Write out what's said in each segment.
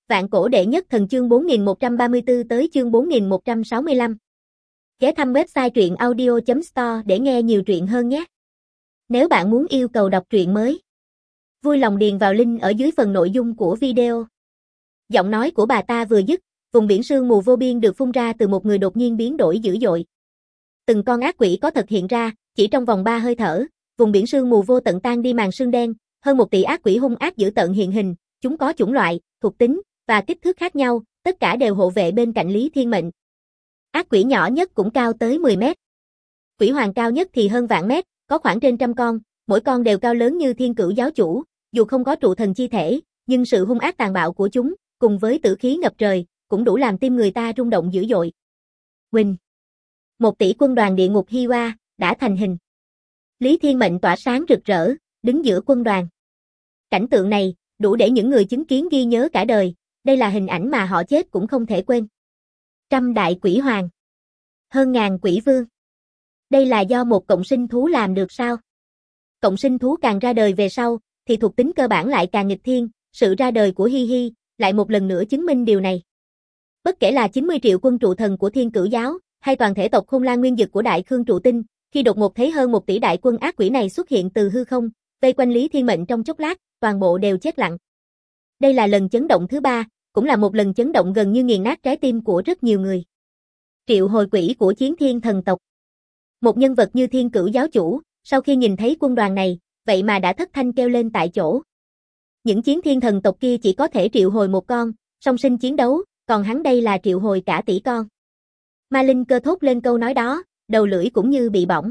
Vạn cổ đệ nhất thần chương 4134 tới chương 4165. Ghé thăm website truyện audio.store để nghe nhiều truyện hơn nhé. Nếu bạn muốn yêu cầu đọc truyện mới, vui lòng điền vào link ở dưới phần nội dung của video. Giọng nói của bà ta vừa dứt, vùng biển sương mù vô biên được phun ra từ một người đột nhiên biến đổi dữ dội. Từng con ác quỷ có thật hiện ra, chỉ trong vòng 3 hơi thở, vùng biển sương mù vô tận tan đi màn sương đen, hơn 1 tỷ ác quỷ hung ác dữ tợn hiện hình, chúng có chủng loại, thuộc tính và kích thước khác nhau, tất cả đều hộ vệ bên cạnh Lý Thiên Mệnh. Ác quỷ nhỏ nhất cũng cao tới 10 mét. Quỷ hoàng cao nhất thì hơn vạn mét, có khoảng trên trăm con, mỗi con đều cao lớn như Thiên Cửu giáo chủ, dù không có trụ thần chi thể, nhưng sự hung ác tàn bạo của chúng, cùng với tử khí ngập trời, cũng đủ làm tim người ta rung động dữ dội. Huỳnh. 1 tỷ quân đoàn địa ngục Hi Oa đã thành hình. Lý Thiên Mệnh tỏa sáng rực rỡ, đứng giữa quân đoàn. Cảnh tượng này đủ để những người chứng kiến ghi nhớ cả đời, đây là hình ảnh mà họ chết cũng không thể quên. Trăm đại quỷ hoàng, hơn ngàn quỷ vương. Đây là do một cộng sinh thú làm được sao? Cộng sinh thú càng ra đời về sau, thì thuộc tính cơ bản lại càng nghịch thiên, sự ra đời của Hi Hi lại một lần nữa chứng minh điều này. Bất kể là 90 triệu quân trụ thần của Thiên Cửu giáo, hay toàn thể tộc Khôn Lang Nguyên Dực của Đại Khương trụ tinh, khi đột ngột thấy hơn 1 tỷ đại quân ác quỷ này xuất hiện từ hư không, vây quanh Lý Thiên Mệnh trong chốc lát, toàn bộ đều chết lặng. Đây là lần chấn động thứ 3, cũng là một lần chấn động gần như nghiền nát trái tim của rất nhiều người. Triệu hồi quỷ của Chiến Thiên thần tộc. Một nhân vật như Thiên Cửu giáo chủ, sau khi nhìn thấy quân đoàn này, vậy mà đã thất thanh kêu lên tại chỗ. Những Chiến Thiên thần tộc kia chỉ có thể triệu hồi một con, song sinh chiến đấu, còn hắn đây là triệu hồi cả tỷ con. Ma Linh Cơ thốt lên câu nói đó, đầu lưỡi cũng như bị bỏng.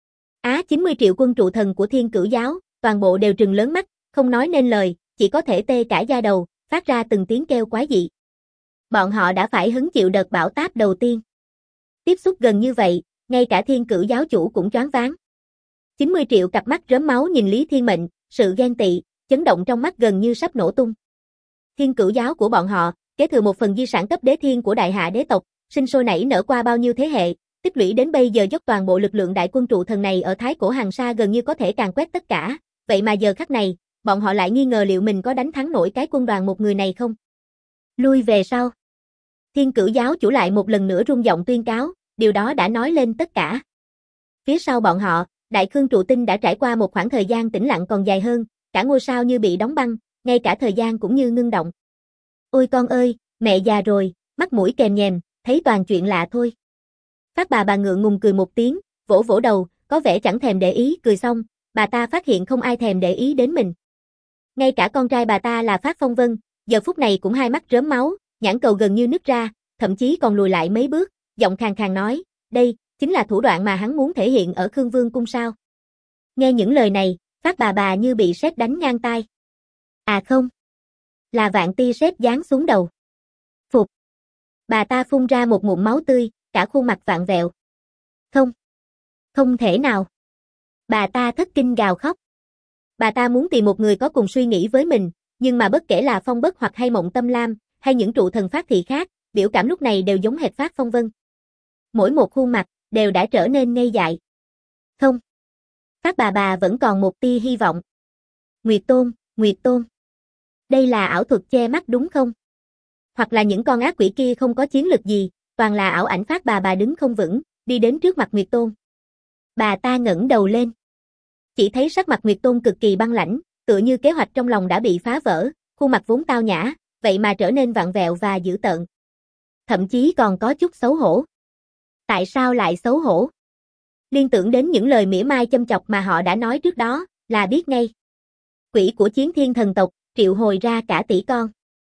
90 triệu quân trụ thần của Thiên Cửu giáo, toàn bộ đều trừng lớn mắt, không nói nên lời, chỉ có thể tê cả da đầu, phát ra từng tiếng kêu quái dị. Bọn họ đã phải hứng chịu đợt bão táp đầu tiên. Tiếp xúc gần như vậy, ngay cả Thiên Cửu giáo chủ cũng choáng váng. 90 triệu cặp mắt rớm máu nhìn Lý Thiên Mệnh, sự ghen tị, chấn động trong mắt gần như sắp nổ tung. Thiên Cửu giáo của bọn họ, kế thừa một phần di sản cấp đế thiên của Đại Hạ đế tộc, sinh sôi nảy nở qua bao nhiêu thế hệ, tích lũy đến bây giờ dốc toàn bộ lực lượng đại quân trụ thần này ở Thái Cổ Hàng Sa gần như có thể càn quét tất cả, vậy mà giờ khắc này, bọn họ lại nghi ngờ liệu mình có đánh thắng nổi cái quân đoàn một người này không? Lui về sau. Thiên Cửu giáo chủ lại một lần nữa rung giọng tuyên cáo, điều đó đã nói lên tất cả. Phía sau bọn họ, Đại Khương trụ tinh đã trải qua một khoảng thời gian tĩnh lặng còn dài hơn, cả ngôi sao như bị đóng băng, ngay cả thời gian cũng như ngưng động. Ôi con ơi, mẹ già rồi, mắt mũi kèm nhèm, thấy toàn chuyện lạ thôi. Phát bà ngượng ngùng cười một tiếng, vỗ vỗ đầu, có vẻ chẳng thèm để ý, cười xong, bà ta phát hiện không ai thèm để ý đến mình. Ngay cả con trai bà ta là Phát Phong Vân, giờ phút này cũng hai mắt rớm máu, nhãn cầu gần như nứt ra, thậm chí còn lùi lại mấy bước, giọng khàn khàn nói, đây, chính là thủ đoạn mà hắn muốn thể hiện ở Khương Vương cung sao. Nghe những lời này, Phát bà như bị sét đánh ngang tai. À không, là vạn tia sét giáng xuống đầu. Phục. Bà ta phun ra một ngụm máu tươi, cả khuôn mặt vặn vẹo. Không, không thể nào. Bà ta thất kinh gào khóc. Bà ta muốn tìm một người có cùng suy nghĩ với mình, nhưng mà bất kể là Phong Bất Hoặc hay Mộng Tâm Lam, hay những trụ thần Phát Thị khác, biểu cảm lúc này đều giống hệt Phát Phong Vân. Mỗi một khuôn mặt, đều đã trở nên ngây dại. Không. Phát bà vẫn còn một tia hy vọng. Nguyệt Tôn. Đây là ảo thuật che mắt đúng không? Hoặc là những con ác quỷ kia không có chiến lực gì, toàn là ảo ảnh. Phát bà đứng không vững, đi đến trước mặt Nguyệt Tôn. Bà ta ngẩng đầu lên. Chỉ thấy sắc mặt Nguyệt Tôn cực kỳ băng lãnh, tựa như kế hoạch trong lòng đã bị phá vỡ, khuôn mặt vốn tao nhã, vậy mà trở nên vặn vẹo và dữ tợn. Thậm chí còn có chút xấu hổ. Tại sao lại xấu hổ? Liên tưởng đến những lời mỉa mai châm chọc mà họ đã nói trước đó, là biết ngay. Quỷ của Chiến Thiên thần tộc, triệu hồi ra cả tỷ con.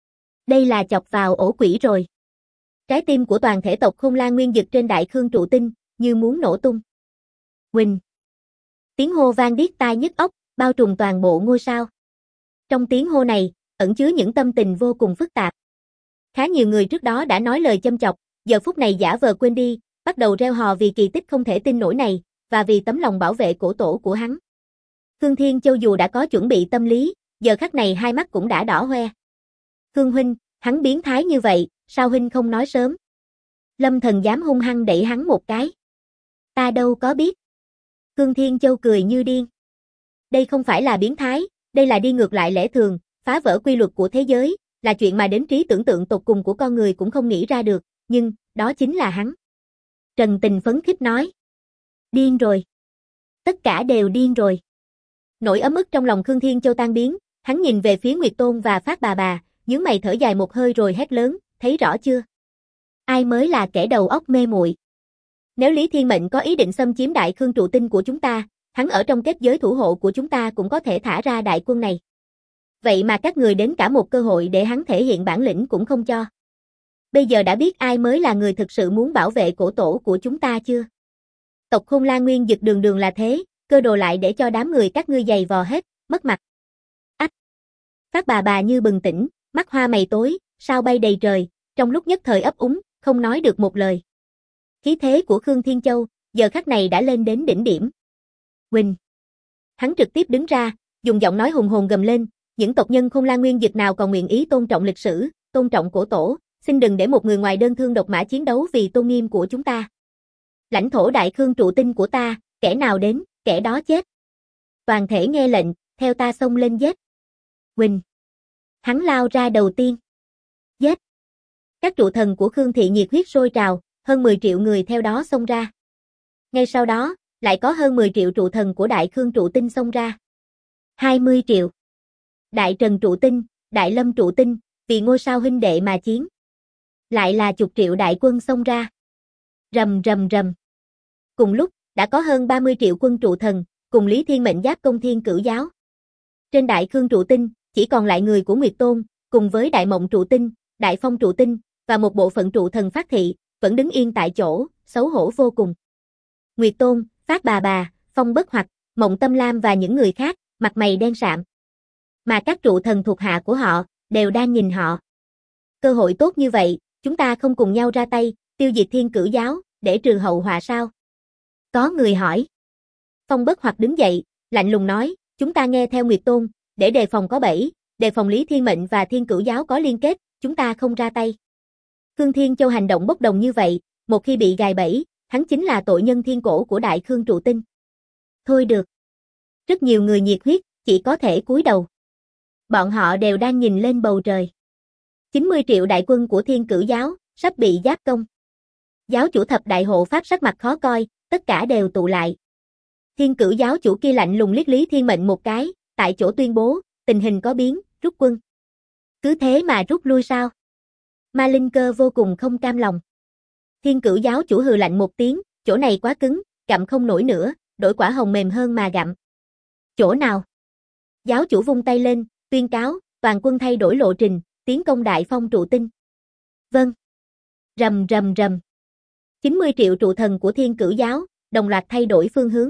Đây là chọc vào ổ quỷ rồi. Trái tim của toàn thể tộc Khôn Lang Nguyên Dực trên Đại Khương trụ tinh, như muốn nổ tung. Huỳnh. Tiếng hô vang điếc tai nhức óc, bao trùm toàn bộ ngôi sao. Trong tiếng hô này, ẩn chứa những tâm tình vô cùng phức tạp. Khá nhiều người trước đó đã nói lời châm chọc, giờ phút này giả vờ quên đi, bắt đầu reo hò vì kỳ tích không thể tin nổi này, và vì tấm lòng bảo vệ cổ tổ của hắn. Khương Thiên Châu dù đã có chuẩn bị tâm lý, giờ khắc này hai mắt cũng đã đỏ hoe. Khương huynh, hắn biến thái như vậy, sao huynh không nói sớm? Lâm Thần dám hung hăng đẩy hắn một cái. Ta đâu có biết. Khương Thiên Châu cười như điên. Đây không phải là biến thái, đây là đi ngược lại lẽ thường, phá vỡ quy luật của thế giới, là chuyện mà đến trí tưởng tượng tột cùng của con người cũng không nghĩ ra được, nhưng, đó chính là hắn. Trần Tình phấn khích nói. Điên rồi. Tất cả đều điên rồi. Nỗi ấm ức trong lòng Khương Thiên Châu tan biến, hắn nhìn về phía Nguyệt Tôn và Phát bà, nhướng mày thở dài một hơi rồi hét lớn, thấy rõ chưa? Ai mới là kẻ đầu óc mê muội? Nếu Lý Thiên Mệnh có ý định xâm chiếm Đại Khương trụ tinh của chúng ta, hắn ở trong kết giới thủ hộ của chúng ta cũng có thể thả ra đại quân này. Vậy mà các người đến cả một cơ hội để hắn thể hiện bản lĩnh cũng không cho. Bây giờ đã biết ai mới là người thực sự muốn bảo vệ cổ tổ của chúng ta chưa? Tộc Khôn La Nguyên Dực đường đường là thế, cơ đồ lại để cho đám người các ngươi giày vò hết, mất mặt. Ách! Phát bà như bừng tỉnh, mắt hoa mày tối, sao bay đầy trời, trong lúc nhất thời ấp úng, không nói được một lời. Khí thế của Khương Thiên Châu, giờ khắc này đã lên đến đỉnh điểm. Huỳnh! Hắn trực tiếp đứng ra, dùng giọng nói hùng hồn gầm lên, những tộc nhân Khôn La Nguyên Dực nào còn nguyện ý tôn trọng lịch sử, tôn trọng cổ tổ, xin đừng để một người ngoài đơn thương độc mã chiến đấu vì tôn nghiêm của chúng ta. Lãnh thổ Đại Khương trụ tinh của ta, kẻ nào đến, kẻ đó chết. Toàn thể nghe lệnh, theo ta xông lên giết. Huỳnh! Hắn lao ra đầu tiên. Giết! Các trụ thần của Khương thị nhiệt huyết sôi trào, hơn 10 triệu người theo đó xông ra. Ngay sau đó, lại có hơn 10 triệu trụ thần của Đại Khương trụ tinh xông ra. 20 triệu. Đại Trần trụ tinh, Đại Lâm trụ tinh, vì ngôi sao huynh đệ mà chiến. Lại là chục triệu đại quân xông ra. Rầm rầm rầm. Cùng lúc, đã có hơn 30 triệu quân trụ thần, cùng Lý Thiên Mệnh giáp công Thiên Cửu giáo. Trên Đại Khương trụ tinh, chỉ còn lại người của Nguyệt Tôn, cùng với Đại Mộng trụ tinh, Đại Phong trụ tinh, và một bộ phận trụ thần Phát thị, vẫn đứng yên tại chỗ, xấu hổ vô cùng. Nguyệt Tôn, Phát bà, Phong Bất Hoặc, Mộng Tâm Lam và những người khác, mặt mày đen sạm. Mà các trụ thần thuộc hạ của họ, đều đang nhìn họ. Cơ hội tốt như vậy, chúng ta không cùng nhau ra tay, tiêu diệt Thiên Cửu giáo, để trừ hậu họa sao? Có người hỏi. Phong Bất Hoặc đứng dậy, lạnh lùng nói, chúng ta nghe theo Nguyệt Tôn, để đề phòng có bẫy, đề phòng Lý Thiên Mệnh và Thiên Cửu giáo có liên kết, chúng ta không ra tay. Khương Thiên Châu hành động bốc đồng như vậy, một khi bị gài bẫy, hắn chính là tội nhân thiên cổ của Đại Khương trụ tinh. Thôi được. Rất nhiều người nhiệt huyết, chỉ có thể cúi đầu. Bọn họ đều đang nhìn lên bầu trời. 90 triệu đại quân của Thiên Cửu giáo, sắp bị giáp công. Giáo chủ Thập Đại Hộ Pháp sắc mặt khó coi, tất cả đều tụ lại. Thiên Cửu giáo chủ kia lạnh lùng liếc Lý Thiên Mệnh một cái, tại chỗ tuyên bố, tình hình có biến, rút quân. Cứ thế mà rút lui sao? Ma Linh Cơ vô cùng không cam lòng. Thiên Cửu giáo chủ hừ lạnh một tiếng, chỗ này quá cứng, gặm không nổi nữa, đổi quả hồng mềm hơn mà gặm. Chỗ nào? Giáo chủ vung tay lên, tuyên cáo, toàn quân thay đổi lộ trình, tiến công Đại Phong trụ tinh. Vâng. Rầm rầm rầm. 90 triệu trụ thần của Thiên Cửu giáo, đồng loạt thay đổi phương hướng.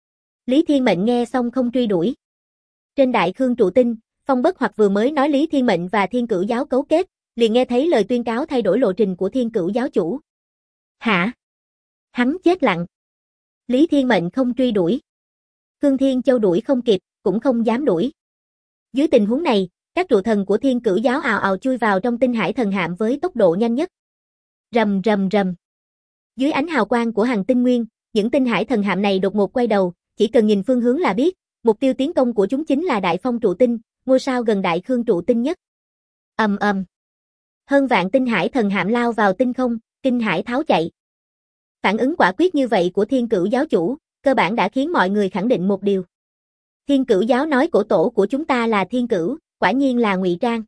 Lý Thiên Mệnh nghe xong không truy đuổi. Trên Đại Khương trụ tinh, Phong Bất Hoặc vừa mới nói Lý Thiên Mệnh và Thiên Cửu giáo cấu kết, liền nghe thấy lời tuyên cáo thay đổi lộ trình của Thiên Cửu giáo chủ. Hả? Hắn chết lặng. Lý Thiên Mệnh không truy đuổi. Khương Thiên Châu đuổi không kịp, cũng không dám đuổi. Dưới tình huống này, các trụ thần của Thiên Cửu giáo ào ào chui vào trong tinh hải thần hạm với tốc độ nhanh nhất. Rầm rầm rầm. Dưới ánh hào quang của Hằng Tinh Nguyên, những tinh hải thần hạm này đột ngột quay đầu, chỉ cần nhìn phương hướng là biết, mục tiêu tiến công của chúng chính là Đại Phong trụ tinh, ngôi sao gần Đại Khương trụ tinh nhất. Ầm ầm. Hơn vạn tinh hải thần hạm lao vào tinh không, kinh hải tháo chạy. Phản ứng quả quyết như vậy của Thiên Cửu giáo chủ, cơ bản đã khiến mọi người khẳng định một điều. Thiên Cửu giáo nói cổ tổ của chúng ta là Thiên Cửu, quả nhiên là ngụy trang.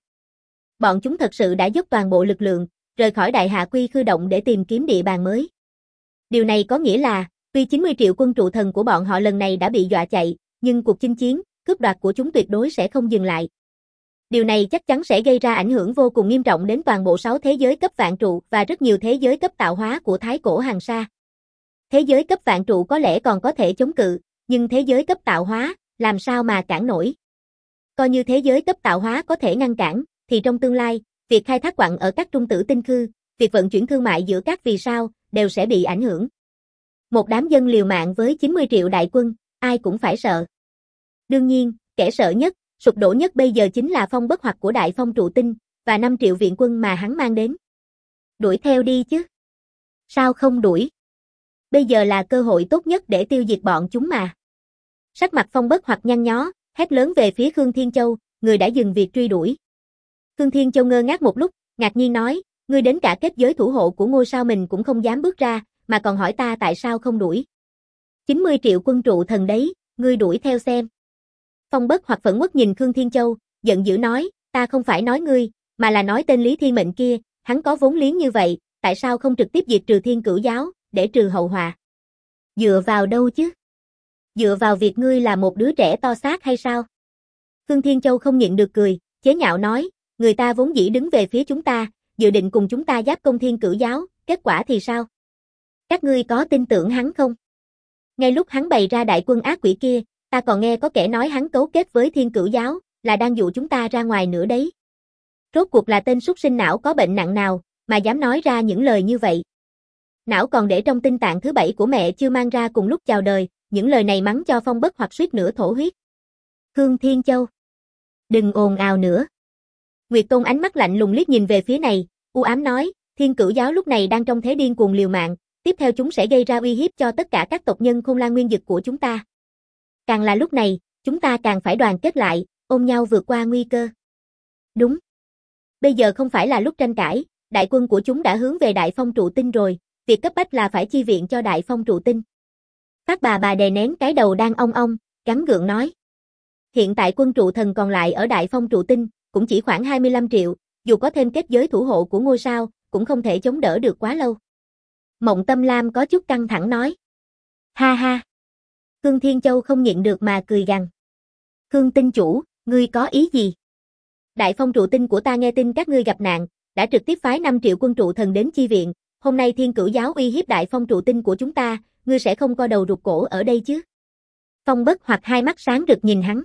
Bọn chúng thật sự đã dốc toàn bộ lực lượng, rời khỏi Đại Hạ Quy Khư động để tìm kiếm địa bàn mới. Điều này có nghĩa là, tuy 90 triệu quân trụ thần của bọn họ lần này đã bị dọa chạy, nhưng cuộc chinh chiến, cướp đoạt của chúng tuyệt đối sẽ không dừng lại. Điều này chắc chắn sẽ gây ra ảnh hưởng vô cùng nghiêm trọng đến toàn bộ 6 thế giới cấp vạn trụ và rất nhiều thế giới cấp tạo hóa của Thái Cổ Hàng Sa. Thế giới cấp vạn trụ có lẽ còn có thể chống cự, nhưng thế giới cấp tạo hóa, làm sao mà cản nổi? Coi như thế giới cấp tạo hóa có thể ngăn cản, thì trong tương lai, việc khai thác quặng ở các trung tử tinh khư, việc vận chuyển thương mại giữa các vì sao, đều sẽ bị ảnh hưởng. Một đám dân liều mạng với 90 triệu đại quân, ai cũng phải sợ. Đương nhiên, kẻ sợ nhất, sụp đổ nhất bây giờ chính là Phong Bất Hoặc của Đại Phong trụ tinh, và 5 triệu viện quân mà hắn mang đến. Đuổi theo đi chứ. Sao không đuổi? Bây giờ là cơ hội tốt nhất để tiêu diệt bọn chúng mà. Sắc mặt Phong Bất Hoặc nhăn nhó, hét lớn về phía Khương Thiên Châu, người đã dừng việc truy đuổi. Khương Thiên Châu ngơ ngác một lúc, ngạc nhiên nói, ngươi đến cả kết giới thủ hộ của ngôi sao mình cũng không dám bước ra, mà còn hỏi ta tại sao không đuổi. 90 triệu quân trụ thần đấy, ngươi đuổi theo xem. Phong Bất Hoặc phẫn uất nhìn Khương Thiên Châu, giận dữ nói, ta không phải nói ngươi, mà là nói tên Lý Thiên Mệnh kia, hắn có vốn liếng như vậy, tại sao không trực tiếp diệt trừ Thiên Cửu giáo, để trừ hậu họa? Dựa vào đâu chứ? Dựa vào việc ngươi là một đứa trẻ to xác hay sao? Khương Thiên Châu không nhịn được cười, chế nhạo nói, người ta vốn dĩ đứng về phía chúng ta, dự định cùng chúng ta giáp công Thiên Cửu giáo, kết quả thì sao? Các ngươi có tin tưởng hắn không? Ngay lúc hắn bày ra đại quân ác quỷ kia, ta còn nghe có kẻ nói hắn cấu kết với Thiên Cửu giáo, là đang dụ chúng ta ra ngoài nữa đấy. Rốt cuộc là tên súc sinh não có bệnh nặng nào, mà dám nói ra những lời như vậy. Não còn để trong tinh tạng thứ 7 của mẹ chưa mang ra cùng lúc chào đời, những lời này mắng cho Phong Bất Hoặc suýt nữa thổ huyết. Khương Thiên Châu, đừng ồn ào nữa. Nguyệt Tôn ánh mắt lạnh lùng liếc nhìn về phía này, u ám nói, Thiên Cửu giáo lúc này đang trong thế điên cuồng liều mạng, tiếp theo chúng sẽ gây ra uy hiếp cho tất cả các tộc nhân Khôn Lan Nguyên Dực của chúng ta. Càng là lúc này, chúng ta càng phải đoàn kết lại, ôm nhau vượt qua nguy cơ. Đúng. Bây giờ không phải là lúc tranh cãi, đại quân của chúng đã hướng về Đại Phong trụ tinh rồi, việc cấp bách là phải chi viện cho Đại Phong trụ tinh. Phát bà đè nén cái đầu đang ong ong, gắng gượng nói. Hiện tại quân trụ thần còn lại ở Đại Phong trụ tinh, cũng chỉ khoảng 25 triệu, dù có thêm kết giới thủ hộ của ngôi sao, cũng không thể chống đỡ được quá lâu. Mộng Tâm Lam có chút căng thẳng nói. Ha ha. Khương Thiên Châu không nhịn được mà cười gằn. Khương tinh chủ, ngươi có ý gì? Đại Phong trụ tinh của ta nghe tin các ngươi gặp nạn, đã trực tiếp phái 5 triệu quân trụ thần đến chi viện, hôm nay Thiên Cửu giáo uy hiếp Đại Phong trụ tinh của chúng ta, ngươi sẽ không co đầu rụt cổ ở đây chứ? Phong Bất Hoặc hai mắt sáng rực nhìn hắn.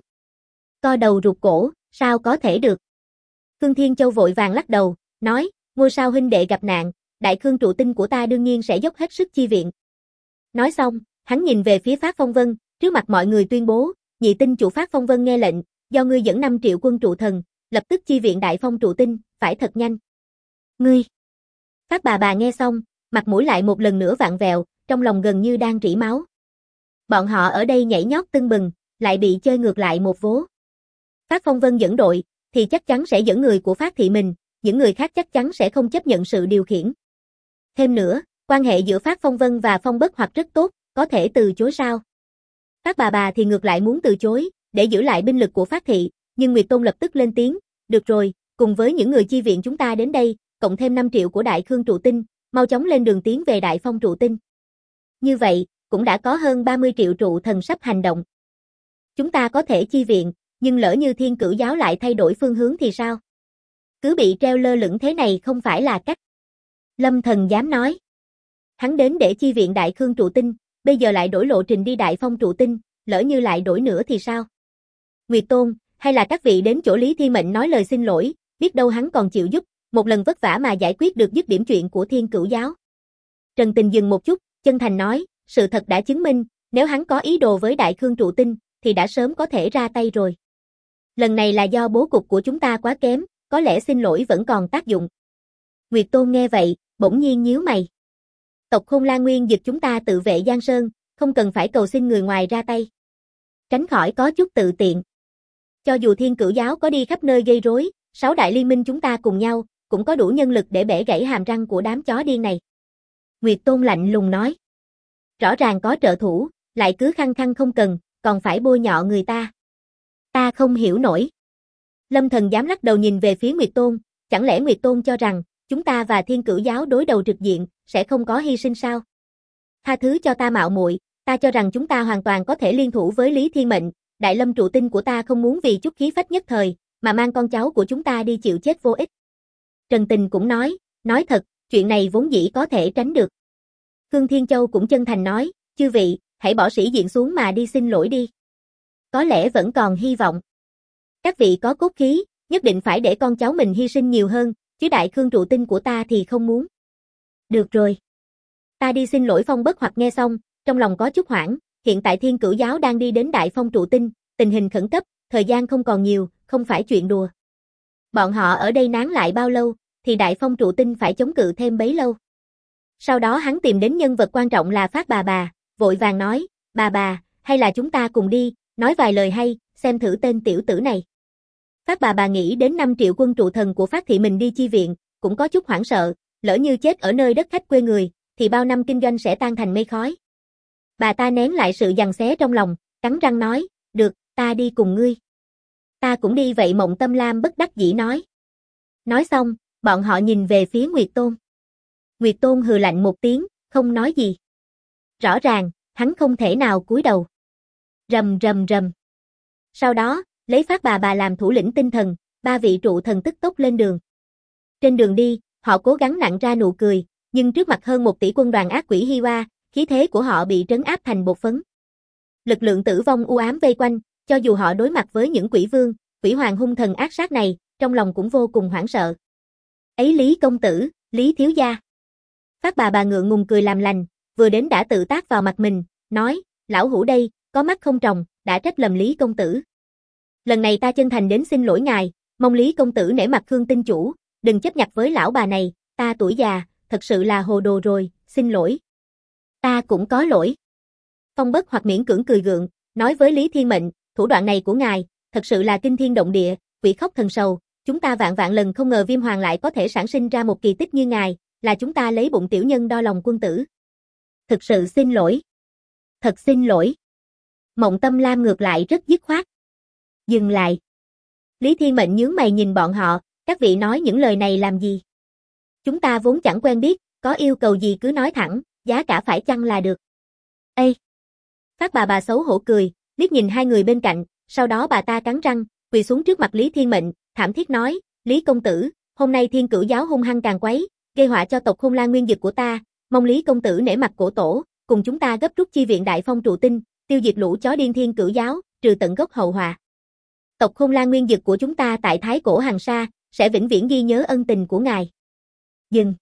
Co đầu rụt cổ, sao có thể được? Khương Thiên Châu vội vàng lắc đầu, nói, ngôi sao huynh đệ gặp nạn, Đại Khương trụ tinh của ta đương nhiên sẽ dốc hết sức chi viện. Nói xong, hắn nhìn về phía Phát Phong Vân, trước mặt mọi người tuyên bố, nhị tinh chủ Phát Phong Vân nghe lệnh, do ngươi dẫn 5 triệu quân trụ thần, lập tức chi viện Đại Phong trụ tinh, phải thật nhanh. Ngươi! Phát bà nghe xong, mặt mũi lại một lần nữa vặn vẹo, trong lòng gần như đang rỉ máu. Bọn họ ở đây nhảy nhót tưng bừng, lại bị chơi ngược lại một vố. Phát Phong Vân dẫn đội, thì chắc chắn sẽ dẫn người của Phát thị mình, những người khác chắc chắn sẽ không chấp nhận sự điều khiển. Thêm nữa, quan hệ giữa Phát Phong Vân và Phong Bất Hoặc rất tốt, có thể từ chối sao? Phát bà thì ngược lại muốn từ chối, để giữ lại binh lực của Phát thị, nhưng Nguyệt Tôn lập tức lên tiếng, được rồi, cùng với những người chi viện chúng ta đến đây, cộng thêm 5 triệu của Đại Khương trụ tinh, mau chóng lên đường tiến về Đại Phong trụ tinh. Như vậy, cũng đã có hơn 30 triệu trụ thần sắp hành động. Chúng ta có thể chi viện, nhưng lỡ như Thiên Cửu giáo lại thay đổi phương hướng thì sao? Cứ bị treo lơ lửng thế này không phải là cách. Lâm Thần dám nói. Hắn đến để chi viện Đại Khương trụ tinh, bây giờ lại đổi lộ trình đi Đại Phong trụ tinh, lỡ như lại đổi nữa thì sao? Nguyệt Tôn, hay là các vị đến chỗ Lý Thiên Mệnh nói lời xin lỗi, biết đâu hắn còn chịu giúp, một lần vất vả mà giải quyết được dứt điểm chuyện của Thiên Cửu giáo. Trần Tình dừng một chút, chân thành nói, sự thật đã chứng minh, nếu hắn có ý đồ với Đại Khương trụ tinh, thì đã sớm có thể ra tay rồi. Lần này là do bố cục của chúng ta quá kém, có lẽ xin lỗi vẫn còn tác dụng. Nguyệt Tôn nghe vậy, bỗng nhiên nhíu mày. Tộc Khôn Lan Nguyên Dực chúng ta tự vệ Giang Sơn, không cần phải cầu xin người ngoài ra tay. Tránh khỏi có chút tự tiện. Cho dù Thiên Cửu giáo có đi khắp nơi gây rối, 6 đại liên minh chúng ta cùng nhau, cũng có đủ nhân lực để bẻ gãy hàm răng của đám chó điên này. Nguyệt Tôn lạnh lùng nói. Rõ ràng có trợ thủ, lại cứ khăng khăng không cần, còn phải bôi nhọ người ta. Ta không hiểu nổi. Lâm Thần dám lắc đầu nhìn về phía Nguyệt Tôn, chẳng lẽ Nguyệt Tôn cho rằng, chúng ta và Thiên Cửu giáo đối đầu trực diện, sẽ không có hy sinh sao? Tha thứ cho ta mạo muội, ta cho rằng chúng ta hoàn toàn có thể liên thủ với Lý Thiên Mệnh, Đại Lâm trụ tinh của ta không muốn vì chút khí phách nhất thời, mà mang con cháu của chúng ta đi chịu chết vô ích. Trần Tình cũng nói thật, chuyện này vốn dĩ có thể tránh được. Khương Thiên Châu cũng chân thành nói, chư vị, hãy bỏ sĩ diện xuống mà đi xin lỗi đi. Có lẽ vẫn còn hy vọng. Các vị có cốt khí, nhất định phải để con cháu mình hy sinh nhiều hơn, chứ Đại Khương trụ tinh của ta thì không muốn. Được rồi. Ta đi xin lỗi. Phong Bất Hoặc nghe xong, trong lòng có chút hoảng, hiện tại Thiên Cửu giáo đang đi đến Đại Phong trụ tinh, tình hình khẩn cấp, thời gian không còn nhiều, không phải chuyện đùa. Bọn họ ở đây nán lại bao lâu, thì Đại Phong trụ tinh phải chống cự thêm bấy lâu. Sau đó hắn tìm đến nhân vật quan trọng là Phát bà, vội vàng nói, bà, hay là chúng ta cùng đi, nói vài lời hay, xem thử tên tiểu tử này. Phát bà nghĩ đến 5 triệu quân trụ thần của Phát thị mình đi chi viện, cũng có chút hoảng sợ, lỡ như chết ở nơi đất khách quê người, thì bao năm kinh doanh sẽ tan thành mây khói. Bà ta nén lại sự giằng xé trong lòng, cắn răng nói, được, ta đi cùng ngươi. Ta cũng đi vậy Mộng Tâm Lam bất đắc dĩ nói. Nói xong, bọn họ nhìn về phía Nguyệt Tôn. Nguyệt Tôn hừ lạnh một tiếng, không nói gì. Rõ ràng, hắn không thể nào cúi đầu. Rầm rầm rầm. Sau đó, lấy Phát bà làm thủ lĩnh tinh thần, 3 vị trụ thần tức tốc lên đường. Trên đường đi, họ cố gắng nặn ra nụ cười, nhưng trước mặt hơn 1 tỷ quân đoàn ác quỷ Hiwa, khí thế của họ bị trấn áp thành bột phấn. Lực lượng tử vong u ám vây quanh, cho dù họ đối mặt với những quỷ vương, quỷ hoàng hung thần ác sát này, trong lòng cũng vô cùng hoảng sợ. Ấy Lý công tử, Lý thiếu gia. Phát bà ngượng ngùng cười làm lành, vừa đến đã tự tát vào mặt mình, nói, lão hủ đây, có mắt không tròng, đã trách lầm Lý công tử. Lần này ta chân thành đến xin lỗi ngài, mong Lý công tử nể mặt Khương tinh chủ, đừng chấp nhặt với lão bà này, ta tuổi già, thật sự là hồ đồ rồi, xin lỗi. Ta cũng có lỗi. Phong Bất Hoặc miễn cưỡng cười gượng, nói với Lý Thiên Mệnh, thủ đoạn này của ngài, thật sự là kinh thiên động địa, quỷ khóc thần sầu, chúng ta vạn vạn lần không ngờ Viêm Hoàng lại có thể sản sinh ra một kỳ tích như ngài, là chúng ta lấy bụng tiểu nhân đo lòng quân tử. Thực sự xin lỗi. Thật xin lỗi. Mộng Tâm Lam ngược lại rất dứt khoát. Dừng lại. Lý Thiên Mệnh nhướng mày nhìn bọn họ, các vị nói những lời này làm gì? Chúng ta vốn chẳng quen biết, có yêu cầu gì cứ nói thẳng, giá cả phải chăng là được. Ê! Phát bà xấu hổ cười, liếc nhìn hai người bên cạnh, sau đó bà ta cắn răng, quỳ xuống trước mặt Lý Thiên Mệnh, thảm thiết nói, Lý công tử, hôm nay Thiên Cửu giáo hung hăng càng quấy, gây họa cho tộc Khôn Lan Nguyên Dực của ta, mong Lý công tử nể mặt cổ tổ, cùng chúng ta gấp rút chi viện Đại Phong trụ tinh, tiêu diệt lũ chó điên Thiên Cửu giáo, trừ tận gốc hậu họa. Tộc Khôn Lan Nguyên Dực của chúng ta tại Thái Cổ Hằng Sa, sẽ vĩnh viễn ghi nhớ ân tình của ngài. Dừng.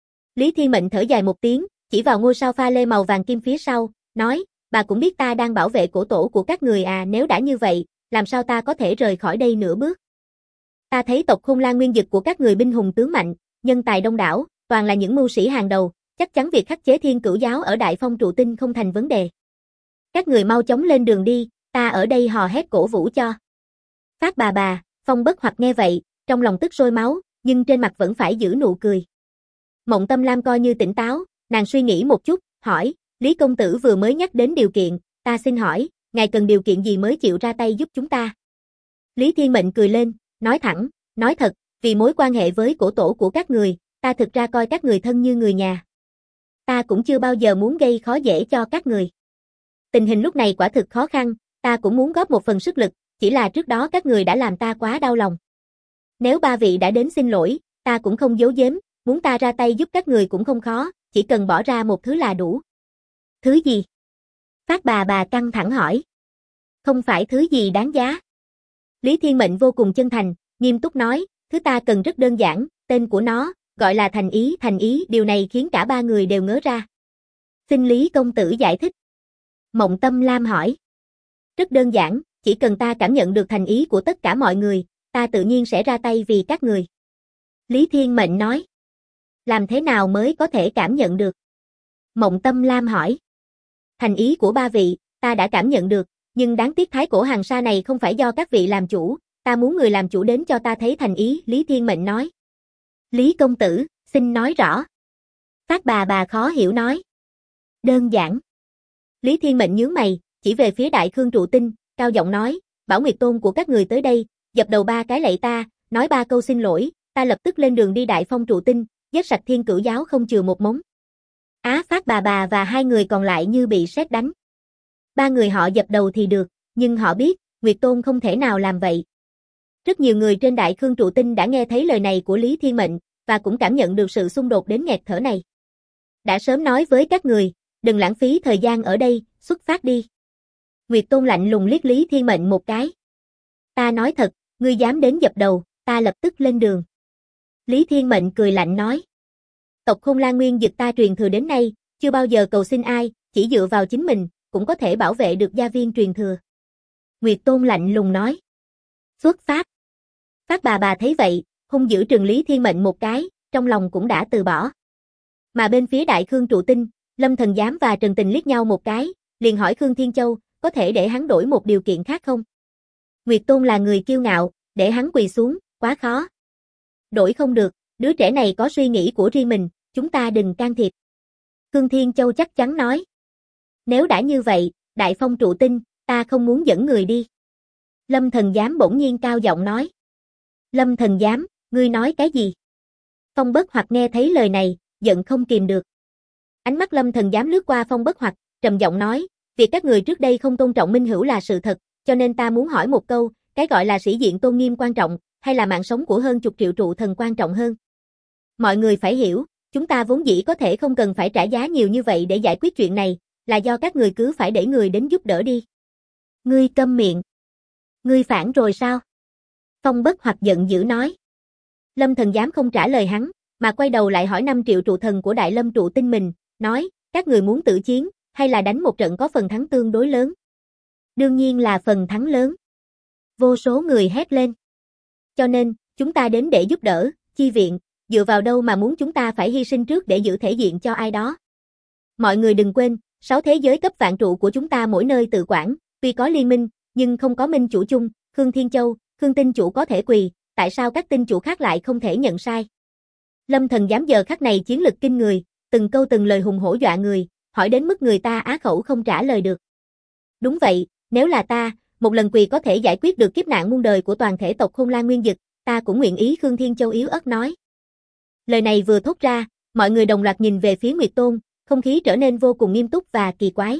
Lý Thiên Mệnh thở dài một tiếng, chỉ vào ngôi sao pha lê màu vàng kim phía sau, nói, bà cũng biết ta đang bảo vệ cổ tổ của các người à, nếu đã như vậy, làm sao ta có thể rời khỏi đây nửa bước. Ta thấy tộc Khôn Lan Nguyên Dực của các người binh hùng tướng mạnh, nhân tài đông đảo, toàn là những mưu sĩ hàng đầu, chắc chắn việc khắc chế Thiên Cửu giáo ở Đại Phong trụ tinh không thành vấn đề. Các người mau chóng lên đường đi, ta ở đây hò hét cổ vũ cho. Phát bà, Phong Bất Hoặc nghe vậy, trong lòng tức sôi máu, nhưng trên mặt vẫn phải giữ nụ cười. Mộng Tâm Lam coi như tỉnh táo, nàng suy nghĩ một chút, hỏi, Lý công tử vừa mới nhắc đến điều kiện, ta xin hỏi, ngài cần điều kiện gì mới chịu ra tay giúp chúng ta? Lý Thiên Mệnh cười lên, nói thẳng, nói thật, vì mối quan hệ với cổ tổ của các người, ta thực ra coi các người thân như người nhà. Ta cũng chưa bao giờ muốn gây khó dễ cho các người. Tình hình lúc này quả thực khó khăn, ta cũng muốn góp một phần sức lực, chỉ là trước đó các người đã làm ta quá đau lòng. Nếu ba vị đã đến xin lỗi, ta cũng không giấu giếm, muốn ta ra tay giúp các người cũng không khó, chỉ cần bỏ ra một thứ là đủ. Thứ gì? Phát bà căng thẳng hỏi. Không phải thứ gì đáng giá. Lý Thiên Mệnh vô cùng chân thành, nghiêm túc nói, thứ ta cần rất đơn giản, tên của nó, gọi là thành ý, điều này khiến cả ba người đều ngớ ra. Xin Lý công tử giải thích. Mộng Tâm Lam hỏi. Rất đơn giản, chỉ cần ta cảm nhận được thành ý của tất cả mọi người, ta tự nhiên sẽ ra tay vì các người. Lý Thiên Mệnh nói. Làm thế nào mới có thể cảm nhận được? Mộng Tâm Lam hỏi. Thành ý của ba vị, ta đã cảm nhận được, nhưng đáng tiếc Thái Cổ Hằng Sa này không phải do các vị làm chủ, ta muốn người làm chủ đến cho ta thấy thành ý, Lý Thiên Mệnh nói. Lý công tử, xin nói rõ. Phát bà khó hiểu nói. Đơn giản. Lý Thiên Mệnh nhướng mày, chỉ về phía Đại Khương trụ tinh, cao giọng nói, bảo Nguyệt Tôn của các người tới đây, dập đầu 3 cái lạy ta, nói 3 câu xin lỗi, ta lập tức lên đường đi Đại Phong trụ tinh, giết sạch Thiên Cửu giáo không chừa một mống. Phát bà và hai người còn lại như bị sét đánh. 3 người họ dập đầu thì được, nhưng họ biết, Nguyệt Tôn không thể nào làm vậy. Rất nhiều người trên Đại Khương trụ tinh đã nghe thấy lời này của Lý Thiên Mệnh, và cũng cảm nhận được sự xung đột đến nghẹt thở này. Đã sớm nói với các người, đừng lãng phí thời gian ở đây, xuất phát đi. Nguyệt Tôn lạnh lùng liếc Lý Thiên Mệnh một cái. Ta nói thật, ngươi dám đến dập đầu, ta lập tức lên đường. Lý Thiên Mệnh cười lạnh nói. Tộc Khôn Lan Nguyên Dực ta truyền thừa đến nay, chưa bao giờ cầu xin ai, chỉ dựa vào chính mình, cũng có thể bảo vệ được gia viên truyền thừa. Nguyệt Tôn lạnh lùng nói. Xuất phát. Phát bà thấy vậy, hung dữ trừng Lý Thiên Mệnh một cái, trong lòng cũng đã từ bỏ. Mà bên phía Đại Khương trụ tinh, Lâm Thần Giám và Trần Tình liếc nhau một cái, liền hỏi Khương Thiên Châu, có thể để hắn đổi một điều kiện khác không? Nguyệt Tôn là người kiêu ngạo, để hắn quỳ xuống, quá khó. Đổi không được, đứa trẻ này có suy nghĩ của riêng mình, chúng ta đừng can thiệp. Khương Thiên Châu chắc chắn nói. Nếu đã như vậy, Đại Phong trụ tinh, ta không muốn dẫn người đi. Lâm Thần Giám bỗng nhiên cao giọng nói. Lâm Thần Giám, ngươi nói cái gì? Phong Bất Hoặc nghe thấy lời này, giận không kìm được. Ánh mắt Lâm Thần Giám lướt qua Phong Bất Hoặc, trầm giọng nói, việc các người trước đây không tôn trọng minh hữu là sự thật, cho nên ta muốn hỏi một câu, cái gọi là sĩ diện tôn nghiêm quan trọng, hay là mạng sống của hơn chục triệu trụ thần quan trọng hơn? Mọi người phải hiểu, chúng ta vốn dĩ có thể không cần phải trả giá nhiều như vậy để giải quyết chuyện này, là do các người cứ phải để người đến giúp đỡ đi. Ngươi câm miệng. Ngươi phản rồi sao? Phong Bất Hoặc giận dữ nói. Lâm Thần Giám không trả lời hắn, mà quay đầu lại hỏi 5 triệu trụ thần của Đại Lâm trụ tinh mình, nói, các người muốn tự chiến, hay là đánh một trận có phần thắng tương đối lớn? Đương nhiên là phần thắng lớn. Vô số người hét lên. Cho nên, chúng ta đến để giúp đỡ, chi viện, dựa vào đâu mà muốn chúng ta phải hy sinh trước để giữ thể diện cho ai đó? Mọi người đừng quên, 6 thế giới cấp vạn trụ của chúng ta mỗi nơi tự quản, tuy có liên minh, nhưng không có minh chủ chung, Khương Thiên Châu, Khương tinh chủ có thể quỳ, tại sao các tinh chủ khác lại không thể nhận sai? Lâm Thần Giám giờ khắc này chiến lực kinh người, từng câu từng lời hùng hổ dọa người, hỏi đến mức người ta á khẩu không trả lời được. Đúng vậy, nếu là ta, một lần quỳ có thể giải quyết được kiếp nạn muôn đời của toàn thể tộc Khôn Lan Nguyên Dực, ta cũng nguyện ý. Khương Thiên Châu yếu ớt nói. Lời này vừa thốt ra, mọi người đồng loạt nhìn về phía Nguyệt Tôn, không khí trở nên vô cùng nghiêm túc và kỳ quái.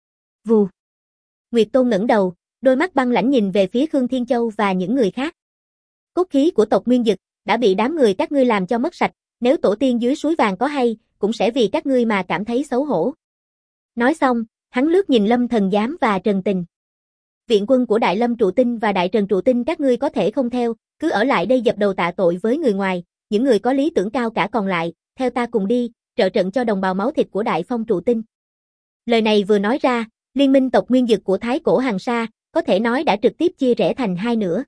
Vù. Nguyệt Tôn ngẩng đầu, đôi mắt băng lãnh nhìn về phía Khương Thiên Châu và những người khác. Cốt khí của tộc Nguyên Dực đã bị đám người các ngươi làm cho mất sạch, nếu tổ tiên dưới suối vàng có hay, cũng sẽ vì các ngươi mà cảm thấy xấu hổ. Nói xong, hắn lướt nhìn Lâm Thần Giám và Trần Tình. Viện quân của Đại Lâm trụ tinh và Đại Trần trụ tinh các ngươi có thể không theo, cứ ở lại đây dập đầu tạ tội với người ngoài, những người có lý tưởng cao cả còn lại, theo ta cùng đi, trợ trận cho đồng bào máu thịt của Đại Phong trụ tinh. Lời này vừa nói ra, liên minh tộc Nguyên Dực của Thái Cổ Hằng Sa, có thể nói đã trực tiếp chia rẽ thành hai nửa.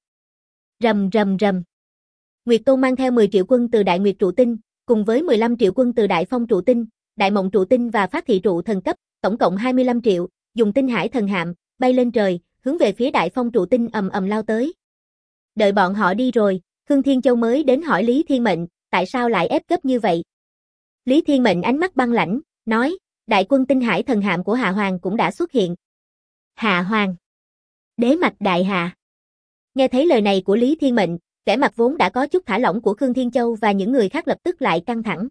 Rầm rầm rầm. Nguyệt Tôn mang theo 10 triệu quân từ Đại Nguyệt trụ tinh, cùng với 15 triệu quân từ Đại Phong trụ tinh, Đại Mộng trụ tinh và Phát Thị trụ thần cấp, tổng cộng 25 triệu, dùng Tinh Hải thần hạm, bay lên trời, hướng về phía Đại Phong trụ tinh ầm ầm lao tới. Đợi bọn họ đi rồi, Khương Thiên Châu mới đến hỏi Lý Thiên Mệnh, tại sao lại ép gấp như vậy? Lý Thiên Mệnh ánh mắt băng lãnh, nói, đại quân Tinh Hải thần hạm của Hạ Hoàng cũng đã xuất hiện. Hạ Hoàng. Đế mạch đại hạ. Nghe thấy lời này của Lý Thiên Mệnh, vẻ mặt vốn đã có chút thả lỏng của Khương Thiên Châu và những người khác lập tức lại căng thẳng.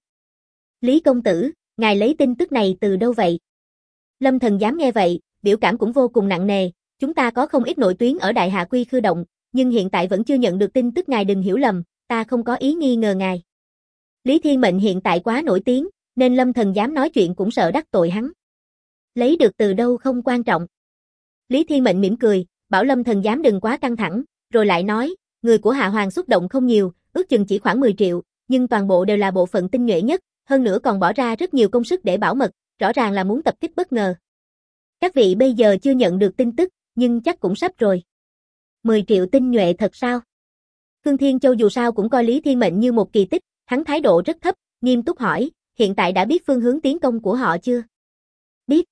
Lý công tử, ngài lấy tin tức này từ đâu vậy? Lâm Thần Giám nghe vậy, biểu cảm cũng vô cùng nặng nề, chúng ta có không ít nội tuyến ở Đại Hạ Quy Khư Động, nhưng hiện tại vẫn chưa nhận được tin tức, ngài đừng hiểu lầm, ta không có ý nghi ngờ ngài. Lý Thiên Mệnh hiện tại quá nổi tiếng, nên Lâm Thần Giám nói chuyện cũng sợ đắc tội hắn. Lấy được từ đâu không quan trọng. Lý Thiên Mệnh mỉm cười, bảo Lâm Thần Giám đừng quá căng thẳng, rồi lại nói, người của Hạ Hoàng xuất động không nhiều, ước chừng chỉ khoảng 10 triệu, nhưng toàn bộ đều là bộ phận tinh nhuệ nhất, hơn nữa còn bỏ ra rất nhiều công sức để bảo mật, rõ ràng là muốn tập kích bất ngờ. Các vị bây giờ chưa nhận được tin tức, nhưng chắc cũng sắp rồi. 10 triệu tinh nhuệ thật sao? Khương Thiên Châu dù sao cũng coi Lý Thiên Mệnh như một kỳ tích, hắn thái độ rất thấp, nghiêm túc hỏi, hiện tại đã biết phương hướng tiến công của họ chưa? Biết.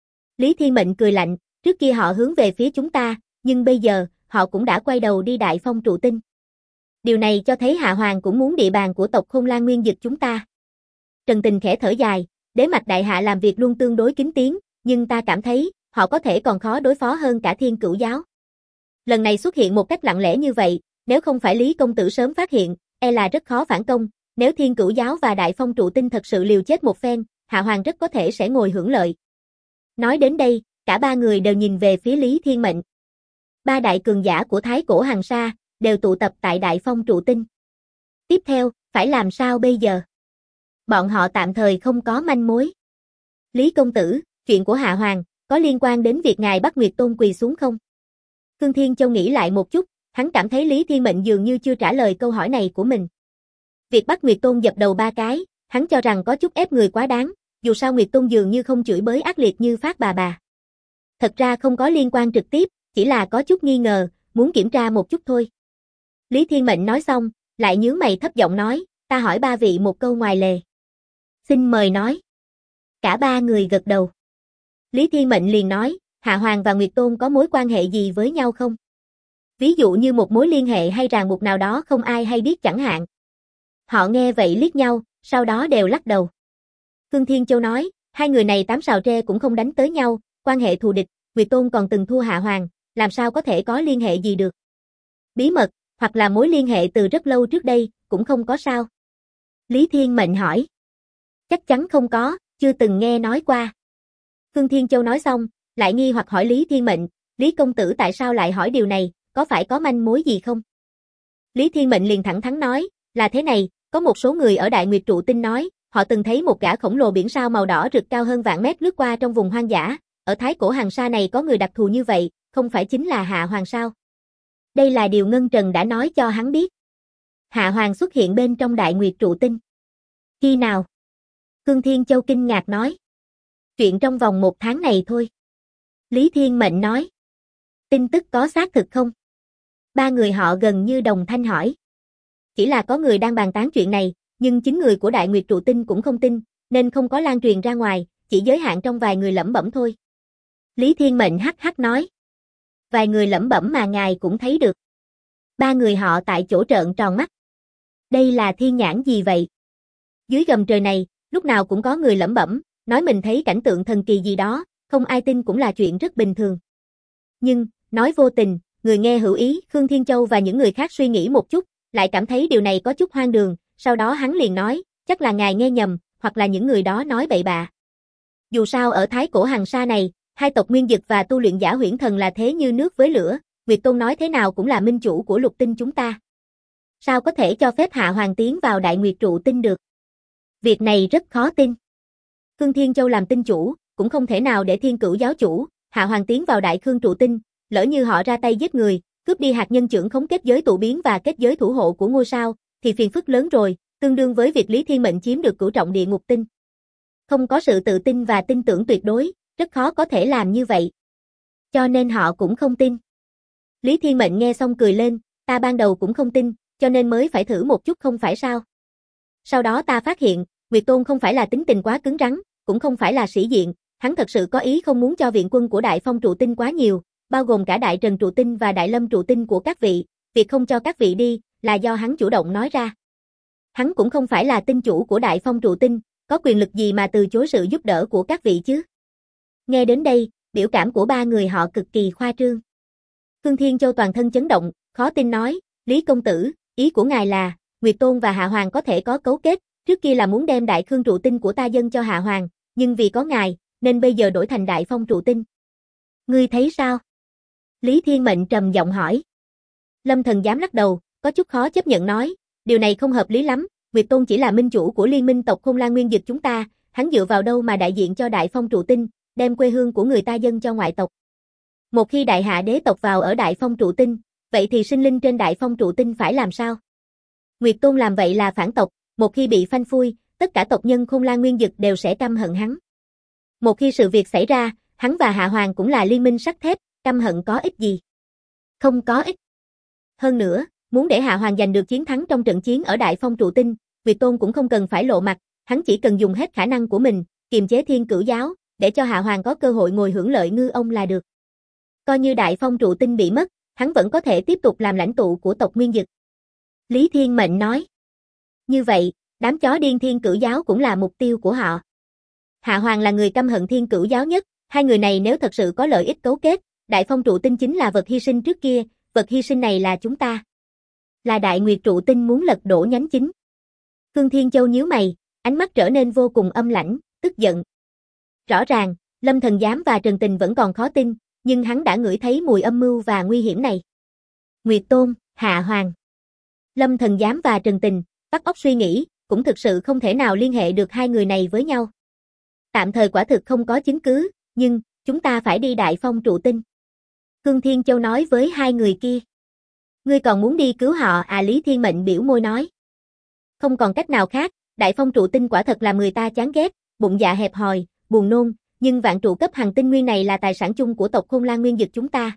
Lý Thiên Mệnh cười lạnh, trước kia họ hướng về phía chúng ta, nhưng bây giờ, họ cũng đã quay đầu đi Đại Phong trụ tinh. Điều này cho thấy Hạ Hoàng cũng muốn địa bàn của tộc Khôn Lan Nguyên Dực chúng ta. Trần Tình khẽ thở dài, đế mạch đại hạ làm việc luôn tương đối kín tiếng, nhưng ta cảm thấy, họ có thể còn khó đối phó hơn cả Thiên Cửu giáo. Lần này xuất hiện một cách lặng lẽ như vậy, nếu không phải Lý công tử sớm phát hiện, e là rất khó phản công, nếu Thiên Cửu giáo và Đại Phong trụ tinh thật sự liều chết một phen, Hạ Hoàng rất có thể sẽ ngồi hưởng lợi. Nói đến đây, cả ba người đều nhìn về phía Lý Thiên Mệnh. Ba đại cường giả của Thái Cổ Hằng Sa đều tụ tập tại Đại Phong trụ tinh. Tiếp theo, phải làm sao bây giờ? Bọn họ tạm thời không có manh mối. Lý công tử, chuyện của Hạ Hoàng có liên quan đến việc ngài bắt Nguyệt Tôn quỳ xuống không? Khương Thiên Châu nghĩ lại một chút, hắn cảm thấy Lý Thiên Mệnh dường như chưa trả lời câu hỏi này của mình. Việc bắt Nguyệt Tôn dập đầu 3 cái, hắn cho rằng có chút ép người quá đáng, dù sao Nguyệt Tôn dường như không chửi bới ác liệt như Phát bà. Thật ra không có liên quan trực tiếp, chỉ là có chút nghi ngờ, muốn kiểm tra một chút thôi. Lý Thiên Mệnh nói xong, lại nhướng mày thấp giọng nói, ta hỏi ba vị một câu ngoài lề. Xin mời nói. Cả ba người gật đầu. Lý Thiên Mệnh liền nói, Hạ Hoàng và Nguyệt Tôn có mối quan hệ gì với nhau không? Ví dụ như một mối liên hệ hay ràng buộc nào đó không ai hay biết chẳng hạn. Họ nghe vậy liếc nhau, sau đó đều lắc đầu. Khương Thiên Châu nói, hai người này tám sào tre cũng không đánh tới nhau, quan hệ thù địch, Nguyệt Tôn còn từng thua Hạ Hoàng, làm sao có thể có liên hệ gì được. Bí mật, hoặc là mối liên hệ từ rất lâu trước đây, cũng không có sao. Lý Thiên Mệnh hỏi. Chắc chắn không có, chưa từng nghe nói qua. Khương Thiên Châu nói xong, lại nghi hoặc hỏi Lý Thiên Mệnh, Lý công tử tại sao lại hỏi điều này, có phải có manh mối gì không? Lý Thiên Mệnh liền thẳng thắn nói, là thế này, có một số người ở Đại Nguyệt Trụ Tinh nói, họ từng thấy một gã khổng lồ biển sao màu đỏ rực cao hơn vạn mét lướt qua trong vùng hoang dã, ở Thái Cổ Hằng Sa này có người đặc thù như vậy, không phải chính là Hạ Hoàng sao? Đây là điều Ngân Trần đã nói cho hắn biết. Hạ Hoàng xuất hiện bên trong Đại Nguyệt Trụ Tinh. Khi nào? Khương Thiên Châu kinh ngạc nói. Chuyện trong vòng 1 tháng này thôi. Lý Thiên Mệnh nói. Tin tức có xác thực không? Ba người họ gần như đồng thanh hỏi. Chỉ là có người đang bàn tán chuyện này, nhưng chính người của Đại Nguyệt Trụ Tinh cũng không tin, nên không có lan truyền ra ngoài, chỉ giới hạn trong vài người lẩm bẩm thôi. Lý Thiên Mệnh hắc hắc nói. Vài người lẩm bẩm mà ngài cũng thấy được. Ba người họ tại chỗ trợn tròn mắt. Đây là thiên nhãn gì vậy? Dưới gầm trời này, lúc nào cũng có người lẩm bẩm, nói mình thấy cảnh tượng thần kỳ gì đó, không ai tin cũng là chuyện rất bình thường. Nhưng, nói vô tình, người nghe hữu ý, Khương Thiên Châu và những người khác suy nghĩ một chút, lại cảm thấy điều này có chút hoang đường, sau đó hắn liền nói, chắc là ngài nghe nhầm, hoặc là những người đó nói bậy bạ. Dù sao ở Thái Cổ Hằng Sa này, hai tộc Nguyên Dực và tu luyện giả Huyễn Thần là thế như nước với lửa, Nguyệt Tôn nói thế nào cũng là minh chủ của lục tinh chúng ta. Sao có thể cho phép Hạ Hoàng tiến vào Đại Nguyệt Trụ Tinh được? Việc này rất khó tin. Khương Thiên Châu làm tinh chủ, cũng không thể nào để Thiên Cửu giáo chủ, Hạ Hoàng tiến vào Đại Khương Trụ Tinh, lỡ như họ ra tay giết người, cướp đi hạt nhân trưởng khống kết giới tụ biến và kết giới thủ hộ của ngôi sao, thì phiền phức lớn rồi, tương đương với việc Lý Thiên Mệnh chiếm được cửu trọng địa ngục tinh. Không có sự tự tin và tin tưởng tuyệt đối, rất khó có thể làm như vậy. Cho nên họ cũng không tin. Lý Thiên Mệnh nghe xong cười lên, ta ban đầu cũng không tin, cho nên mới phải thử một chút không phải sao. Sau đó ta phát hiện, Nguyệt Tôn không phải là tính tình quá cứng rắn, cũng không phải là sĩ diện, hắn thật sự có ý không muốn cho viện quân của Đại Phong Trụ Tinh quá nhiều, bao gồm cả Đại Trần Trụ Tinh và Đại Lâm Trụ Tinh của các vị, việc không cho các vị đi, là do hắn chủ động nói ra. Hắn cũng không phải là tinh chủ của Đại Phong Trụ Tinh, có quyền lực gì mà từ chối sự giúp đỡ của các vị chứ? Nghe đến đây, biểu cảm của ba người họ cực kỳ khoa trương. Khương Thiên Châu toàn thân chấn động, khó tin nói, Lý công tử, ý của ngài là, Nguyệt Tôn và Hạ Hoàng có thể có cấu kết, trước kia là muốn đem Đại Khương Trụ Tinh của ta dâng cho Hạ Hoàng, nhưng vì có ngài, nên bây giờ đổi thành Đại Phong Trụ Tinh. Ngươi thấy sao? Lý Thiên Mệnh trầm giọng hỏi. Lâm Thần dám lắc đầu, có chút khó chấp nhận nói, điều này không hợp lý lắm, Nguyệt Tôn chỉ là minh chủ của liên minh tộc Khôn Lan Nguyên Dực chúng ta, hắn dựa vào đâu mà đại diện cho Đại Phong Trụ Tinh, đem quê hương của người ta dâng cho ngoại tộc. Một khi Đại Hạ đế tộc vào ở Đại Phong Trụ Tinh, vậy thì sinh linh trên Đại Phong Trụ Tinh phải làm sao? Nguyệt Tôn làm vậy là phản tộc, một khi bị phanh phui, tất cả tộc nhân Khôn Lan Nguyên Dực đều sẽ căm hận hắn. Một khi sự việc xảy ra, hắn và Hạ Hoàng cũng là liên minh sắt thép, căm hận có ích gì? Không có ích. Hơn nữa, muốn để Hạ Hoàng giành được chiến thắng trong trận chiến ở Đại Phong Trụ Tinh, Nguyệt Tôn cũng không cần phải lộ mặt, hắn chỉ cần dùng hết khả năng của mình, kiềm chế Thiên Cửu giáo, để cho Hạ Hoàng có cơ hội ngồi hưởng lợi ngư ông là được. Coi như Đại Phong Trụ Tinh bị mất, hắn vẫn có thể tiếp tục làm lãnh tụ của tộc Nguyên Dực. Lý Thiên Mệnh nói. Như vậy, đám chó điên Thiên Cửu giáo cũng là mục tiêu của họ. Hạ Hoàng là người căm hận Thiên Cửu giáo nhất, hai người này nếu thật sự có lợi ích cấu kết, Đại Phong Trụ Tinh chính là vật hy sinh trước kia, vật hy sinh này là chúng ta. Là Đại Nguyệt Trụ Tinh muốn lật đổ nhánh chính. Khương Thiên Châu nhíu mày, ánh mắt trở nên vô cùng âm lãnh, tức giận. Rõ ràng, Lâm Thần Giám và Trần Tình vẫn còn khó tin, nhưng hắn đã ngửi thấy mùi âm mưu và nguy hiểm này. Nguyệt Tôn, Hạ Hoàng. Lâm Thần Giám và Trần Tình, vắt óc suy nghĩ, cũng thực sự không thể nào liên hệ được hai người này với nhau. Tạm thời quả thực không có chứng cứ, nhưng, chúng ta phải đi Đại Phong Trụ Tinh. Khương Thiên Châu nói với hai người kia. Ngươi còn muốn đi cứu họ à? Lý Thiên Mệnh biểu môi nói. Không còn cách nào khác, Đại Phong Trụ Tinh quả thật làm người ta chán ghét, bụng dạ hẹp hòi, buồn nôn, nhưng vạn trụ cấp hành tinh nguyên này là tài sản chung của tộc Khôn Lan Nguyên Dực chúng ta.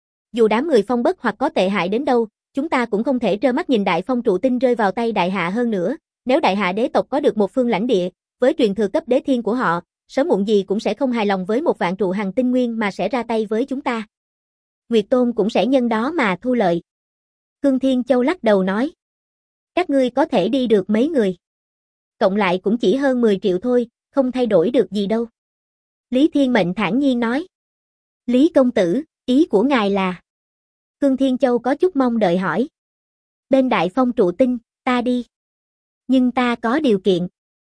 Dù đám người phong bất hoặc có tệ hại đến đâu, chúng ta cũng không thể trơ mắt nhìn Đại Phong Trụ Tinh rơi vào tay Đại Hạ hơn nữa, nếu Đại Hạ đế tộc có được một phương lãnh địa, với truyền thừa cấp đế thiên của họ, sớm muộn gì cũng sẽ không hài lòng với một vạn trụ hành tinh nguyên mà sẽ ra tay với chúng ta. Nguyệt Tôn cũng sẽ nhân đó mà thu lợi. Khương Thiên Châu lắc đầu nói. Các ngươi có thể đi được mấy người? Cộng lại cũng chỉ hơn 10 triệu thôi, không thay đổi được gì đâu. Lý Thiên Mệnh thản nhiên nói. Lý công tử, ý của ngài là? Khương Thiên Châu có chút mong đợi hỏi. Bên Đại Phong trụ tinh, ta đi. Nhưng ta có điều kiện.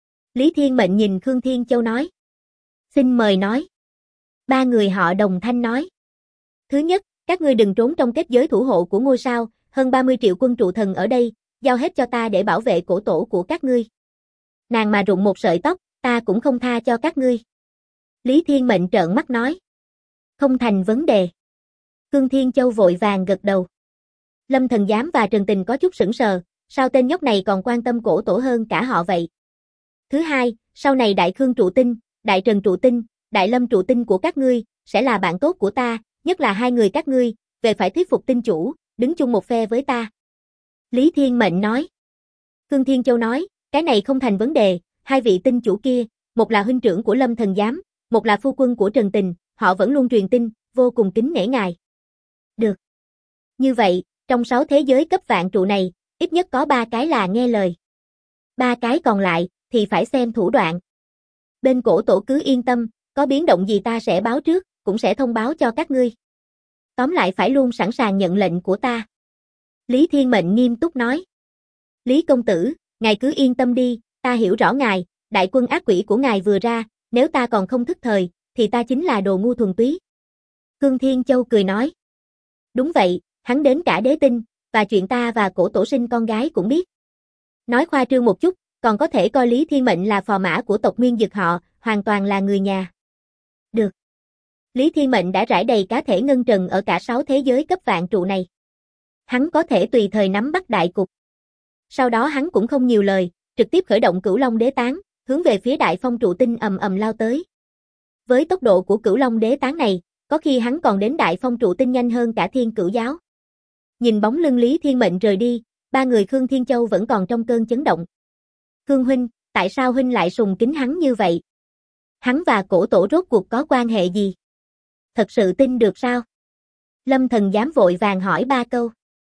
Lý Thiên Mệnh nhìn Khương Thiên Châu nói. Xin mời nói. Ba người họ đồng thanh nói. Thứ nhất, các ngươi đừng trốn trong kết giới thủ hộ của ngôi sao, hơn 30 triệu quân trụ thần ở đây, giao hết cho ta để bảo vệ cổ tổ của các ngươi. Nàng mà rụng một sợi tóc, ta cũng không tha cho các ngươi. Lý Thiên Mệnh trợn mắt nói. Không thành vấn đề. Khương Thiên Châu vội vàng gật đầu. Lâm Thần Giám và Trần Tình có chút sững sờ, sao tên nhóc này còn quan tâm cổ tổ hơn cả họ vậy? Thứ hai, sau này Đại Khương trụ tinh, Đại Trần trụ tinh, Đại Lâm trụ tinh của các ngươi, sẽ là bạn tốt của ta, nhất là hai người các ngươi, về phải thuyết phục tinh chủ, đứng chung một phe với ta. Lý Thiên Mệnh nói. Khương Thiên Châu nói, cái này không thành vấn đề, hai vị tinh chủ kia, một là huynh trưởng của Lâm Thần Giám, một là phu quân của Trần Tình, họ vẫn luôn truyền tin, vô cùng kính nể ngài. Được. Như vậy, trong 6 thế giới cấp vạn trụ này, ít nhất có 3 cái là nghe lời. 3 cái còn lại, thì phải xem thủ đoạn. Bên cổ tổ cứ yên tâm, có biến động gì ta sẽ báo trước, cũng sẽ thông báo cho các ngươi. Tóm lại phải luôn sẵn sàng nhận lệnh của ta. Lý Thiên Mệnh nghiêm túc nói. Lý công tử, ngài cứ yên tâm đi, ta hiểu rõ ngài, đại quân ác quỷ của ngài vừa ra, nếu ta còn không thức thời, thì ta chính là đồ ngu thuần túy. Khương Thiên Châu cười nói. Đúng vậy, hắn đến cả đế tinh, và chuyện ta và cổ tổ sinh con gái cũng biết. Nói khoa trương một chút, còn có thể coi Lý Thiên Mệnh là phò mã của tộc Nguyên Dực họ, hoàn toàn là người nhà. Được. Lý Thiên Mệnh đã rải đầy cá thể ngân trần ở cả 6 thế giới cấp vạn trụ này. Hắn có thể tùy thời nắm bắt đại cục. Sau đó hắn cũng không nhiều lời, trực tiếp khởi động Cửu Long Đế Tán, hướng về phía Đại Phong trụ tinh ầm ầm lao tới. Với tốc độ của Cửu Long Đế Tán này, có khi hắn còn đến Đại Phong trụ tinh nhanh hơn cả Thiên Cửu Giáo. Nhìn bóng lưng Lý Thiên Mệnh rời đi, ba người Khương Thiên Châu vẫn còn trong cơn chấn động. Khương huynh, tại sao huynh lại sùng kính hắn như vậy? Hắn và cổ tổ rốt cuộc có quan hệ gì? Thật sự tin được sao? Lâm Thần Giám vội vàng hỏi ba câu.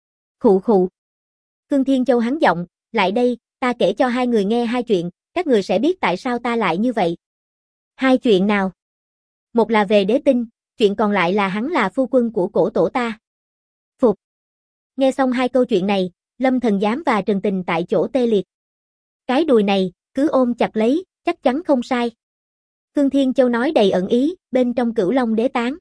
Khụ khụ. Khương Thiên Châu hắn giọng, lại đây, ta kể cho hai người nghe hai chuyện, các người sẽ biết tại sao ta lại như vậy. Hai chuyện nào? Một là về đế tinh, chuyện còn lại là hắn là phu quân của cổ tổ ta. Phục. Nghe xong hai câu chuyện này, Lâm Thần Giám và Trần Tình tại chỗ tê liệt. Cái đùi này, cứ ôm chặt lấy, chắc chắn không sai. Khương Thiên Châu nói đầy ẩn ý, bên trong Cửu Long Đế Tán.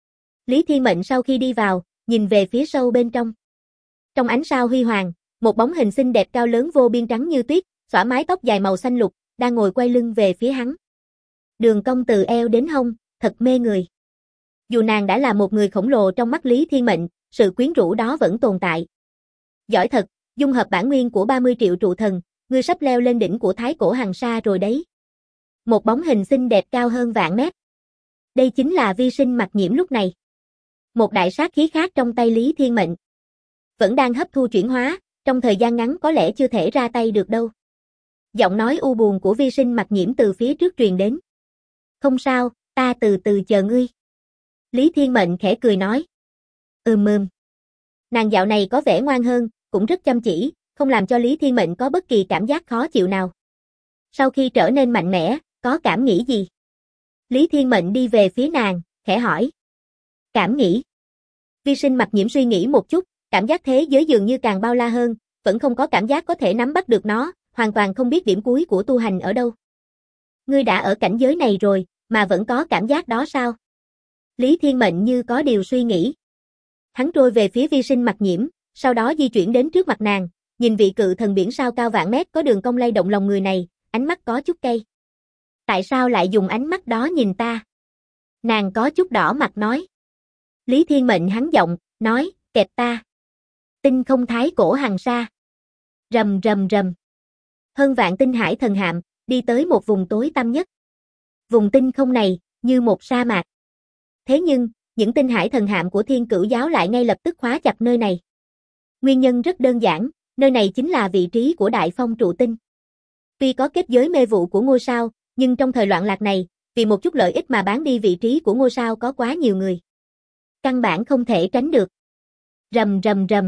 Lý Thiên Mệnh sau khi đi vào, nhìn về phía sâu bên trong. Trong ánh sao huy hoàng, một bóng hình xinh đẹp cao lớn vô biên trắng như tuyết, xõa mái tóc dài màu xanh lục, đang ngồi quay lưng về phía hắn. Đường cong từ eo đến hông, thật mê người. Dù nàng đã là một người khổng lồ trong mắt Lý Thiên Mệnh, sự quyến rũ đó vẫn tồn tại. Giỏi thật, dung hợp bản nguyên của 30 triệu trụ thần, ngươi sắp leo lên đỉnh của Thái Cổ Hằng Sa rồi đấy. Một bóng hình xinh đẹp cao hơn vạn mét. Đây chính là Vi Sinh Mặc Nhiễm lúc này. Một đại sát khí khác trong tay Lý Thiên Mệnh. Vẫn đang hấp thu chuyển hóa, trong thời gian ngắn có lẽ chưa thể ra tay được đâu. Giọng nói u buồn của Vi Sinh Mặc Nhiễm từ phía trước truyền đến. Không sao, ta từ từ chờ ngươi. Lý Thiên Mệnh khẽ cười nói. Ừm. Nàng dạo này có vẻ ngoan hơn, cũng rất chăm chỉ, không làm cho Lý Thiên Mệnh có bất kỳ cảm giác khó chịu nào. Sau khi trở nên mạnh mẽ, có cảm nghĩ gì? Lý Thiên Mệnh đi về phía nàng, khẽ hỏi. Cảm nghĩ? Vi Sinh Mặc Nhiễm suy nghĩ một chút, cảm giác thế giới dường như càng bao la hơn, vẫn không có cảm giác có thể nắm bắt được nó, hoàn toàn không biết điểm cuối của tu hành ở đâu. Ngươi đã ở cảnh giới này rồi, mà vẫn có cảm giác đó sao? Lý Thiên Mệnh như có điều suy nghĩ. Hắn trôi về phía Vi Sinh Mặc Nhiễm, sau đó di chuyển đến trước mặt nàng, nhìn vị cự thần biển sao cao vạn mét có đường cong lay động lòng người này, ánh mắt có chút cay. Tại sao lại dùng ánh mắt đó nhìn ta? Nàng có chút đỏ mặt nói. Lý Thiên Mệnh hắn giọng, nói, kẹp ta. Tinh không Thái Cổ Hằng Sa. Rầm rầm rầm. Hơn vạn tinh hải thần hạm, đi tới một vùng tối tăm nhất. Vùng tinh không này, như một sa mạc. Thế nhưng, những tinh hải thần hạm của Thiên Cửu Giáo lại ngay lập tức khóa chặt nơi này. Nguyên nhân rất đơn giản, nơi này chính là vị trí của Đại Phong trụ tinh. Tuy có kết giới mê vụ của ngôi sao, nhưng trong thời loạn lạc này, vì một chút lợi ích mà bán đi vị trí của ngôi sao có quá nhiều người. căn bản không thể tránh được. Rầm rầm rầm.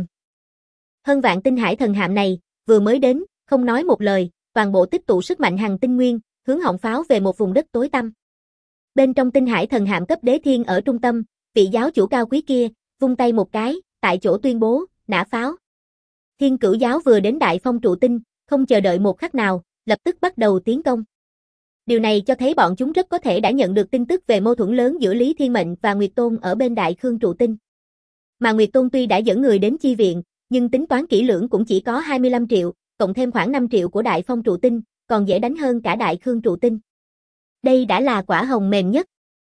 Hơn vạn tinh hải thần hạm này, vừa mới đến, không nói một lời, toàn bộ tích tụ sức mạnh hằng tinh nguyên, hướng họng pháo về một vùng đất tối tăm. Bên trong tinh hải thần hạm cấp đế thiên ở trung tâm, vị giáo chủ cao quý kia, vung tay một cái, tại chỗ tuyên bố, nã pháo. Thiên Cửu giáo vừa đến Đại Phong trụ tinh, không chờ đợi một khắc nào, lập tức bắt đầu tiến công. Điều này cho thấy bọn chúng rất có thể đã nhận được tin tức về mâu thuẫn lớn giữa Lý Thiên Mệnh và Nguyệt Tôn ở bên Đại Khương trụ tinh. Mà Nguyệt Tôn tuy đã dẫn người đến chi viện, nhưng tính toán kỹ lưỡng cũng chỉ có 25 triệu, cộng thêm khoảng 5 triệu của Đại Phong trụ tinh, còn dễ đánh hơn cả Đại Khương trụ tinh. Đây đã là quả hồng mềm nhất.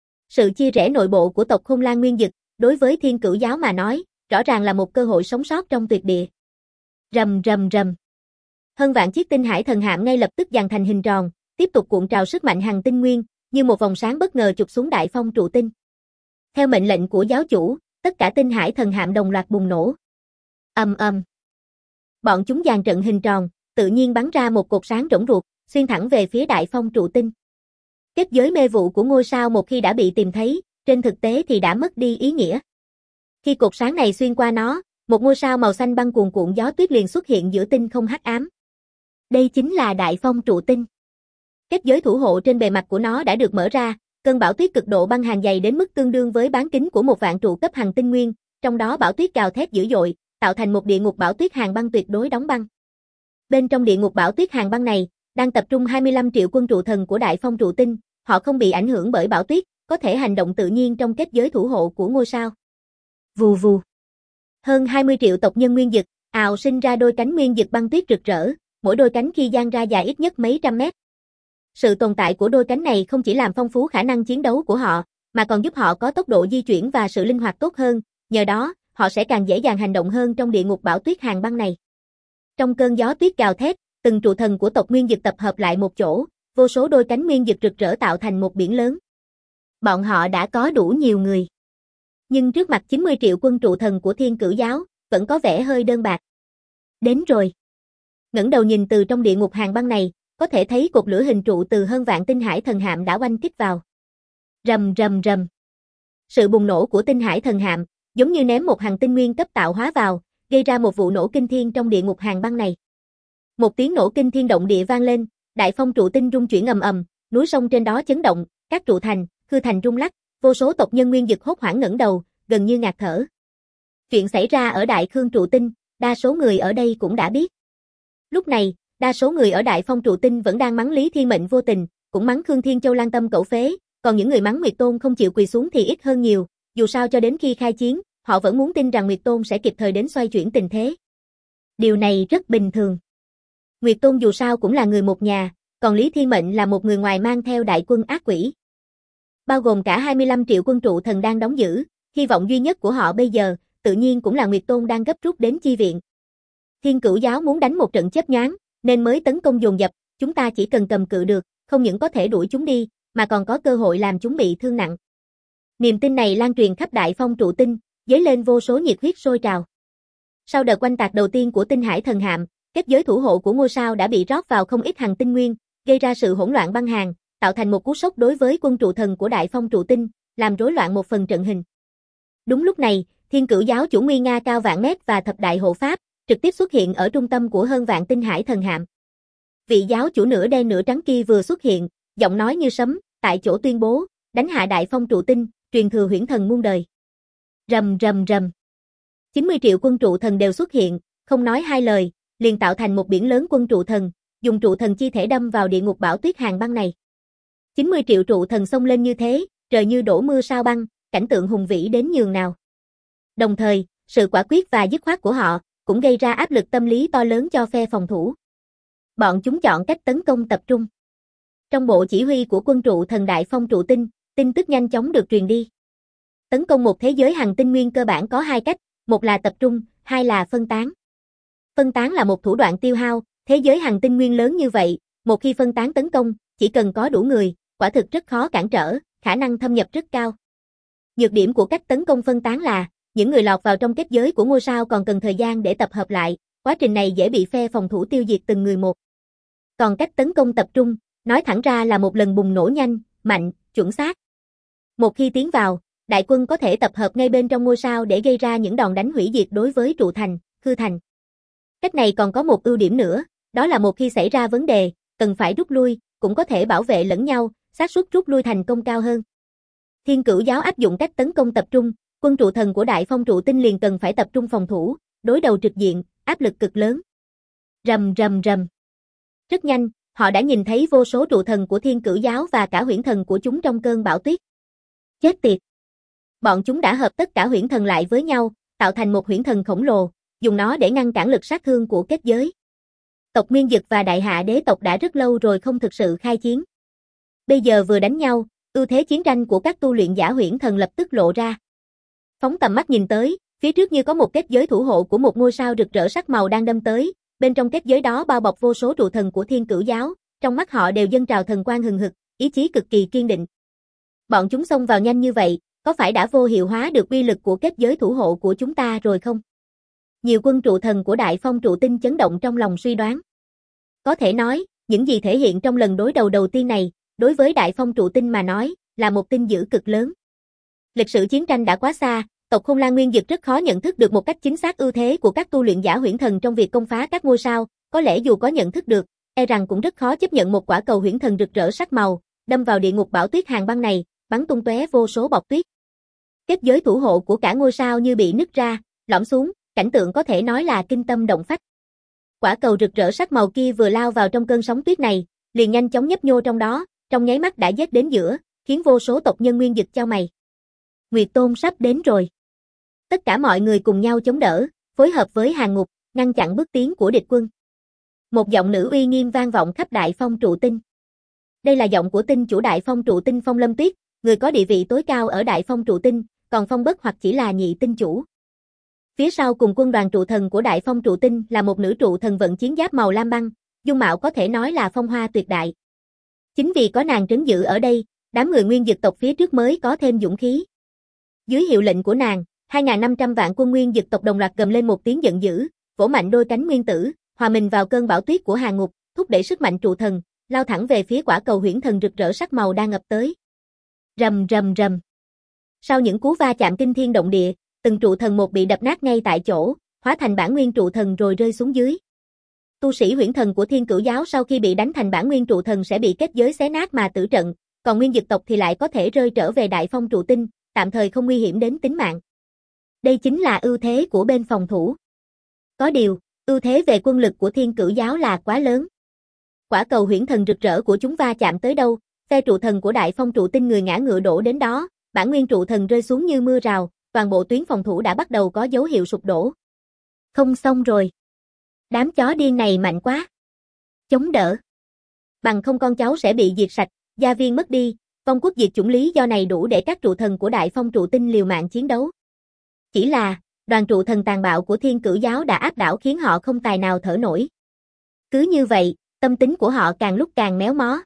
Sự chia rẽ nội bộ của tộc Khôn Lang Nguyên Dực, đối với Thiên Cửu giáo mà nói, rõ ràng là một cơ hội sống sót trong tuyệt địa. Rầm rầm rầm. Hơn vạn chiếc tinh hải thần hạm ngay lập tức dàn thành hình tròn, tiếp tục cuộn trào sức mạnh hằng tinh nguyên, như một vòng sáng bất ngờ chụp xuống Đại Phong trụ tinh. Theo mệnh lệnh của giáo chủ, tất cả tinh hải thần hạm đồng loạt bùng nổ. Ầm ầm. Bọn chúng dàn trận hình tròn, tự nhiên bắn ra một cột sáng rỗng ruột, xuyên thẳng về phía Đại Phong trụ tinh. Kết giới mê vụ của ngôi sao một khi đã bị tìm thấy, trên thực tế thì đã mất đi ý nghĩa. Khi cột sáng này xuyên qua nó, một ngôi sao màu xanh băng cuồn cuộn gió tuyết liền xuất hiện giữa tinh không hắc ám. Đây chính là Đại Phong trụ tinh. Kết giới thủ hộ trên bề mặt của nó đã được mở ra, cơn bão tuyết cực độ băng hàn dày đến mức tương đương với bán kính của một vạn trụ cấp hằng tinh nguyên, trong đó bão tuyết gào thét dữ dội, tạo thành một địa ngục bão tuyết hàn băng tuyệt đối đóng băng. Bên trong địa ngục bão tuyết hàn băng này, đang tập trung 25 triệu quân trụ thần của Đại Phong trụ tinh, họ không bị ảnh hưởng bởi bão tuyết, có thể hành động tự nhiên trong kết giới thủ hộ của ngôi sao. Vù vù. Hơn 20 triệu tộc nhân nguyên dực, ào sinh ra đôi cánh nguyên dực băng tuyết rực rỡ, mỗi đôi cánh khi dang ra dài ít nhất mấy trăm mét. Sự tồn tại của đôi cánh này không chỉ làm phong phú khả năng chiến đấu của họ, mà còn giúp họ có tốc độ di chuyển và sự linh hoạt tốt hơn, nhờ đó, họ sẽ càng dễ dàng hành động hơn trong địa ngục bão tuyết hàn băng này. Trong cơn gió tuyết gào thét, từng trụ thần của tộc nguyên dực tập hợp lại một chỗ, vô số đôi cánh nguyên dực rực rỡ tạo thành một biển lớn. Bọn họ đã có đủ nhiều người. Nhưng trước mặt 90 triệu quân trụ thần của Thiên Cửu giáo, vẫn có vẻ hơi đơn bạc. Đến rồi. Ngẩng đầu nhìn từ trong địa ngục hàn băng này, có thể thấy cột lửa hình trụ từ hơn vạn tinh hải thần hạm đã oanh kích vào. Rầm rầm rầm. Sự bùng nổ của tinh hải thần hạm, giống như ném một hằng tinh nguyên cấp tạo hóa vào, gây ra một vụ nổ kinh thiên trong địa ngục hàn băng này. Một tiếng nổ kinh thiên động địa vang lên, Đại Phong trụ tinh rung chuyển ầm ầm, núi sông trên đó chấn động, các trụ thành, khư thành rung lắc, vô số tộc nhân nguyên dực hốt hoảng ngẩng đầu, gần như ngạt thở. Chuyện xảy ra ở Đại Khương trụ tinh, đa số người ở đây cũng đã biết. Lúc này, đa số người ở Đại Phong trụ tinh vẫn đang mắng Lý Thiên Mệnh vô tình, cũng mắng Khương Thiên Châu Lan Tâm cẩu phế, còn những người mắng Nguyệt Tôn không chịu quỳ xuống thì ít hơn nhiều, dù sao cho đến khi khai chiến, họ vẫn muốn tin rằng Nguyệt Tôn sẽ kịp thời đến xoay chuyển tình thế. Điều này rất bình thường. Nguyệt Tôn dù sao cũng là người một nhà, còn Lý Thiên Mệnh là một người ngoài mang theo đại quân ác quỷ. Bao gồm cả 25 triệu quân trụ thần đang đóng giữ, hy vọng duy nhất của họ bây giờ, tự nhiên cũng là Nguyệt Tôn đang gấp rút đến chi viện. Thiên Cửu giáo muốn đánh một trận chớp nhoáng, nên mới tấn công dồn dập, chúng ta chỉ cần cầm cự được, không những có thể đuổi chúng đi, mà còn có cơ hội làm chúng bị thương nặng. Niềm tin này lan truyền khắp Đại Phong trụ tinh, dấy lên vô số nhiệt huyết sôi trào. Sau đợt oanh tạc đầu tiên của tinh hải thần hạm, kết giới thủ hộ của ngôi sao đã bị rót vào không ít hằng tinh nguyên, gây ra sự hỗn loạn băng hàn, tạo thành một cú sốc đối với quân trụ thần của Đại Phong trụ tinh, làm rối loạn một phần trận hình. Đúng lúc này, Thiên Cửu giáo chủ nguy nga cao vạn mét và thập đại hộ pháp, trực tiếp xuất hiện ở trung tâm của hơn vạn tinh hải thần hạm. Vị giáo chủ nửa đen nửa trắng kia vừa xuất hiện, giọng nói như sấm, tại chỗ tuyên bố, đánh hạ Đại Phong trụ tinh, truyền thừa huyễn thần muôn đời. Rầm rầm rầm. 90 triệu quân trụ thần đều xuất hiện, không nói hai lời, liền tạo thành một biển lớn quân trụ thần, dùng trụ thần chi thể đâm vào địa ngục bão tuyết hàn băng này. 90 triệu trụ thần xông lên như thế, trời như đổ mưa sao băng, cảnh tượng hùng vĩ đến nhường nào. Đồng thời, sự quả quyết và dứt khoát của họ cũng gây ra áp lực tâm lý to lớn cho phe phòng thủ. Bọn chúng chọn cách tấn công tập trung. Trong bộ chỉ huy của quân trụ thần Đại Phong trụ tinh, tin tức nhanh chóng được truyền đi. Tấn công một thế giới hằng tinh nguyên cơ bản có hai cách, một là tập trung, hai là phân tán. Phân tán là một thủ đoạn tiêu hao, thế giới hằng tinh nguyên lớn như vậy, một khi phân tán tấn công, chỉ cần có đủ người, quả thực rất khó cản trở, khả năng thâm nhập rất cao. Nhược điểm của cách tấn công phân tán là, những người lọt vào trong kết giới của ngôi sao còn cần thời gian để tập hợp lại, quá trình này dễ bị phe phòng thủ tiêu diệt từng người một. Còn cách tấn công tập trung, nói thẳng ra là một lần bùng nổ nhanh, mạnh, chuẩn xác. Một khi tiến vào, Đại quân có thể tập hợp ngay bên trong ngôi sao để gây ra những đòn đánh hủy diệt đối với trụ thành, hư thành. Cách này còn có một ưu điểm nữa, đó là một khi xảy ra vấn đề, cần phải rút lui, cũng có thể bảo vệ lẫn nhau, xác suất rút lui thành công cao hơn. Thiên Cửu giáo áp dụng cách tấn công tập trung, quân trụ thần của Đại Phong trụ tinh liền cần phải tập trung phòng thủ, đối đầu trực diện, áp lực cực lớn. Rầm rầm rầm. Rất nhanh, họ đã nhìn thấy vô số trụ thần của Thiên Cửu giáo và cả huyễn thần của chúng trong cơn bão tuyết. Chết tiệt. Bọn chúng đã hợp tất cả huyễn thần lại với nhau, tạo thành một huyễn thần khổng lồ, dùng nó để ngăn cản lực sát thương của kết giới. Tộc Nguyên Dực và Đại Hạ đế tộc đã rất lâu rồi không thực sự khai chiến. Bây giờ vừa đánh nhau, ưu thế chiến tranh của các tu luyện giả huyễn thần lập tức lộ ra. Phóng tầm mắt nhìn tới, phía trước như có một kết giới thủ hộ của một ngôi sao rực rỡ sắc màu đang đâm tới, bên trong kết giới đó bao bọc vô số trụ thần của Thiên Cửu giáo, trong mắt họ đều dâng trào thần quang hừng hực, ý chí cực kỳ kiên định. Bọn chúng xông vào nhanh như vậy, có phải đã vô hiệu hóa được uy lực của kết giới thủ hộ của chúng ta rồi không? Nhiều quân trụ thần của Đại Phong trụ tinh chấn động trong lòng suy đoán. Có thể nói, những gì thể hiện trong lần đối đầu đầu tiên này, đối với Đại Phong trụ tinh mà nói, là một tin dữ cực lớn. Lịch sử chiến tranh đã quá xa, tộc Khôn Lang Nguyên Dực rất khó nhận thức được một cách chính xác ưu thế của các tu luyện giả huyễn thần trong việc công phá các ngôi sao, có lẽ dù có nhận thức được, e rằng cũng rất khó chấp nhận một quả cầu huyễn thần rực rỡ sắc màu, đâm vào địa ngục bão tuyết hàng băng này, bắn tung tóe vô số bọt tuyết. Kết giới thủ hộ của cả ngôi sao như bị nứt ra, lõm xuống, cảnh tượng có thể nói là kinh tâm động phách. Quả cầu rực rỡ sắc màu kia vừa lao vào trong cơn sóng tuyết này, liền nhanh chóng nhấp nhô trong đó, trong nháy mắt đã giết đến giữa, khiến vô số tộc nhân Nguyên Dực chau mày. Nguyệt Tôn sắp đến rồi. Tất cả mọi người cùng nhau chống đỡ, phối hợp với hàng ngục, ngăn chặn bước tiến của địch quân. Một giọng nữ uy nghiêm vang vọng khắp Đại Phong trụ tinh. Đây là giọng của tinh chủ Đại Phong trụ tinh Phong Lâm Tuyết, người có địa vị tối cao ở Đại Phong trụ tinh, còn Phong Bất hoặc chỉ là nhị tinh chủ. Phía sau cùng quân đoàn trụ thần của Đại Phong trụ tinh là một nữ trụ thần vận chiến giáp màu lam băng, dung mạo có thể nói là phong hoa tuyệt đại. Chính vì có nàng trấn giữ ở đây, đám người Nguyên Dực tộc phía trước mới có thêm dũng khí. Dưới hiệu lệnh của nàng, 2.500 vạn quân Nguyên Dực tộc đồng loạt gầm lên một tiếng giận dữ, vỗ mạnh đôi cánh nguyên tử, hòa mình vào cơn bão tuyết của hàng ngục, thúc đẩy sức mạnh trụ thần, lao thẳng về phía quả cầu huyễn thần rực rỡ sắc màu đang ập tới. Rầm rầm rầm. Sau những cú va chạm kinh thiên động địa, từng trụ thần một bị đập nát ngay tại chỗ, hóa thành bản nguyên trụ thần rồi rơi xuống dưới. Tu sĩ huyễn thần của Thiên Cửu giáo sau khi bị đánh thành bản nguyên trụ thần sẽ bị kết giới xé nát mà tử trận, còn Nguyên Dực tộc thì lại có thể rơi trở về Đại Phong trụ tinh, tạm thời không nguy hiểm đến tính mạng. Đây chính là ưu thế của bên phòng thủ. Có điều, ưu thế về quân lực của Thiên Cửu giáo là quá lớn. Quả cầu huyễn thần rực rỡ của chúng va chạm tới đâu, phe trụ thần của Đại Phong trụ tinh người ngã ngựa đổ đến đó, bản nguyên trụ thần rơi xuống như mưa rào, toàn bộ tuyến phòng thủ đã bắt đầu có dấu hiệu sụp đổ. Không xong rồi. Đám chó điên này mạnh quá. Chống đỡ. Bằng không con cháu sẽ bị diệt sạch, gia viên mất đi, vong quốc diệt chủng lý do này đủ để các trụ thần của Đại Phong trụ tinh liều mạng chiến đấu. Chỉ là, đoàn trụ thần tàn bạo của Thiên Cửu giáo đã áp đảo khiến họ không tài nào thở nổi. Cứ như vậy, tâm tính của họ càng lúc càng méo mó.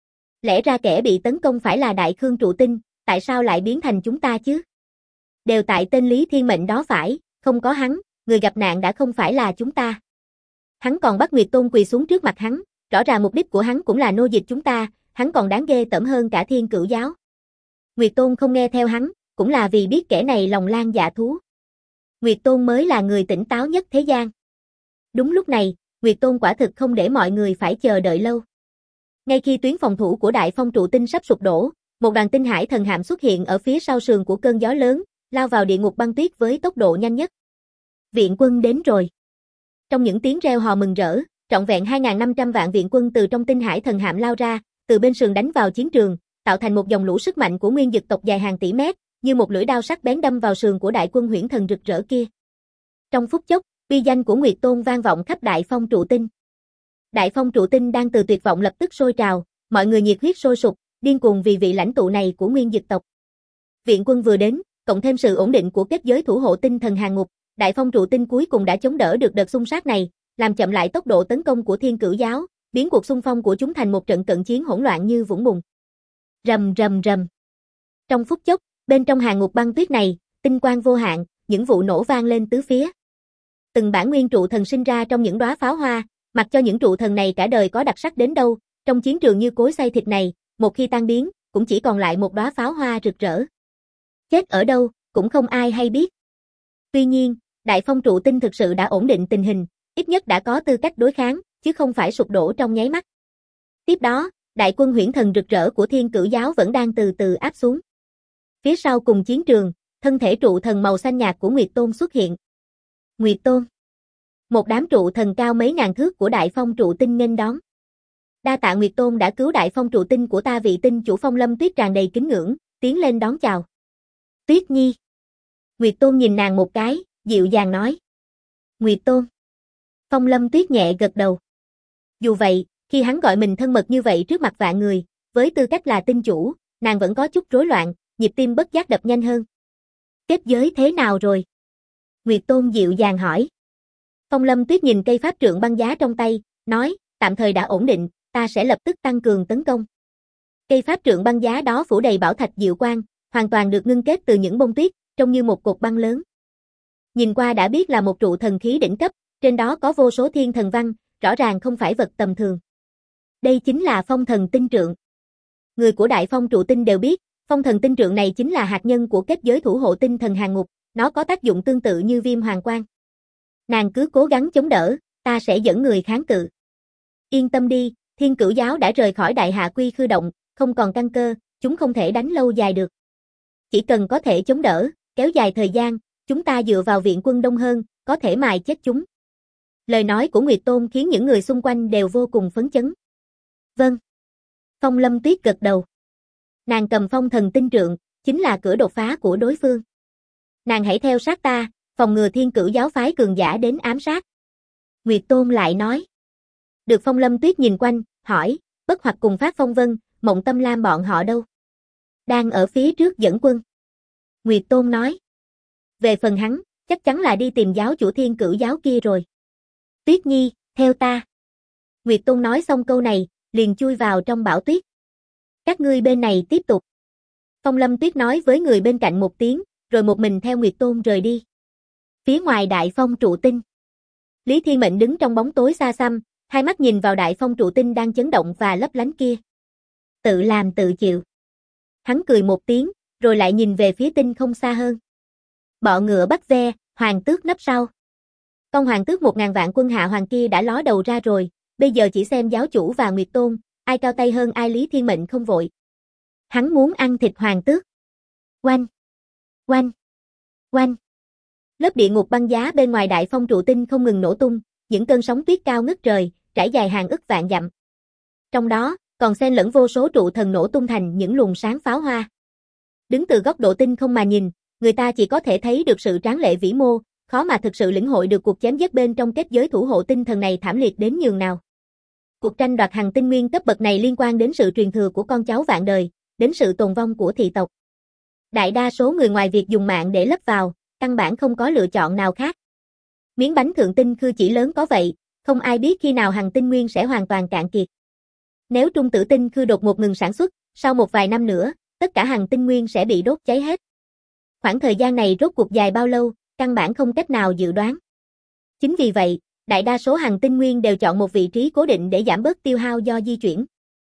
Lẽ ra kẻ bị tấn công phải là Đại Khương trụ tinh, tại sao lại biến thành chúng ta chứ? Đều tại tên Lý Thiên Mệnh đó phải, không có hắn, người gặp nạn đã không phải là chúng ta. Hắn còn bắt Nguyệt Tôn quỳ xuống trước mặt hắn, rõ ràng mục đích của hắn cũng là nô dịch chúng ta, hắn còn đáng ghê tởm hơn cả Thiên Cửu giáo. Nguyệt Tôn không nghe theo hắn, cũng là vì biết kẻ này lòng lang dạ thú. Nguyệt Tôn mới là người tỉnh táo nhất thế gian. Đúng lúc này, Nguyệt Tôn quả thực không để mọi người phải chờ đợi lâu. Ngay khi tuyến phòng thủ của Đại Phong trụ tinh sắp sụp đổ, một đoàn tinh hải thần hạm xuất hiện ở phía sau sườn của cơn gió lớn, lao vào địa ngục băng tuyết với tốc độ nhanh nhất. Viện quân đến rồi. Trong những tiếng reo hò mừng rỡ, trọn vẹn 2.500 vạn viện quân từ trong tinh hải thần hạm lao ra, từ bên sườn đánh vào chiến trường, tạo thành một dòng lũ sức mạnh của Nguyên Dực tộc dài hàng tỷ mét, như một lưỡi đao sắc bén đâm vào sườn của đại quân huyễn thần rực rỡ kia. Trong phút chốc, uy danh của Nguyệt Tôn vang vọng khắp Đại Phong trụ tinh. Đại Phong trụ tinh đang từ tuyệt vọng lập tức sôi trào, mọi người nhiệt huyết sôi sục, điên cuồng vì vị lãnh tụ này của Nguyên Dực tộc. Viện quân vừa đến, cộng thêm sự ổn định của kết giới thủ hộ tinh thần hàng ngục, Đại Phong trụ tinh cuối cùng đã chống đỡ được đợt xung sát này, làm chậm lại tốc độ tấn công của Thiên Cửu giáo, biến cuộc xung phong của chúng thành một trận cận chiến hỗn loạn như vũng bùn. Rầm rầm rầm. Trong phút chốc, bên trong hàng ngục băng tuyết này, tinh quang vô hạn, những vụ nổ vang lên tứ phía. Từng bản nguyên trụ thần sinh ra trong những đóa pháo hoa, mặc cho những trụ thần này cả đời có đặc sắc đến đâu, trong chiến trường như cối xay thịt này, một khi tan biến, cũng chỉ còn lại một đóa pháo hoa rực rỡ. Chết ở đâu, cũng không ai hay biết. Tuy nhiên, Đại Phong trụ tinh thực sự đã ổn định tình hình, ít nhất đã có tư cách đối kháng, chứ không phải sụp đổ trong nháy mắt. Tiếp đó, đại quân huyễn thần rực rỡ của Thiên Cửu giáo vẫn đang từ từ áp xuống. Phía sau cùng chiến trường, thân thể trụ thần màu xanh nhạt của Nguyệt Tôn xuất hiện. Nguyệt Tôn. Một đám trụ thần cao mấy ngàn thước của Đại Phong trụ tinh nghênh đón. Đa tạ Nguyệt Tôn đã cứu Đại Phong trụ tinh của ta, vị tinh chủ Phong Lâm Tuyết tràn đầy kính ngưỡng, tiến lên đón chào. Tuyết Nhi. Nguyệt Tôn nhìn nàng một cái, dịu dàng nói. Nguyệt Tôn. Phong Lâm Tuyết nhẹ gật đầu. Dù vậy, khi hắn gọi mình thân mật như vậy trước mặt vạn người, với tư cách là tinh chủ, nàng vẫn có chút rối loạn, nhịp tim bất giác đập nhanh hơn. Kết giới thế nào rồi? Nguyệt Tôn dịu dàng hỏi. Phong Lâm Tuyết nhìn cây pháp trượng băng giá trong tay, nói, tạm thời đã ổn định, ta sẽ lập tức tăng cường tấn công. Cây pháp trượng băng giá đó phủ đầy bảo thạch diệu quang, hoàn toàn được ngưng kết từ những bông tuyết, trông như một cột băng lớn. Nhìn qua đã biết là một trụ thần khí đỉnh cấp, trên đó có vô số thiên thần văn, rõ ràng không phải vật tầm thường. Đây chính là phong thần tinh trượng. Người của Đại Phong trụ tinh đều biết, phong thần tinh trượng này chính là hạt nhân của kết giới thủ hộ tinh thần hàng ngục, nó có tác dụng tương tự như viêm hoàng quang. Nàng cứ cố gắng chống đỡ, ta sẽ dẫn người kháng cự. Yên tâm đi, Thiên Cửu giáo đã rời khỏi Đại Hạ Quy Khư động, không còn căn cơ, chúng không thể đánh lâu dài được. Chỉ cần có thể chống đỡ, kéo dài thời gian, chúng ta dựa vào viện quân đông hơn, có thể mài chết chúng. Lời nói của Nguyệt Tôn khiến những người xung quanh đều vô cùng phấn chấn. Vâng. Phong Lâm Tuyết gật đầu. Nàng cầm phong thần tinh trượng, chính là cửa đột phá của đối phương. Nàng hãy theo sát ta, phòng ngừa Thiên Cửu giáo phái cường giả đến ám sát. Nguyệt Tôn lại nói. Được. Phong Lâm Tuyết nhìn quanh, hỏi, Bất Hoặc cùng Phát Phong Vân, Mộng Tâm Lam bọn họ đâu? Đang ở phía trước dẫn quân. Nguyệt Tôn nói. Về phần hắn, chắc chắn là đi tìm giáo chủ Thiên Cửu giáo kia rồi. Tuyết Nhi, theo ta. Nguyệt Tôn nói xong câu này, liền chui vào trong bão tuyết. Các ngươi bên này tiếp tục. Phong Lâm Tuyết nói với người bên cạnh một tiếng, rồi một mình theo Nguyệt Tôn rời đi. Phía ngoài Đại Phong trụ tinh. Lý Thiên Mệnh đứng trong bóng tối xa xăm, hai mắt nhìn vào Đại Phong trụ tinh đang chấn động và lấp lánh kia. Tự làm tự chịu. Hắn cười một tiếng, rồi lại nhìn về phía tinh không xa hơn. Bọ ngựa bắt ve, hoàng tước nấp sau. Con hoàng tước 1000 vạn quân hạ hoàng kia đã ló đầu ra rồi, bây giờ chỉ xem giáo chủ và Nguyệt Tôn, ai cao tay hơn ai. Lý Thiên Mệnh không vội. Hắn muốn ăn thịt hoàng tước. Oanh! Oanh! Oanh! Lớp địa ngục băng giá bên ngoài Đại Phong trụ tinh không ngừng nổ tung, những cơn sóng tuyết cao ngất trời, trải dài hàng ức vạn dặm. Trong đó, còn xen lẫn vô số trụ thần nổ tung thành những luồng sáng pháo hoa. Đứng từ góc độ tinh không mà nhìn, người ta chỉ có thể thấy được sự tráng lệ vĩ mô, khó mà thực sự lĩnh hội được cuộc chém giết bên trong kết giới thủ hộ tinh thần này thảm liệt đến nhường nào. Cuộc tranh đoạt hàng tinh nguyên cấp bậc này liên quan đến sự truyền thừa của con cháu vạn đời, đến sự tồn vong của thị tộc. Đại đa số người ngoài việc dùng mạng để lấp vào, căn bản không có lựa chọn nào khác. Miếng bánh thượng tinh khư chỉ lớn có vậy, không ai biết khi nào hàng tinh nguyên sẽ hoàn toàn cạn kiệt. Nếu trung tử tinh khư đột ngột ngừng sản xuất, sau một vài năm nữa, tất cả hàng tinh nguyên sẽ bị đốt cháy hết. Khoảng thời gian này rốt cuộc dài bao lâu, căn bản không cách nào dự đoán. Chính vì vậy, đại đa số hàng tinh nguyên đều chọn một vị trí cố định để giảm bớt tiêu hao do di chuyển.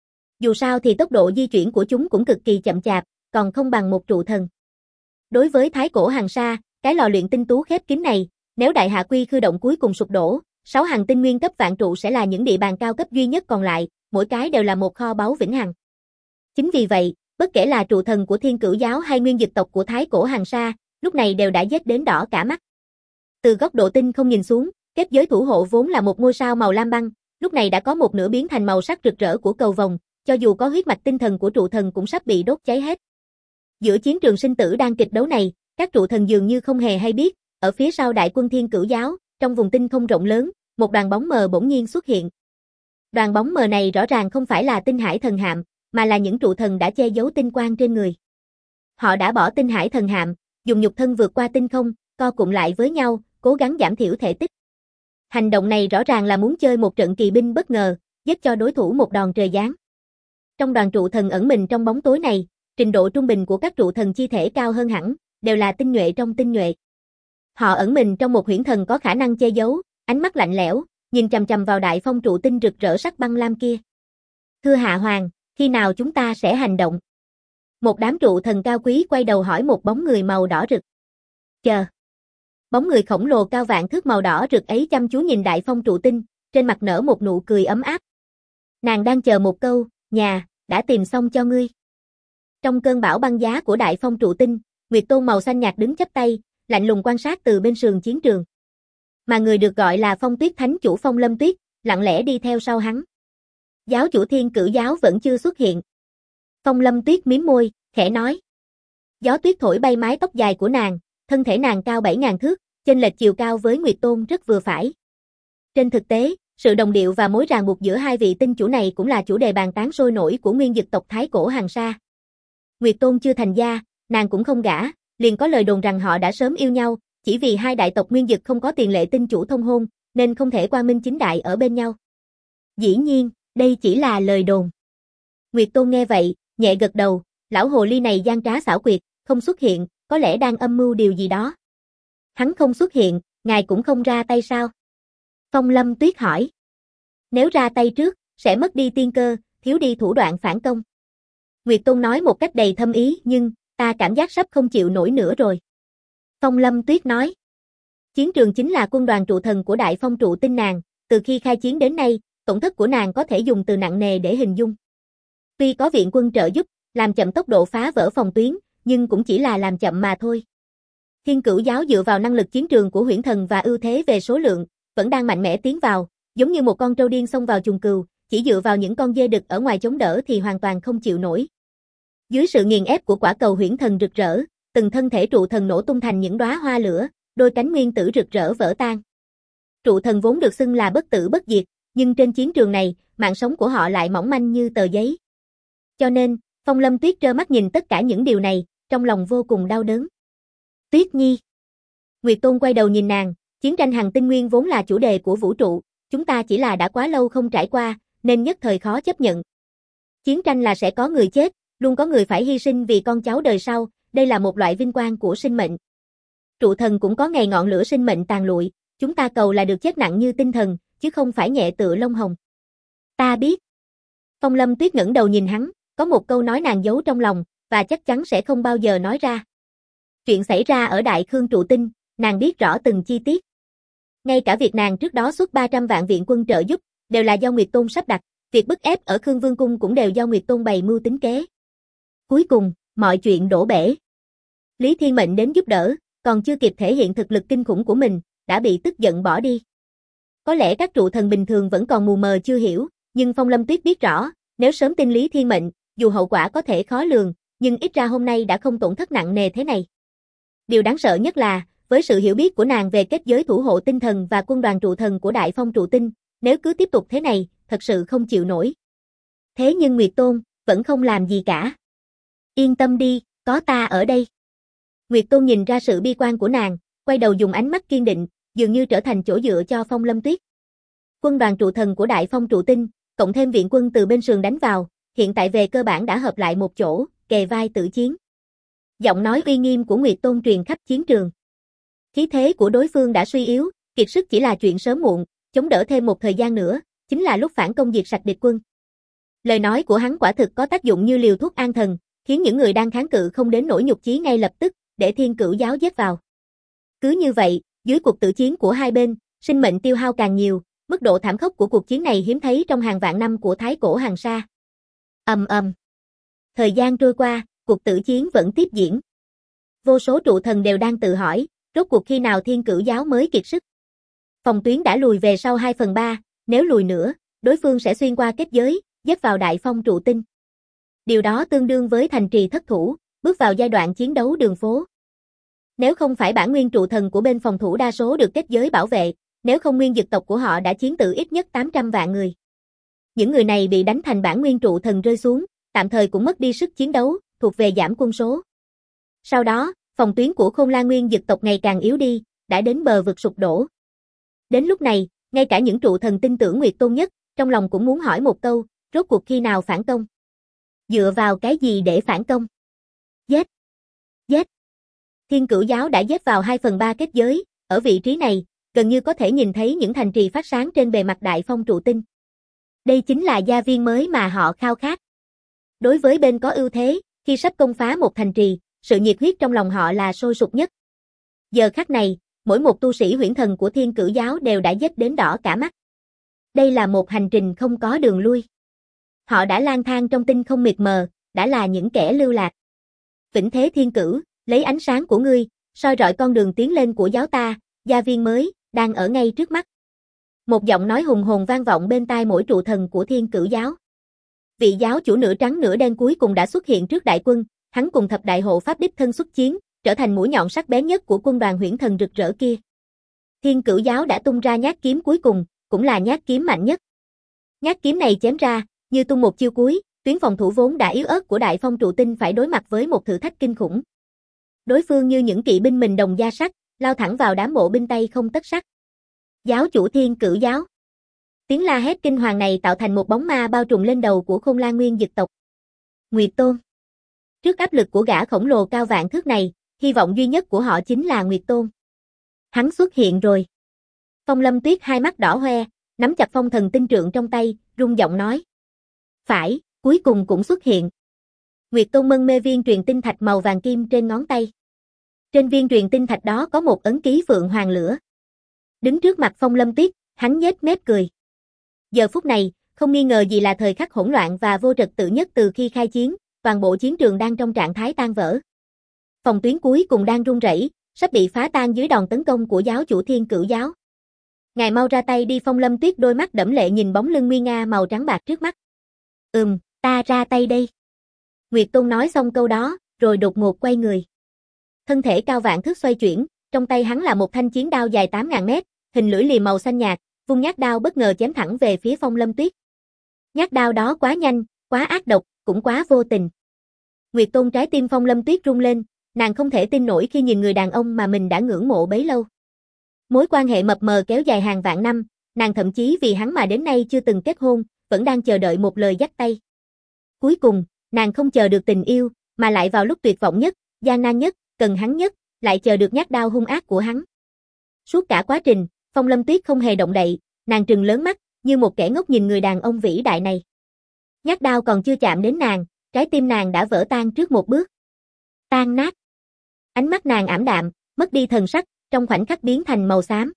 Dù sao thì tốc độ di chuyển của chúng cũng cực kỳ chậm chạp, còn không bằng một trụ thần. Đối với thái cổ hàng sa, cái lò luyện tinh tú khép kín này, nếu Đại Hạ Quy Khư động cuối cùng sụp đổ, 6 hàng tinh nguyên cấp vạn trụ sẽ là những địa bàn cao cấp duy nhất còn lại, mỗi cái đều là một kho báu vĩnh hằng. Chính vì vậy, bất kể là trụ thần của Thiên Cửu giáo hay nguyên dực tộc của thái cổ hàng sa, lúc này đều đã giết đến đỏ cả mắt. Từ góc độ tinh không nhìn xuống, kết giới thủ hộ vốn là một ngôi sao màu lam băng, lúc này đã có một nửa biến thành màu sắc rực rỡ của cầu vồng, cho dù có huyết mạch tinh thần của trụ thần cũng sắp bị đốt cháy hết. Giữa chiến trường sinh tử đang kịch đấu này, các trụ thần dường như không hề hay biết, ở phía sau đại quân Thiên Cửu giáo, trong vùng tinh không rộng lớn, một đoàn bóng mờ bỗng nhiên xuất hiện. Đoàn bóng mờ này rõ ràng không phải là tinh hải thần hạm, mà là những trụ thần đã che giấu tinh quang trên người. Họ đã bỏ tinh hải thần hạm, dùng nhục thân vượt qua tinh không, co cụm lại với nhau, cố gắng giảm thiểu thể tích. Hành động này rõ ràng là muốn chơi một trận kỳ binh bất ngờ, giết cho đối thủ một đòn trời giáng. Trong đoàn trụ thần ẩn mình trong bóng tối này, trình độ trung bình của các trụ thần chi thể cao hơn hẳn, đều là tinh nhuệ trong tinh nhuệ. Họ ẩn mình trong một huyễn thần có khả năng che giấu, ánh mắt lạnh lẽo, nhìn chằm chằm vào Đại Phong trụ tinh rực rỡ sắc băng lam kia. Thưa Hạ Hoàng, khi nào chúng ta sẽ hành động? Một đám trụ thần cao quý quay đầu hỏi một bóng người màu đỏ rực. Chờ. Bóng người khổng lồ cao vạn thước màu đỏ rực ấy chăm chú nhìn Đại Phong trụ tinh, trên mặt nở một nụ cười ấm áp. Nàng đang chờ một câu, nhà, đã tìm xong cho ngươi. Trong cơn bão băng giá của Đại Phong trụ tinh, Nguyệt Tôn màu xanh nhạt đứng chắp tay, lạnh lùng quan sát từ bên sườn chiến trường. Mà người được gọi là Phong Tuyết Thánh chủ Phong Lâm Tuyết, lặng lẽ đi theo sau hắn. Giáo chủ Thiên Cửu giáo vẫn chưa xuất hiện. Phong Lâm Tuyết mím môi, khẽ nói. Gió tuyết thổi bay mái tóc dài của nàng, thân thể nàng cao 7.000 thước, chênh lệch chiều cao với Nguyệt Tôn rất vừa phải. Trên thực tế, sự đồng điệu và mối ràng buộc giữa hai vị tinh chủ này cũng là chủ đề bàn tán sôi nổi của nguyên dực tộc Thái Cổ Hàn Sa. Nguyệt Tôn chưa thành gia, nàng cũng không gả, liền có lời đồn rằng họ đã sớm yêu nhau, chỉ vì hai đại tộc nguyên dực không có tiền lệ tinh chủ thông hôn, nên không thể quang minh chính đại ở bên nhau. Dĩ nhiên, đây chỉ là lời đồn. Nguyệt Tôn nghe vậy, nhẹ gật đầu, lão hồ ly này gian trá xảo quyệt, không xuất hiện, có lẽ đang âm mưu điều gì đó. Hắn không xuất hiện, ngài cũng không ra tay sao? Phong Lâm Tuyết hỏi. Nếu ra tay trước, sẽ mất đi tiên cơ, thiếu đi thủ đoạn phản công. Nguyệt Tôn nói một cách đầy thâm ý, nhưng, ta cảm giác sắp không chịu nổi nữa rồi. Phong Lâm Tuyết nói. Chiến trường chính là quân đoàn trụ thần của Đại Phong trụ tinh nàng, từ khi khai chiến đến nay, tổn thất của nàng có thể dùng từ nặng nề để hình dung. Tuy có viện quân trợ giúp, làm chậm tốc độ phá vỡ phòng tuyến, nhưng cũng chỉ là làm chậm mà thôi. Thiên Cửu giáo dựa vào năng lực chiến trường của Huyễn Thần và ưu thế về số lượng, vẫn đang mạnh mẽ tiến vào, giống như một con trâu điên xông vào chuồng cừu, chỉ dựa vào những con dê đực ở ngoài chống đỡ thì hoàn toàn không chịu nổi. Dưới sự nghiền ép của quả cầu Huyễn Thần rực rỡ, từng thân thể trụ thần nổ tung thành những đóa hoa lửa, đôi cánh nguyên tử rực rỡ vỡ tan. Trụ thần vốn được xưng là bất tử bất diệt, nhưng trên chiến trường này, mạng sống của họ lại mỏng manh như tờ giấy. Cho nên, Phong Lâm Tuyết trơ mắt nhìn tất cả những điều này, trong lòng vô cùng đau đớn. Tuyết Nhi. Nguyệt Tôn quay đầu nhìn nàng, chiến tranh hành tinh nguyên vốn là chủ đề của vũ trụ, chúng ta chỉ là đã quá lâu không trải qua, nên nhất thời khó chấp nhận. Chiến tranh là sẽ có người chết, luôn có người phải hy sinh vì con cháu đời sau, đây là một loại vinh quang của sinh mệnh. Trụ thần cũng có ngày ngọn lửa sinh mệnh tàn lụi, chúng ta cầu là được chết nặng như tinh thần, chứ không phải nhẹ tựa lông hồng. Ta biết. Phong Lâm Tuyết ngẩng đầu nhìn hắn, có một câu nói nàng giấu trong lòng, và chắc chắn sẽ không bao giờ nói ra. Chuyện xảy ra ở Đại Khương trụ tinh, nàng biết rõ từng chi tiết. Ngay cả việc nàng trước đó xuất 300 vạn viện quân trợ giúp, đều là do Nguyệt Tôn sắp đặt, việc bức ép ở Khương Vương Cung cũng đều do Nguyệt Tôn bày mưu tính kế. Cuối cùng, mọi chuyện đổ bể. Lý Thiên Mệnh đến giúp đỡ, còn chưa kịp thể hiện thực lực kinh khủng của mình, đã bị tức giận bỏ đi. Có lẽ các trụ thần bình thường vẫn còn mù mờ chưa hiểu, nhưng Phong Lâm Tuyết biết rõ, nếu sớm tin Lý Thiên Mệnh, dù hậu quả có thể khó lường, nhưng ít ra hôm nay đã không tổn thất nặng nề thế này. Điều đáng sợ nhất là, với sự hiểu biết của nàng về kết giới thủ hộ tinh thần và quân đoàn trụ thần của Đại Phong trụ tinh, nếu cứ tiếp tục thế này, thật sự không chịu nổi. Thế nhưng Nguyệt Tôn, vẫn không làm gì cả. Yên tâm đi, có ta ở đây. Nguyệt Tôn nhìn ra sự bi quan của nàng, quay đầu dùng ánh mắt kiên định, dường như trở thành chỗ dựa cho Phong Lâm Tuyết. Quân đoàn trụ thần của Đại Phong trụ tinh, cộng thêm viện quân từ bên sườn đánh vào, hiện tại về cơ bản đã hợp lại một chỗ, kề vai tự chiến. Giọng nói uy nghiêm của Nguyệt Tôn truyền khắp chiến trường. Khí thế của đối phương đã suy yếu, kiệt sức chỉ là chuyện sớm muộn, chống đỡ thêm một thời gian nữa, chính là lúc phản công diệt sạch địch quân. Lời nói của hắn quả thực có tác dụng như liều thuốc an thần, khiến những người đang kháng cự không đến nỗi nhục chí ngay lập tức, để Thiên Cửu giáo giết vào. Cứ như vậy, dưới cuộc tử chiến của hai bên, sinh mệnh tiêu hao càng nhiều, mức độ thảm khốc của cuộc chiến này hiếm thấy trong hàng vạn năm của Thái Cổ Hàn Sa. Ầm ầm. Thời gian trôi qua, cuộc tử chiến vẫn tiếp diễn. Vô số trụ thần đều đang tự hỏi, rốt cuộc khi nào Thiên Cửu giáo mới kiệt sức. Phòng tuyến đã lùi về sau 2/3, nếu lùi nữa, đối phương sẽ xuyên qua kết giới, giết vào Đại Phong trụ tinh. Điều đó tương đương với thành trì thất thủ, bước vào giai đoạn chiến đấu đường phố. Nếu không phải bản nguyên trụ thần của bên phòng thủ đa số được kết giới bảo vệ, nếu không nguyên dực tộc của họ đã chiến tử ít nhất 800 vạn người. Những người này bị đánh thành bản nguyên trụ thần rơi xuống, tạm thời cũng mất đi sức chiến đấu, thuộc về giảm quân số. Sau đó, phòng tuyến của Khôn La nguyên dực tộc ngày càng yếu đi, đã đến bờ vực sụp đổ. Đến lúc này, ngay cả những trụ thần tin tưởng Nguyệt Tôn nhất, trong lòng cũng muốn hỏi một câu, rốt cuộc khi nào phản công? Dựa vào cái gì để phản công? Giết! Giết! Thiên Cửu giáo đã giết vào 2/3 kết giới, ở vị trí này, gần như có thể nhìn thấy những thành trì phát sáng trên bề mặt Đại Phong trụ tinh. Đây chính là gia viên mới mà họ khao khát. Đối với bên có ưu thế, Khi sắp công phá một thành trì, sự nhiệt huyết trong lòng họ là sôi sục nhất. Giờ khắc này, mỗi một tu sĩ huyễn thần của Thiên Cửu giáo đều đã dết đến đỏ cả mắt. Đây là một hành trình không có đường lui. Họ đã lang thang trong tinh không mịt mờ, đã là những kẻ lưu lạc. Vĩnh thế Thiên Cửu, lấy ánh sáng của ngươi, soi rọi con đường tiến lên của giáo ta, gia viên mới, đang ở ngay trước mắt. Một giọng nói hùng hồn vang vọng bên tai mỗi trụ thần của Thiên Cửu giáo. Vị giáo chủ nửa trắng nửa đen cuối cùng đã xuất hiện trước đại quân, hắn cùng thập đại hộ pháp đích thân xuất chiến, trở thành mũi nhọn sắc bén nhất của quân đoàn huyễn thần rực rỡ kia. Thiên Cửu giáo đã tung ra nhát kiếm cuối cùng, cũng là nhát kiếm mạnh nhất. Nhát kiếm này chém ra, như tung một chiêu cuối, tuyến phòng thủ vốn đã yếu ớt của Đại Phong trụ tinh phải đối mặt với một thử thách kinh khủng. Đối phương như những kỵ binh mình đồng da sắt, lao thẳng vào đám bộ binh tay không tất sắt. Giáo chủ Thiên Cửu giáo. Tiếng la hét kinh hoàng này tạo thành một bóng ma bao trùm lên đầu của Khôn La Nguyên Dực tộc. Nguyệt Tôn. Trước áp lực của gã khổng lồ cao vạn thước này, hy vọng duy nhất của họ chính là Nguyệt Tôn. Hắn xuất hiện rồi. Phong Lâm Tuyết hai mắt đỏ hoe, nắm chặt phong thần tinh trượng trong tay, rung giọng nói. Phải, cuối cùng cũng xuất hiện. Nguyệt Tôn mân mê viên truyền tinh thạch màu vàng kim trên ngón tay. Trên viên truyền tinh thạch đó có một ấn ký phượng hoàng lửa. Đứng trước mặt Phong Lâm Tuyết, hắn nhếch mép cười. Giờ phút này, không nghi ngờ gì là thời khắc hỗn loạn và vô trật tự nhất từ khi khai chiến, toàn bộ chiến trường đang trong trạng thái tan vỡ. Phòng tuyến cuối cùng đang rung rẩy, sắp bị phá tan dưới đòn tấn công của giáo chủ Thiên Cửu giáo. Ngài mau ra tay đi. Phong Lâm Tuyết đôi mắt đẫm lệ nhìn bóng lưng nguy nga màu trắng bạc trước mắt. Ta ra tay đây. Nguyệt Tôn nói xong câu đó, rồi đột ngột quay người. Thân thể cao vạn thước xoay chuyển, trong tay hắn là một thanh chiến đao dài 8.000 mét, hình lưỡi liềm màu xanh nhạt, vung nhát đao bất ngờ chém thẳng về phía Phong Lâm Tuyết. Nhát đao đó quá nhanh, quá ác độc, cũng quá vô tình. Nguyệt Tôn trái tim Phong Lâm Tuyết rung lên, nàng không thể tin nổi khi nhìn người đàn ông mà mình đã ngưỡng mộ bấy lâu. Mối quan hệ mập mờ kéo dài hàng vạn năm, nàng thậm chí vì hắn mà đến nay chưa từng kết hôn, vẫn đang chờ đợi một lời dắt tay. Cuối cùng, nàng không chờ được tình yêu, mà lại vào lúc tuyệt vọng nhất, gian nan nhất, cần hắn nhất, lại chờ được nhát đao hung ác của hắn. Suốt cả quá trình, Phong Lâm Tuyết không hề động đậy, nàng trừng lớn mắt, như một kẻ ngốc nhìn người đàn ông vĩ đại này. Nhát đao còn chưa chạm đến nàng, trái tim nàng đã vỡ tan trước một bước. Tan nát. Ánh mắt nàng ảm đạm, mất đi thần sắc, trong khoảnh khắc biến thành màu xám.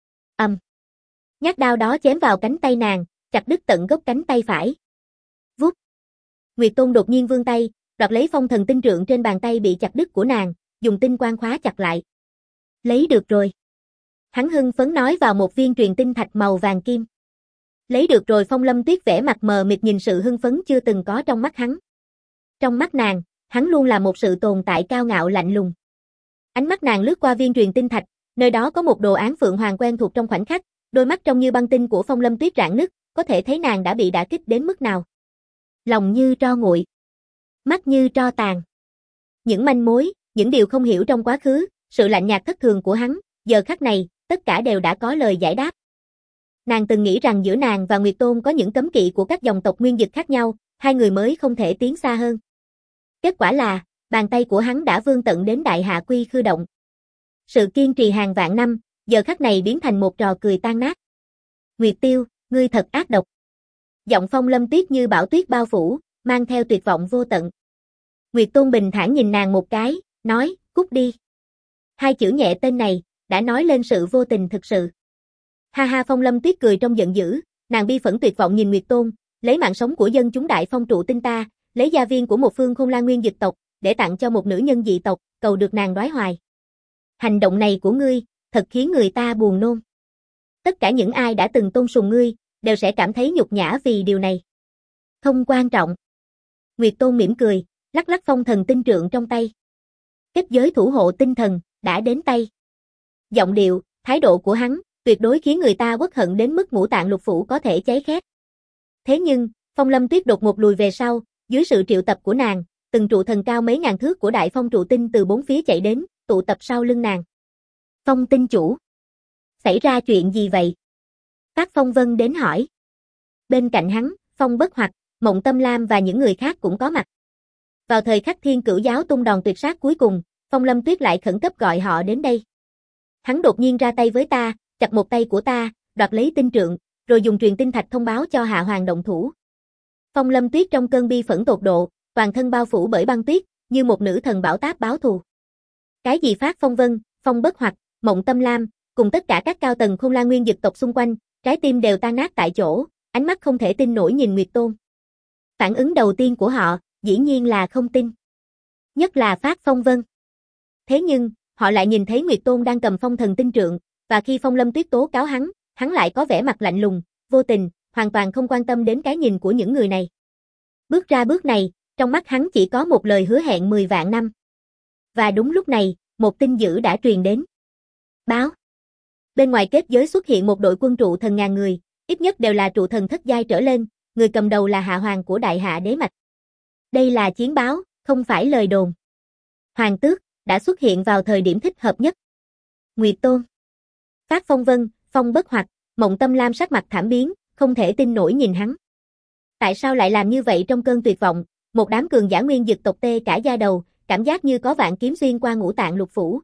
Nhát đao đó chém vào cánh tay nàng, chặt đứt tận gốc cánh tay phải. Vút. Nguyệt Tôn đột nhiên vươn tay, đoạt lấy phong thần tinh trượng trên bàn tay bị chặt đứt của nàng, dùng tinh quang khóa chặt lại. Lấy được rồi. Hắn hưng phấn nói vào một viên truyền tinh thạch màu vàng kim. Lấy được rồi. Phong Lâm Tuyết vẻ mặt mờ mịt nhìn sự hưng phấn chưa từng có trong mắt hắn. Trong mắt nàng, hắn luôn là một sự tồn tại cao ngạo lạnh lùng. Ánh mắt nàng lướt qua viên truyền tinh thạch, nơi đó có một đồ án phượng hoàng quen thuộc trong khoảnh khắc, đôi mắt trông như băng tinh của Phong Lâm Tuyết rạn nứt, có thể thấy nàng đã bị đả kích đến mức nào. Lòng như tro nguội, mắt như tro tàn. Những manh mối, những điều không hiểu trong quá khứ, sự lạnh nhạt thất thường của hắn, giờ khắc này, tất cả đều đã có lời giải đáp. Nàng từng nghĩ rằng giữa nàng và Nguyệt Tôn có những cấm kỵ của các dòng tộc nguyên dực khác nhau, hai người mới không thể tiến xa hơn. Kết quả là, bàn tay của hắn đã vươn tận đến Đại Hạ Quy Khư động. Sự kiên trì hàng vạn năm, giờ khắc này biến thành một trò cười tan nát. Nguyệt Tiêu, ngươi thật ác độc. Giọng Phong Lâm Tuyết như bão tuyết bao phủ, mang theo tuyệt vọng vô tận. Nguyệt Tôn bình thản nhìn nàng một cái, nói, cút đi. Hai chữ nhẹ tên này, đã nói lên sự vô tình thực sự. Ha ha. Phong Lâm Tuyết cười trong giận dữ, nàng bi phẫn tuyệt vọng nhìn Nguyệt Tôn, lấy mạng sống của dân chúng Đại Phong trụ tinh ta, lấy gia viên của một phương Khôn La Nguyên Dực tộc, để tặng cho một nữ nhân dị tộc, cầu được nàng đoái hoài. Hành động này của ngươi, thật khiến người ta buồn nôn. Tất cả những ai đã từng tôn sùng ngươi, đều sẽ cảm thấy nhục nhã vì điều này. Không quan trọng. Nguyệt Tôn mỉm cười, lắc lắc phong thần tinh trượng trong tay. Kết giới thủ hộ tinh thần, đã đến tay. Giọng điệu, thái độ của hắn, tuyệt đối khiến người ta uất hận đến mức ngũ tạng lục phủ có thể cháy khét. Thế nhưng, Phong Lâm Tuyết đột ngột lùi về sau, dưới sự triệu tập của nàng, từng trụ thần cao mấy ngàn thước của Đại Phong trụ tinh từ bốn phía chạy đến, tụ tập sau lưng nàng. Phong tinh chủ. Xảy ra chuyện gì vậy? Tác Phong Vân đến hỏi. Bên cạnh hắn, Phong Bất Hoặc, Mộng Tâm Lam và những người khác cũng có mặt. Vào thời khắc Thiên Cửu giáo tung đòn tuyệt sát cuối cùng, Phong Lâm Tuyết lại khẩn cấp gọi họ đến đây. Hắn đột nhiên ra tay với ta, chặt một tay của ta, đoạt lấy tinh trượng, rồi dùng truyền tinh thạch thông báo cho Hạ Hoàng động thủ. Phong Lâm Tuyết trong cơn bi phẫn tột độ, toàn thân bao phủ bởi băng tuyết, như một nữ thần bão táp báo thù. Cái gì Phát Phong Vân, Phong Bất Hoặc, Mộng Tâm Lam, cùng tất cả các cao tầng Khôn La Nguyên Dực tộc xung quanh, trái tim đều tan nát tại chỗ, ánh mắt không thể tin nổi nhìn Nguyệt Tôn. Phản ứng đầu tiên của họ, dĩ nhiên là không tin. Nhất là Phát Phong Vân. Thế nhưng, họ lại nhìn thấy Nguyệt Tôn đang cầm phong thần tinh trượng, và khi Phong Lâm Tuyết tố cáo hắn lại có vẻ mặt lạnh lùng, vô tình, hoàn toàn không quan tâm đến cái nhìn của những người này. Bước ra bước này, trong mắt hắn chỉ có một lời hứa hẹn 10 vạn năm. Và đúng lúc này, một tin dữ đã truyền đến. Báo. Bên ngoài kết giới xuất hiện một đội quân trụ thần ngàn người, ít nhất đều là trụ thần thất giai trở lên, người cầm đầu là hạ hoàng của Đại Hạ Đế Mạch. Đây là chiến báo, không phải lời đồn. Hoàng tước đã xuất hiện vào thời điểm thích hợp nhất. Nguyệt Tôn. Phát Phong Vân, Phong Bất Hoặc, Mộng Tâm Lam sắc mặt thảm biến, không thể tin nổi nhìn hắn. Tại sao lại làm như vậy trong cơn tuyệt vọng, một đám cường giả nguyên dực tộc tê cả da đầu, cảm giác như có vạn kiếm xuyên qua ngũ tạng lục phủ.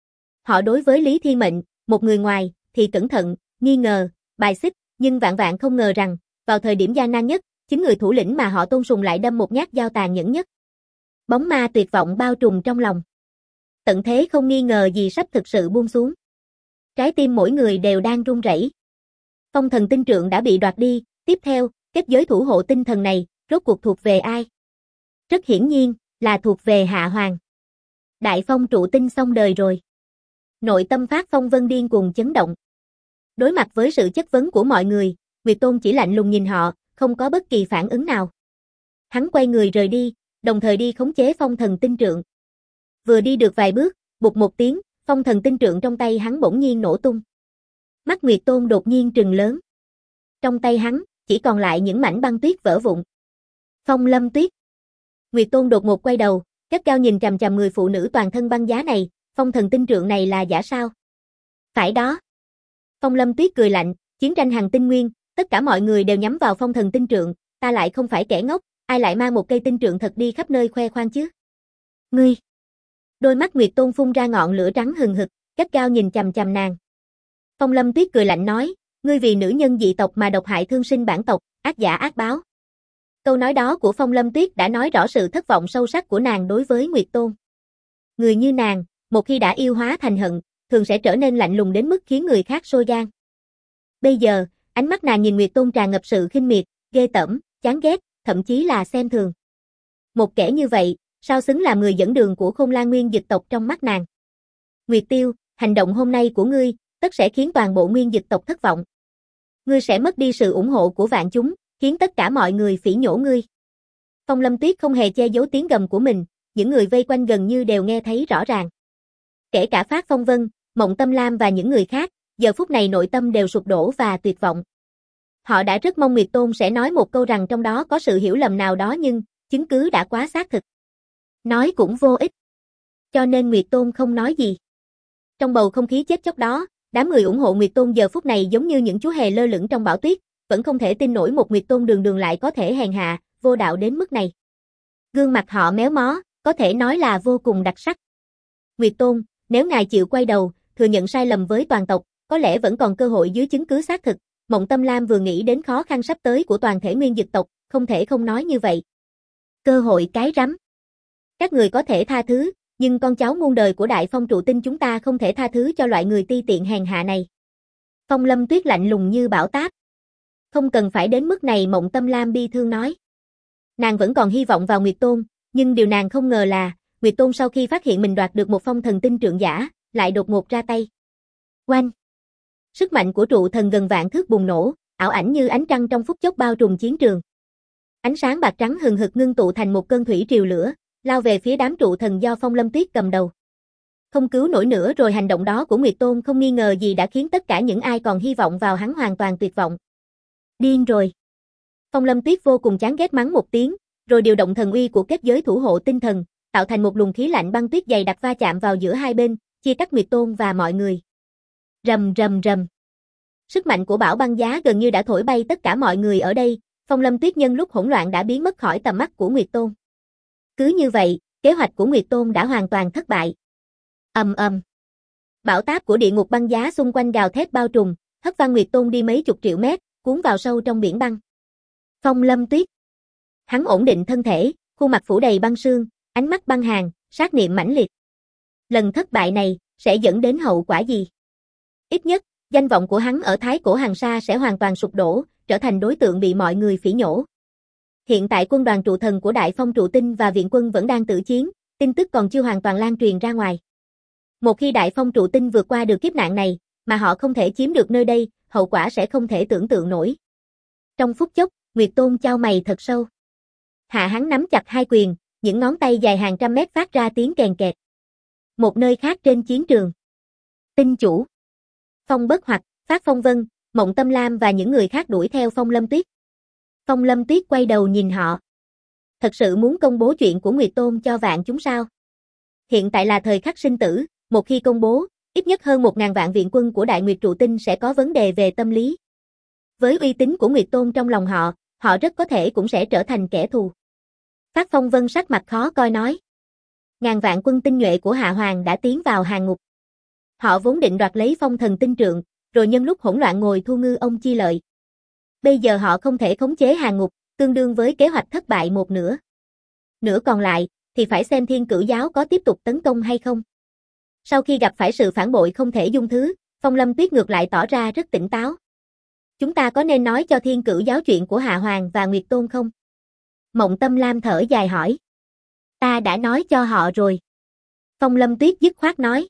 Họ đối với Lý Thiên Mệnh, một người ngoài, thì cẩn thận, nghi ngờ, bài xích, nhưng vạn vạn không ngờ rằng, vào thời điểm gian nan nhất, chính người thủ lĩnh mà họ tôn sùng lại đâm một nhát dao tàn nhẫn nhất. Bóng ma tuyệt vọng bao trùm trong lòng. Tận thế không nghi ngờ gì sắp thực sự buông xuống. Trái tim mỗi người đều đang run rẩy. Phong thần tinh trượng đã bị đoạt đi, tiếp theo, kết giới thủ hộ tinh thần này, rốt cuộc thuộc về ai? Rất hiển nhiên, là thuộc về Hạ Hoàng. Đại Phong trụ tinh xong đời rồi. Nội tâm Phát Phong Vân điên cuồng chấn động. Đối mặt với sự chất vấn của mọi người, Nguyệt Tôn chỉ lạnh lùng nhìn họ, không có bất kỳ phản ứng nào. Hắn quay người rời đi, đồng thời đi khống chế phong thần tinh trượng. Vừa đi được vài bước, bụp một tiếng, phong thần tinh trượng trong tay hắn bỗng nhiên nổ tung. Mắt Nguyệt Tôn đột nhiên trừng lớn. Trong tay hắn, chỉ còn lại những mảnh băng tuyết vỡ vụn. Phong Lâm Tuyết. Nguyệt Tôn đột ngột quay đầu, gắt gao nhìn chằm chằm người phụ nữ toàn thân băng giá này, phong thần tinh trượng này là giả sao? Phải đó. Phong Lâm Tuyết cười lạnh, chiến tranh hàng tinh nguyên, tất cả mọi người đều nhắm vào phong thần tinh trượng, ta lại không phải kẻ ngốc, ai lại mang một cây tinh trượng thật đi khắp nơi khoe khoang chứ? Ngươi. Đôi mắt Nguyệt Tôn phun ra ngọn lửa trắng hừng hực, gắt gao nhìn chằm chằm nàng. Phong Lâm Tuyết cười lạnh nói, ngươi vì nữ nhân dị tộc mà độc hại thương sinh bản tộc, ác giả ác báo. Câu nói đó của Phong Lâm Tuyết đã nói rõ sự thất vọng sâu sắc của nàng đối với Nguyệt Tôn. Người như nàng, một khi đã yêu hóa thành hận, thường sẽ trở nên lạnh lùng đến mức khiến người khác sôi gan. Bây giờ, ánh mắt nàng nhìn Nguyệt Tôn tràn ngập sự khinh miệt, ghê tởm, chán ghét, thậm chí là xem thường. Một kẻ như vậy, sao xứng làm người dẫn đường của Khôn La Nguyên Dực tộc trong mắt nàng? Nguyệt Tiêu, hành động hôm nay của ngươi, tất sẽ khiến toàn bộ Nguyên Dực tộc thất vọng. Ngươi sẽ mất đi sự ủng hộ của vạn chúng, khiến tất cả mọi người phỉ nhổ ngươi. Phong Lâm Tuyết không hề che giấu tiếng gầm của mình, những người vây quanh gần như đều nghe thấy rõ ràng. Kể cả Phát Phong Vân, Mộng Tâm Lam và những người khác, giờ phút này nội tâm đều sụp đổ và tuyệt vọng. Họ đã rất mong Nguyệt Tôn sẽ nói một câu rằng trong đó có sự hiểu lầm nào đó nhưng, chứng cứ đã quá xác thực. Nói cũng vô ích. Cho nên Nguyệt Tôn không nói gì. Trong bầu không khí chết chóc đó, đám người ủng hộ Nguyệt Tôn giờ phút này giống như những chú hề lơ lửng trong bão tuyết, vẫn không thể tin nổi một Nguyệt Tôn đường đường lại có thể hèn hạ, vô đạo đến mức này. Gương mặt họ méo mó, có thể nói là vô cùng đặc sắc. Nguyệt Tôn, nếu ngài chịu quay đầu, thừa nhận sai lầm với toàn tộc, có lẽ vẫn còn cơ hội dưới chứng cứ xác thực. Mộng Tâm Lam vừa nghĩ đến khó khăn sắp tới của toàn thể Nguyên Dực tộc, không thể không nói như vậy. Cơ hội cái rắm. Các người có thể tha thứ, nhưng con cháu muôn đời của Đại Phong trụ tinh chúng ta không thể tha thứ cho loại người ti tiện hèn hạ này. Phong Lâm Tuyết lạnh lùng như bão táp. Không cần phải đến mức này, Mộng Tâm Lam bi thương nói. Nàng vẫn còn hy vọng vào Nguyệt Tôn, nhưng điều nàng không ngờ là, Nguyệt Tôn sau khi phát hiện mình đoạt được một phong thần tinh trượng giả, lại đột ngột ra tay. Oanh! Sức mạnh của trụ thần gần vạn thước bùng nổ, ảo ảnh như ánh trăng trong phút chốc bao trùm chiến trường. Ánh sáng bạc trắng hừng hực ngưng tụ thành một cơn thủy triều lửa, lao về phía đám trụ thần do Phong Lâm Tuyết cầm đầu. Không cứu nổi nữa rồi, hành động đó của Nguyệt Tôn không nghi ngờ gì đã khiến tất cả những ai còn hy vọng vào hắn hoàn toàn tuyệt vọng. Điên rồi. Phong Lâm Tuyết vô cùng chán ghét mắng một tiếng, rồi điều động thần uy của kết giới thủ hộ tinh thần, tạo thành một luồng khí lạnh băng tuyết dày đặc va chạm vào giữa hai bên, chia cắt Nguyệt Tôn và mọi người. Rầm rầm rầm. Sức mạnh của bão băng giá gần như đã thổi bay tất cả mọi người ở đây, Phong Lâm Tuyết nhân lúc hỗn loạn đã biến mất khỏi tầm mắt của Nguyệt Tôn. Cứ như vậy, kế hoạch của Nguyệt Tôn đã hoàn toàn thất bại. Ầm ầm. Bão táp của địa ngục băng giá xung quanh gào thét bao trùm, hất văng Nguyệt Tôn đi mấy chục triệu mét, cuốn vào sâu trong biển băng. Phong Lâm Tuyết. Hắn ổn định thân thể, Khuôn mặt phủ đầy băng sương, ánh mắt băng hàn, sát niệm mãnh liệt. Lần thất bại này sẽ dẫn đến hậu quả gì? Ít nhất, danh vọng của hắn ở Thái Cổ Hàn Sa sẽ hoàn toàn sụp đổ, trở thành đối tượng bị mọi người phỉ nhổ. Hiện tại quân đoàn trụ thần của Đại Phong Trụ Tinh và viện quân vẫn đang tử chiến, tin tức còn chưa hoàn toàn lan truyền ra ngoài. Một khi Đại Phong Trụ Tinh vượt qua được kiếp nạn này, mà họ không thể chiếm được nơi đây, hậu quả sẽ không thể tưởng tượng nổi. Trong phút chốc, Nguyệt Tôn chau mày thật sâu. Hạ hắn nắm chặt hai quyền, những ngón tay dài hàng trăm mét phát ra tiếng kèn kẹt. Một nơi khác trên chiến trường. Tinh chủ. Phong Bất Hoặc, Phát Phong Vân, Mộng Tâm Lam và những người khác đuổi theo Phong Lâm Tuyết. Phong Lâm Tuyết quay đầu nhìn họ. Thật sự muốn công bố chuyện của Nguyệt Tôn cho vạn chúng sao? Hiện tại là thời khắc sinh tử, một khi công bố, ít nhất hơn 1000 vạn viện quân của Đại Nguyệt Trụ Tinh sẽ có vấn đề về tâm lý. Với uy tín của Nguyệt Tôn trong lòng họ, họ rất có thể cũng sẽ trở thành kẻ thù. Phát Phong Vân sắc mặt khó coi nói. Ngàn vạn quân tinh nhuệ của Hạ Hoàng đã tiến vào hàng ngục. Họ vốn định đoạt lấy Phong Thần Tinh Trượng, rồi nhân lúc hỗn loạn ngồi thu ngư ông chi lợi. Bây giờ họ không thể khống chế hàng ngục, tương đương với kế hoạch thất bại một nửa. Nửa còn lại, thì phải xem Thiên Cửu Giáo có tiếp tục tấn công hay không. Sau khi gặp phải sự phản bội không thể dung thứ, Phong Lâm Tuyết ngược lại tỏ ra rất tỉnh táo. Chúng ta có nên nói cho Thiên Cửu Giáo chuyện của Hạ Hoàng và Nguyệt Tôn không? Mộng Tâm Lam thở dài hỏi. Ta đã nói cho họ rồi. Phong Lâm Tuyết dứt khoát nói.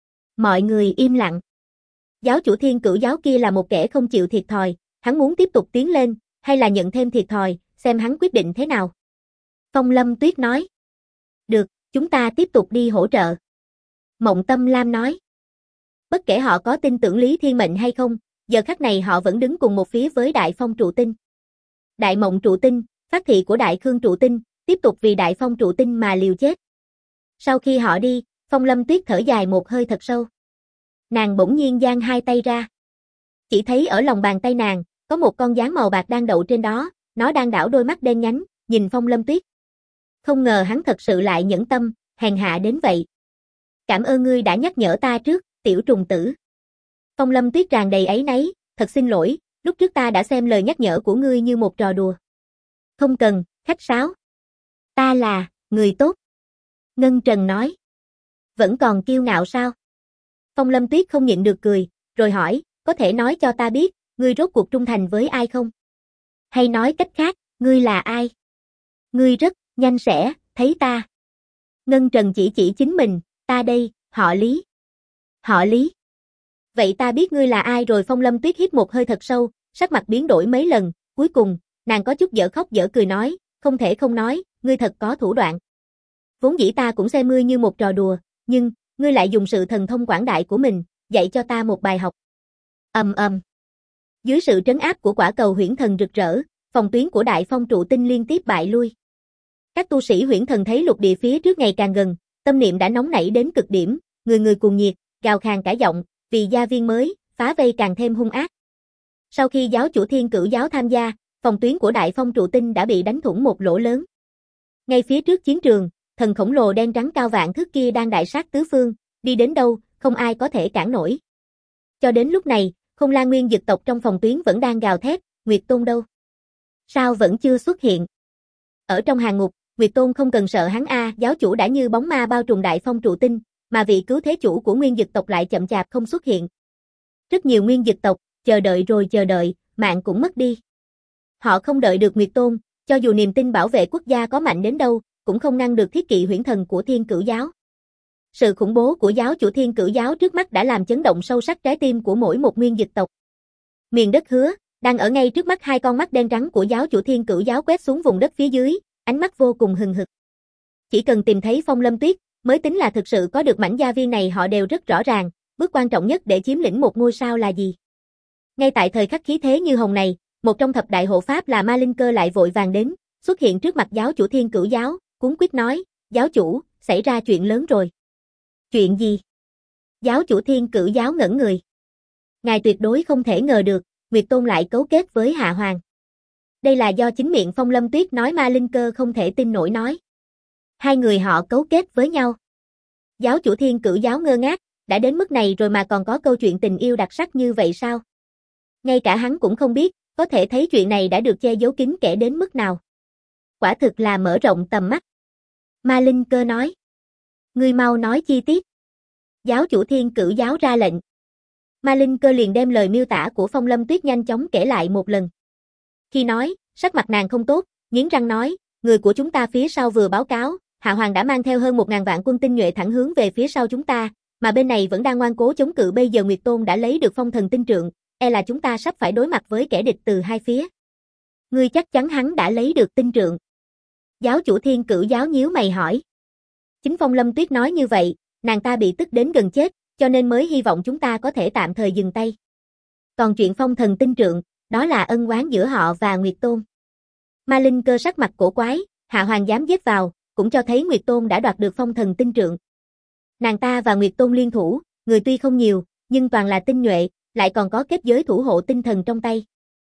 Mọi người im lặng. Giáo chủ Thiên Cửu Giáo kia là một kẻ không chịu thiệt thòi, hắn muốn tiếp tục tiến lên, hay là nhận thêm thiệt thòi, xem hắn quyết định thế nào. Phong Lâm Tuyết nói. Được, chúng ta tiếp tục đi hỗ trợ. Mộng Tâm Lam nói. Bất kể họ có tin tưởng Lý Thiên Mệnh hay không, giờ khắc này họ vẫn đứng cùng một phía với Đại Phong Trụ Tinh. Đại Mộng Trụ Tinh, phát thị của Đại Khương Trụ Tinh, tiếp tục vì Đại Phong Trụ Tinh mà liều chết. Sau khi họ đi, Phong Lâm Tuyết thở dài một hơi thật sâu. Nàng bỗng nhiên giang hai tay ra. Chỉ thấy ở lòng bàn tay nàng, có một con gián màu bạc đang đậu trên đó, nó đang đảo đôi mắt đen nhánh, nhìn Phong Lâm Tuyết. Không ngờ hắn thật sự lại nhẫn tâm, hèn hạ đến vậy. Cảm ơn ngươi đã nhắc nhở ta trước, tiểu trùng tử. Phong Lâm Tuyết tràn đầy áy náy, thật xin lỗi, lúc trước ta đã xem lời nhắc nhở của ngươi như một trò đùa. Không cần, khách sáo. Ta là, người tốt. Ngân Trần nói. Vẫn còn kiêu ngạo sao? Phong Lâm Tuyết không nhịn được cười, rồi hỏi, có thể nói cho ta biết, ngươi rốt cuộc trung thành với ai không? Hay nói cách khác, ngươi là ai? Ngươi rất, nhanh sẽ, thấy ta. Ngân Trần chỉ chính mình, ta đây, họ Lý. Họ Lý. Vậy ta biết ngươi là ai rồi. Phong Lâm Tuyết hít một hơi thật sâu, sắc mặt biến đổi mấy lần, cuối cùng, nàng có chút dở khóc dở cười nói, không thể không nói, ngươi thật có thủ đoạn. Vốn dĩ ta cũng xem ngươi như một trò đùa, nhưng, ngươi lại dùng sự thần thông quảng đại của mình, dạy cho ta một bài học. Ầm ầm. Dưới sự trấn áp của quả cầu huyễn thần rực rỡ, phòng tuyến của Đại Phong Trụ Tinh liên tiếp bại lui. Các tu sĩ huyễn thần thấy lục địa phía trước ngày càng gần, tâm niệm đã nóng nảy đến cực điểm, người người cuồng nhiệt, gào khàn cả giọng, vì gia viên mới, phá vây càng thêm hung ác. Sau khi giáo chủ Thiên Cửu Giáo tham gia, phòng tuyến của Đại Phong Trụ Tinh đã bị đánh thủng một lỗ lớn. Ngay phía trước chiến trường, thần khổng lồ đen trắng cao vạn thước kia đang đại sát tứ phương, đi đến đâu, không ai có thể cản nổi. Cho đến lúc này, Không Lan Nguyên Dực tộc trong phòng tuyến vẫn đang gào thét, Nguyệt Tôn đâu? Sao vẫn chưa xuất hiện? Ở trong hàng ngục, Nguyệt Tôn không cần sợ hắn giáo chủ đã như bóng ma bao trùm Đại Phong Trụ Tinh, mà vị cứu thế chủ của Nguyên Dực tộc lại chậm chạp không xuất hiện. Rất nhiều Nguyên Dực tộc, chờ đợi rồi chờ đợi, mạng cũng mất đi. Họ không đợi được Nguyệt Tôn, cho dù niềm tin bảo vệ quốc gia có mạnh đến đâu, cũng không ngăn được thiết kỵ huyễn thần của Thiên Cửu Giáo. Sự khủng bố của giáo chủ Thiên Cửu Giáo trước mắt đã làm chấn động sâu sắc trái tim của mỗi một Nguyên Dực tộc. Miền đất hứa, đang ở ngay trước mắt hai con mắt đen trắng của giáo chủ Thiên Cửu Giáo quét xuống vùng đất phía dưới, ánh mắt vô cùng hừng hực. Chỉ cần tìm thấy Phong Lâm Tuyết, mới tính là thực sự có được mảnh gia viên này. Họ đều rất rõ ràng, bước quan trọng nhất để chiếm lĩnh một ngôi sao là gì. Ngay tại thời khắc khí thế như hồng này, một trong thập đại hộ pháp là Ma Linh Cơ lại vội vàng đến, xuất hiện trước mặt giáo chủ Thiên Cửu Giáo, cuống quýt nói, giáo chủ, xảy ra chuyện lớn rồi. Chuyện gì? Giáo chủ Thiên Cửu Giáo ngẩn người. Ngài tuyệt đối không thể ngờ được, Nguyệt Tôn lại cấu kết với Hạ Hoàng. Đây là do chính miệng Phong Lâm Tuyết nói. Ma Linh Cơ không thể tin nổi nói. Hai người họ cấu kết với nhau. Giáo chủ Thiên Cửu Giáo ngơ ngác, đã đến mức này rồi mà còn có câu chuyện tình yêu đặc sắc như vậy sao? Ngay cả hắn cũng không biết, có thể thấy chuyện này đã được che giấu kín kẽ đến mức nào. quả thực là mở rộng tầm mắt. Ma Linh Cơ nói. Ngươi mau nói chi tiết. Giáo chủ Thiên Cửu giáo ra lệnh. Ma Linh Cơ liền đem lời miêu tả của Phong Lâm Tuyết nhanh chóng kể lại một lần. Khi nói, sắc mặt nàng không tốt, nghiến răng nói, người của chúng ta phía sau vừa báo cáo, Hạ Hoàng đã mang theo hơn 1000 vạn quân tinh nhuệ thẳng hướng về phía sau chúng ta, mà bên này vẫn đang ngoan cố chống cự. Bây giờ Nguyệt Tôn đã lấy được phong thần tinh trượng, e là chúng ta sắp phải đối mặt với kẻ địch từ hai phía. Ngươi chắc chắn hắn đã lấy được tinh trượng? Giáo chủ Thiên Cửu giáo nhíu mày hỏi. Chính Phong Lâm Tuyết nói như vậy, nàng ta bị tức đến gần chết, cho nên mới hy vọng chúng ta có thể tạm thời dừng tay. Còn chuyện phong thần tinh trượng, đó là ân oán giữa họ và Nguyệt Tôn. Ma Linh Cơ sắc mặt cổ quái, Hạ Hoàng dám giết vào, cũng cho thấy Nguyệt Tôn đã đoạt được phong thần tinh trượng. Nàng ta và Nguyệt Tôn liên thủ, người tuy không nhiều, nhưng toàn là tinh nhuệ, lại còn có kết giới thủ hộ tinh thần trong tay.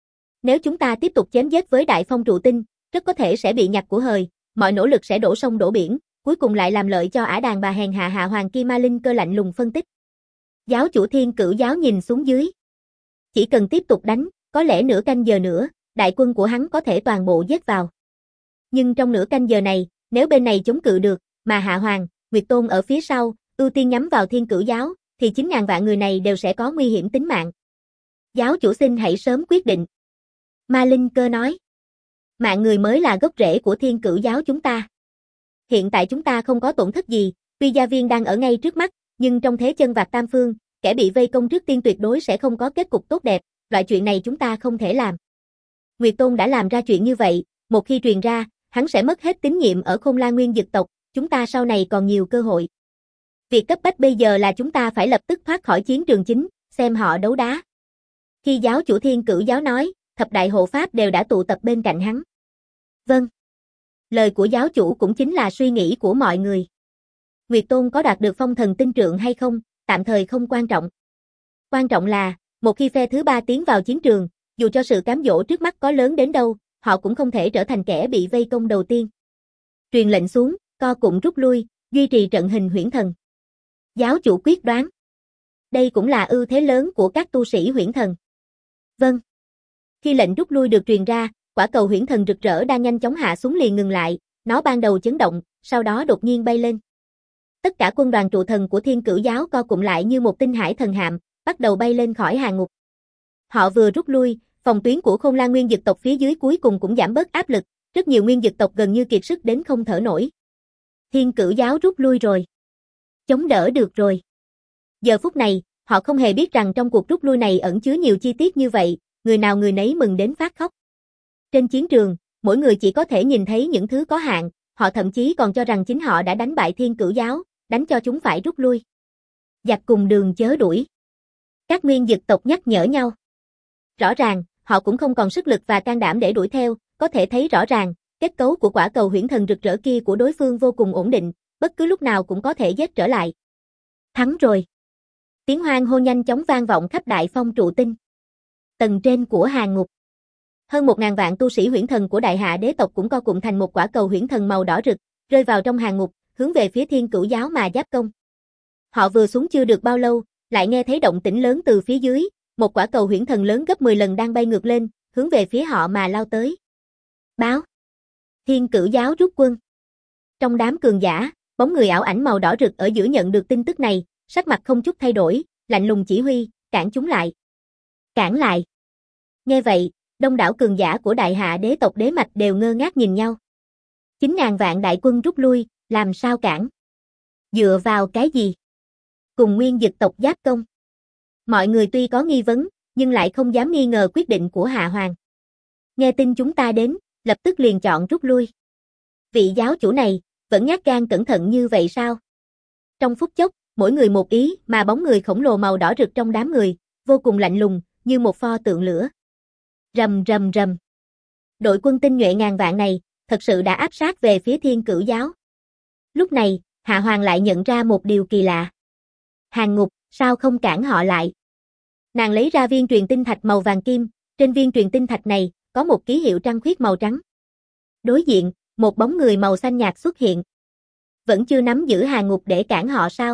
Nếu chúng ta tiếp tục chém giết với Đại Phong trụ tinh, rất có thể sẽ bị nhặt của hời, mọi nỗ lực sẽ đổ sông đổ biển, cuối cùng lại làm lợi cho ả đàn bà hèn hạ Hạ Hoàng kia. Ma Linh Cơ lạnh lùng phân tích. Giáo chủ Thiên Cửu giáo nhìn xuống dưới. Chỉ cần tiếp tục đánh, có lẽ nửa canh giờ nữa, đại quân của hắn có thể toàn bộ giết vào. Nhưng trong nửa canh giờ này, nếu bên này chống cự được, mà Hạ Hoàng, Nguyệt Tôn ở phía sau, ưu tiên nhắm vào Thiên Cửu giáo, thì 9.000 vạn người này đều sẽ có nguy hiểm tính mạng. Giáo chủ xin hãy sớm quyết định. Ma Linh Cơ nói. Mạng người mới là gốc rễ của Thiên Cửu giáo chúng ta. Hiện tại chúng ta không có tổn thất gì, tuy gia viên đang ở ngay trước mắt, nhưng trong thế chân vạc tam phương, kẻ bị vây công trước tiên tuyệt đối sẽ không có kết cục tốt đẹp, loại chuyện này chúng ta không thể làm. Nguyệt Tôn đã làm ra chuyện như vậy, một khi truyền ra, hắn sẽ mất hết tín nhiệm ở Khôn La Nguyên Dực tộc, chúng ta sau này còn nhiều cơ hội. Việc cấp bách bây giờ là chúng ta phải lập tức thoát khỏi chiến trường chính, xem họ đấu đá. Khi giáo chủ Thiên Cửu giáo nói, thập đại hộ pháp đều đã tụ tập bên cạnh hắn. Vâng. Lời của giáo chủ cũng chính là suy nghĩ của mọi người. Nguyệt Tôn có đạt được phong thần tinh trượng hay không, tạm thời không quan trọng. Quan trọng là, một khi phe thứ ba tiến vào chiến trường, dù cho sự cám dỗ trước mắt có lớn đến đâu, họ cũng không thể trở thành kẻ bị vây công đầu tiên. Truyền lệnh xuống, co cụm rút lui, duy trì trận hình huyễn thần. Giáo chủ quyết đoán. Đây cũng là ưu thế lớn của các tu sĩ huyễn thần. Vâng. Khi lệnh rút lui được truyền ra, quả cầu huyễn thần rực rỡ đang nhanh chóng hạ xuống liền ngừng lại, nó ban đầu chấn động, sau đó đột nhiên bay lên. Tất cả quân đoàn trụ thần của Thiên Cửu giáo co cụm lại như một tinh hải thần hạm, bắt đầu bay lên khỏi hàng ngục. Họ vừa rút lui, phòng tuyến của Khôn La Nguyên Dực tộc phía dưới cuối cùng cũng giảm bớt áp lực, rất nhiều nguyên dực tộc gần như kiệt sức đến không thở nổi. Thiên Cửu giáo rút lui rồi. Chống đỡ được rồi. Giờ phút này, họ không hề biết rằng trong cuộc rút lui này ẩn chứa nhiều chi tiết như vậy, người nào người nấy mừng đến phát khóc. Trên chiến trường, mỗi người chỉ có thể nhìn thấy những thứ có hạn, họ thậm chí còn cho rằng chính họ đã đánh bại Thiên Cửu giáo, đánh cho chúng phải rút lui. Giặc cùng đường chớ đuổi. Các nguyên dực tộc nhắc nhở nhau. Rõ ràng, họ cũng không còn sức lực và can đảm để đuổi theo, có thể thấy rõ ràng, kết cấu của quả cầu huyễn thần rực rỡ kia của đối phương vô cùng ổn định, bất cứ lúc nào cũng có thể giết trở lại. Thắng rồi. Tiếng hoan hô nhanh chóng vang vọng khắp Đại Phong trụ tinh. Tầng trên của hàng ngục. Hơn 1000 vạn tu sĩ huyễn thần của Đại Hạ đế tộc cũng co cụm thành một quả cầu huyễn thần màu đỏ rực, rơi vào trong hàng ngục, hướng về phía Thiên Cửu giáo mà giáp công. Họ vừa xuống chưa được bao lâu, lại nghe thấy động tĩnh lớn từ phía dưới, một quả cầu huyễn thần lớn gấp 10 lần đang bay ngược lên, hướng về phía họ mà lao tới. Báo. Thiên Cửu giáo rút quân. Trong đám cường giả, bóng người ảo ảnh màu đỏ rực ở giữa nhận được tin tức này, sắc mặt không chút thay đổi, lạnh lùng chỉ huy, cản chúng lại. Cản lại. Nghe vậy, đông đảo cường giả của Đại Hạ đế tộc đế mạch đều ngơ ngác nhìn nhau. 9.000 vạn đại quân rút lui, làm sao cản? Dựa vào cái gì? Cùng nguyên dực tộc giáp công. Mọi người tuy có nghi vấn, nhưng lại không dám nghi ngờ quyết định của Hạ Hoàng. Nghe tin chúng ta đến, lập tức liền chọn rút lui. Vị giáo chủ này, vẫn nhát gan cẩn thận như vậy sao? Trong phút chốc, mỗi người một ý mà bóng người khổng lồ màu đỏ rực trong đám người, vô cùng lạnh lùng, như một pho tượng lửa. Rầm rầm rầm. Đội quân tinh nhuệ ngàn vạn này, thật sự đã áp sát về phía Thiên Cửu giáo. Lúc này, Hạ Hoàng lại nhận ra một điều kỳ lạ. Hàng ngục, sao không cản họ lại? Nàng lấy ra viên truyền tinh thạch màu vàng kim, trên viên truyền tinh thạch này, có một ký hiệu trăng khuyết màu trắng. Đối diện, một bóng người màu xanh nhạt xuất hiện. Vẫn chưa nắm giữ hàng ngục để cản họ sao?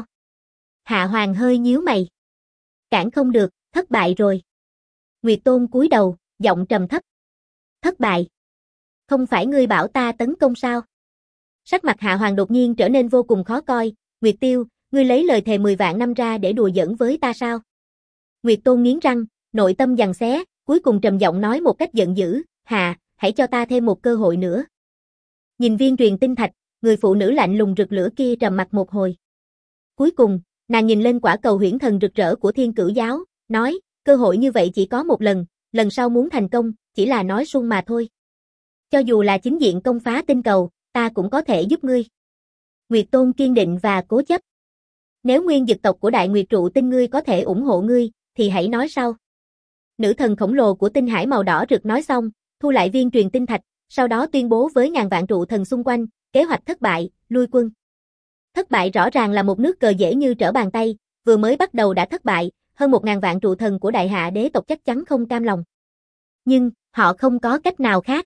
Hạ Hoàng hơi nhíu mày. Cản không được, thất bại rồi. Nguyệt Tôn cúi đầu, giọng trầm thấp. Thất bại. Không phải ngươi bảo ta tấn công sao? Sắc mặt Hạ Hoàng đột nhiên trở nên vô cùng khó coi, Nguyệt Tiêu, ngươi lấy lời thề 10 vạn năm ra để đùa giỡn với ta sao? Nguyệt Tôn nghiến răng, nội tâm giằng xé, cuối cùng trầm giọng nói một cách giận dữ, Hạ, hãy cho ta thêm một cơ hội nữa. Nhìn viên truyền tinh thạch, người phụ nữ lạnh lùng rực lửa kia trầm mặt một hồi. Cuối cùng, nàng nhìn lên quả cầu huyễn thần rực rỡ của Thiên Cửu giáo, nói, cơ hội như vậy chỉ có một lần, lần sau muốn thành công, chỉ là nói suông mà thôi. Cho dù là chính diện công phá tinh cầu, ta cũng có thể giúp ngươi. Nguyệt Tôn kiên định và cố chấp. Nếu nguyên dực tộc của Đại Nguyệt Trụ Tinh ngươi có thể ủng hộ ngươi, thì hãy nói sau. Nữ thần khổng lồ của tinh hải màu đỏ rực nói xong, thu lại viên truyền tinh thạch, sau đó tuyên bố với ngàn vạn trụ thần xung quanh, kế hoạch thất bại, lui quân. Thất bại rõ ràng là một nước cờ dễ như trở bàn tay, vừa mới bắt đầu đã thất bại, hơn 1000 vạn trụ thần của Đại Hạ đế tộc chắc chắn không cam lòng. Nhưng, họ không có cách nào khác.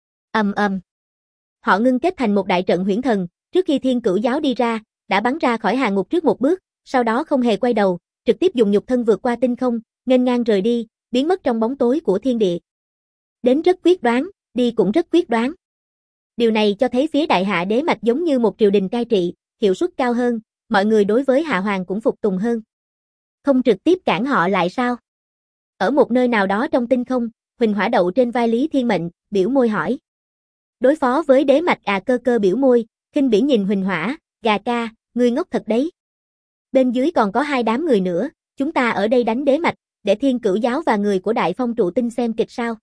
Họ ngưng kết thành một đại trận huyễn thần, trước khi Thiên Cửu giáo đi ra, đã bắn ra khỏi hàng ngục trước một bước, sau đó không hề quay đầu, trực tiếp dùng nhục thân vượt qua tinh không, nghênh ngang rời đi, biến mất trong bóng tối của thiên địa. Đến rất quyết đoán, đi cũng rất quyết đoán. Điều này cho thấy phía Đại Hạ đế mạch giống như một triều đình cai trị, hiệu suất cao hơn, mọi người đối với Hạ Hoàng cũng phục tùng hơn. Không trực tiếp cản họ lại sao? Ở một nơi nào đó trong tinh không, Huỳnh Hỏa đậu trên vai Lý Thiên Mệnh, biểu môi hỏi. Đối phó với đế mạch Cơ Cơ biểu môi, khinh bỉ nhìn Huỳnh Hỏa, gà ca, ngươi ngốc thật đấy. Bên dưới còn có 2 đám người nữa, chúng ta ở đây đánh đế mạch, để Thiên Cửu giáo và người của Đại Phong Trụ Tinh xem kịch sao.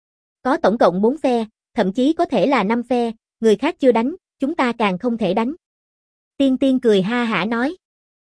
Có tổng cộng 4 phe, thậm chí có thể là 5 phe, người khác chưa đánh, chúng ta càng không thể đánh. Tiên Tiên cười ha hả nói.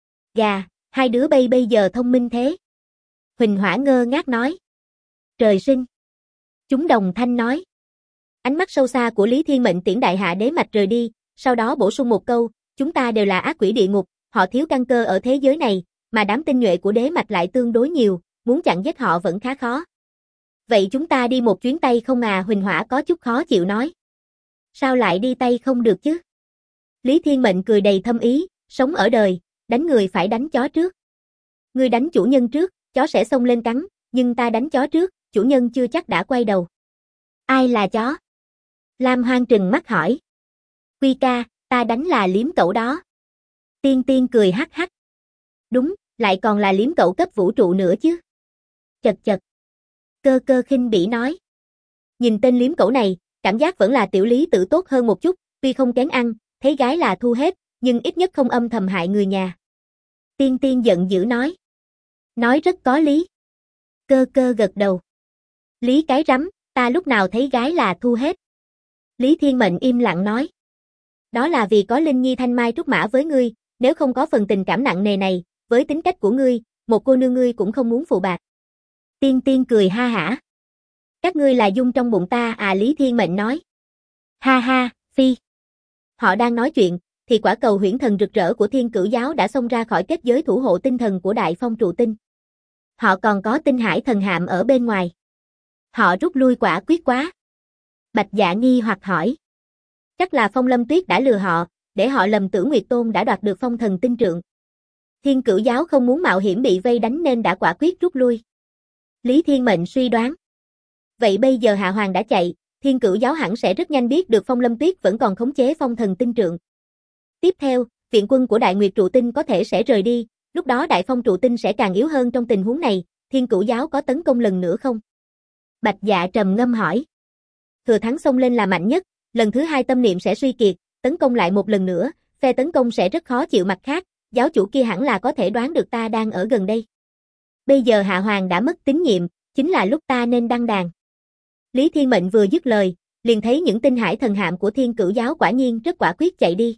Gà, hai đứa bây giờ thông minh thế. Huỳnh Hỏa ngơ ngác nói. Trời sinh. Chúng đồng thanh nói. Ánh mắt sâu xa của Lý Thiên Mệnh tiễn Đại Hạ đế mạch rời đi, sau đó bổ sung một câu, chúng ta đều là ác quỷ địa ngục, họ thiếu căn cơ ở thế giới này, mà đám tinh nhuệ của đế mạch lại tương đối nhiều, muốn chặn giết họ vẫn khá khó. Vậy chúng ta đi một chuyến tay không à? Huỳnh Hỏa có chút khó chịu nói. Sao lại đi tay không được chứ? Lý Thiên Mệnh cười đầy thâm ý, sống ở đời, đánh người phải đánh chó trước. Ngươi đánh chủ nhân trước, chó sẽ xông lên cắn, nhưng ta đánh chó trước, chủ nhân chưa chắc đã quay đầu. Ai là chó? Lam Hoang trừng mắt hỏi. Quy ca, ta đánh là liếm cẩu đó. Tiên Tiên cười hắc hắc. Đúng, lại còn là liếm cẩu cấp vũ trụ nữa chứ. Chật chật. Cơ Cơ khinh bỉ nói. Nhìn tên liếm cẩu này, cảm giác vẫn là tiểu Lý Tử tốt hơn một chút, tuy không kén ăn, thấy gái là thu hết, nhưng ít nhất không âm thầm hại người nhà. Tiên Tiên giận dữ nói. Nói rất có lý. Cơ Cơ gật đầu. Lý cái rắm, ta lúc nào thấy gái là thu hết. Lý Thiên Mệnh im lặng nói. Đó là vì có Linh Nhi thanh mai trúc mã với ngươi, nếu không có phần tình cảm nặng nề này, với tính cách của ngươi, một cô nương ngươi cũng không muốn phụ bạc. Tiên Tiên cười ha hả. Các ngươi là dung trong bụng ta à? Lý Thiên Mệnh nói. Ha ha, phi. Họ đang nói chuyện, thì quả cầu huyễn thần rực rỡ của Thiên Cửu giáo đã xông ra khỏi kết giới thủ hộ tinh thần của Đại Phong Trụ Tinh. Họ còn có tinh hải thần hạm ở bên ngoài. Họ rút lui quả quyết quá. Bạch Dạ nghi hoặc hỏi. Chắc là Phong Lâm Tuyết đã lừa họ, để họ lầm tưởng Nguyệt Tôn đã đoạt được phong thần tinh trượng. Thiên Cửu giáo không muốn mạo hiểm bị vây đánh nên đã quả quyết rút lui. Lý Thiên Mệnh suy đoán. Vậy bây giờ Hạ Hoàng đã chạy, Thiên Cửu giáo hẳn sẽ rất nhanh biết được Phong Lâm Tuyết vẫn còn khống chế phong thần tinh trượng. Tiếp theo, viện quân của Đại Nguyệt Trụ Tinh có thể sẽ rời đi, lúc đó Đại Phong Trụ Tinh sẽ càng yếu hơn trong tình huống này, Thiên Cửu giáo có tấn công lần nữa không? Bạch Dạ trầm ngâm hỏi. Thừa thắng xông lên là mạnh nhất, lần thứ 2 tâm niệm sẽ suy kiệt, tấn công lại một lần nữa, phe tấn công sẽ rất khó chịu. Mặt khác, giáo chủ kia hẳn là có thể đoán được ta đang ở gần đây. Bây giờ Hạ Hoàng đã mất tín nhiệm, chính là lúc ta nên đăng đàn. Lý Thiên Mệnh vừa dứt lời, liền thấy những tinh hải thần hạm của Thiên Cửu giáo quả nhiên rất quả quyết chạy đi.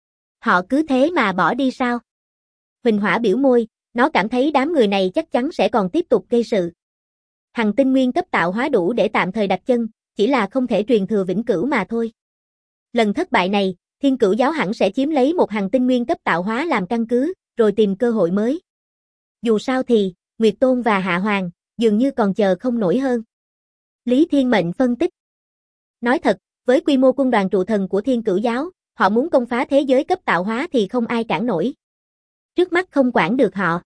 Họ cứ thế mà bỏ đi sao? Huỳnh Hỏa biểu môi, nó cảm thấy đám người này chắc chắn sẽ còn tiếp tục gây sự. Hằng tinh nguyên cấp tạo hóa đủ để tạm thời đặt chân, chỉ là không thể truyền thừa vĩnh cửu mà thôi. Lần thất bại này, Thiên Cửu giáo hẳn sẽ chiếm lấy một hằng tinh nguyên cấp tạo hóa làm căn cứ, rồi tìm cơ hội mới. Dù sao thì, Nguyệt Tôn và Hạ Hoàng, dường như còn chờ không nổi hơn. Lý Thiên Mệnh phân tích. Nói thật, với quy mô quân đoàn trụ thần của Thiên Cửu giáo, họ muốn công phá thế giới cấp tạo hóa thì không ai cản nổi. Trước mắt không quản được họ.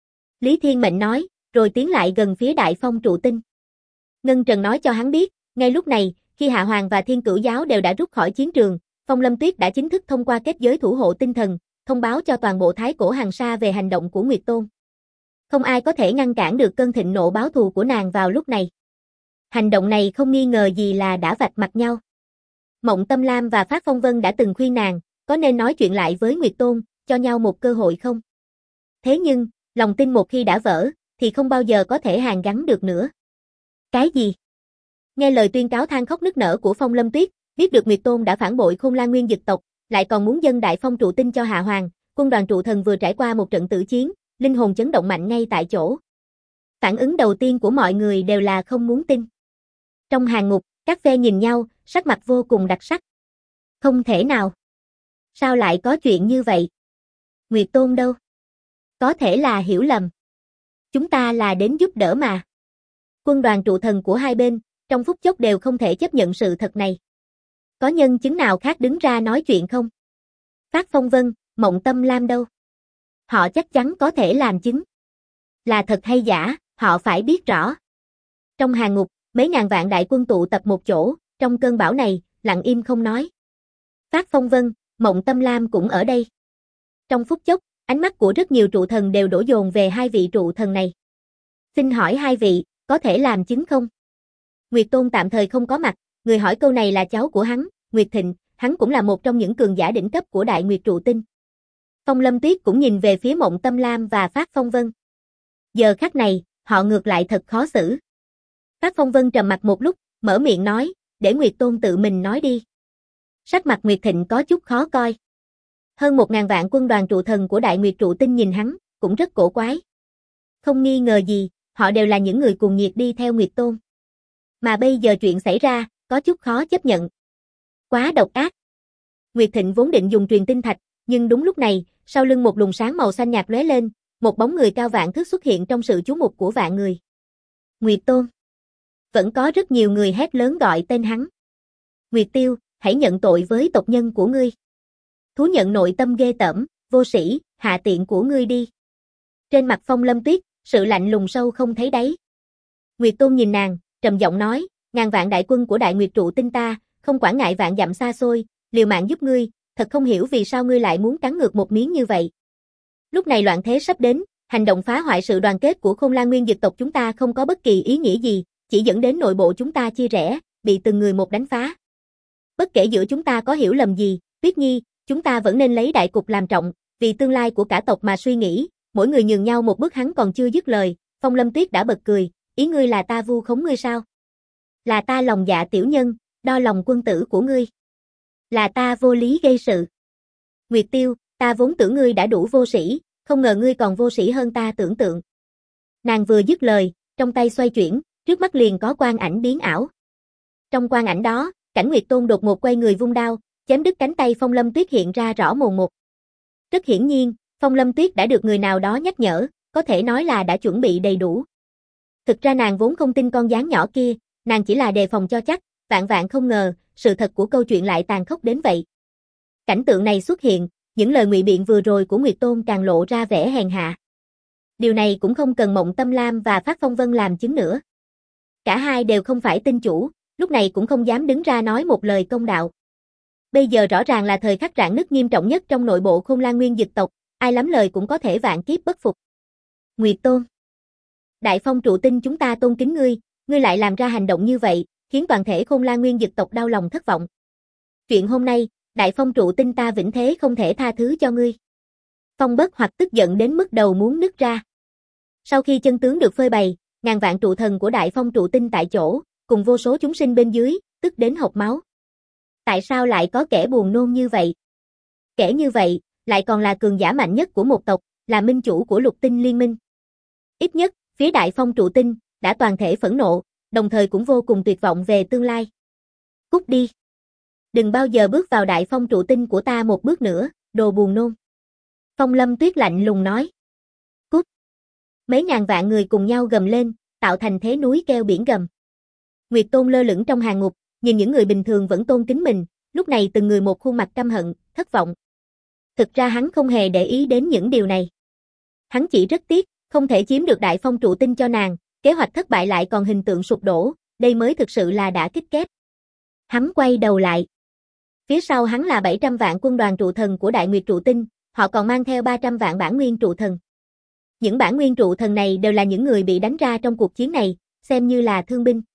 Lý Thiên Mệnh nói, rồi tiến lại gần phía Đại Phong Trụ Tinh. Ngân Trần nói cho hắn biết, ngay lúc này, khi Hạ Hoàng và Thiên Cửu giáo đều đã rút khỏi chiến trường, Phong Lâm Tuyết đã chính thức thông qua kết giới thủ hộ tinh thần, thông báo cho toàn bộ Thái Cổ Hàn Sa về hành động của Nguyệt Tôn. Không ai có thể ngăn cản được cơn thịnh nộ báo thù của nàng vào lúc này. Hành động này không nghi ngờ gì là đã vạch mặt nhau. Mộng Tâm Lam và Phát Phong Vân đã từng khuyên nàng, có nên nói chuyện lại với Nguyệt Tôn, cho nhau một cơ hội không? Thế nhưng, lòng tin một khi đã vỡ, thì không bao giờ có thể hàn gắn được nữa. Cái gì? Nghe lời tuyên cáo than khóc nức nở của Phong Lâm Tuyết, biết được Nguyệt Tôn đã phản bội Khôn Lan Nguyên Dực tộc, lại còn muốn dâng đại phong trụ tinh cho Hạ Hoàng, quân đoàn trụ thần vừa trải qua một trận tử chiến, linh hồn chấn động mạnh ngay tại chỗ. Phản ứng đầu tiên của mọi người đều là không muốn tin. Trong hàng ngục, các phe nhìn nhau, sắc mặt vô cùng đặc sắc. Không thể nào. Sao lại có chuyện như vậy? Nguyệt Tôn đâu? Có thể là hiểu lầm. Chúng ta là đến giúp đỡ mà. Quân đoàn trụ thần của hai bên, trong phút chốc đều không thể chấp nhận sự thật này. Có nhân chứng nào khác đứng ra nói chuyện không? Phát Phong Vân, Mộng Tâm Lam đâu? Họ chắc chắn có thể làm chứng. Là thật hay giả, họ phải biết rõ. Trong hàng ngục, mấy ngàn vạn đại quân tụ tập một chỗ, trong cơn bão này, lặng im không nói. Phát Phong Vân, Mộng Tâm Lam cũng ở đây. Trong phút chốc, ánh mắt của rất nhiều trụ thần đều đổ dồn về hai vị trụ thần này. Xin hỏi hai vị, có thể làm chứng không? Nguyệt Tôn tạm thời không có mặt, người hỏi câu này là cháu của hắn, Nguyệt Thịnh, hắn cũng là một trong những cường giả đỉnh cấp của Đại Nguyệt trụ tinh. Phong Lâm Tuyết cũng nhìn về phía Mộng Tâm Lam và Phát Phong Vân. Giờ khắc này, họ ngược lại thật khó xử. Phát Phong Vân trầm mặt một lúc, mở miệng nói, để Nguyệt Tôn tự mình nói đi. Sắc mặt Nguyệt Thịnh có chút khó coi. Hơn 1000 vạn quân đoàn trụ thần của Đại Nguyệt trụ tinh nhìn hắn, cũng rất cổ quái. Không nghi ngờ gì, họ đều là những người cuồng nhiệt đi theo Nguyệt Tôn. Mà bây giờ chuyện xảy ra, có chút khó chấp nhận. Quá độc ác. Nguyệt Thịnh vốn định dùng truyền tinh thạch, nhưng đúng lúc này, sau lưng một luồng sáng màu xanh nhạt lóe lên, một bóng người cao vạn thước xuất hiện trong sự chú mục của vạn người. Nguyệt Tôn. Vẫn có rất nhiều người hét lớn gọi tên hắn. Nguyệt Tiêu, hãy nhận tội với tộc nhân của ngươi. Thú nhận nội tâm ghê tởm, vô sĩ, hạ tiện của ngươi đi. Trên mặt Phong Lâm Tuyết, sự lạnh lùng sâu không thấy đáy. Nguyệt Tôn nhìn nàng, trầm giọng nói, ngàn vạn đại quân của Đại Nguyệt trụ tinh ta, không quản ngại vạn dặm xa xôi, liều mạng giúp ngươi, thật không hiểu vì sao ngươi lại muốn cắn ngược một miếng như vậy. Lúc này loạn thế sắp đến, hành động phá hoại sự đoàn kết của Khôn Lan Nguyên Dực tộc chúng ta không có bất kỳ ý nghĩa gì, chỉ dẫn đến nội bộ chúng ta chia rẽ, bị từng người một đánh phá. Bất kể giữa chúng ta có hiểu lầm gì, Tuyết Nhi, chúng ta vẫn nên lấy đại cục làm trọng, vì tương lai của cả tộc mà suy nghĩ, mỗi người nhường nhau một bước. Hắn còn chưa dứt lời, Phong Lâm Tuyết đã bật cười, ý ngươi là ta vu khống ngươi sao? Là ta lòng dạ tiểu nhân, đo lòng quân tử của ngươi. Là ta vô lý gây sự. Nguyệt Tiêu, ta vốn tưởng ngươi đã đủ vô sĩ, không ngờ ngươi còn vô sĩ hơn ta tưởng tượng. Nàng vừa dứt lời, trong tay xoay chuyển, trước mắt liền có quang ảnh biến ảo. Trong quang ảnh đó, cảnh Nguyệt Tôn đột ngột quay người vung đao, chém đứt cánh tay Phong Lâm Tuyết hiện ra rõ mồn một. Rất hiển nhiên, Phong Lâm Tuyết đã được người nào đó nhắc nhở, có thể nói là đã chuẩn bị đầy đủ. Thực ra nàng vốn không tin con gián nhỏ kia, nàng chỉ là đề phòng cho chắc, vạn vạn không ngờ, sự thật của câu chuyện lại tàn khốc đến vậy. Cảnh tượng này xuất hiện, những lời ngụy biện vừa rồi của Nguyệt Tôn càng lộ ra vẻ hèn hạ. Điều này cũng không cần Mộng Tâm Lam và Phát Phong Vân làm chứng nữa. Cả hai đều không phải tinh chủ, lúc này cũng không dám đứng ra nói một lời công đạo. Bây giờ rõ ràng là thời khắc rạn nứt nghiêm trọng nhất trong nội bộ Khôn Lan Nguyên Dực tộc, ai lắm lời cũng có thể vạn kiếp bất phục. Nguyệt Tôn. Đại phong trụ tinh chúng ta tôn kính ngươi, ngươi lại làm ra hành động như vậy, khiến toàn thể Khôn Lan Nguyên Dực tộc đau lòng thất vọng. Chuyện hôm nay, đại phong trụ tinh ta vĩnh thế không thể tha thứ cho ngươi. Phong Bất Hoặc tức giận đến mức đầu muốn nứt ra. Sau khi chân tướng được phơi bày, ngàn vạn trụ thần của đại phong trụ tinh tại chỗ, cùng vô số chúng sinh bên dưới, tức đến hộc máu. Tại sao lại có kẻ buồn nôn như vậy? Kẻ như vậy, lại còn là cường giả mạnh nhất của một tộc, là minh chủ của lục tinh liên minh. Ít nhất, phía đại phong trụ tinh, đã toàn thể phẫn nộ, đồng thời cũng vô cùng tuyệt vọng về tương lai. Cút đi. Đừng bao giờ bước vào đại phong trụ tinh của ta một bước nữa, đồ buồn nôn. Phong Lâm Tuyết lạnh lùng nói. Cút. Mấy ngàn vạn người cùng nhau gầm lên, tạo thành thế núi keo biển gầm. Nguyệt Tôn lơ lửng trong hàng ngục, nhìn những người bình thường vẫn tôn kính mình, lúc này từng người một khuôn mặt căm hận, thất vọng. Thực ra hắn không hề để ý đến những điều này. Hắn chỉ rất tiếc, không thể chiếm được đại phong trụ tinh cho nàng, kế hoạch thất bại lại còn hình tượng sụp đổ, đây mới thực sự là đã kích kép. Hắn quay đầu lại. Phía sau hắn là 700 vạn quân đoàn trụ thần của Đại Nguyệt Trụ Tinh, họ còn mang theo 300 vạn bản nguyên trụ thần. Những bản nguyên trụ thần này đều là những người bị đánh ra trong cuộc chiến này, xem như là thương binh.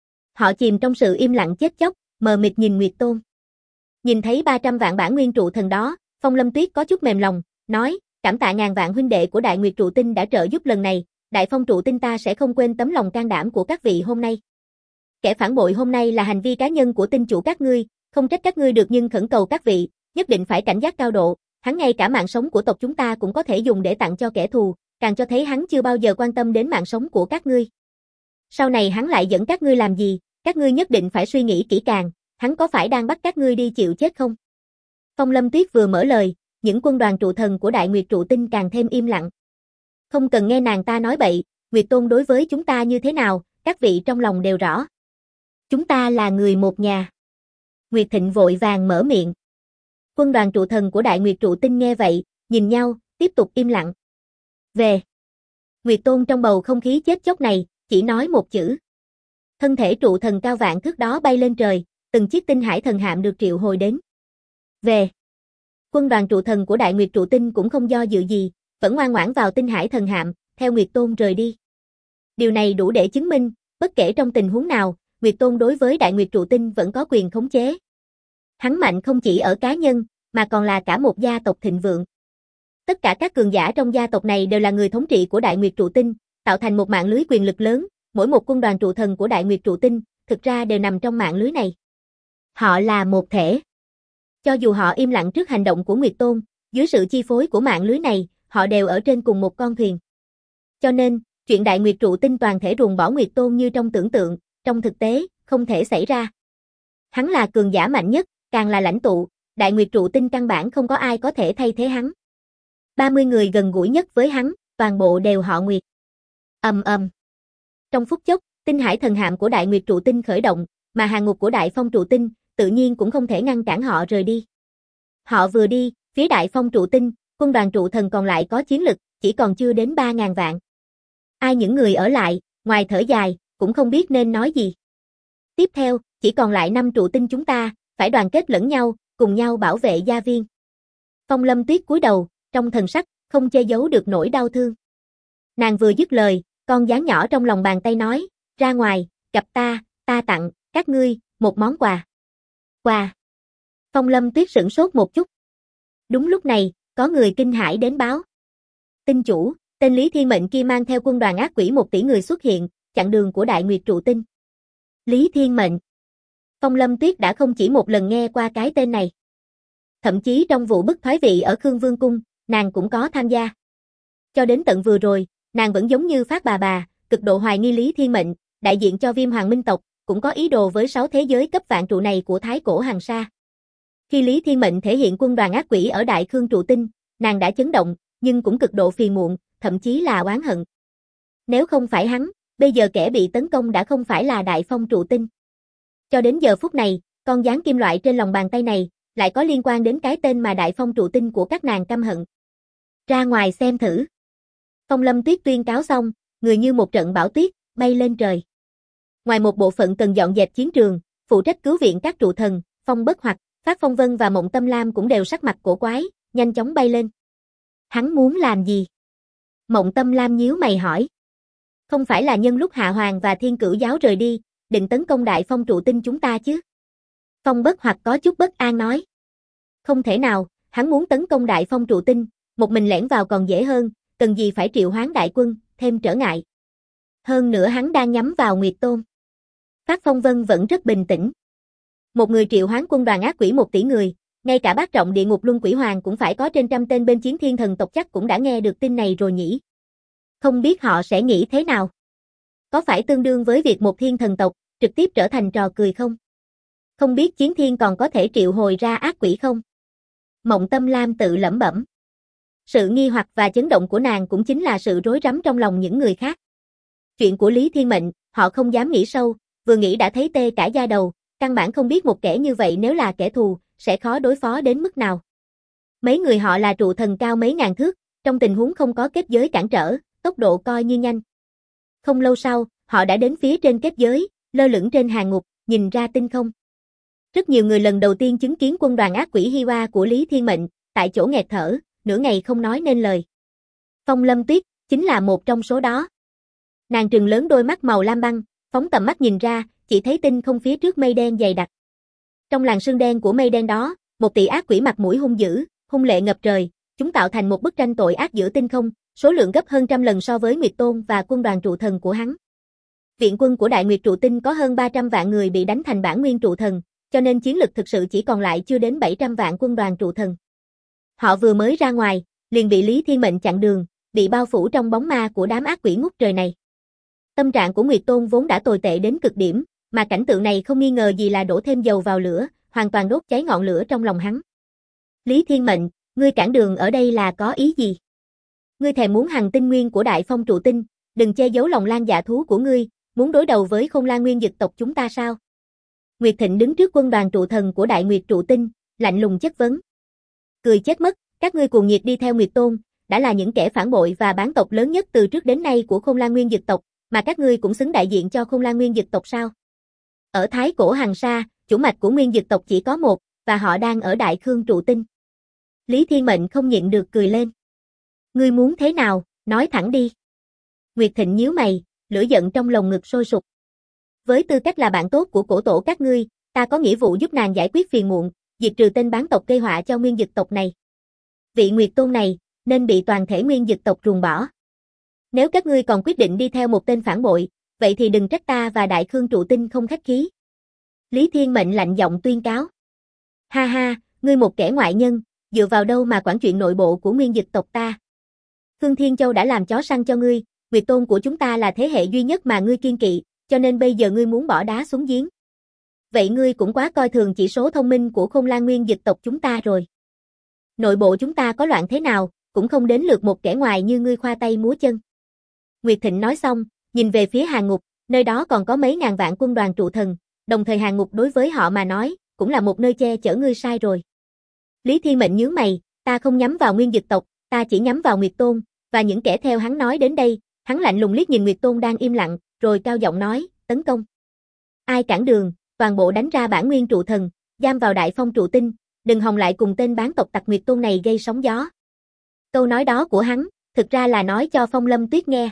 Họ chìm trong sự im lặng chết chóc, mờ mịt nhìn Nguyệt Tôn. Nhìn thấy 300 vạn bản nguyên trụ thần đó, Phong Lâm Tuyết có chút mềm lòng, nói, cảm tạ ngàn vạn huynh đệ của Đại Nguyệt Trụ Tinh đã trợ giúp lần này, Đại Phong Trụ Tinh ta sẽ không quên tấm lòng can đảm của các vị hôm nay. Kẻ phản bội hôm nay là hành vi cá nhân của tinh chủ các ngươi, không trách các ngươi được nhưng khẩn cầu các vị, nhất định phải cảnh giác cao độ, hắn ngay cả mạng sống của tộc chúng ta cũng có thể dùng để tặng cho kẻ thù, càng cho thấy hắn chưa bao giờ quan tâm đến mạng sống của các ngươi. Sau này hắn lại dẫn các ngươi làm gì, các ngươi nhất định phải suy nghĩ kỹ càng, hắn có phải đang bắt các ngươi đi chịu chết không? Phong Lâm Tuyết vừa mở lời, những quân đoàn trụ thần của Đại Nguyệt Trụ Tinh càng thêm im lặng. Không cần nghe nàng ta nói bậy, Nguyệt Tôn đối với chúng ta như thế nào, các vị trong lòng đều rõ. Chúng ta là người một nhà. Nguyệt Thịnh vội vàng mở miệng. Quân đoàn trụ thần của Đại Nguyệt Trụ Tinh nghe vậy, nhìn nhau, tiếp tục im lặng. Về. Nguyệt Tôn trong bầu không khí chết chóc này, chỉ nói một chữ. Thân thể trụ thần cao vạn thước đó bay lên trời, từng chiếc tinh hải thần hạm được triệu hồi đến. Về. Quân đoàn trụ thần của Đại Nguyệt Trụ Tinh cũng không do dự gì, vẫn ngoan ngoãn vào tinh hải thần hạm, theo Nguyệt Tôn rời đi. Điều này đủ để chứng minh, bất kể trong tình huống nào, Nguyệt Tôn đối với Đại Nguyệt Trụ Tinh vẫn có quyền khống chế. Hắn mạnh không chỉ ở cá nhân, mà còn là cả một gia tộc thịnh vượng. Tất cả các cường giả trong gia tộc này đều là người thống trị của Đại Nguyệt Trụ Tinh, tạo thành một mạng lưới quyền lực lớn, mỗi một quân đoàn trụ thần của Đại Nguyệt Trụ Tinh, thực ra đều nằm trong mạng lưới này. Họ là một thể. Cho dù họ im lặng trước hành động của Nguyệt Tôn, dưới sự chi phối của mạng lưới này, họ đều ở trên cùng một con thuyền. Cho nên, chuyện Đại Nguyệt Trụ Tinh toàn thể ruồng bỏ Nguyệt Tôn như trong tưởng tượng, trong thực tế, không thể xảy ra. Hắn là cường giả mạnh nhất, càng là lãnh tụ, Đại Nguyệt Trụ Tinh căn bản không có ai có thể thay thế hắn. 30 người gần gũi nhất với hắn, toàn bộ đều họ Nguyệt. Ầm ầm. Trong phút chốc, tinh hải thần hạm của Đại Nguyệt Trụ Tinh khởi động, mà hàng ngục của Đại Phong Trụ Tinh, tự nhiên cũng không thể ngăn cản họ rời đi. Họ vừa đi, phía Đại Phong Trụ Tinh, quân đoàn trụ thần còn lại có chiến lực, chỉ còn chưa đến 3.000 vạn. Ai những người ở lại, ngoài thở dài, cũng không biết nên nói gì. Tiếp theo, chỉ còn lại 5 trụ tinh chúng ta, phải đoàn kết lẫn nhau, cùng nhau bảo vệ gia viên. Phong Lâm Tuyết cúi đầu, trong thần sắc, không che giấu được nỗi đau thương. Nàng vừa dứt lời, con gián nhỏ trong lòng bàn tay nói, ra ngoài, gặp ta tặng, các ngươi, một món quà. Quà. Phong Lâm Tuyết sửng sốt một chút. Đúng lúc này, có người kinh hãi đến báo. Tinh chủ, tên Lý Thiên Mệnh kia mang theo quân đoàn ác quỷ 1 tỷ người xuất hiện, chặn đường của Đại Nguyệt Trụ Tinh. Lý Thiên Mệnh. Phong Lâm Tuyết đã không chỉ một lần nghe qua cái tên này. Thậm chí trong vụ bức thoái vị ở Khương Vương Cung, nàng cũng có tham gia. Cho đến tận vừa rồi, nàng vẫn giống như phát bà, cực độ hoài nghi Lý Thiên Mệnh, đại diện cho Viêm Hoàng Minh tộc, cũng có ý đồ với 6 thế giới cấp vạn trụ này của Thái Cổ Hằng Sa. Khi Lý Thiên Mệnh thể hiện quân đoàn ác quỷ ở Đại Khương Trụ Tinh, nàng đã chấn động, nhưng cũng cực độ phiền muộn, thậm chí là oán hận. Nếu không phải hắn, bây giờ kẻ bị tấn công đã không phải là Đại Phong Trụ Tinh. Cho đến giờ phút này, con gián kim loại trên lòng bàn tay này, lại có liên quan đến cái tên mà Đại Phong Trụ Tinh của các nàng căm hận. Ra ngoài xem thử. Phong Lâm Tuyết tuyên cáo xong, người như một trận bão tuyết, bay lên trời. Ngoài một bộ phận cần dọn dẹp chiến trường, phụ trách cứu viện các trụ thần, Phong Bất Hoặc, Phát Phong Vân và Mộng Tâm Lam cũng đều sắc mặt cổ quái, nhanh chóng bay lên. Hắn muốn làm gì? Mộng Tâm Lam nhíu mày hỏi. Không phải là nhân lúc Hạ Hoàng và Thiên Cửu Giáo rời đi, định tấn công Đại Phong Trụ Tinh chúng ta chứ? Phong Bất Hoặc có chút bất an nói. Không thể nào, hắn muốn tấn công Đại Phong Trụ Tinh, một mình lẻn vào còn dễ hơn, cần gì phải triệu hoán đại quân, thêm trở ngại. Hơn nữa hắn đang nhắm vào Nguyệt Tôn. Phát Phong Vân vẫn rất bình tĩnh. Một người triệu hoán quân đoàn ác quỷ 1 tỷ người, ngay cả bát trọng địa ngục luân quỷ hoàng cũng phải có trên trăm tên bên chiến thiên thần tộc chắc cũng đã nghe được tin này rồi nhỉ. Không biết họ sẽ nghĩ thế nào? Có phải tương đương với việc một thiên thần tộc trực tiếp trở thành trò cười không? Không biết chiến thiên còn có thể triệu hồi ra ác quỷ không? Mộng Tâm Lam tự lẩm bẩm. Sự nghi hoặc và chấn động của nàng cũng chính là sự rối rắm trong lòng những người khác. Chuyện của Lý Thiên Mệnh, họ không dám nghĩ sâu, vừa nghĩ đã thấy tê cả da đầu, căn bản không biết một kẻ như vậy nếu là kẻ thù, sẽ khó đối phó đến mức nào. Mấy người họ là trụ thần cao mấy ngàn thước, trong tình huống không có kết giới cản trở, tốc độ coi như nhanh. Không lâu sau, họ đã đến phía trên kết giới, lơ lửng trên hàng ngục, nhìn ra tinh không. Rất nhiều người lần đầu tiên chứng kiến quân đoàn ác quỷ Hiwa của Lý Thiên Mệnh, tại chỗ nghẹt thở, nửa ngày không nói nên lời. Phong Lâm Tuyết chính là một trong số đó. Nàng trừng lớn đôi mắt màu lam băng, phóng tầm mắt nhìn ra, chỉ thấy tinh không phía trước mây đen dày đặc. Trong làn sương đen của mây đen đó, một tỷ ác quỷ mặt mũi hung dữ, hung lệ ngập trời, chúng tạo thành một bức tranh tội ác giữa tinh không, số lượng gấp hơn trăm lần so với Nguyệt Tôn và quân đoàn trụ thần của hắn. Viện quân của Đại Nguyệt Trụ Tinh có hơn 300 vạn người bị đánh thành bản nguyên trụ thần, cho nên chiến lực thực sự chỉ còn lại chưa đến 700 vạn quân đoàn trụ thần. Họ vừa mới ra ngoài, liền bị Lý Thiên Mệnh chặn đường, bị bao phủ trong bóng ma của đám ác quỷ ngút trời này. Tâm trạng của Nguyệt Tôn vốn đã tồi tệ đến cực điểm, mà cảnh tượng này không nghi ngờ gì là đổ thêm dầu vào lửa, hoàn toàn đốt cháy ngọn lửa trong lòng hắn. Lý Thiên Mệnh, ngươi cản đường ở đây là có ý gì? Ngươi thèm muốn hằng tinh nguyên của Đại Phong Trụ Tinh, đừng che giấu lòng lan dạ thú của ngươi, muốn đối đầu với Không Lan Nguyên Dực tộc chúng ta sao? Nguyệt Thịnh đứng trước quân đoàn trụ thần của Đại Nguyệt Trụ Tinh, lạnh lùng chất vấn. Cười chết mất, các ngươi cuồng nhiệt đi theo Nguyệt Tôn, đã là những kẻ phản bội và bán tộc lớn nhất từ trước đến nay của Không Lan Nguyên Dực tộc, mà các ngươi cũng xứng đại diện cho Không Lan Nguyên Dực tộc sao? Ở Thái Cổ Hằng Sa, chủ mạch của Nguyên Dực tộc chỉ có một, và họ đang ở Đại Khương Trụ Tinh. Lý Thiên Mệnh không nhịn được cười lên. Ngươi muốn thế nào, nói thẳng đi. Nguyệt Thịnh nhíu mày, lửa giận trong lồng ngực sôi sục. Với tư cách là bạn tốt của cổ tổ các ngươi, ta có nghĩa vụ giúp nàng giải quyết phiền muộn, diệt trừ tên bán tộc gây họa cho Nguyên Dực tộc này. Vị Nguyệt Tôn này, nên bị toàn thể Nguyên Dực tộc ruồng bỏ. Nếu các ngươi còn quyết định đi theo một tên phản bội, vậy thì đừng trách ta và Đại Khương Trụ Tinh không khách khí. Lý Thiên Mệnh lạnh giọng tuyên cáo. Ha ha, ngươi một kẻ ngoại nhân, dựa vào đâu mà quản chuyện nội bộ của Nguyên Dực tộc ta? Khương Thiên Châu đã làm chó săn cho ngươi, Nguyệt Tôn của chúng ta là thế hệ duy nhất mà ngươi kiên kỵ, cho nên bây giờ ngươi muốn bỏ đá xuống giếng. Vậy ngươi cũng quá coi thường chỉ số thông minh của Không Lan Nguyên Dực tộc chúng ta rồi. Nội bộ chúng ta có loạn thế nào, cũng không đến lượt một kẻ ngoài như ngươi khoa tay múa chân. Nguyệt Thịnh nói xong, nhìn về phía Hàng Ngục, nơi đó còn có mấy ngàn vạn quân đoàn trụ thần, đồng thời Hàng Ngục đối với họ mà nói, cũng là một nơi che chở ngươi sai rồi. Lý Thiên Mệnh nhướng mày, ta không nhắm vào Nguyên Dực tộc, ta chỉ nhắm vào Nguyệt Tôn, và những kẻ theo hắn nói đến đây, hắn lạnh lùng liếc nhìn Nguyệt Tôn đang im lặng, rồi cao giọng nói, tấn công. Ai cản đường, toàn bộ đánh ra bản nguyên trụ thần, giam vào Đại Phong Trụ Tinh, đừng hòng lại cùng tên bán tộc tặc Nguyệt Tôn này gây sóng gió. Câu nói đó của hắn, thực ra là nói cho Phong Lâm Tuyết nghe.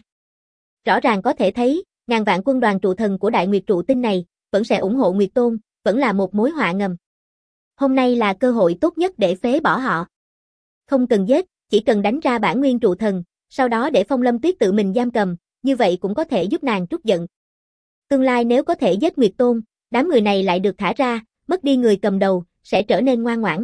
Rõ ràng có thể thấy, ngàn vạn quân đoàn trụ thần của Đại Nguyệt Trụ Tinh này, vẫn sẽ ủng hộ Nguyệt Tôn, vẫn là một mối họa ngầm. Hôm nay là cơ hội tốt nhất để phế bỏ họ. Không cần giết, chỉ cần đánh ra bản nguyên trụ thần, sau đó để Phong Lâm Tuyết tự mình giam cầm, như vậy cũng có thể giúp nàng trút giận. Tương lai nếu có thể giết Nguyệt Tôn, đám người này lại được thả ra, mất đi người cầm đầu, sẽ trở nên ngoan ngoãn.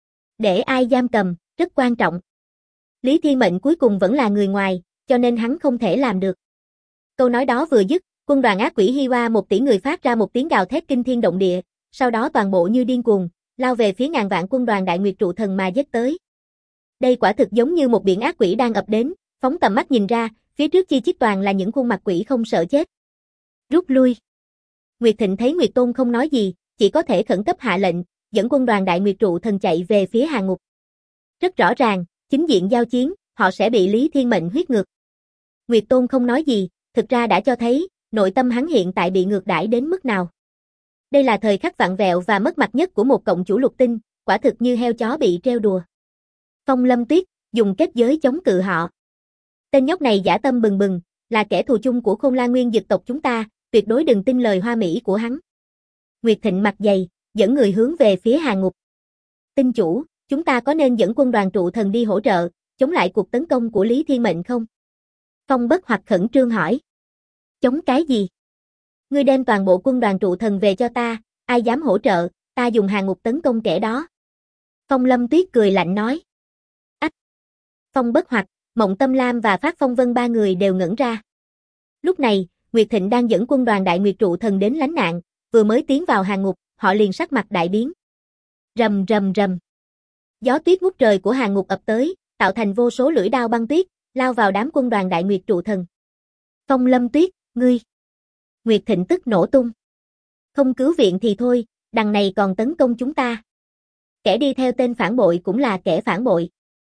Để ai giam cầm, rất quan trọng. Lý Thiên Mệnh cuối cùng vẫn là người ngoài, cho nên hắn không thể làm được. Câu nói đó vừa dứt, quân đoàn ác quỷ Hiwa 1 tỷ người phát ra một tiếng gào thét kinh thiên động địa, sau đó toàn bộ như điên cuồng, lao về phía ngàn vạn quân đoàn Đại Nguyệt Trụ Thần mà giết tới. Đây quả thực giống như một biển ác quỷ đang ập đến, phóng tầm mắt nhìn ra, phía trước chi chít toàn là những khuôn mặt quỷ không sợ chết. Rút lui. Nguyệt Thịnh thấy Nguyệt Tôn không nói gì, chỉ có thể khẩn cấp hạ lệnh, dẫn quân đoàn Đại Nguyệt Trụ Thần chạy về phía Hàng Ngục. Rất rõ ràng, chính diện giao chiến, họ sẽ bị Lý Thiên Mệnh huyết ngược. Nguyệt Tôn không nói gì, thực ra đã cho thấy, nội tâm hắn hiện tại bị ngược đãi đến mức nào. Đây là thời khắc vặn vẹo và mất mặt nhất của một cộng chủ lục tinh, quả thực như heo chó bị trêu đùa. Phong Lâm Tuyết, dùng kết giới chống cự họ. Tên nhóc này dã tâm bừng bừng, là kẻ thù chung của Không Lan Nguyên Dực tộc chúng ta, tuyệt đối đừng tin lời hoa mỹ của hắn. Nguyệt Thịnh mặt dày, dẫn người hướng về phía Hàng Ngục. Tinh chủ, chúng ta có nên dẫn quân đoàn trụ thần đi hỗ trợ, chống lại cuộc tấn công của Lý Thiên Mệnh không? Phong Bất Hoặc khẩn trương hỏi. Chống cái gì? Ngươi đem toàn bộ quân đoàn trụ thần về cho ta, ai dám hỗ trợ, ta dùng Hàng Ngục tấn công kẻ đó. Phong Lâm Tuyết cười lạnh nói. Ách! Phong Bất Hoặc, Mộng Tâm Lam và Phát Phong Vân ba người đều ngẩn ra. Lúc này, Nguyệt Thịnh đang dẫn quân đoàn Đại Nguyệt Trụ Thần đến lánh nạn, vừa mới tiến vào Hàng Ngục, họ liền sắc mặt đại biến. Rầm rầm rầm. Gió tuyết ngút trời của Hàng Ngục ập tới, tạo thành vô số lưỡi đao băng tuyết, lao vào đám quân đoàn Đại Nguyệt Trụ Thần. Phong Lâm Tuyết, ngươi! Nguyệt Thịnh tức nổ tung. Không cứu viện thì thôi, đằng này còn tấn công chúng ta. Kẻ đi theo tên phản bội cũng là kẻ phản bội.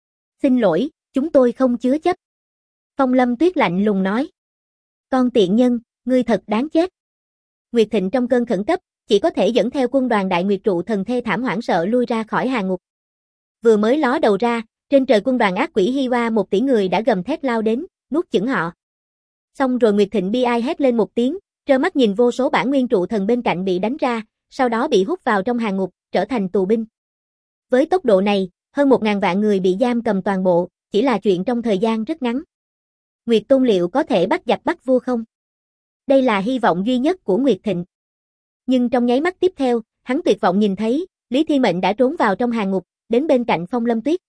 Xin lỗi, chúng tôi không chứa chấp. Phong Lâm Tuyết lạnh lùng nói. Con tiện nhân, ngươi thật đáng chết. Nguyệt Thịnh trong cơn khẩn cấp, chỉ có thể dẫn theo quân đoàn Đại Nguyệt Trụ Thần thê thảm hoảng sợ lui ra khỏi hàng ngục. Vừa mới ló đầu ra, trên trời quân đoàn ác quỷ Hiwa 1 tỷ người đã gầm thét lao đến, nuốt chửng họ. Xong rồi Nguyệt Thịnh bi ai hét lên một tiếng, trơ mắt nhìn vô số bản nguyên trụ thần bên cạnh bị đánh ra, sau đó bị hút vào trong hàng ngục, trở thành tù binh. Với tốc độ này, hơn 1.000 vạn người bị giam cầm toàn bộ, chỉ là chuyện trong thời gian rất ngắn. Nguyệt Tôn liệu có thể bắt giặc bắt vua không? Đây là hy vọng duy nhất của Nguyệt Thịnh. Nhưng trong nháy mắt tiếp theo, hắn tuyệt vọng nhìn thấy, Lý Thiên Mệnh đã trốn vào trong hàng ngục, đến bên cạnh Phong Lâm Tuyết.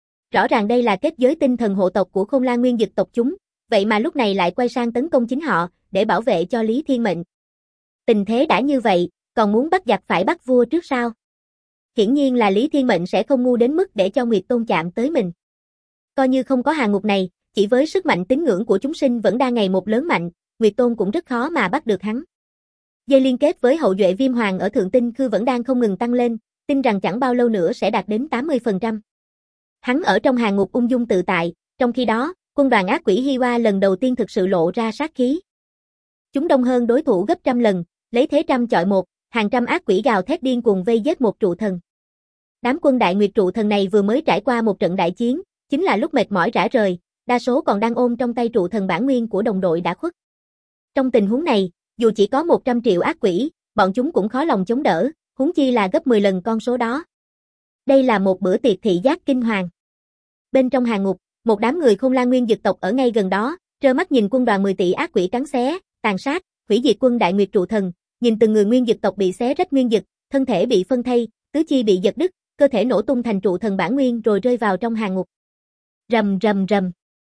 Rõ ràng đây là kết giới tinh thần hộ tộc của Khôn La Nguyên Dực tộc chúng, vậy mà lúc này lại quay sang tấn công chính họ, để bảo vệ cho Lý Thiên Mệnh. Tình thế đã như vậy, còn muốn bắt giặc phải bắt vua trước sao? Hiển nhiên là Lý Thiên Mệnh sẽ không ngu đến mức để cho Nguyệt Tôn chạm tới mình. Coi như không có hàng ngục này, chỉ với sức mạnh tín ngưỡng của chúng sinh vẫn đang ngày một lớn mạnh, Nguyệt Tôn cũng rất khó mà bắt được hắn. Dây liên kết với hậu duệ Viêm Hoàng ở Thượng Tinh Khư vẫn đang không ngừng tăng lên, tin rằng chẳng bao lâu nữa sẽ đạt đến 80%. Hắn ở trong hàng ngục ung dung tự tại, trong khi đó, quân đoàn ác quỷ Hiwa lần đầu tiên thực sự lộ ra sát khí. Chúng đông hơn đối thủ gấp trăm lần, lấy thế trăm chọi một, hàng trăm ác quỷ gào thét điên cuồng vây giết một trụ thần. Đám quân Đại Nguyệt trụ thần này vừa mới trải qua một trận đại chiến, chính là lúc mệt mỏi rã rời, đa số còn đang ôm trong tay trụ thần bản nguyên của đồng đội đã khuất. Trong tình huống này, dù chỉ có 100 triệu ác quỷ, bọn chúng cũng khó lòng chống đỡ, huống chi là gấp 10 lần con số đó. Đây là một bữa tiệc thị giác kinh hoàng. Bên trong hàng ngục, một đám người Khôn La Nguyên Dực tộc ở ngay gần đó, trơ mắt nhìn quân đoàn 10 tỷ ác quỷ cắn xé, tàn sát, hủy diệt quân Đại Nguyệt trụ thần, nhìn từng người nguyên dực tộc bị xé rách nguyên dực, thân thể bị phân thây, tứ chi bị giật đứt, cơ thể nổ tung thành trụ thần bản nguyên rồi rơi vào trong hàng ngục. Rầm rầm rầm.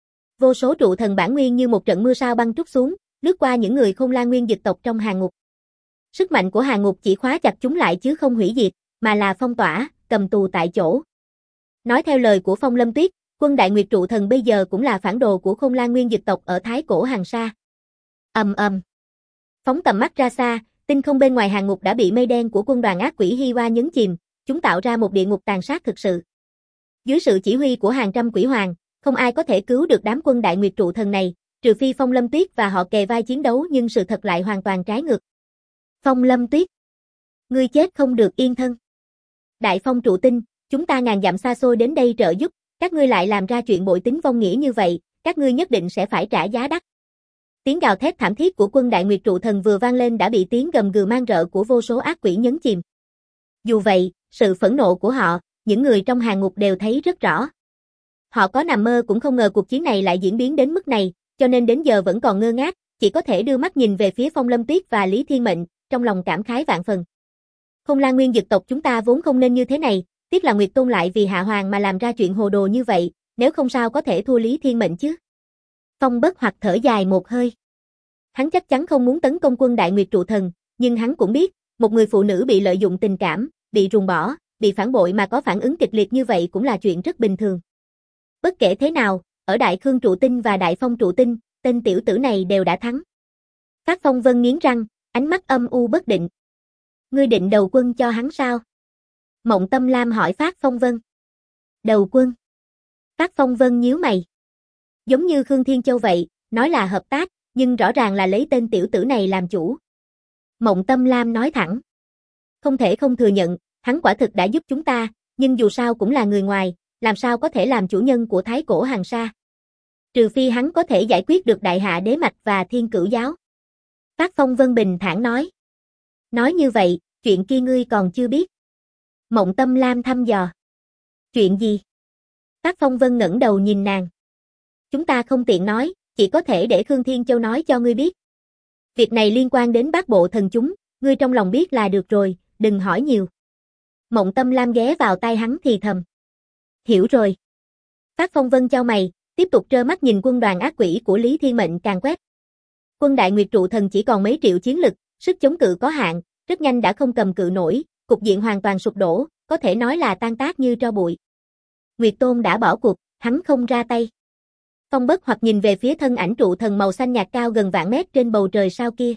Vô số trụ thần bản nguyên như một trận mưa sao băng trút xuống, lướt qua những người Khôn La Nguyên Dực tộc trong hàng ngục. Sức mạnh của hàng ngục chỉ khóa chặt chúng lại chứ không hủy diệt, mà là phong tỏa, cầm tù tại chỗ. Nói theo lời của Phong Lâm Tuyết, quân Đại Nguyệt trụ thần bây giờ cũng là phản đồ của Khôn La Nguyên Dực tộc ở Thái Cổ Hàng Sa. Ầm ầm. Phóng tầm mắt ra xa, tinh không bên ngoài hàng ngục đã bị mây đen của quân đoàn ác quỷ Hiwa nhấn chìm, chúng tạo ra một địa ngục tàn sát thực sự. Dưới sự chỉ huy của hàng trăm quỷ hoàng, không ai có thể cứu được đám quân Đại Nguyệt trụ thần này, trừ phi Phong Lâm Tuyết và họ kề vai chiến đấu, nhưng sự thật lại hoàn toàn trái ngược. Phong Lâm Tuyết, ngươi chết không được yên thân. Đại Phong trụ tinh, chúng ta ngàn dặm xa xôi đến đây trợ giúp, các ngươi lại làm ra chuyện bội tín vong nghĩa như vậy, các ngươi nhất định sẽ phải trả giá đắt. Tiếng gào thét thảm thiết của quân Đại Nguyệt trụ thần vừa vang lên đã bị tiếng gầm gừ man rợ của vô số ác quỷ nhấn chìm. Dù vậy, sự phẫn nộ của họ, những người trong hàng ngục đều thấy rất rõ. Họ có nằm mơ cũng không ngờ cuộc chiến này lại diễn biến đến mức này, cho nên đến giờ vẫn còn ngơ ngác, chỉ có thể đưa mắt nhìn về phía Phong Lâm Tuyết và Lý Thiên Mệnh, trong lòng cảm khái vạn phần. Khôn La Nguyên Dực tộc chúng ta vốn không nên như thế này, tiếc là Nguyệt Tôn lại vì Hạ Hoàng mà làm ra chuyện hồ đồ như vậy, nếu không sao có thể thua Lý Thiên Mệnh chứ. Phong Bất Hoặc thở dài một hơi. Hắn chắc chắn không muốn tấn công quân Đại Nguyệt trụ thần, nhưng hắn cũng biết, một người phụ nữ bị lợi dụng tình cảm, bị ruồng bỏ, bị phản bội mà có phản ứng kịch liệt như vậy cũng là chuyện rất bình thường. Bất kể thế nào, ở Đại Khương trụ tinh và Đại Phong trụ tinh, tên tiểu tử này đều đã thắng. Phát Phong Vân nghiến răng, ánh mắt âm u bất định. Ngươi định đầu quân cho hắn sao? Mộng Tâm Lam hỏi Phát Phong Vân. Đầu quân? Phát Phong Vân nhíu mày. Giống như Khương Thiên Châu vậy, nói là hợp tác, nhưng rõ ràng là lấy tên tiểu tử này làm chủ. Mộng Tâm Lam nói thẳng. Không thể không thừa nhận, hắn quả thực đã giúp chúng ta, nhưng dù sao cũng là người ngoài, làm sao có thể làm chủ nhân của Thái Cổ Hàng Sa. Trừ phi hắn có thể giải quyết được Đại Hạ Đế Mạch và Thiên Cửu Giáo. Phát Phong Vân bình thản nói. Nói như vậy, chuyện kia ngươi còn chưa biết. Mộng Tâm Lam thăm dò. Chuyện gì? Phát Phong Vân ngẩng đầu nhìn nàng. Chúng ta không tiện nói, chỉ có thể để Khương Thiên Châu nói cho ngươi biết. Việc này liên quan đến bát bộ thần chúng, ngươi trong lòng biết là được rồi, đừng hỏi nhiều. Mộng Tâm Lam ghé vào tai hắn thì thầm. Hiểu rồi. Phát Phong Vân chau mày, tiếp tục trơ mắt nhìn quân đoàn ác quỷ của Lý Thiên Mệnh càng quét. Quân Đại Nguyệt trụ thần chỉ còn mấy triệu chiến lực, sức chống cự có hạn, rất nhanh đã không cầm cự nổi, cục diện hoàn toàn sụp đổ, có thể nói là tan tác như tro bụi. Nguyệt Tôn đã bỏ cuộc, hắn không ra tay. Phong Bất Hoặc nhìn về phía thân ảnh trụ thần màu xanh nhạt cao gần vạn mét trên bầu trời sao kia.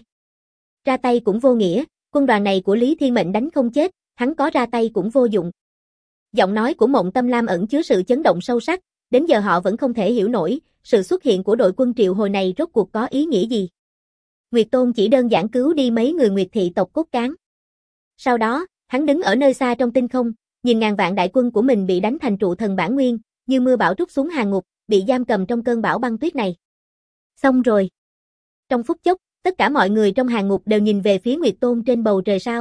Ra tay cũng vô nghĩa, quân đoàn này của Lý Thiên Mệnh đánh không chết, hắn có ra tay cũng vô dụng. Giọng nói của Mộng Tâm Lam ẩn chứa sự chấn động sâu sắc, đến giờ họ vẫn không thể hiểu nổi, sự xuất hiện của đội quân triệu hồi này rốt cuộc có ý nghĩa gì. Nguyệt Tôn chỉ đơn giản cứu đi mấy người Nguyệt thị tộc cốt cán. Sau đó, hắn đứng ở nơi xa trong tinh không, nhìn ngàn vạn đại quân của mình bị đánh thành trụ thần bản nguyên, như mưa bão trút xuống hàng ngục, bị giam cầm trong cơn bão băng tuyết này. Xong rồi. Trong phút chốc, tất cả mọi người trong hàng ngục đều nhìn về phía Nguyệt Tôn trên bầu trời sao.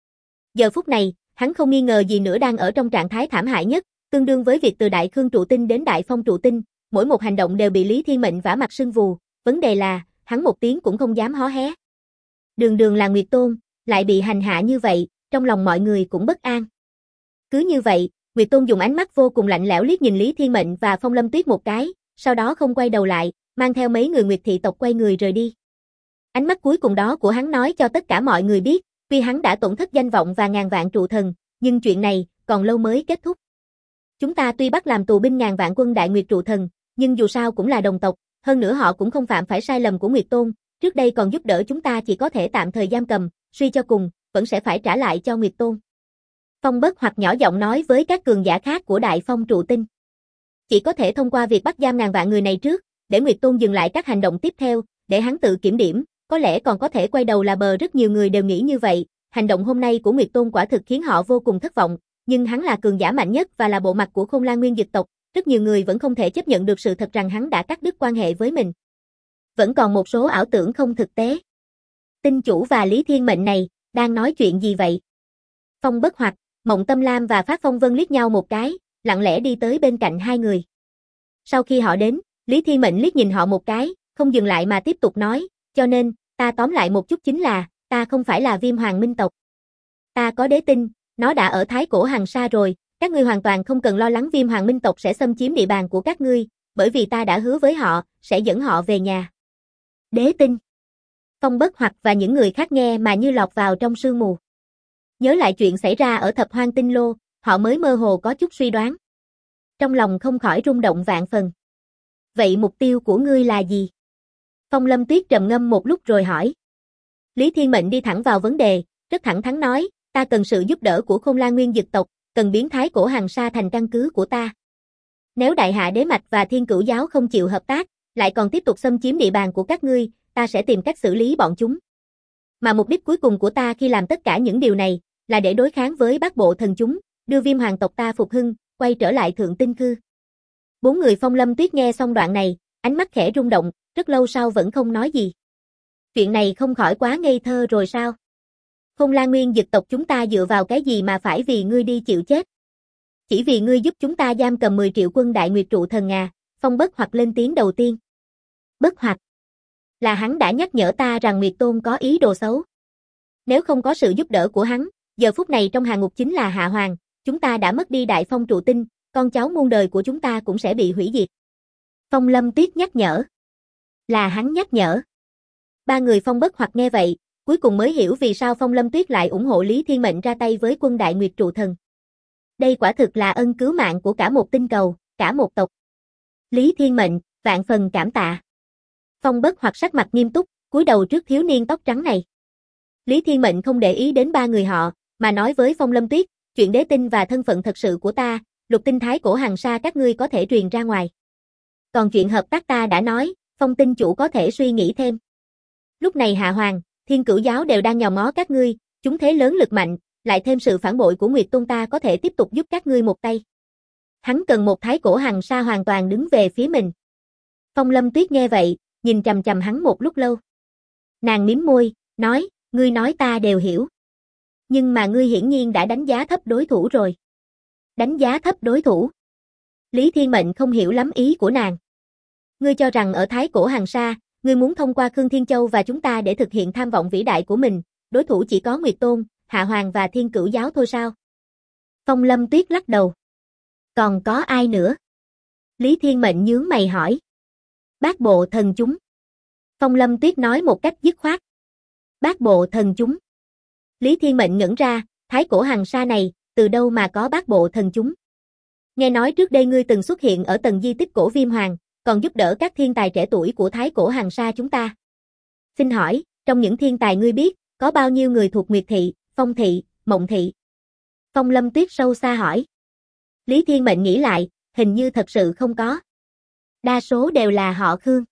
Giờ phút này, hắn không nghi ngờ gì nữa đang ở trong trạng thái thảm hại nhất, tương đương với việc từ Đại Khương trụ tinh đến Đại Phong trụ tinh, mỗi một hành động đều bị Lý Thiên Mệnh vả mặt sưng vù, vấn đề là, hắn một tiếng cũng không dám hó hé. Đường đường là Nguyệt Tôn, lại bị hành hạ như vậy, trong lòng mọi người cũng bất an. Cứ như vậy, Nguyệt Tôn dùng ánh mắt vô cùng lạnh lẽo liếc nhìn Lý Thiên Mệnh và Phong Lâm Tuyết một cái, sau đó không quay đầu lại, mang theo mấy người Nguyệt thị tộc quay người rời đi. Ánh mắt cuối cùng đó của hắn nói cho tất cả mọi người biết, tuy hắn đã tổn thất danh vọng và ngàn vạn trụ thần, nhưng chuyện này còn lâu mới kết thúc. Chúng ta tuy bắt làm tù binh ngàn vạn quân Đại Nguyệt trụ thần, nhưng dù sao cũng là đồng tộc, hơn nữa họ cũng không phạm phải sai lầm của Nguyệt Tôn, trước đây còn giúp đỡ chúng ta chỉ có thể tạm thời giam cầm, suy cho cùng, vẫn sẽ phải trả lại cho Nguyệt Tôn. Phong Bất Hoặc nhỏ giọng nói với các cường giả khác của Đại Phong trụ tinh. Chỉ có thể thông qua việc bắt giam ngàn vạn người này trước, để Nguyệt Tôn dừng lại các hành động tiếp theo, để hắn tự kiểm điểm, có lẽ còn có thể quay đầu là bờ. Rất nhiều người đều nghĩ như vậy, hành động hôm nay của Nguyệt Tôn quả thực khiến họ vô cùng thất vọng, nhưng hắn là cường giả mạnh nhất và là bộ mặt của Khôn Lan Nguyên Dực tộc, rất nhiều người vẫn không thể chấp nhận được sự thật rằng hắn đã cắt đứt quan hệ với mình. Vẫn còn một số ảo tưởng không thực tế. Tinh chủ và Lý Thiên Mệnh này, đang nói chuyện gì vậy? Phong Bất Hoặc, Mộng Tâm Lam và Phát Phong Vân liếc nhau một cái, lặng lẽ đi tới bên cạnh hai người. Sau khi họ đến, Lý Thiên Mệnh liếc nhìn họ một cái, không dừng lại mà tiếp tục nói, cho nên, ta tóm lại một chút chính là, ta không phải là Viêm Hoàng Minh tộc. Ta có đế tinh, nó đã ở Thái Cổ Hằng Sa rồi, các ngươi hoàn toàn không cần lo lắng Viêm Hoàng Minh tộc sẽ xâm chiếm địa bàn của các ngươi, bởi vì ta đã hứa với họ, sẽ dẫn họ về nhà. Đế tinh. Phong Bất Hoặc và những người khác nghe mà như lọt vào trong sương mù. Nhớ lại chuyện xảy ra ở Thập Hoang Tinh Lô, họ mới mơ hồ có chút suy đoán. Trong lòng không khỏi rung động vạn phần. Vậy mục tiêu của ngươi là gì? Phong Lâm Tuyết trầm ngâm một lúc rồi hỏi. Lý Thiên Mệnh đi thẳng vào vấn đề, rất thẳng thắn nói, ta cần sự giúp đỡ của Khôn Lan Nguyên Dực tộc, cần biến Thái Cổ Hằng Sa thành căn cứ của ta. Nếu Đại Hạ Đế Mạch và Thiên Cửu Giáo không chịu hợp tác, lại còn tiếp tục xâm chiếm địa bàn của các ngươi, ta sẽ tìm cách xử lý bọn chúng. Mà mục đích cuối cùng của ta khi làm tất cả những điều này, là để đối kháng với Bát Bộ thần chúng, đưa Viêm Hoàng tộc ta phục hưng, quay trở lại Thượng Tinh Khư. Bốn người Phong Lâm Tuyết nghe xong đoạn này, ánh mắt khẽ rung động, rất lâu sau vẫn không nói gì. Chuyện này không khỏi quá ngây thơ rồi sao? Khôn Lan Nguyên Dực tộc chúng ta dựa vào cái gì mà phải vì ngươi đi chịu chết? Chỉ vì ngươi giúp chúng ta giam cầm 10 triệu quân Đại Nguyệt trụ thần à? Phong Bất Hoặc lên tiếng đầu tiên. Bất Hoặc. Là hắn đã nhắc nhở ta rằng Nguyệt Tôn có ý đồ xấu. Nếu không có sự giúp đỡ của hắn, giờ phút này trong hàng ngục chính là Hạ Hoàng, chúng ta đã mất đi Đại Phong trụ tinh, con cháu muôn đời của chúng ta cũng sẽ bị hủy diệt. Phong Lâm Tuyết nhắc nhở. Là hắn nhắc nhở. Ba người Phong Bất Hoặc nghe vậy, cuối cùng mới hiểu vì sao Phong Lâm Tuyết lại ủng hộ Lý Thiên Mệnh ra tay với quân Đại Nguyệt trụ thần. Đây quả thực là ân cứu mạng của cả một tinh cầu, cả một tộc. Lý Thiên Mệnh, vạn phần cảm tạ. Phong Bất Hoặc sắc mặt nghiêm túc, cúi đầu trước thiếu niên tóc trắng này. Lý Thiên Mệnh không để ý đến ba người họ, mà nói với Phong Lâm Tuyết, chuyện đế tinh và thân phận thật sự của ta, Lục tinh Thái Cổ Hằng Sa các ngươi có thể truyền ra ngoài. Còn chuyện hợp tác ta đã nói, Phong tinh chủ có thể suy nghĩ thêm. Lúc này Hạ Hoàng, Thiên Cửu Giáo đều đang nhòm ngó các ngươi, chúng thế lớn lực mạnh, lại thêm sự phản bội của Nguyệt Tôn ta có thể tiếp tục giúp các ngươi một tay. Hắn cần một Thái Cổ Hằng Sa hoàn toàn đứng về phía mình. Phong Lâm Tuyết nghe vậy, nhìn chằm chằm hắn một lúc lâu. Nàng mím môi, nói, ngươi nói ta đều hiểu. Nhưng mà ngươi hiển nhiên đã đánh giá thấp đối thủ rồi. Đánh giá thấp đối thủ. Lý Thiên Mệnh không hiểu lắm ý của nàng. Ngươi cho rằng ở Thái Cổ Hằng Sa, ngươi muốn thông qua Khương Thiên Châu và chúng ta để thực hiện tham vọng vĩ đại của mình, đối thủ chỉ có Nguyệt Tôn, Hạ Hoàng và Thiên Cửu Giáo thôi sao? Phong Lâm Tuyết lắc đầu. Còn có ai nữa? Lý Thiên Mệnh nhướng mày hỏi. Bát Bộ thần chúng. Phong Lâm Tuyết nói một cách dứt khoát. Bát Bộ thần chúng. Lý Thiên Mệnh ngẩn ra, Thái Cổ Hằng Sa này, từ đâu mà có Bát Bộ thần chúng? Nghe nói trước đây ngươi từng xuất hiện ở tầng di tích cổ Viêm Hoàng, còn giúp đỡ các thiên tài trẻ tuổi của Thái Cổ Hằng Sa chúng ta. Xin hỏi, trong những thiên tài ngươi biết, có bao nhiêu người thuộc Nguyệt Thị, Phong Thị, Mộng Thị? Phong Lâm Tuyết sâu xa hỏi. Lý Thiên Mệnh nghĩ lại, hình như thật sự không có. Đa số đều là họ Khương.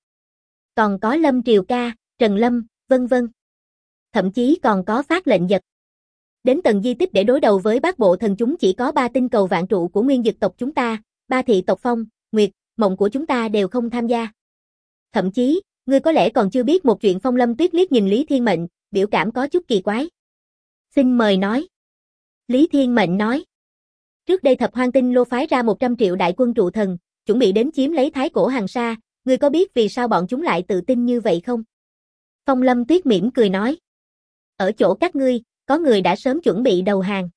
Còn có Lâm Triều Ca, Trần Lâm, vân vân. Thậm chí còn có Phát Lệnh Giật. Đến tầng di tích để đối đầu với bát bộ thần chúng chỉ có 3 tinh cầu vạn trụ của nguyên dực tộc chúng ta, 3 thị tộc Phong, Nguyệt, Mộng của chúng ta đều không tham gia. Thậm chí, ngươi có lẽ còn chưa biết một chuyện. Phong Lâm Tuyết liếc nhìn Lý Thiên Mệnh, biểu cảm có chút kỳ quái. Xin mời nói. Lý Thiên Mệnh nói. Trước đây Thập Hoang Tinh Lô phái ra 100 triệu đại quân trụ thần, chuẩn bị đến chiếm lấy Thái Cổ Hằng Sa, ngươi có biết vì sao bọn chúng lại tự tin như vậy không? Phong Lâm Tuyết mỉm cười nói. Ở chỗ các ngươi, có người đã sớm chuẩn bị đầu hàng.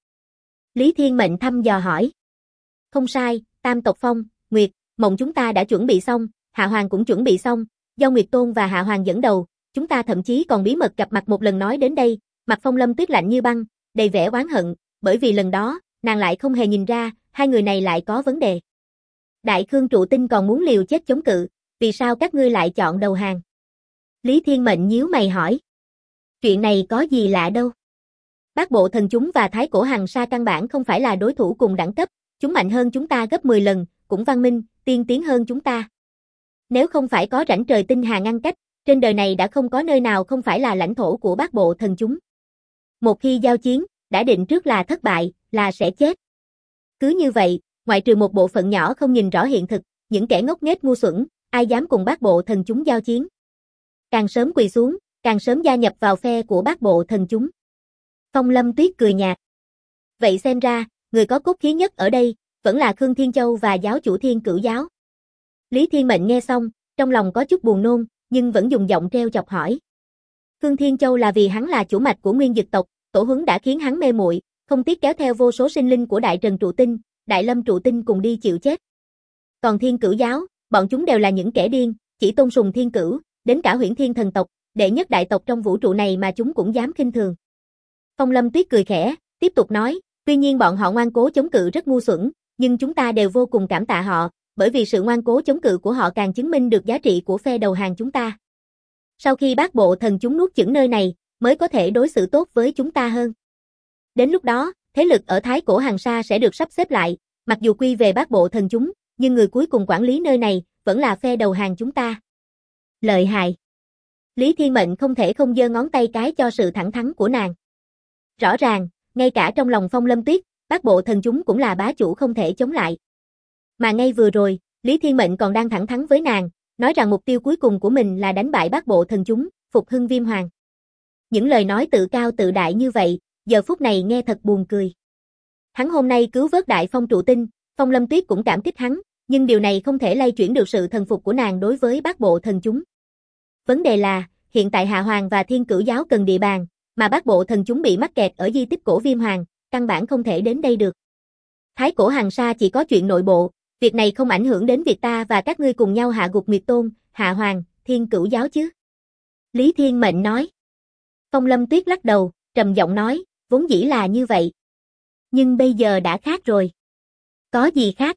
Lý Thiên Mệnh thăm dò hỏi. Không sai, Tam tộc Phong, Nguyệt, Mộng chúng ta đã chuẩn bị xong, Hạ Hoàng cũng chuẩn bị xong, do Nguyệt Tôn và Hạ Hoàng dẫn đầu, chúng ta thậm chí còn bí mật gặp mặt một lần. Nói đến đây, mặt Phong Lâm Tuyết lạnh như băng, đầy vẻ oán hận, bởi vì lần đó, nàng lại không hề nhìn ra, hai người này lại có vấn đề. Đại Khương Trụ Tinh còn muốn liều chết chống cự, vì sao các ngươi lại chọn đầu hàng? Lý Thiên Mệnh nhíu mày hỏi. Chuyện này có gì lạ đâu. Bát bộ thần chúng và Thái Cổ Hằng Sa căn bản không phải là đối thủ cùng đẳng cấp, chúng mạnh hơn chúng ta gấp 10 lần, cũng văn minh, tiên tiến hơn chúng ta. Nếu không phải có rãnh trời tinh hà ngăn cách, trên đời này đã không có nơi nào không phải là lãnh thổ của bát bộ thần chúng. Một khi giao chiến, đã định trước là thất bại, là sẽ chết. Cứ như vậy, ngoại trừ một bộ phận nhỏ không nhìn rõ hiện thực, những kẻ ngốc nghếch ngu xuẩn, ai dám cùng bát bộ thần chúng giao chiến. Càng sớm quỳ xuống, càng sớm gia nhập vào phe của bát bộ thần chúng. Phong Lâm Tuyết cười nhạt. Vậy xem ra, người có cốt khí nhất ở đây, vẫn là Khương Thiên Châu và giáo chủ Thiên Cửu giáo. Lý Thiên Mệnh nghe xong, trong lòng có chút buồn nôn, nhưng vẫn dùng giọng treo chọc hỏi. Khương Thiên Châu là vì hắn là chủ mạch của nguyên dực tộc, tổ huấn đã khiến hắn mê muội, không tiếc kéo theo vô số sinh linh của Đại Trần Trụ Tinh, Đại Lâm Trụ Tinh cùng đi chịu chết. Còn Thiên Cửu giáo, bọn chúng đều là những kẻ điên, chỉ tôn sùng Thiên Cửu, đến cả Huyễn Thiên thần tộc, đệ nhất đại tộc trong vũ trụ này mà chúng cũng dám khinh thường. Phong Lâm Tuyết cười khẽ, tiếp tục nói, tuy nhiên bọn họ ngoan cố chống cự rất ngu xuẩn, nhưng chúng ta đều vô cùng cảm tạ họ, bởi vì sự ngoan cố chống cự của họ càng chứng minh được giá trị của phe đầu hàng chúng ta. Sau khi bát bộ thần chúng nuốt chửng nơi này, mới có thể đối xử tốt với chúng ta hơn. Đến lúc đó, thế lực ở Thái Cổ Hằng Sa sẽ được sắp xếp lại, mặc dù quy về bát bộ thần chúng, nhưng người cuối cùng quản lý nơi này, vẫn là phe đầu hàng chúng ta. Lợi hại. Lý Thiên Mệnh không thể không giơ ngón tay cái cho sự thẳng thắn của nàng. Rõ ràng, ngay cả trong lòng Phong Lâm Tuyết, bát bộ thần chúng cũng là bá chủ không thể chống lại. Mà ngay vừa rồi, Lý Thiên Mệnh còn đang thẳng thắn với nàng, nói rằng mục tiêu cuối cùng của mình là đánh bại bát bộ thần chúng, phục hưng Viêm Hoàng. Những lời nói tự cao tự đại như vậy, giờ phút này nghe thật buồn cười. Hắn hôm nay cứu vớt Đại Phong Trụ Tinh, Phong Lâm Tuyết cũng cảm kích hắn, nhưng điều này không thể lay chuyển được sự thần phục của nàng đối với bát bộ thần chúng. Vấn đề là, hiện tại Hạ Hoàng và Thiên Cửu giáo cần địa bàn, mà bát bộ thần chúng bị mắc kẹt ở di tích cổ Viêm Hoàng, căn bản không thể đến đây được. Thái Cổ Hằng Sa chỉ có chuyện nội bộ, việc này không ảnh hưởng đến việc ta và các ngươi cùng nhau hạ gục Nguyệt Tôn, Hạ Hoàng, Thiên Cửu giáo chứ? Lý Thiên Mệnh nói. Phong Lâm Tuyết lắc đầu, trầm giọng nói, vốn dĩ là như vậy. Nhưng bây giờ đã khác rồi. Có gì khác?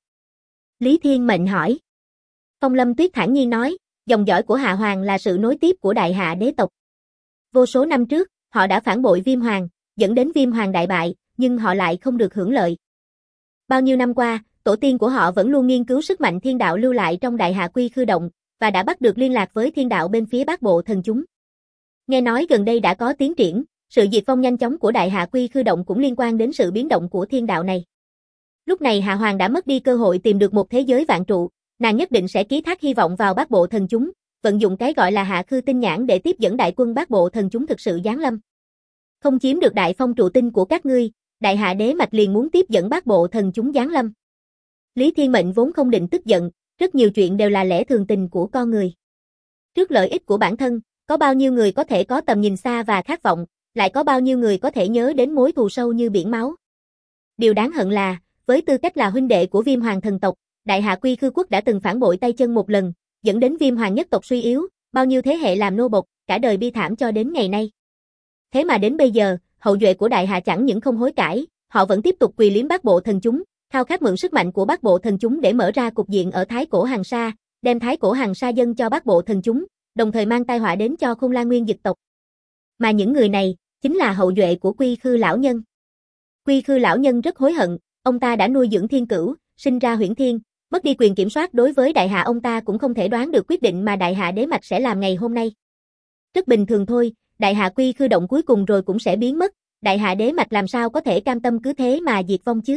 Lý Thiên Mệnh hỏi. Phong Lâm Tuyết thản nhiên nói, dòng dõi của Hạ Hoàng là sự nối tiếp của Đại Hạ đế tộc. Vô số năm trước, họ đã phản bội Viêm Hoàng, dẫn đến Viêm Hoàng đại bại, nhưng họ lại không được hưởng lợi. Bao nhiêu năm qua, tổ tiên của họ vẫn luôn nghiên cứu sức mạnh thiên đạo lưu lại trong Đại Hạ Quy Khư Động, và đã bắt được liên lạc với thiên đạo bên phía bát bộ thần chúng. Nghe nói gần đây đã có tiến triển, sự diệt vong nhanh chóng của Đại Hạ Quy Khư Động cũng liên quan đến sự biến động của thiên đạo này. Lúc này Hạ Hoàng đã mất đi cơ hội tìm được một thế giới vạn trụ, nàng nhất định sẽ ký thác hy vọng vào bát bộ thần chúng, vận dụng cái gọi là Hạ Khư Tinh Nhãn để tiếp dẫn đại quân bát bộ thần chúng thực sự giáng lâm. Không chiếm được Đại Phong Trụ Tinh của các ngươi, Đại Hạ đế mạch liền muốn tiếp dẫn bát bộ thần chúng giáng lâm. Lý Thiên Mệnh vốn không định tức giận, rất nhiều chuyện đều là lẽ thường tình của con người. Trước lợi ích của bản thân, có bao nhiêu người có thể có tầm nhìn xa và khát vọng, lại có bao nhiêu người có thể nhớ đến mối thù sâu như biển máu. Điều đáng hận là, với tư cách là huynh đệ của Viêm Hoàng thần tộc, Đại Hạ Quy Khư quốc đã từng phản bội tay chân một lần, dẫn đến Viêm Hoàng nhất tộc suy yếu, bao nhiêu thế hệ làm nô bộc, cả đời bi thảm cho đến ngày nay. Thế mà đến bây giờ, hậu duệ của Đại Hạ chẳng những không hối cải, họ vẫn tiếp tục quỳ liếm bát bộ thần chúng, khao khát mượn sức mạnh của bát bộ thần chúng để mở ra cục diện ở Thái Cổ Hằng Sa, đem Thái Cổ Hằng Sa dâng cho bát bộ thần chúng, đồng thời mang tai họa đến cho Khôn Lan Nguyên dực tộc. Mà những người này, chính là hậu duệ của Quy Khư lão nhân. Quy Khư lão nhân rất hối hận, ông ta đã nuôi dưỡng Thiên Cửu, sinh ra Huyễn Thiên, mất đi quyền kiểm soát đối với Đại Hạ, ông ta cũng không thể đoán được quyết định mà Đại Hạ đế mạch sẽ làm ngày hôm nay. Rất bình thường thôi, Đại Hạ Quy Khư động cuối cùng rồi cũng sẽ biến mất, Đại hạ đế mạch làm sao có thể cam tâm cứ thế mà diệt vong chứ?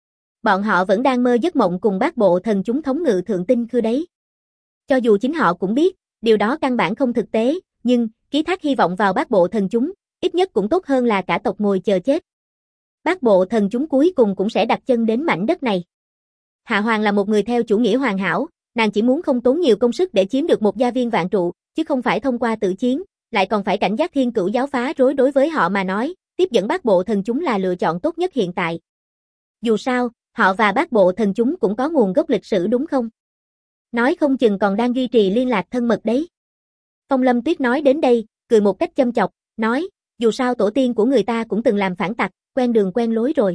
Bọn họ vẫn đang mơ giấc mộng cùng bát bộ thần chúng thống ngự thượng tinh khư đấy. Cho dù chính họ cũng biết, điều đó căn bản không thực tế, nhưng, ký thác hy vọng vào bát bộ thần chúng, ít nhất cũng tốt hơn là cả tộc ngồi chờ chết. Bát bộ thần chúng cuối cùng cũng sẽ đặt chân đến mảnh đất này. Hạ Hoàng là một người theo chủ nghĩa hoàn hảo, nàng chỉ muốn không tốn nhiều công sức để chiếm được một gia viên vạn trụ, chứ không phải thông qua tử chiến, lại còn phải cảnh giác thiên cửu giáo phá rối đối với họ mà nói, tiếp dẫn bát bộ thần chúng là lựa chọn tốt nhất hiện tại. Dù sao, họ và bát bộ thần chúng cũng có nguồn gốc lịch sử đúng không? Nói không chừng còn đang duy trì liên lạc thân mật đấy. Phong Lâm Tuyết nói đến đây, cười một cách châm chọc, nói, dù sao tổ tiên của người ta cũng từng làm phản tặc, quen đường quen lối rồi.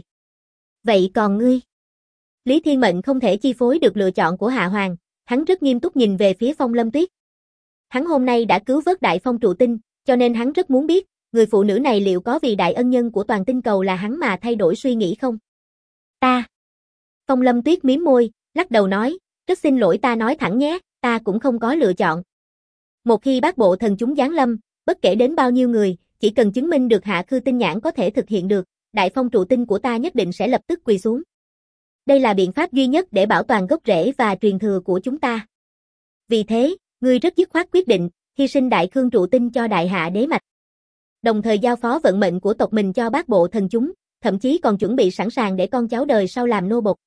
Vậy còn ngươi? Lý Thiên Mệnh không thể chi phối được lựa chọn của Hạ Hoàng, hắn rất nghiêm túc nhìn về phía Phong Lâm Tuyết. Hắn hôm nay đã cứu vớt Đại Phong trụ tinh, cho nên hắn rất muốn biết, người phụ nữ này liệu có vì đại ân nhân của toàn tinh cầu là hắn mà thay đổi suy nghĩ không? Ta. Phong Lâm Tuyết mím môi, lắc đầu nói, rất xin lỗi ta nói thẳng nhé, ta cũng không có lựa chọn. Một khi bát bộ thần chúng giáng lâm, bất kể đến bao nhiêu người, chỉ cần chứng minh được Hạ Khư Tinh Nhãn có thể thực hiện được, Đại Phong trụ tinh của ta nhất định sẽ lập tức quỳ xuống. Đây là biện pháp duy nhất để bảo toàn gốc rễ và truyền thừa của chúng ta. Vì thế, ngươi rất dứt khoát quyết định, hy sinh Đại Khương trụ tinh cho Đại Hạ đế mạch. Đồng thời giao phó vận mệnh của tộc mình cho bát bộ thần chúng, thậm chí còn chuẩn bị sẵn sàng để con cháu đời sau làm nô bộc.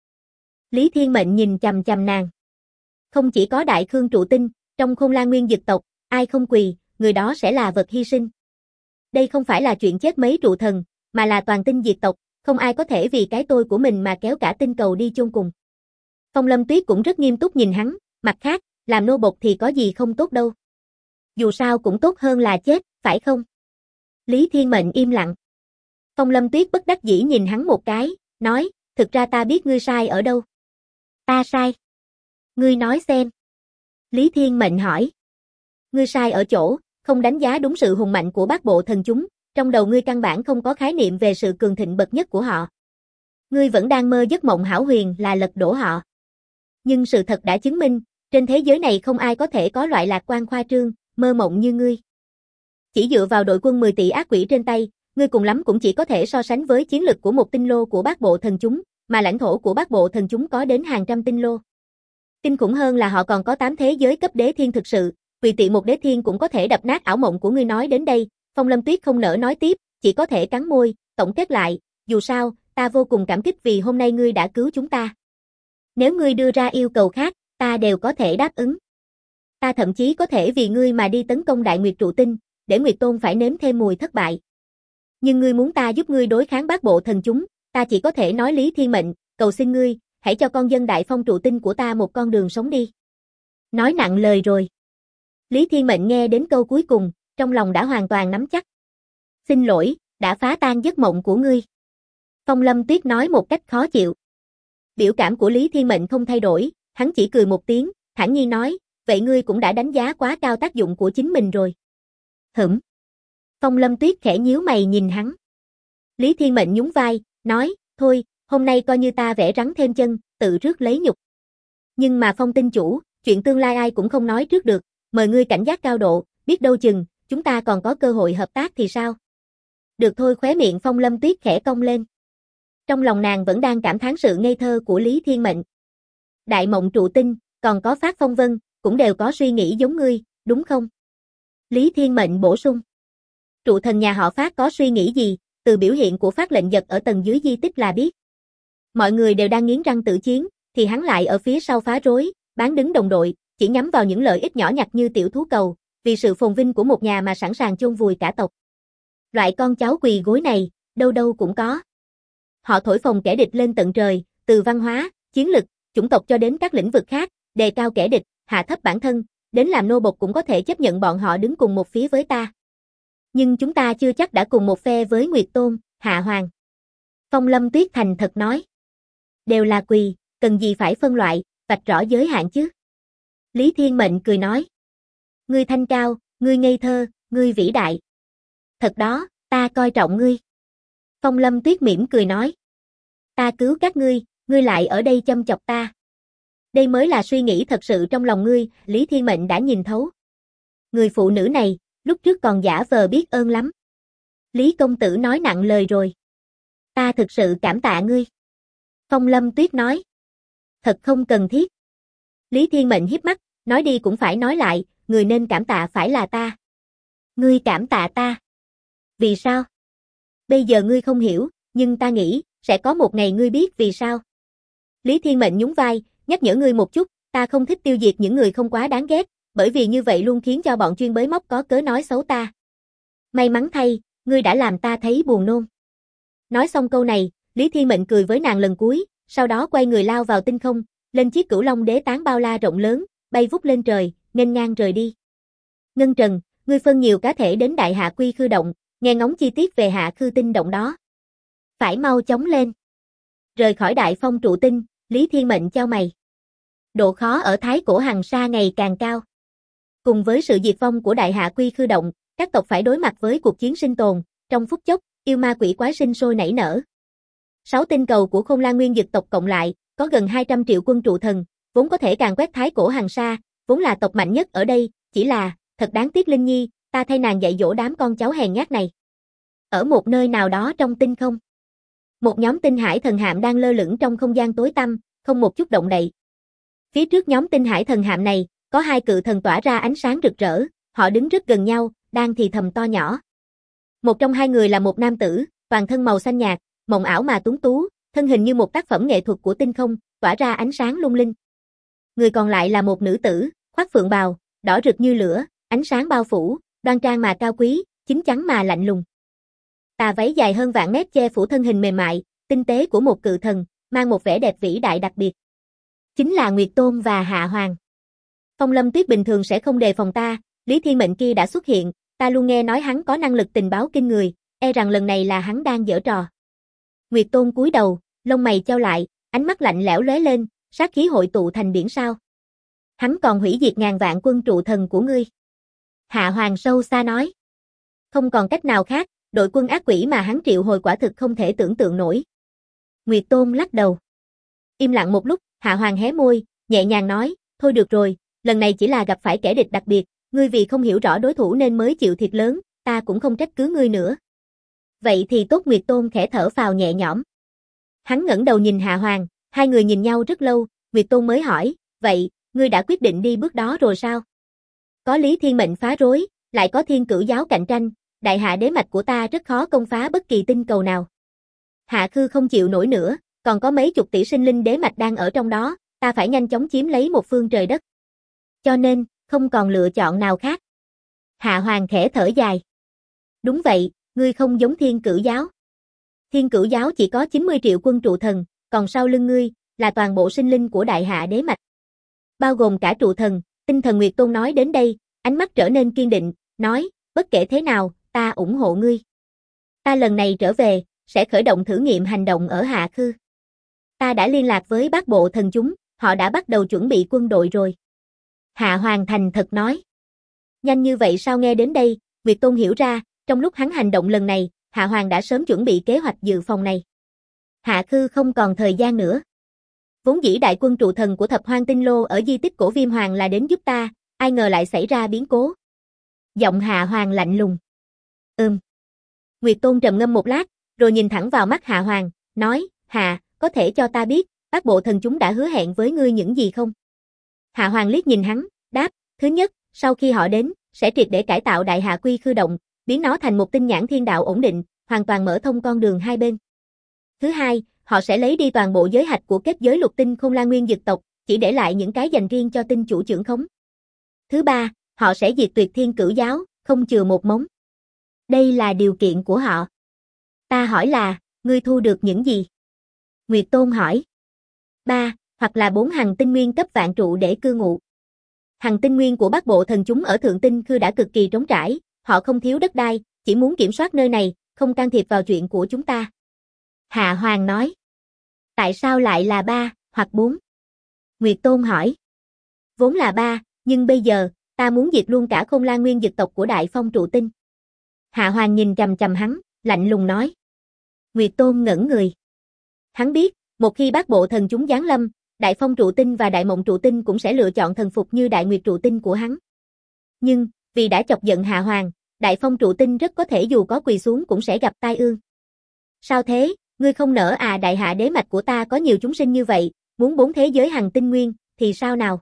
Lý Thiên Mệnh nhìn chằm chằm nàng. Không chỉ có Đại Khương trụ tinh, trong Khôn Lan Nguyên Dực tộc, ai không quỳ, người đó sẽ là vật hy sinh. Đây không phải là chuyện chết mấy trụ thần, mà là toàn tinh diệt tộc, không ai có thể vì cái tôi của mình mà kéo cả tinh cầu đi chôn cùng. Phong Lâm Tuyết cũng rất nghiêm túc nhìn hắn, mặt khác, làm nô bộc thì có gì không tốt đâu. Dù sao cũng tốt hơn là chết, phải không? Lý Thiên Mệnh im lặng. Phong Lâm Tuyết bất đắc dĩ nhìn hắn một cái, nói, thực ra ta biết ngươi sai ở đâu. Ta sai. Ngươi nói xem. Lý Thiên Mệnh hỏi. Ngươi sai ở chỗ, không đánh giá đúng sự hùng mạnh của bát bộ thần chúng, trong đầu ngươi căn bản không có khái niệm về sự cường thịnh bậc nhất của họ. Ngươi vẫn đang mơ giấc mộng hão huyền là lật đổ họ. Nhưng sự thật đã chứng minh, trên thế giới này không ai có thể có loại lạc quan khoa trương, mơ mộng như ngươi. Chỉ dựa vào đội quân 10 tỷ ác quỷ trên tay, ngươi cùng lắm cũng chỉ có thể so sánh với chiến lực của một tinh lô của bát bộ thần chúng, mà lãnh thổ của bát bộ thần chúng có đến hàng trăm tinh lô. Kinh khủng hơn là họ còn có 8 thế giới cấp đế thiên thực sự, tùy tiện một đế thiên cũng có thể đập nát ảo mộng của ngươi. Nói đến đây, Phong Lâm Tuyết không nỡ nói tiếp, chỉ có thể cắn môi, tổng kết lại, dù sao, ta vô cùng cảm kích vì hôm nay ngươi đã cứu chúng ta. Nếu ngươi đưa ra yêu cầu khác, ta đều có thể đáp ứng. Ta thậm chí có thể vì ngươi mà đi tấn công Đại Nguyệt trụ tinh, để Nguyệt Tôn phải nếm thêm mùi thất bại. Nhưng ngươi muốn ta giúp ngươi đối kháng bát bộ thần chúng, ta chỉ có thể nói Lý Thiên Mệnh, cầu xin ngươi, hãy cho con dân Đại Phong trụ tinh của ta một con đường sống đi. Nói nặng lời rồi. Lý Thiên Mệnh nghe đến câu cuối cùng, trong lòng đã hoàn toàn nắm chắc. Xin lỗi, đã phá tan giấc mộng của ngươi. Phong Lâm Tuyết nói một cách khó chịu. Biểu cảm của Lý Thiên Mệnh không thay đổi, hắn chỉ cười một tiếng, thản nhiên nói, vậy ngươi cũng đã đánh giá quá cao tác dụng của chính mình rồi. Hửm. Phong Lâm Tuyết khẽ nhíu mày nhìn hắn. Lý Thiên Mệnh nhún vai, nói, thôi, hôm nay coi như ta vẽ rắn thêm chân, tự rước lấy nhục. Nhưng mà Phong tinh chủ, chuyện tương lai ai cũng không nói trước được, mời ngươi cảnh giác cao độ, biết đâu chừng, chúng ta còn có cơ hội hợp tác thì sao? Được thôi, khóe miệng Phong Lâm Tuyết khẽ cong lên. Trong lòng nàng vẫn đang cảm thán sự ngây thơ của Lý Thiên Mệnh. Đại Mộng trụ tinh, còn có Phát Phong Vân, cũng đều có suy nghĩ giống ngươi, đúng không? Lý Thiên Mệnh bổ sung. Trụ thần nhà họ Phát có suy nghĩ gì, từ biểu hiện của Phát lệnh giật ở tầng dưới di tích là biết. Mọi người đều đang nghiến răng tự chiến, thì hắn lại ở phía sau phá rối, bán đứng đồng đội, chỉ nhắm vào những lợi ích nhỏ nhặt như tiểu thú cầu, vì sự phồn vinh của một nhà mà sẵn sàng chôn vùi cả tộc. Loại con cháu quỳ gối này, đâu đâu cũng có. Họ thổi phồng kẻ địch lên tận trời, từ văn hóa, chiến lực, chủng tộc cho đến các lĩnh vực khác, đề cao kẻ địch, hạ thấp bản thân, đến làm nô bộc cũng có thể chấp nhận bọn họ đứng cùng một phía với ta. Nhưng chúng ta chưa chắc đã cùng một phe với Nguyệt Tôn, Hạ Hoàng. Phong Lâm Tuyết thành thật nói. Đều là quỳ, cần gì phải phân loại, vạch rõ giới hạn chứ. Lý Thiên Mệnh cười nói. Ngươi thanh cao, ngươi ngây thơ, ngươi vĩ đại. Thật đó, ta coi trọng ngươi. Phong Lâm Tuyết mỉm cười nói. Ta cứu các ngươi, ngươi lại ở đây châm chọc ta. Đây mới là suy nghĩ thật sự trong lòng ngươi, Lý Thiên Mệnh đã nhìn thấu. Người phụ nữ này, lúc trước còn giả vờ biết ơn lắm. Lý công tử nói nặng lời rồi. Ta thực sự cảm tạ ngươi. Phong Lâm Tuyết nói. Thật không cần thiết. Lý Thiên Mệnh híp mắt, nói đi cũng phải nói lại, người nên cảm tạ phải là ta. Ngươi cảm tạ ta. Vì sao? Bây giờ ngươi không hiểu, nhưng ta nghĩ, sẽ có một ngày ngươi biết vì sao. Lý Thiên Mệnh nhún vai, nhắc nhở ngươi một chút, ta không thích tiêu diệt những người không quá đáng ghét, bởi vì như vậy luôn khiến cho bọn chuyên bới móc có cớ nói xấu ta. May mắn thay, ngươi đã làm ta thấy buồn nôn. Nói xong câu này, Lý Thiên Mệnh cười với nàng lần cuối, sau đó quay người lao vào tinh không, lên chiếc Cửu Long Đế tán bao la rộng lớn, bay vút lên trời, nghênh ngang rời đi. Ngân Trần, ngươi phân nhiều cá thể đến Đại Hạ Quy Khư động, nghe ngóng chi tiết về Hạ Khư tinh động đó. Phải mau chóng lên. Rời khỏi Đại Phong trụ tinh, Lý Thiên Mệnh chau mày. Độ khó ở Thái Cổ Hằng Sa ngày càng cao. Cùng với sự diệt vong của Đại Hạ Quy Khư động, các tộc phải đối mặt với cuộc chiến sinh tồn, trong phút chốc, yêu ma quỷ quái sinh sôi nảy nở. 6 tinh cầu của Khôn La Nguyên Dực tộc cộng lại, có gần 200 triệu quân trụ thần, vốn có thể càn quét Thái Cổ Hằng Sa, vốn là tộc mạnh nhất ở đây, chỉ là, thật đáng tiếc Linh Nhi, ta thay nàng dạy dỗ đám con cháu hèn nhát này. Ở một nơi nào đó trong tinh không, một nhóm tinh hải thần hạm đang lơ lửng trong không gian tối tăm, không một chút động đậy. Phía trước nhóm tinh hải thần hạm này, có 2 cự thần tỏa ra ánh sáng rực rỡ, họ đứng rất gần nhau, đang thì thầm to nhỏ. Một trong 2 người là một nam tử, toàn thân màu xanh nhạt, mộng ảo mà tuấn tú, thân hình như một tác phẩm nghệ thuật của tinh không, tỏa ra ánh sáng lung linh. Người còn lại là một nữ tử, khoác phượng bào, đỏ rực như lửa, ánh sáng bao phủ, đoan trang mà cao quý, chín chắn mà lạnh lùng. Tà váy dài hơn vạn mét che phủ thân hình mềm mại, tinh tế của một cự thần, mang một vẻ đẹp vĩ đại đặc biệt. Chính là Nguyệt Tôn và Hạ Hoàng. Phong Lâm Tuyết bình thường sẽ không đề phòng ta, Lý Thiên Mệnh kia đã xuất hiện, ta luôn nghe nói hắn có năng lực tình báo kinh người, e rằng lần này là hắn đang giở trò. Nguyệt Tôn cúi đầu, lông mày chau lại, ánh mắt lạnh lẽo lóe lên, sát khí hội tụ thành biển sao. Hắn còn hủy diệt ngàn vạn quân trụ thần của ngươi. Hạ Hoàng sâu xa nói. Không còn cách nào khác, đội quân ác quỷ mà hắn triệu hồi quả thực không thể tưởng tượng nổi. Nguyệt Tôn lắc đầu. Im lặng một lúc, Hạ Hoàng hé môi, nhẹ nhàng nói, thôi được rồi, lần này chỉ là gặp phải kẻ địch đặc biệt, ngươi vì không hiểu rõ đối thủ nên mới chịu thiệt lớn, ta cũng không trách cứ ngươi nữa. Vậy thì tốt. Nguyệt Tôn khẽ thở phào nhẹ nhõm. Hắn ngẩng đầu nhìn Hạ Hoàng, hai người nhìn nhau rất lâu, Nguyệt Tôn mới hỏi, vậy, ngươi đã quyết định đi bước đó rồi sao? Có Lý Thiên Mệnh phá rối, lại có Thiên Cửu giáo cạnh tranh, Đại Hạ đế mạch của ta rất khó công phá bất kỳ tinh cầu nào. Hạ Khư không chịu nổi nữa, còn có mấy chục tỷ sinh linh đế mạch đang ở trong đó, ta phải nhanh chóng chiếm lấy một phương trời đất. Cho nên, không còn lựa chọn nào khác. Hạ Hoàng khẽ thở dài. Đúng vậy, ngươi không giống Thiên Cửu giáo. Thiên Cửu giáo chỉ có 90 triệu quân trụ thần, còn sau lưng ngươi, là toàn bộ sinh linh của Đại Hạ đế mạch. Bao gồm cả trụ thần, tinh thần. Nguyệt Tôn nói đến đây, ánh mắt trở nên kiên định, nói, bất kể thế nào, ta ủng hộ ngươi. Ta lần này trở về, sẽ khởi động thử nghiệm hành động ở Hạ Khư. Ta đã liên lạc với Bát Bộ thần chúng, họ đã bắt đầu chuẩn bị quân đội rồi. Hạ Hoàng thành thật nói. Nhanh như vậy sao? Nghe đến đây, Nguyệt Tôn hiểu ra, trong lúc hắn hành động lần này, Hạ Hoàng đã sớm chuẩn bị kế hoạch dự phòng này. Hạ Khư không còn thời gian nữa. Vốn dĩ đại quân trụ thần của Thập Hoang Tinh Lô ở di tích cổ Viêm Hoàng là đến giúp ta, ai ngờ lại xảy ra biến cố. Giọng Hạ Hoàng lạnh lùng. Nguyệt Tôn trầm ngâm một lát, rồi nhìn thẳng vào mắt Hạ Hoàng, nói, Hạ, có thể cho ta biết, Bát Bộ thần chúng đã hứa hẹn với ngươi những gì không? Hạ Hoàng liếc nhìn hắn, đáp, thứ nhất, sau khi họ đến, sẽ triệt để cải tạo Đại Hạ Quy Khư động, biến nó thành một tinh nhãn thiên đạo ổn định, hoàn toàn mở thông con đường hai bên. Thứ hai, họ sẽ lấy đi toàn bộ giới hạch của kết giới lục tinh Khôn La Nguyên Dực tộc, chỉ để lại những cái dành riêng cho tinh chủ trưởng khống. Thứ ba, họ sẽ diệt tuyệt Thiên Cửu giáo, không chừa một mống. Đây là điều kiện của họ. Ta hỏi là, ngươi thu được những gì? Nguyệt Tôn hỏi. 3, hoặc là 4 hằng tinh nguyên cấp vạn trụ để cư ngụ. Hằng tinh nguyên của Bát Bộ thần chúng ở Thượng Tinh Khư đã cực kỳ trống trải, họ không thiếu đất đai, chỉ muốn kiểm soát nơi này, không can thiệp vào chuyện của chúng ta. Hạ Hoàng nói. Tại sao lại là 3, hoặc 4? Nguyệt Tôn hỏi. Vốn là 3, nhưng bây giờ, ta muốn diệt luôn cả Khôn La Nguyên Dực tộc của Đại Phong trụ tinh. Hạ Hoàng nhìn chằm chằm hắn, lạnh lùng nói. Nguyệt Tôn ngẩn người. Hắn biết, một khi Bát Bộ thần chúng giáng lâm, Đại Phong trụ tinh và Đại Mộng trụ tinh cũng sẽ lựa chọn thần phục như Đại Nguyệt trụ tinh của hắn. Nhưng, vì đã chọc giận Hạ Hoàng, Đại Phong trụ tinh rất có thể dù có quỳ xuống cũng sẽ gặp tai ương. Sao thế, ngươi không nỡ à? Đại hạ đế mạch của ta có nhiều chúng sinh như vậy, muốn 4 thế giới hằng tinh nguyên, thì sao nào?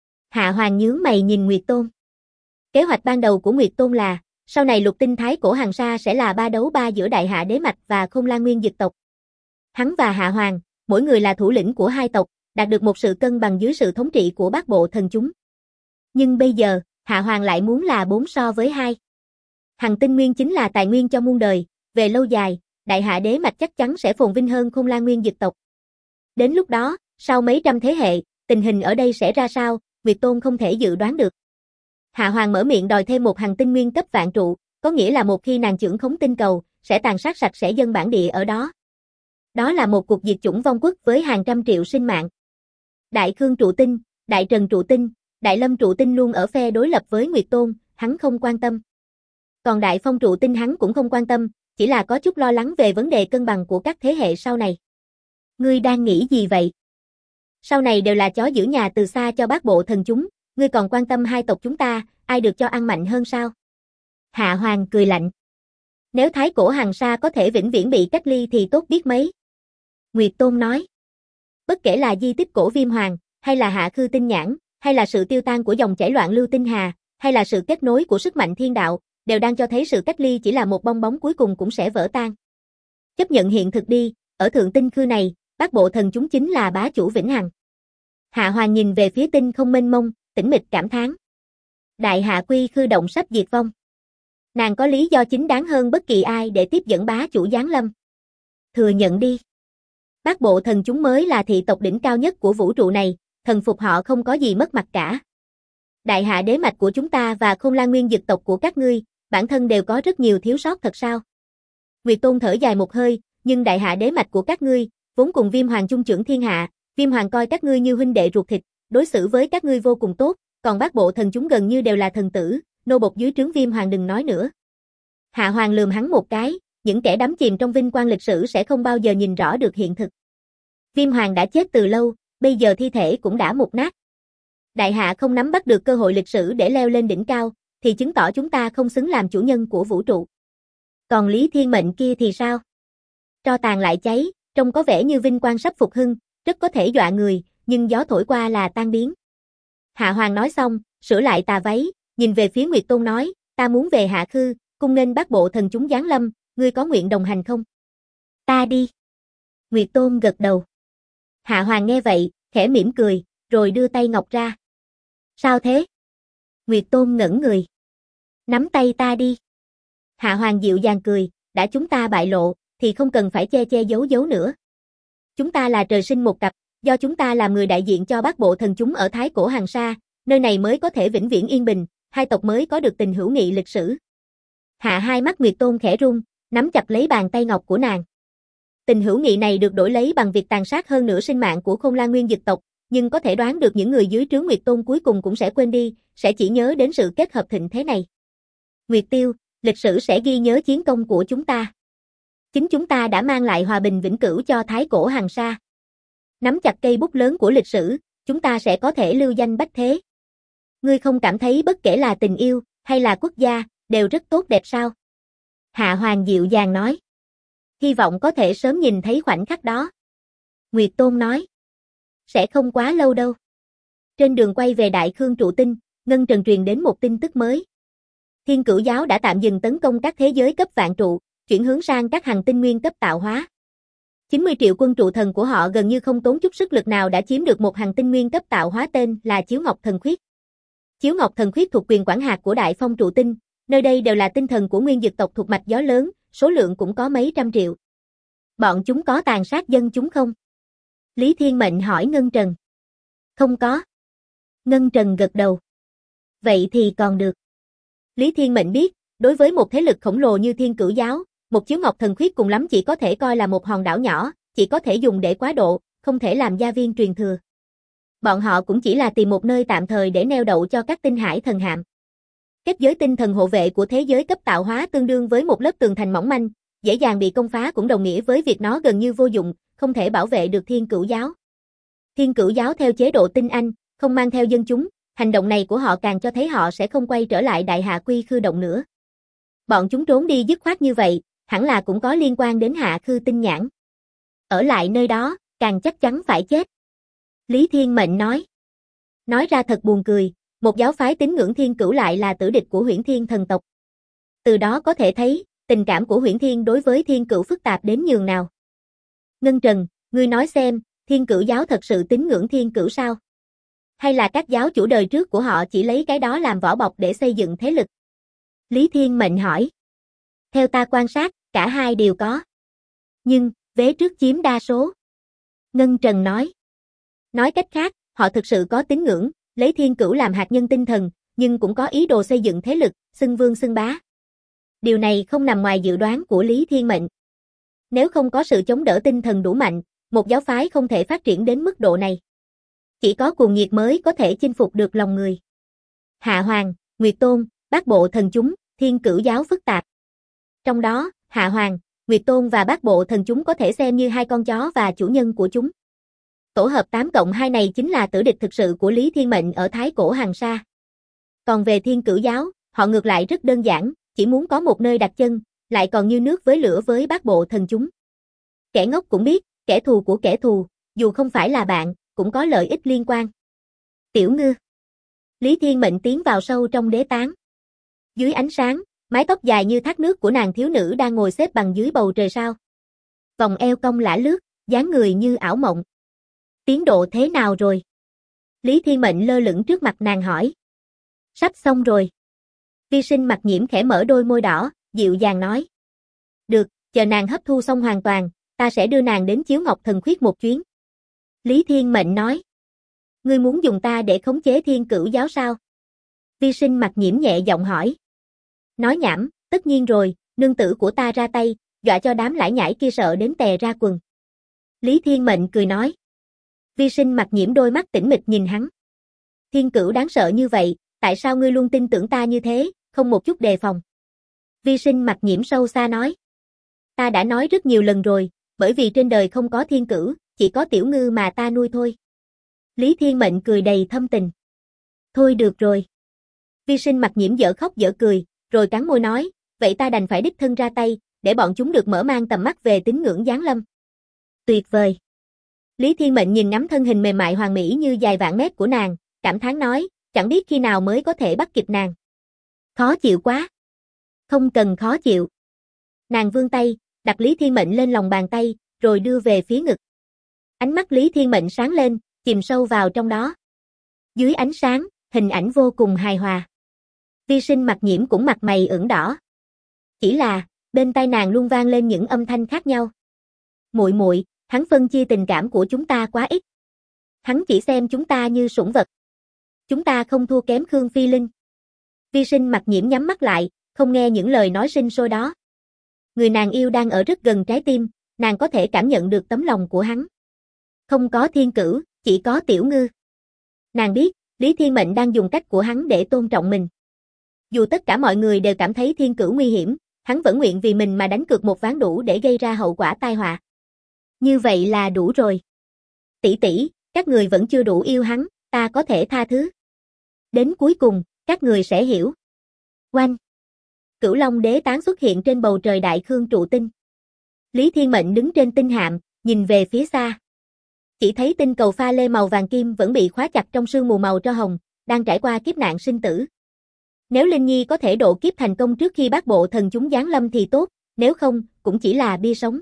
Hạ Hoàng nhướng mày nhìn Nguyệt Tôn. Kế hoạch ban đầu của Nguyệt Tôn là, sau này lục tinh thái cổ Hằng Sa sẽ là 3 đấu 3 giữa Đại Hạ đế mạch và Không Lan Nguyên Dực tộc. Hắn và Hạ Hoàng, mỗi người là thủ lĩnh của hai tộc, đạt được một sự cân bằng dưới sự thống trị của bát bộ thần chúng. Nhưng bây giờ, Hạ Hoàng lại muốn là 4 so với 2. Hằng tinh nguyên chính là tài nguyên cho muôn đời, về lâu dài, Đại Hạ đế mạch chắc chắn sẽ phồn vinh hơn Không Lan Nguyên Dực tộc. Đến lúc đó, sau mấy trăm thế hệ, tình hình ở đây sẽ ra sao, Nguyệt Tôn không thể dự đoán được. Hạ Hoàng mở miệng đòi thêm một hằng tinh nguyên cấp vạn trụ, có nghĩa là một khi nàng trưởng khống tinh cầu, sẽ tàn sát sạch sẽ dân bản địa ở đó. Đó là một cuộc diệt chủng vong quốc với hàng trăm triệu sinh mạng. Đại Khương trụ tinh, Đại Trần trụ tinh, Đại Lâm trụ tinh luôn ở phe đối lập với Nguyệt Tôn, hắn không quan tâm. Còn Đại Phong trụ tinh hắn cũng không quan tâm, chỉ là có chút lo lắng về vấn đề cân bằng của các thế hệ sau này. Ngươi đang nghĩ gì vậy? Sau này đều là chó giữ nhà từ xa cho bát bộ thần chúng, ngươi còn quan tâm hai tộc chúng ta, ai được cho ăn mạnh hơn sao? Hạ Hoàng cười lạnh. Nếu thái cổ Hằng Sa có thể vĩnh viễn bị cách ly thì tốt biết mấy. Nguyệt Tôn nói. Bất kể là di tích cổ Viêm Hoàng, hay là Hạ Khư tinh nhãn, hay là sự tiêu tan của dòng chảy loạn lưu tinh hà, hay là sự kết nối của sức mạnh thiên đạo, đều đang cho thấy sự cách ly chỉ là một bong bóng cuối cùng cũng sẽ vỡ tan. Chấp nhận hiện thực đi, ở thượng tinh khư này, bát bộ thần chúng chính là bá chủ vĩnh hằng. Hạ Hoàng nhìn về phía tinh không mênh mông, tĩnh mịch cảm thán. Đại Hạ quy khư động sắp diệt vong. Nàng có lý do chính đáng hơn bất kỳ ai để tiếp dẫn bá chủ giáng lâm. Thừa nhận đi. Bát bộ thần chúng mới là thị tộc đỉnh cao nhất của vũ trụ này, thần phục họ không có gì mất mặt cả. Đại Hạ đế mạch của chúng ta và Không Lan Nguyên Dực tộc của các ngươi, bản thân đều có rất nhiều thiếu sót thật sao? Nguyệt Tôn thở dài một hơi, nhưng Đại Hạ đế mạch của các ngươi, vốn cùng Viêm Hoàng chung trưởng thiên hạ, Viêm Hoàng coi các ngươi như huynh đệ ruột thịt, đối xử với các ngươi vô cùng tốt, còn bát bộ thần chúng gần như đều là thần tử, nô bộc dưới trướng Viêm Hoàng đừng nói nữa. Hạ Hoàng lườm hắn một cái, những kẻ đắm chìm trong vinh quang lịch sử sẽ không bao giờ nhìn rõ được hiện thực. Viêm Hoàng đã chết từ lâu, bây giờ thi thể cũng đã mục nát. Đại Hạ không nắm bắt được cơ hội lịch sử để leo lên đỉnh cao, thì chứng tỏ chúng ta không xứng làm chủ nhân của vũ trụ. Còn Lý Thiên Mệnh kia thì sao? Tro tàn lại cháy, trông có vẻ như vinh quang sắp phục hưng, rất có thể dọa người, nhưng gió thổi qua là tan biến. Hạ Hoàng nói xong, sửa lại tà váy, nhìn về phía Nguyệt Tôn nói, ta muốn về Hạ Khư, cung nên bát bộ thần chúng giáng lâm, ngươi có nguyện đồng hành không? Ta đi. Nguyệt Tôn gật đầu. Hạ Hoàng nghe vậy, khẽ mỉm cười, rồi đưa tay ngọc ra. Sao thế? Nguyệt Tôn ngẩn người. Nắm tay ta đi. Hạ Hoàng dịu dàng cười, đã chúng ta bại lộ, thì không cần phải che che giấu giấu nữa. Chúng ta là trời sinh một cặp, do chúng ta làm người đại diện cho bát bộ thần chúng ở thái cổ Hằng Sa, nơi này mới có thể vĩnh viễn yên bình, hai tộc mới có được tình hữu nghị lịch sử. Hạ hai mắt Nguyệt Tôn khẽ rung, nắm chặt lấy bàn tay ngọc của nàng. Tình hữu nghị này được đổi lấy bằng việc tàn sát hơn nửa sinh mạng của Không Lan Nguyên Dực tộc, nhưng có thể đoán được những người dưới trướng Nguyệt Tôn cuối cùng cũng sẽ quên đi, sẽ chỉ nhớ đến sự kết hợp thịnh thế này. Nguyệt Tiêu, lịch sử sẽ ghi nhớ chiến công của chúng ta. Chính chúng ta đã mang lại hòa bình vĩnh cửu cho thái cổ Hằng Sa. Nắm chặt cây bút lớn của lịch sử, chúng ta sẽ có thể lưu danh bách thế. Ngươi không cảm thấy bất kể là tình yêu, hay là quốc gia, đều rất tốt đẹp sao? Hạ Hoàng dịu dàng nói. Hy vọng có thể sớm nhìn thấy khoảnh khắc đó. Nguyệt Tôn nói. Sẽ không quá lâu đâu. Trên đường quay về Đại Khương trụ tinh, Ngân Trần truyền đến một tin tức mới. Thiên Cửu giáo đã tạm dừng tấn công các thế giới cấp vạn trụ, chuyển hướng sang các hành tinh nguyên cấp tạo hóa. 90 triệu quân trụ thần của họ gần như không tốn chút sức lực nào đã chiếm được một hành tinh nguyên cấp tạo hóa tên là Chiếu Ngọc Thần Khuyết. Chiếu Ngọc Thần Khuyết thuộc quyền quản hạt của Đại Phong trụ tinh, nơi đây đều là tinh thần của nguyên dực tộc thuộc mạch gió lớn, số lượng cũng có mấy trăm triệu. Bọn chúng có tàn sát dân chúng không? Lý Thiên Mệnh hỏi Ngân Trần. Không có. Ngân Trần gật đầu. Vậy thì còn được. Lý Thiên Mệnh biết, đối với một thế lực khổng lồ như Thiên Cửu giáo, một Chiếu Ngọc Thần Khuyết cùng lắm chỉ có thể coi là một hòn đảo nhỏ, chỉ có thể dùng để quá độ, không thể làm gia viên truyền thừa. Bọn họ cũng chỉ là tìm một nơi tạm thời để neo đậu cho các tinh hải thần hạm. Kết giới tinh thần hộ vệ của thế giới cấp tạo hóa tương đương với một lớp tường thành mỏng manh, dễ dàng bị công phá cũng đồng nghĩa với việc nó gần như vô dụng, không thể bảo vệ được Thiên Cửu giáo. Thiên Cửu giáo theo chế độ tinh anh, không mang theo dân chúng, hành động này của họ càng cho thấy họ sẽ không quay trở lại Đại Hạ quy khư động nữa. Bọn chúng trốn đi dứt khoát như vậy, hẳn là cũng có liên quan đến Hạ Khư Tinh Nhãn. Ở lại nơi đó, càng chắc chắn phải chết. Lý Thiên Mệnh nói. Nói ra thật buồn cười, một giáo phái tín ngưỡng Thiên Cửu lại là tử địch của Huyễn Thiên thần tộc. Từ đó có thể thấy, tình cảm của Huyễn Thiên đối với Thiên Cửu phức tạp đến nhường nào. Ngân Trần, ngươi nói xem, Thiên Cửu giáo thật sự tín ngưỡng Thiên Cửu sao? Hay là các giáo chủ đời trước của họ chỉ lấy cái đó làm vỏ bọc để xây dựng thế lực? Lý Thiên Mệnh hỏi. Theo ta quan sát, cả hai đều có. Nhưng, vế trước chiếm đa số. Ngân Trần nói. Nói cách khác, họ thực sự có tín ngưỡng, lấy Thiên Cửu làm hạt nhân tinh thần, nhưng cũng có ý đồ xây dựng thế lực, xưng vương xưng bá. Điều này không nằm ngoài dự đoán của Lý Thiên Mệnh. Nếu không có sự chống đỡ tinh thần đủ mạnh, một giáo phái không thể phát triển đến mức độ này. Chỉ có cuồng nhiệt mới có thể chinh phục được lòng người. Hạ Hoàng, Nguyệt Tôn, Bát Bộ Thần Chúng, Thiên Cửu giáo phức tạp. Trong đó, Hạ Hoàng, Nguyệt Tôn và Bát Bộ Thần Chúng có thể xem như hai con chó và chủ nhân của chúng. Tổ hợp 8+2 này chính là tử địch thực sự của Lý Thiên Mệnh ở Thái Cổ Hằng Sa. Còn về Thiên Cửu giáo, họ ngược lại rất đơn giản, chỉ muốn có một nơi đặt chân, lại còn như nước với lửa với Bát Bộ Thần Chúng. Kẻ ngốc cũng biết, kẻ thù của kẻ thù, dù không phải là bạn, cũng có lợi ích liên quan. Tiểu Ngư. Lý Thiên Mệnh tiến vào sâu trong đế tán. Dưới ánh sáng, mái tóc dài như thác nước của nàng thiếu nữ đang ngồi xếp bằng dưới bầu trời sao. Vòng eo cong lả lướt, dáng người như ảo mộng. Tiến độ thế nào rồi? Lý Thiên Mệnh lơ lửng trước mặt nàng hỏi. Sắp xong rồi. Vi Sinh Mặc Nhiễm khẽ mở đôi môi đỏ, dịu dàng nói. Được, chờ nàng hấp thu xong hoàn toàn, ta sẽ đưa nàng đến Chiếu Ngọc Thần Khuyết một chuyến. Lý Thiên Mệnh nói. Ngươi muốn dùng ta để khống chế Thiên Cửu giáo sao? Vi Sinh Mặc Nhiễm nhẹ giọng hỏi. Nói nhảm, tất nhiên rồi, nương tử của ta ra tay, dọa cho đám lải nhải kia sợ đến tè ra quần. Lý Thiên Mệnh cười nói. Vi Sinh Mặc Nhiễm đôi mắt tĩnh mịch nhìn hắn. Thiên Cửu đáng sợ như vậy, tại sao ngươi luôn tin tưởng ta như thế, không một chút đề phòng? Vi Sinh Mặc Nhiễm sâu xa nói. Ta đã nói rất nhiều lần rồi, bởi vì trên đời không có Thiên Cửu, chỉ có Tiểu Ngư mà ta nuôi thôi. Lý Thiên Mệnh cười đầy thâm tình. Thôi được rồi. Vi Sinh Mặc Nhiễm dở khóc dở cười, rồi cắn môi nói, vậy ta đành phải đích thân ra tay, để bọn chúng được mở mang tầm mắt về tín ngưỡng giáng lâm. Tuyệt vời. Lý Thiên Mệnh nhìn ngắm thân hình mềm mại hoàn mỹ như dài vạn mét của nàng, cảm thán nói, chẳng biết khi nào mới có thể bắt kịp nàng. Khó chịu quá. Không cần khó chịu. Nàng vươn tay, đặt Lý Thiên Mệnh lên lòng bàn tay, rồi đưa về phía ngực. Ánh mắt Lý Thiên Mệnh sáng lên, chìm sâu vào trong đó. Dưới ánh sáng, hình ảnh vô cùng hài hòa. Vi Sinh Mặc Nhiễm cũng mặt mày ửng đỏ. Chỉ là, bên tai nàng luôn vang lên những âm thanh khác nhau. Muội muội, hắn phân chia tình cảm của chúng ta quá ít. Hắn chỉ xem chúng ta như sủng vật. Chúng ta không thua kém Khương Phi Linh. Vi Sinh Mặc Nhiễm nhắm mắt lại, không nghe những lời nói sinh sôi đó. Người nàng yêu đang ở rất gần trái tim, nàng có thể cảm nhận được tấm lòng của hắn. Không có Thiên Cửu, chỉ có Tiểu Ngư. Nàng biết, Lý Thiên Mệnh đang dùng cách của hắn để tôn trọng mình. Dù tất cả mọi người đều cảm thấy Thiên Cửu nguy hiểm, hắn vẫn nguyện vì mình mà đánh cược một ván đủ để gây ra hậu quả tai họa. Như vậy là đủ rồi. Tỷ tỷ, các người vẫn chưa đủ yêu hắn, ta có thể tha thứ. Đến cuối cùng, các người sẽ hiểu. Oanh! Cửu Long đế tán xuất hiện trên bầu trời đại khương trụ tinh. Lý Thiên Mệnh đứng trên tinh hạm, nhìn về phía xa. Chỉ thấy tinh cầu pha lê màu vàng kim vẫn bị khóa chặt trong sương mù màu tro hồng, đang trải qua kiếp nạn sinh tử. Nếu Linh Nhi có thể độ kiếp thành công trước khi Bát Bộ Thần Chúng giáng lâm thì tốt, nếu không, cũng chỉ là bia sống.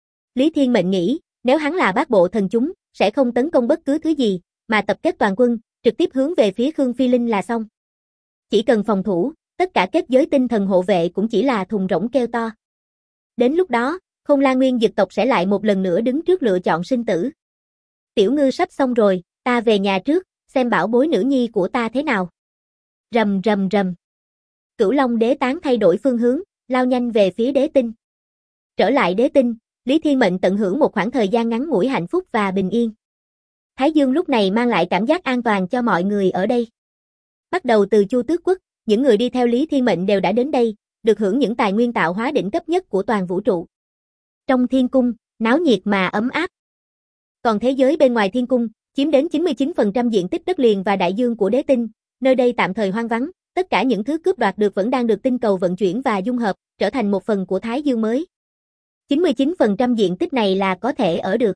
Lý Thiên Mệnh nghĩ, nếu hắn là Bát Bộ Thần Chúng, sẽ không tấn công bất cứ thứ gì, mà tập kết toàn quân, trực tiếp hướng về phía Khương Phi Linh là xong. Chỉ cần phòng thủ, tất cả kết giới tinh thần hộ vệ cũng chỉ là thùng rỗng kêu to. Đến lúc đó, Khôn La Nguyên Dực tộc sẽ lại một lần nữa đứng trước lựa chọn sinh tử. Tiểu Ngư sắp xong rồi, ta về nhà trước, xem bảo bối nữ nhi của ta thế nào. Rầm rầm rầm. Cửu Long đế tán thay đổi phương hướng, lao nhanh về phía đế tinh. Trở lại đế tinh, Lý Thiên Mệnh tận hưởng một khoảng thời gian ngắn ngủi hạnh phúc và bình yên. Thái Dương lúc này mang lại cảm giác an toàn cho mọi người ở đây. Bắt đầu từ Chu Tước Quốc, những người đi theo Lý Thiên Mệnh đều đã đến đây, được hưởng những tài nguyên tạo hóa đỉnh cấp nhất của toàn vũ trụ. Trong thiên cung, náo nhiệt mà ấm áp. Còn thế giới bên ngoài thiên cung, chiếm đến 99% diện tích đất liền và đại dương của đế tinh, nơi đây tạm thời hoang vắng, tất cả những thứ cướp đoạt được vẫn đang được tinh cầu vận chuyển và dung hợp, trở thành một phần của Thái Dương mới. 99% diện tích này là có thể ở được.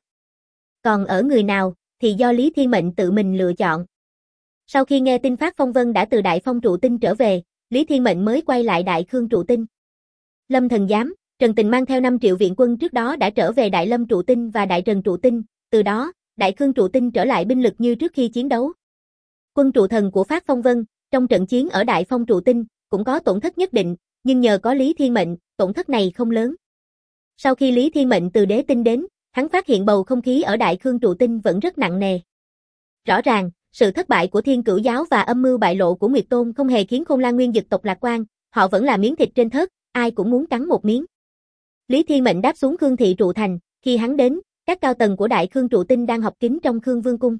Còn ở người nào, thì do Lý Thiên Mệnh tự mình lựa chọn. Sau khi nghe tin Phát Phong Vân đã từ Đại Phong trụ tinh trở về, Lý Thiên Mệnh mới quay lại Đại Khương trụ tinh. Lâm Thần Giám, Trần Tình mang theo 5 triệu viện quân trước đó đã trở về Đại Lâm trụ tinh và Đại Trần trụ tinh, từ đó, Đại Khương trụ tinh trở lại binh lực như trước khi chiến đấu. Quân trụ thần của Phát Phong Vân, trong trận chiến ở Đại Phong trụ tinh, cũng có tổn thất nhất định, nhưng nhờ có Lý Thiên Mệnh, tổn thất này không lớn. Sau khi Lý Thiên Mệnh từ đế tinh đến, hắn phát hiện bầu không khí ở Đại Khương trụ tinh vẫn rất nặng nề. Rõ ràng, sự thất bại của Thiên Cửu giáo và âm mưu bại lộ của Nguyệt Tôn không hề khiến Khôn Lan Nguyên Dực tộc lạc quan, họ vẫn là miếng thịt trên thớt, ai cũng muốn cắn một miếng. Lý Thiên Mệnh đáp xuống Khương thị trụ thành, khi hắn đến, các cao tầng của Đại Khương trụ tinh đang họp kín trong Khương Vương cung.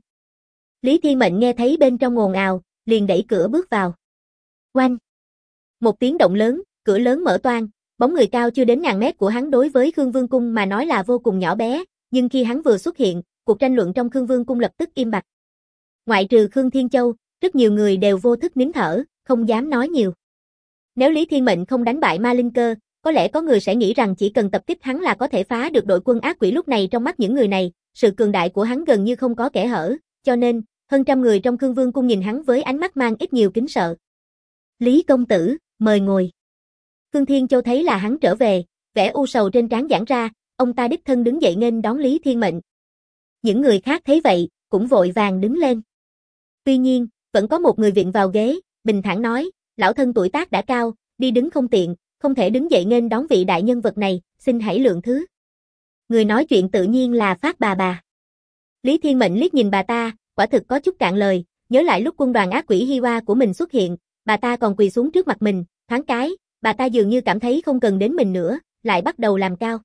Lý Thiên Mệnh nghe thấy bên trong ồn ào, liền đẩy cửa bước vào. Oanh! Một tiếng động lớn, cửa lớn mở toang, bóng người cao chưa đến ngàn mét của hắn đối với Khương Vương cung mà nói là vô cùng nhỏ bé, nhưng khi hắn vừa xuất hiện, cuộc tranh luận trong Khương Vương cung lập tức im bặt. Ngoại trừ Khương Thiên Châu, rất nhiều người đều vô thức nín thở, không dám nói nhiều. Nếu Lý Thiên Mệnh không đánh bại Ma Linh Cơ, có lẽ có người sẽ nghĩ rằng chỉ cần tập kích hắn là có thể phá được đội quân ác quỷ. Lúc này trong mắt những người này, sự cường đại của hắn gần như không có kẽ hở, cho nên, hơn trăm người trong Khương Vương cung nhìn hắn với ánh mắt mang ít nhiều kính sợ. Lý công tử, mời ngồi. Khương Thiên Châu thấy là hắn trở về, vẻ u sầu trên trán giãn ra, ông ta đích thân đứng dậy nghênh đón Lý Thiên Mệnh. Những người khác thấy vậy, cũng vội vàng đứng lên. Tuy nhiên, vẫn có một người vịn vào ghế, bình thản nói, lão thân tuổi tác đã cao, đi đứng không tiện, không thể đứng dậy nghênh đón vị đại nhân vật này, xin hãy lượng thứ. Người nói chuyện tự nhiên là Phát bà. Lý Thiên Mệnh liếc nhìn bà ta, quả thực có chút cạn lời, nhớ lại lúc quân đoàn ác quỷ Hiwa của mình xuất hiện, bà ta còn quỳ xuống trước mặt mình, thoáng cái, bà ta dường như cảm thấy không cần đến mình nữa, lại bắt đầu làm cao.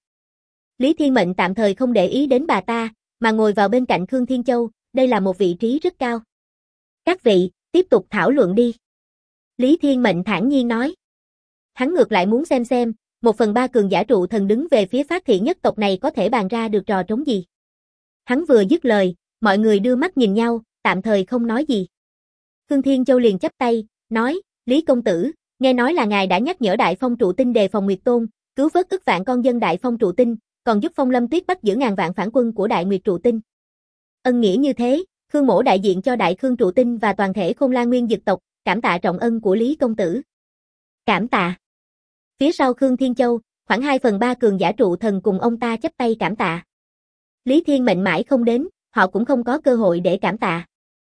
Lý Thiên Mệnh tạm thời không để ý đến bà ta, mà ngồi vào bên cạnh Khương Thiên Châu, đây là một vị trí rất cao. Các vị, tiếp tục thảo luận đi. Lý Thiên Mệnh thản nhiên nói. Hắn ngược lại muốn xem, 1/3 cường giả trụ thần đứng về phía Phát thị nhất tộc này có thể bàn ra được trò trống gì. Hắn vừa dứt lời, mọi người đưa mắt nhìn nhau, tạm thời không nói gì. Khương Thiên Châu liền chắp tay, nói, Lý công tử, nghe nói là ngài đã nhắc nhở Đại Phong trụ tinh đề phòng Nguyệt Tôn, cứu vớt ức vạn con dân Đại Phong trụ tinh, còn giúp Phong Lâm Tuyết bắt giữ ngàn vạn phản quân của Đại Nguyệt trụ tinh. Ân nghĩa như thế, Khương mỗ đại diện cho Đại Khương trụ tinh và toàn thể Khôn Lan Nguyên Dực tộc, cảm tạ trọng ân của Lý công tử. Cảm tạ. Phía sau Khương Thiên Châu, khoảng 2/3 cường giả trụ thần cùng ông ta chắp tay cảm tạ. Lý Thiên Mệnh mãi không đến, họ cũng không có cơ hội để cảm tạ.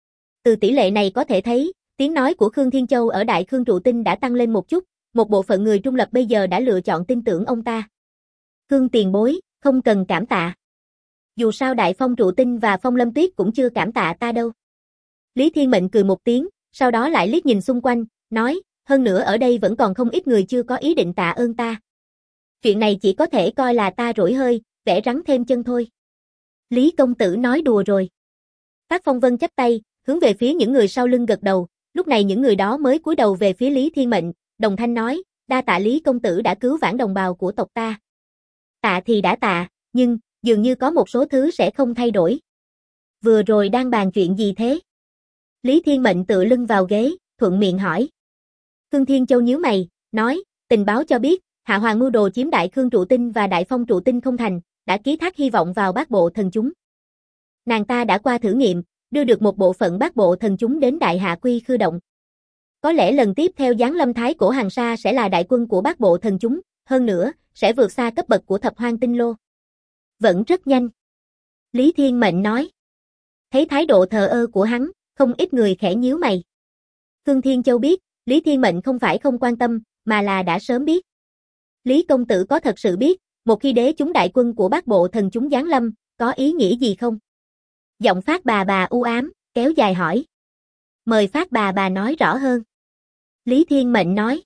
Từ tỷ lệ này có thể thấy, tiếng nói của Khương Thiên Châu ở Đại Khương trụ tinh đã tăng lên một chút, một bộ phận người trung lập bây giờ đã lựa chọn tin tưởng ông ta. Khương tiền bối, không cần cảm tạ. Dù sao Đại Phong trụ tinh và Phong Lâm Tuyết cũng chưa cảm tạ ta đâu. Lý Thiên Mệnh cười một tiếng, sau đó lại liếc nhìn xung quanh, nói, hơn nữa ở đây vẫn còn không ít người chưa có ý định tạ ơn ta. Chuyện này chỉ có thể coi là ta rỗi hơi, vẽ rắn thêm chân thôi. Lý công tử nói đùa rồi. Phát Phong Vân chắp tay, hướng về phía những người sau lưng gật đầu, lúc này những người đó mới cúi đầu về phía Lý Thiên Mệnh, đồng thanh nói, đa tạ Lý công tử đã cứu vãn đồng bào của tộc ta. Tạ thì đã tạ, nhưng, dường như có một số thứ sẽ không thay đổi. Vừa rồi đang bàn chuyện gì thế? Lý Thiên Mệnh tựa lưng vào ghế, thuận miệng hỏi. Khương Thiên Châu nhíu mày, nói, tình báo cho biết, Hạ Hoàng mưu đồ chiếm Đại Khương trụ tinh và Đại Phong trụ tinh không thành, đã ký thác hy vọng vào bát bộ thần chúng. Nàng ta đã qua thử nghiệm, đưa được một bộ phận bát bộ thần chúng đến Đại Hạ Quy Khư động. Có lẽ lần tiếp theo giáng lâm Thái Cổ Hàng Sa sẽ là đại quân của bát bộ thần chúng, hơn nữa, sẽ vượt xa cấp bậc của Thập Hoang Tinh Lô. Vẫn rất nhanh. Lý Thiên Mệnh nói. Thấy thái độ thờ ơ của hắn, không ít người khẽ nhíu mày. Khương Thiên Châu biết, Lý Thiên Mệnh không phải không quan tâm, mà là đã sớm biết. Lý công tử có thật sự biết, một khi đế chúng đại quân của bát bộ thần chúng giáng lâm, có ý nghĩa gì không? Giọng Phát bà u ám, kéo dài hỏi. Mời Phát bà nói rõ hơn. Lý Thiên Mệnh nói.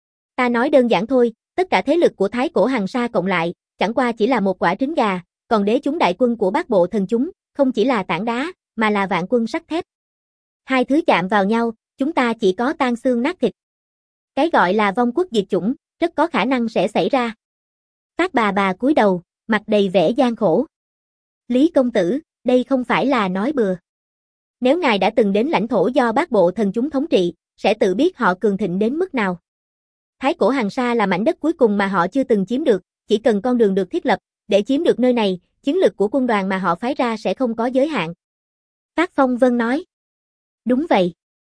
Ta nói đơn giản thôi, tất cả thế lực của Thái Cổ Hàng Sa cộng lại, chẳng qua chỉ là một quả trứng gà, còn đế chúng đại quân của bát bộ thần chúng, không chỉ là tảng đá, mà là vạn quân sắt thép. Hai thứ chạm vào nhau, chúng ta chỉ có tan xương nát thịt. Cái gọi là vong quốc diệt chủng, rất có khả năng sẽ xảy ra. Phát bà cúi đầu, mặt đầy vẻ gian khổ. Lý công tử, đây không phải là nói bừa. Nếu ngài đã từng đến lãnh thổ do bát bộ thần chúng thống trị, sẽ tự biết họ cường thịnh đến mức nào. Thái Cổ Hàn Sa là mảnh đất cuối cùng mà họ chưa từng chiếm được, chỉ cần con đường được thiết lập, để chiếm được nơi này, chiến lực của quân đoàn mà họ phái ra sẽ không có giới hạn. Phát Phong Vân nói. Đúng vậy.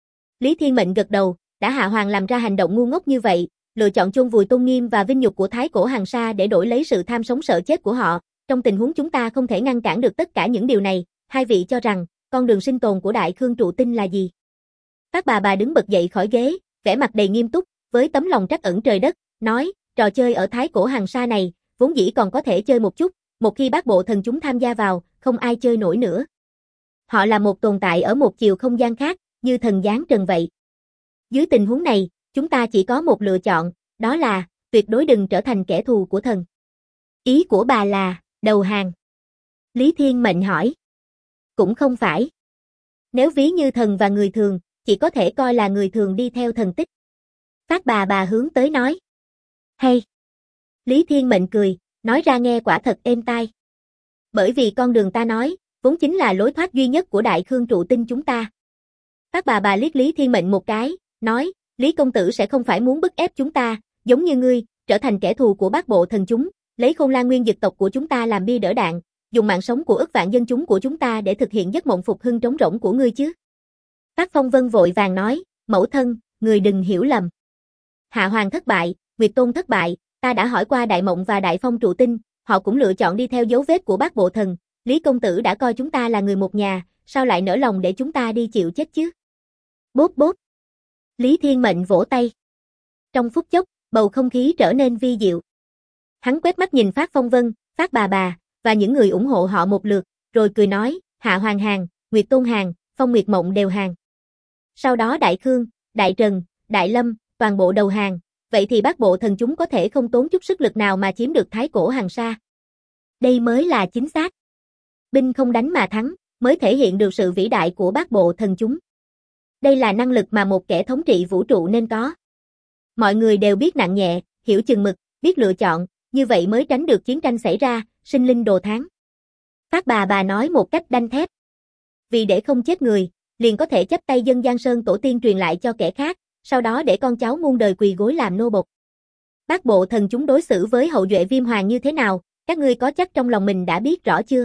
Lý Thiên Mệnh gật đầu, đã Hạ Hoàng làm ra hành động ngu ngốc như vậy, lựa chọn chôn vùi tôn nghiêm và vinh nhục của Thái Cổ Hàn Sa để đổi lấy sự tham sống sợ chết của họ. Trong tình huống chúng ta không thể ngăn cản được tất cả những điều này, hai vị cho rằng, con đường sinh tồn của Đại Khương Trụ Tinh là gì? Phát bà đứng bật dậy khỏi ghế, vẻ mặt đầy nghiêm túc, với tấm lòng trắc ẩn trời đất, nói, trò chơi ở Thái Cổ Hàn Sa này, vốn dĩ còn có thể chơi một chút, một khi Bát Bộ Thần chúng tham gia vào, không ai chơi nổi nữa. Họ là một tồn tại ở một chiều không gian khác, như thần giáng trần vậy. Dưới tình huống này, chúng ta chỉ có một lựa chọn, đó là, tuyệt đối đừng trở thành kẻ thù của thần. Ý của bà là, đầu hàng. Lý Thiên Mệnh hỏi. Cũng không phải. Nếu ví như thần và người thường, chỉ có thể coi là người thường đi theo thần tích. Phát bà hướng tới nói. Hay. Lý Thiên Mệnh cười, nói ra nghe quả thật êm tai. Bởi vì con đường ta nói, vốn chính là lối thoát duy nhất của Đại Khương Trụ Tinh chúng ta. Phát bà liếc Lý Thiên Mệnh một cái, nói, Lý công tử sẽ không phải muốn bức ép chúng ta, giống như ngươi, trở thành kẻ thù của Bát Bộ Thần chúng, lấy Khôn Lan Nguyên Dực tộc của chúng ta làm bia đỡ đạn, dùng mạng sống của ức vạn dân chúng của chúng ta để thực hiện giấc mộng phục hưng trống rỗng của ngươi chứ. Phát Phong Vân vội vàng nói, mẫu thân, người đừng hiểu lầm. Hạ Hoàng thất bại, Nguyệt Tôn thất bại, ta đã hỏi qua Đại Mộng và Đại Phong Trụ Tinh, họ cũng lựa chọn đi theo dấu vết của Bát Bộ Thần, Lý công tử đã coi chúng ta là người một nhà, sao lại nỡ lòng để chúng ta đi chịu chết chứ? Bốp bốp. Lý Thiên Mệnh vỗ tay. Trong phút chốc, bầu không khí trở nên vi diệu. Hắn quét mắt nhìn Phát Phong Vân, Phát bà, và những người ủng hộ họ một lượt, rồi cười nói, Hạ Hoàng hàng, Nguyệt Tôn hàng, Phong Nguyệt Mộng đều hàng. Sau đó Đại Khương, Đại Trần, Đại Lâm, toàn bộ đầu hàng, vậy thì Bát Bộ Thần chúng có thể không tốn chút sức lực nào mà chiếm được Thái Cổ Hàn Sa. Đây mới là chính xác. Binh không đánh mà thắng, mới thể hiện được sự vĩ đại của Bát Bộ Thần chúng. Đây là năng lực mà một kẻ thống trị vũ trụ nên có. Mọi người đều biết nặng nhẹ, hiểu chừng mực, biết lựa chọn, như vậy mới tránh được chiến tranh xảy ra, sinh linh đồ thán. Phát bà nói một cách đanh thép. Vì để không chết người, liền có thể chấp tay dân Giang Sơn tổ tiên truyền lại cho kẻ khác, sau đó để con cháu muôn đời quỳ gối làm nô bộc. Bát Bộ Thần chúng đối xử với hậu duệ Viêm Hoàng như thế nào, các ngươi có chắc trong lòng mình đã biết rõ chưa?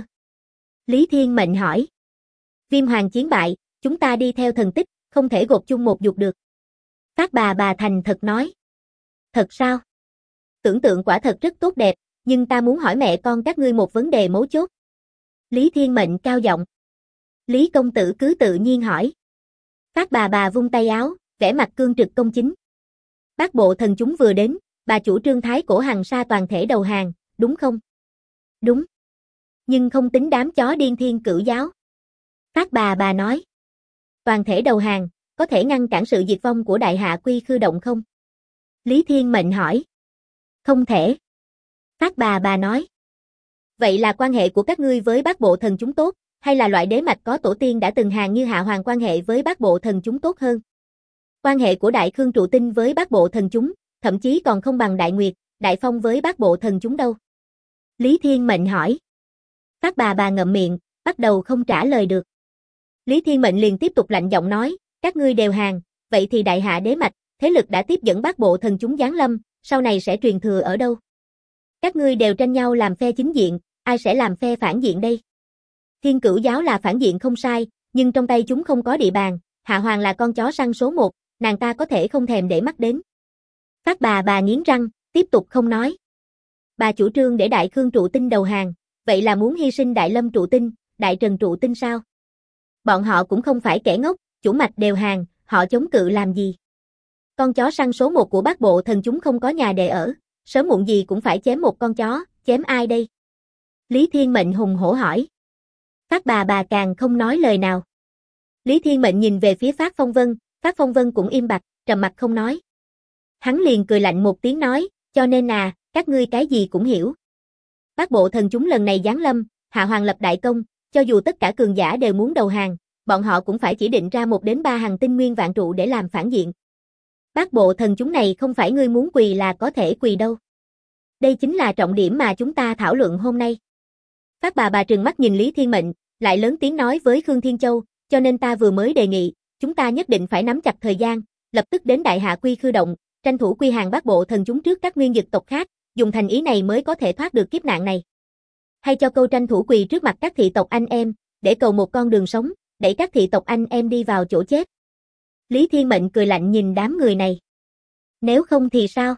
Lý Thiên Mệnh hỏi. Viêm Hoàng chiến bại, chúng ta đi theo thần tích, không thể gộp chung một dục được. Phát bà thành thật nói. Thật sao? Tưởng tượng quả thật rất tốt đẹp, nhưng ta muốn hỏi mẹ con các ngươi một vấn đề mấu chốt. Lý Thiên Mệnh cao giọng. Lý công tử cứ tự nhiên hỏi. Phát bà vung tay áo, vẻ mặt cương trực công chính. Bát Bộ Thần chúng vừa đến, bà chủ trương Thái Cổ Hàn Sa toàn thể đầu hàng, đúng không? Đúng. Nhưng không tính đám chó điên Thiên Cửu giáo. Phát bà nói. Toàn thể đầu hàng, có thể ngăn cản sự diệt vong của Đại Hạ Quy Khư động không? Lý Thiên Mệnh hỏi. Không thể. Phát bà nói. Vậy là quan hệ của các ngươi với Bát Bộ Thần chúng tốt, hay là loại đế mạch có tổ tiên đã từng hàng như Hạ Hoàng quan hệ với Bát Bộ Thần chúng tốt hơn? Quan hệ của Đại Khương Trụ Tinh với Bát Bộ Thần chúng, thậm chí còn không bằng Đại Nguyệt, Đại Phong với Bát Bộ Thần chúng đâu. Lý Thiên Mệnh hỏi. Phát bà ngậm miệng, bắt đầu không trả lời được. Lý Thiên Mệnh liền tiếp tục lạnh giọng nói, các ngươi đều hàng, vậy thì Đại Hạ đế mạch, thế lực đã tiếp dẫn Bát Bộ Thần chúng giáng lâm, sau này sẽ truyền thừa ở đâu? Các ngươi đều tranh nhau làm phe chính diện, ai sẽ làm phe phản diện đây? Thiên Cửu giáo là phản diện không sai, nhưng trong tay chúng không có địa bàn, Hạ Hoàng là con chó săn số 1, nàng ta có thể không thèm để mắt đến. Phát bà nghiến răng, tiếp tục không nói. Bà chủ trương để Đại Khương Trụ Tinh đầu hàng, vậy là muốn hy sinh Đại Lâm Trụ Tinh, Đại Trần Trụ Tinh sao? Bọn họ cũng không phải kẻ ngốc, chủ mạch đều hàng, họ chống cự làm gì? Con chó săn số 1 của Bát Bộ Thần chúng không có nhà để ở, sớm muộn gì cũng phải chém một con chó, chém ai đây? Lý Thiên Mệnh hùng hổ hỏi. Phát bà càng không nói lời nào. Lý Thiên Mệnh nhìn về phía Phát Phong Vân cũng im bặt, trầm mặt không nói. Hắn liền cười lạnh một tiếng nói, cho nên các ngươi cái gì cũng hiểu. Bát Bộ Thần chúng lần này giáng lâm, Hạ Hoàng lập đại công, cho dù tất cả cường giả đều muốn đầu hàng, bọn họ cũng phải chỉ định ra 1 đến 3 hành tinh nguyên vạn trụ để làm phản diện. Bát Bộ Thần chúng này không phải ngươi muốn quỳ là có thể quỳ đâu. Đây chính là trọng điểm mà chúng ta thảo luận hôm nay. Phát bà trừng mắt nhìn Lý Thiên Mệnh, lại lớn tiếng nói với Khương Thiên Châu, cho nên ta vừa mới đề nghị, chúng ta nhất định phải nắm chặt thời gian, lập tức đến Đại Hạ Quy Khư Động, tranh thủ quy hàng Bát Bộ Thần chúng trước các nguyên dực tộc khác, dùng thành ý này mới có thể thoát được kiếp nạn này. Hay cho câu tranh thủ quỳ trước mặt các thị tộc anh em, để cầu một con đường sống, đẩy các thị tộc anh em đi vào chỗ chết. Lý Thiên Mệnh cười lạnh nhìn đám người này. Nếu không thì sao?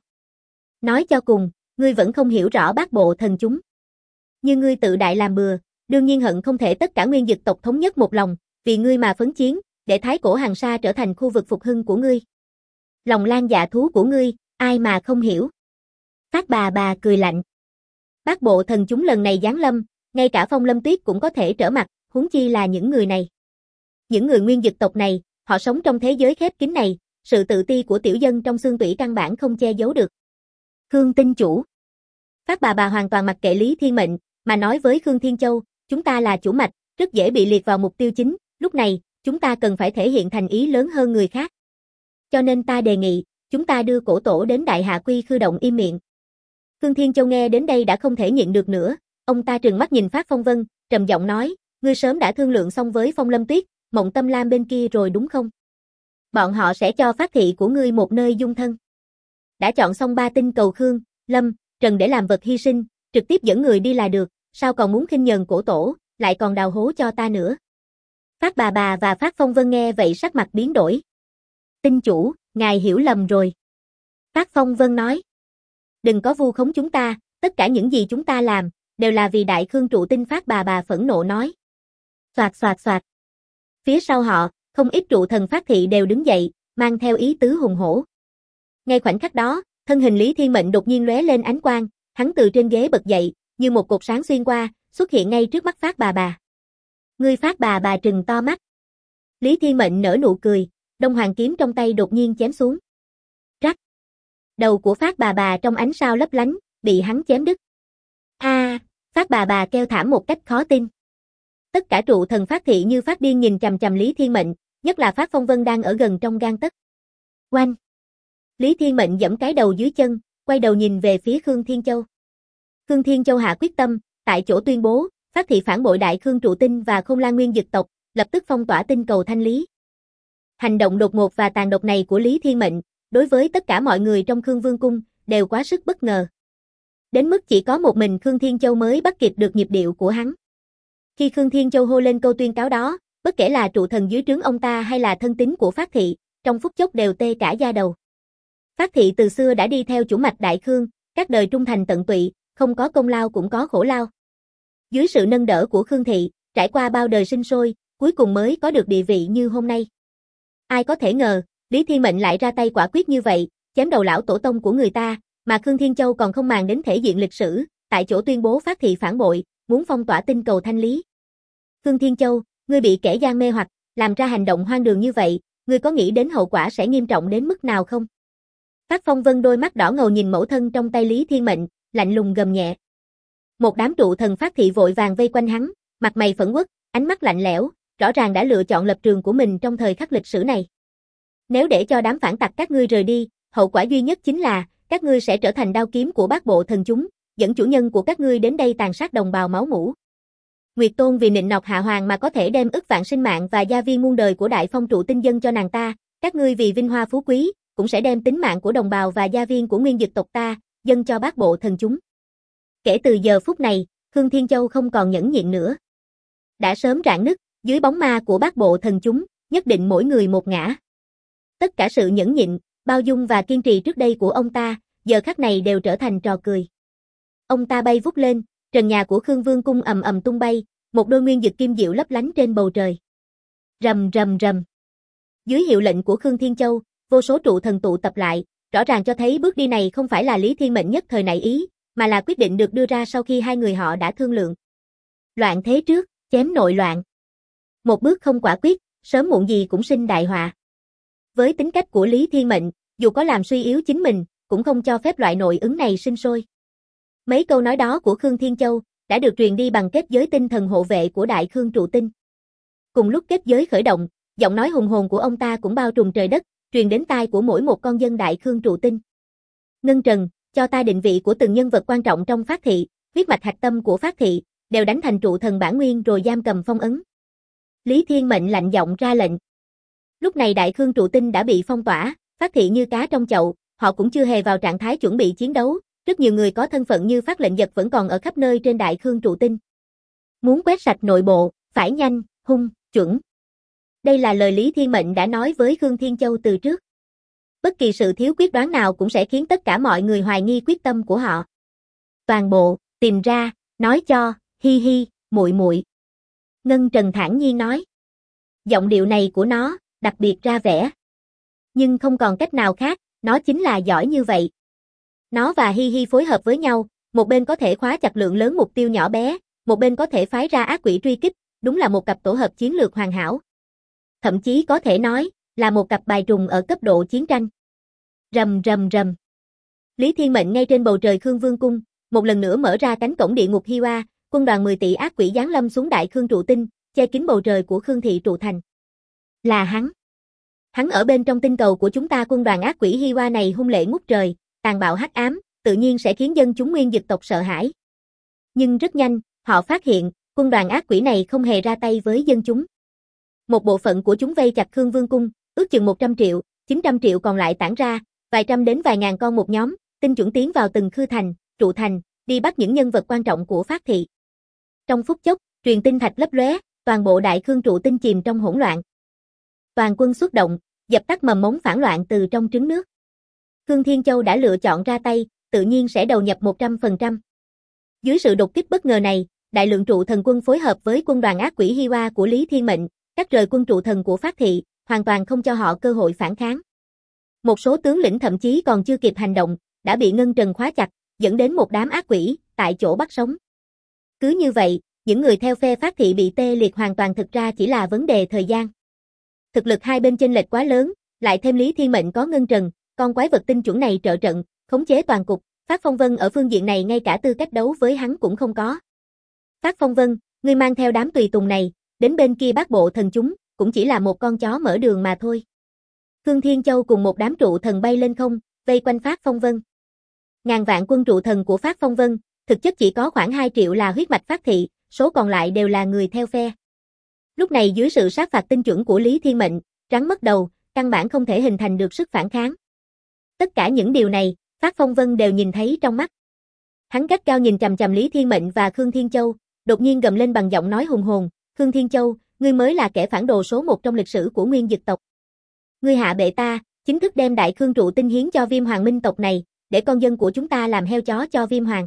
Nói cho cùng, ngươi vẫn không hiểu rõ Bát Bộ Thần chúng. Như ngươi tự đại làm bừa, đương nhiên hận không thể tất cả nguyên dực tộc thống nhất một lòng, vì ngươi mà phấn chiến, để Thái Cổ Hằng Sa trở thành khu vực phục hưng của ngươi. Lòng lan dạ thú của ngươi, ai mà không hiểu. Phát bà cười lạnh. Bát Bộ Thần chúng lần này giáng lâm, ngay cả Phong Lâm Tuyết cũng có thể trở mặt, huống chi là những người này. Những người nguyên dực tộc này, họ sống trong thế giới khép kín này, sự tự ti của tiểu dân trong xương tủy căn bản không che giấu được. Khương Tinh Chủ. Phát bà hoàn toàn mặc kệ Lý Thiên Mệnh, mà nói với Khương Thiên Châu, chúng ta là chủ mạch, rất dễ bị liệt vào mục tiêu chính, lúc này, chúng ta cần phải thể hiện thành ý lớn hơn người khác. Cho nên ta đề nghị, chúng ta đưa cổ tổ đến Đại Hạ Quy Khư Động im miệng. Khương Thiên Châu nghe đến đây đã không thể nhịn được nữa, ông ta trừng mắt nhìn Phát Phong Vân, trầm giọng nói, ngươi sớm đã thương lượng xong với Phong Lâm Tuyết, Mộng Tâm Lam bên kia rồi đúng không? Bọn họ sẽ cho Phát thị của ngươi một nơi dung thân. Đã chọn xong 3 tinh cầu Khương, Lâm, Trần để làm vật hy sinh, trực tiếp dẫn người đi là được, sao còn muốn khinh nhờn cổ tổ, lại còn đào hố cho ta nữa. Phát bà và Phát Phong Vân nghe vậy sắc mặt biến đổi. Tinh chủ, ngài hiểu lầm rồi. Phát Phong Vân nói. Đừng có vu khống chúng ta, tất cả những gì chúng ta làm, đều là vì Đại Khương trụ tinh. Phát bà phẫn nộ nói. Xoạt xoạt xoạt. Phía sau họ, không ít trụ thần Phát thị đều đứng dậy, mang theo ý tứ hùng hổ. Ngay khoảnh khắc đó, thân hình Lý Thiên Mệnh đột nhiên lóe lên ánh quang, hắn từ trên ghế bật dậy, như một cột sáng xuyên qua, xuất hiện ngay trước mắt Phát bà. Ngươi Phát bà trừng to mắt. Lý Thiên Mệnh nở nụ cười, Đông Hoàng kiếm trong tay đột nhiên chém xuống. Rắc. Đầu của Phát bà trong ánh sao lấp lánh, bị hắn chém đứt. Phát bà kêu thảm một cách khó tin. Tất cả trụ thần Phát thị như phát điên nhìn chằm chằm Lý Thiên Mệnh, nhất là Phát Phong Vân đang ở gần trong gang tấc. Oanh. Lý Thiên Mệnh giẫm cái đầu dưới chân, quay đầu nhìn về phía Khương Thiên Châu. Khương Thiên Châu hạ quyết tâm, tại chỗ tuyên bố, Phát thị phản bội Đại Khương trụ tinh và Không Lan Nguyên dực tộc, lập tức phong tỏa tinh cầu Thanh Lý. Hành động đột ngột và tàn độc này của Lý Thiên Mệnh, đối với tất cả mọi người trong Khương Vương cung, đều quá sức bất ngờ. Đến mức chỉ có một mình Khương Thiên Châu mới bắt kịp được nhịp điệu của hắn. Khi Khương Thiên Châu hô lên câu tuyên cáo đó, bất kể là trụ thần dưới trướng ông ta hay là thân tín của Phát thị, trong phút chốc đều tê cả da đầu. Phát thị từ xưa đã đi theo chủ mạch Đại Khương, các đời trung thành tận tụy, không có công lao cũng có khổ lao. Dưới sự nâng đỡ của Khương thị, trải qua bao đời sinh sôi, cuối cùng mới có được địa vị như hôm nay. Ai có thể ngờ, Lý Thiên Mệnh lại ra tay quả quyết như vậy, chém đầu lão tổ tông của người ta, mà Khương Thiên Châu còn không màng đến thể diện lịch sử, tại chỗ tuyên bố Phát thị phản bội, muốn phong tỏa tinh cầu Thanh Lý. Khương Thiên Châu, ngươi bị kẻ gian mê hoặc, làm ra hành động hoang đường như vậy, ngươi có nghĩ đến hậu quả sẽ nghiêm trọng đến mức nào không? Phát Phong Vân đôi mắt đỏ ngầu nhìn mẫu thân trong tay Lý Thiên Mệnh, lạnh lùng gầm nhẹ. Một đám trụ thần Phát thị vội vàng vây quanh hắn, mặt mày phẫn uất, ánh mắt lạnh lẽo, rõ ràng đã lựa chọn lập trường của mình trong thời khắc lịch sử này. Nếu để cho đám phản tặc các ngươi rời đi, hậu quả duy nhất chính là các ngươi sẽ trở thành đao kiếm của Bát Bộ Thần chúng, dẫn chủ nhân của các ngươi đến đây tàn sát đồng bào máu mủ. Nguyệt Tôn vì nịnh nọt Hạ Hoàng mà có thể đem ức vạn sinh mạng và gia viên muôn đời của Đại Phong trụ tinh dân cho nàng ta, các ngươi vì vinh hoa phú quý, cũng sẽ đem tính mạng của đồng bào và gia viên của nguyên dực tộc ta, dâng cho Bát Bộ Thần chúng. Kể từ giờ phút này, Khương Thiên Châu không còn nhẫn nhịn nữa. Đã sớm rạn nứt, dưới bóng ma của Bát Bộ Thần chúng, nhất định mỗi người một ngã. Tất cả sự nhẫn nhịn, bao dung và kiên trì trước đây của ông ta, giờ khắc này đều trở thành trò cười. Ông ta bay vút lên, trần nhà của Khương Vương cung ầm ầm tung bay, một đôi nguyên dực kim diệu lấp lánh trên bầu trời. Rầm rầm rầm. Dưới hiệu lệnh của Khương Thiên Châu, vô số trụ thần tụ tập lại, rõ ràng cho thấy bước đi này không phải là Lý Thiên Mệnh nhất thời nảy ý, mà là quyết định được đưa ra sau khi hai người họ đã thương lượng. Loạn thế trước, chém nội loạn. Một bước không quả quyết, sớm muộn gì cũng sinh đại họa. Với tính cách của Lý Thiên Mệnh, dù có làm suy yếu chính mình, cũng không cho phép loại nội ứng này sinh sôi. Mấy câu nói đó của Khương Thiên Châu đã được truyền đi bằng kết giới tinh thần hộ vệ của Đại Khương trụ tinh. Cùng lúc kết giới khởi động, giọng nói hùng hồn của ông ta cũng bao trùm trời đất, truyền đến tai của mỗi một con dân Đại Khương trụ tinh. Ngân Trần, cho ta định vị của từng nhân vật quan trọng trong Phát thị, huyết mạch hạch tâm của Phát thị, đều đánh thành trụ thần bản nguyên rồi giam cầm phong ấn. Lý Thiên Mệnh lạnh giọng ra lệnh. Lúc này Đại Khương trụ tinh đã bị phong tỏa, Phát thị như cá trong chậu, họ cũng chưa hề vào trạng thái chuẩn bị chiến đấu, rất nhiều người có thân phận như Phát lệnh Giật vẫn còn ở khắp nơi trên Đại Khương trụ tinh. Muốn quét sạch nội bộ, phải nhanh, hung, chuẩn. Đây là lời Lý Thiên Mệnh đã nói với Khương Thiên Châu từ trước. Bất kỳ sự thiếu quyết đoán nào cũng sẽ khiến tất cả mọi người hoài nghi quyết tâm của họ. Toàn bộ, tìm ra, nói cho, hi hi, muội muội. Ngân Trần thản nhiên nói. Giọng điệu này của nó, đặc biệt ra vẻ. Nhưng không còn cách nào khác, nó chính là giỏi như vậy. Nó và hi hi phối hợp với nhau, một bên có thể khóa chặt lượng lớn mục tiêu nhỏ bé, một bên có thể phái ra ác quỷ truy kích, đúng là một cặp tổ hợp chiến lược hoàn hảo. Thậm chí có thể nói, là một cặp bài trùng ở cấp độ chiến tranh. Rầm rầm rầm. Lý Thiên Mệnh ngay trên bầu trời Khương Vương cung, một lần nữa mở ra cánh cổng địa ngục Hi Oa, quân đoàn 10 tỷ ác quỷ giáng lâm xuống Đại Khương trụ tinh, che kín bầu trời của Khương thị trụ thành. Là hắn. Hắn ở bên trong tinh cầu của chúng ta, quân đoàn ác quỷ Hi Oa này hung lệ ngút trời, tàn bạo hắc ám, tự nhiên sẽ khiến dân chúng Nguyên Dực tộc sợ hãi. Nhưng rất nhanh, họ phát hiện, quân đoàn ác quỷ này không hề ra tay với dân chúng. Một bộ phận của chúng vây chặt Khương Vương cung, ước chừng 100 triệu, 900 triệu còn lại tản ra, vài trăm đến vài ngàn con một nhóm, tinh chuẩn tiến vào từng khư thành, trụ thành, đi bắt những nhân vật quan trọng của Phát thị. Trong phút chốc, truyền tinh thạch lấp lóe, toàn bộ Đại Khương trụ tinh chìm trong hỗn loạn. Toàn quân xuất động, dập tắt mầm mống phản loạn từ trong trứng nước. Khương Thiên Châu đã lựa chọn ra tay, tự nhiên sẽ đầu nhập 100%. Dưới sự đột kích bất ngờ này, đại lượng trụ thần quân phối hợp với quân đoàn ác quỷ Hi Oa của Lý Thiên Mệnh, cắt rời quân trụ thần của Phát thị, hoàn toàn không cho họ cơ hội phản kháng. Một số tướng lĩnh thậm chí còn chưa kịp hành động, đã bị Ngân Trần khóa chặt, dẫn đến một đám ác quỷ, tại chỗ bắt sống. Cứ như vậy, những người theo phe Phát thị bị tê liệt hoàn toàn, thực ra chỉ là vấn đề thời gian. Thực lực hai bên chênh lệch quá lớn, lại thêm Lý Thiên Mệnh có Ngân Trần, con quái vật tinh chuẩn này trợ trận, khống chế toàn cục, Phát Phong Vân ở phương diện này ngay cả tư cách đấu với hắn cũng không có. Phát Phong Vân, ngươi mang theo đám tùy tùng này, đến bên kia Bát Bộ thần chúng, cũng chỉ là một con chó mở đường mà thôi. Khương Thiên Châu cùng một đám trụ thần bay lên không, vây quanh Phát Phong Vân. Ngàn vạn quân trụ thần của Phát Phong Vân, thực chất chỉ có khoảng 2 triệu là huyết mạch Phát thị, số còn lại đều là người theo phe. Lúc này dưới sự sát phạt tinh chuẩn của Lý Thiên Mệnh, rắn mất đầu, căn bản không thể hình thành được sức phản kháng. Tất cả những điều này, Phát Phong Vân đều nhìn thấy trong mắt. Hắn gắt gao nhìn chằm chằm Lý Thiên Mệnh và Khương Thiên Châu, đột nhiên gầm lên bằng giọng nói hùng hồn, Khương Thiên Châu, ngươi mới là kẻ phản đồ số 1 trong lịch sử của Nguyên Dực tộc. Ngươi hạ bệ ta, chính thức đem Đại Khương trụ tinh hiến cho Viêm Hoàng Minh tộc này, để con dân của chúng ta làm heo chó cho Viêm Hoàng.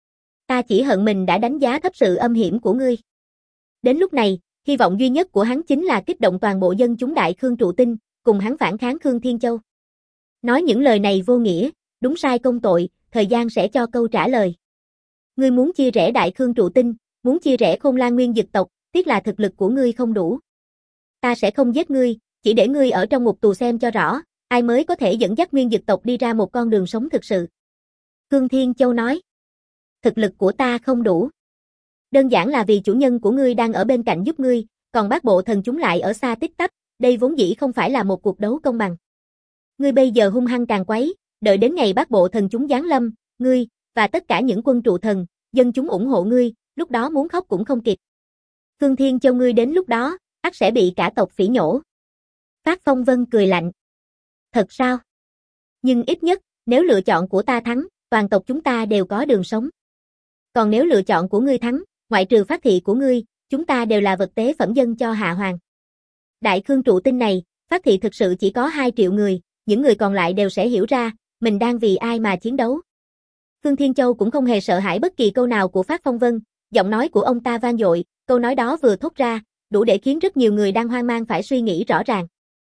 Ta chỉ hận mình đã đánh giá thấp sự âm hiểm của ngươi. Đến lúc này, hy vọng duy nhất của hắn chính là kích động toàn bộ dân chúng Đại Khương trụ tinh, cùng hắn phản kháng Khương Thiên Châu. Nói những lời này vô nghĩa, đúng sai công tội, thời gian sẽ cho câu trả lời. Ngươi muốn chia rẽ Đại Khương trụ tinh, muốn chia rẽ Khôn Lan Nguyên Dực tộc, tiếc là thực lực của ngươi không đủ. Ta sẽ không giết ngươi, chỉ để ngươi ở trong ngục tù xem cho rõ, ai mới có thể dẫn dắt Nguyên Dực tộc đi ra một con đường sống thực sự. Khương Thiên Châu nói. Thực lực của ta không đủ. Đơn giản là vì chủ nhân của ngươi đang ở bên cạnh giúp ngươi, còn Bát Bộ thần chúng lại ở xa tích tắp, đây vốn dĩ không phải là một cuộc đấu công bằng. Ngươi bây giờ hung hăng càng quấy, đợi đến ngày Bát Bộ thần chúng giáng lâm, ngươi và tất cả những quân trụ thần, dân chúng ủng hộ ngươi, lúc đó muốn khóc cũng không kịp. Khương Thiên Châu, ngươi đến lúc đó, ắt sẽ bị cả tộc phỉ nhổ. Phát Phong Vân cười lạnh. Thật sao? Nhưng ít nhất, nếu lựa chọn của ta thắng, toàn tộc chúng ta đều có đường sống. Còn nếu lựa chọn của ngươi thắng, ngoại trừ Phát thị của ngươi, chúng ta đều là vật tế phẩm dân cho Hạ Hoàng. Đại Khương trụ tinh này, Phát thị thực sự chỉ có 2 triệu người, những người còn lại đều sẽ hiểu ra, mình đang vì ai mà chiến đấu. Khương Thiên Châu cũng không hề sợ hãi bất kỳ câu nào của Phát Phong Vân, giọng nói của ông ta vang dội, câu nói đó vừa thốt ra, đủ để khiến rất nhiều người đang hoang mang phải suy nghĩ rõ ràng.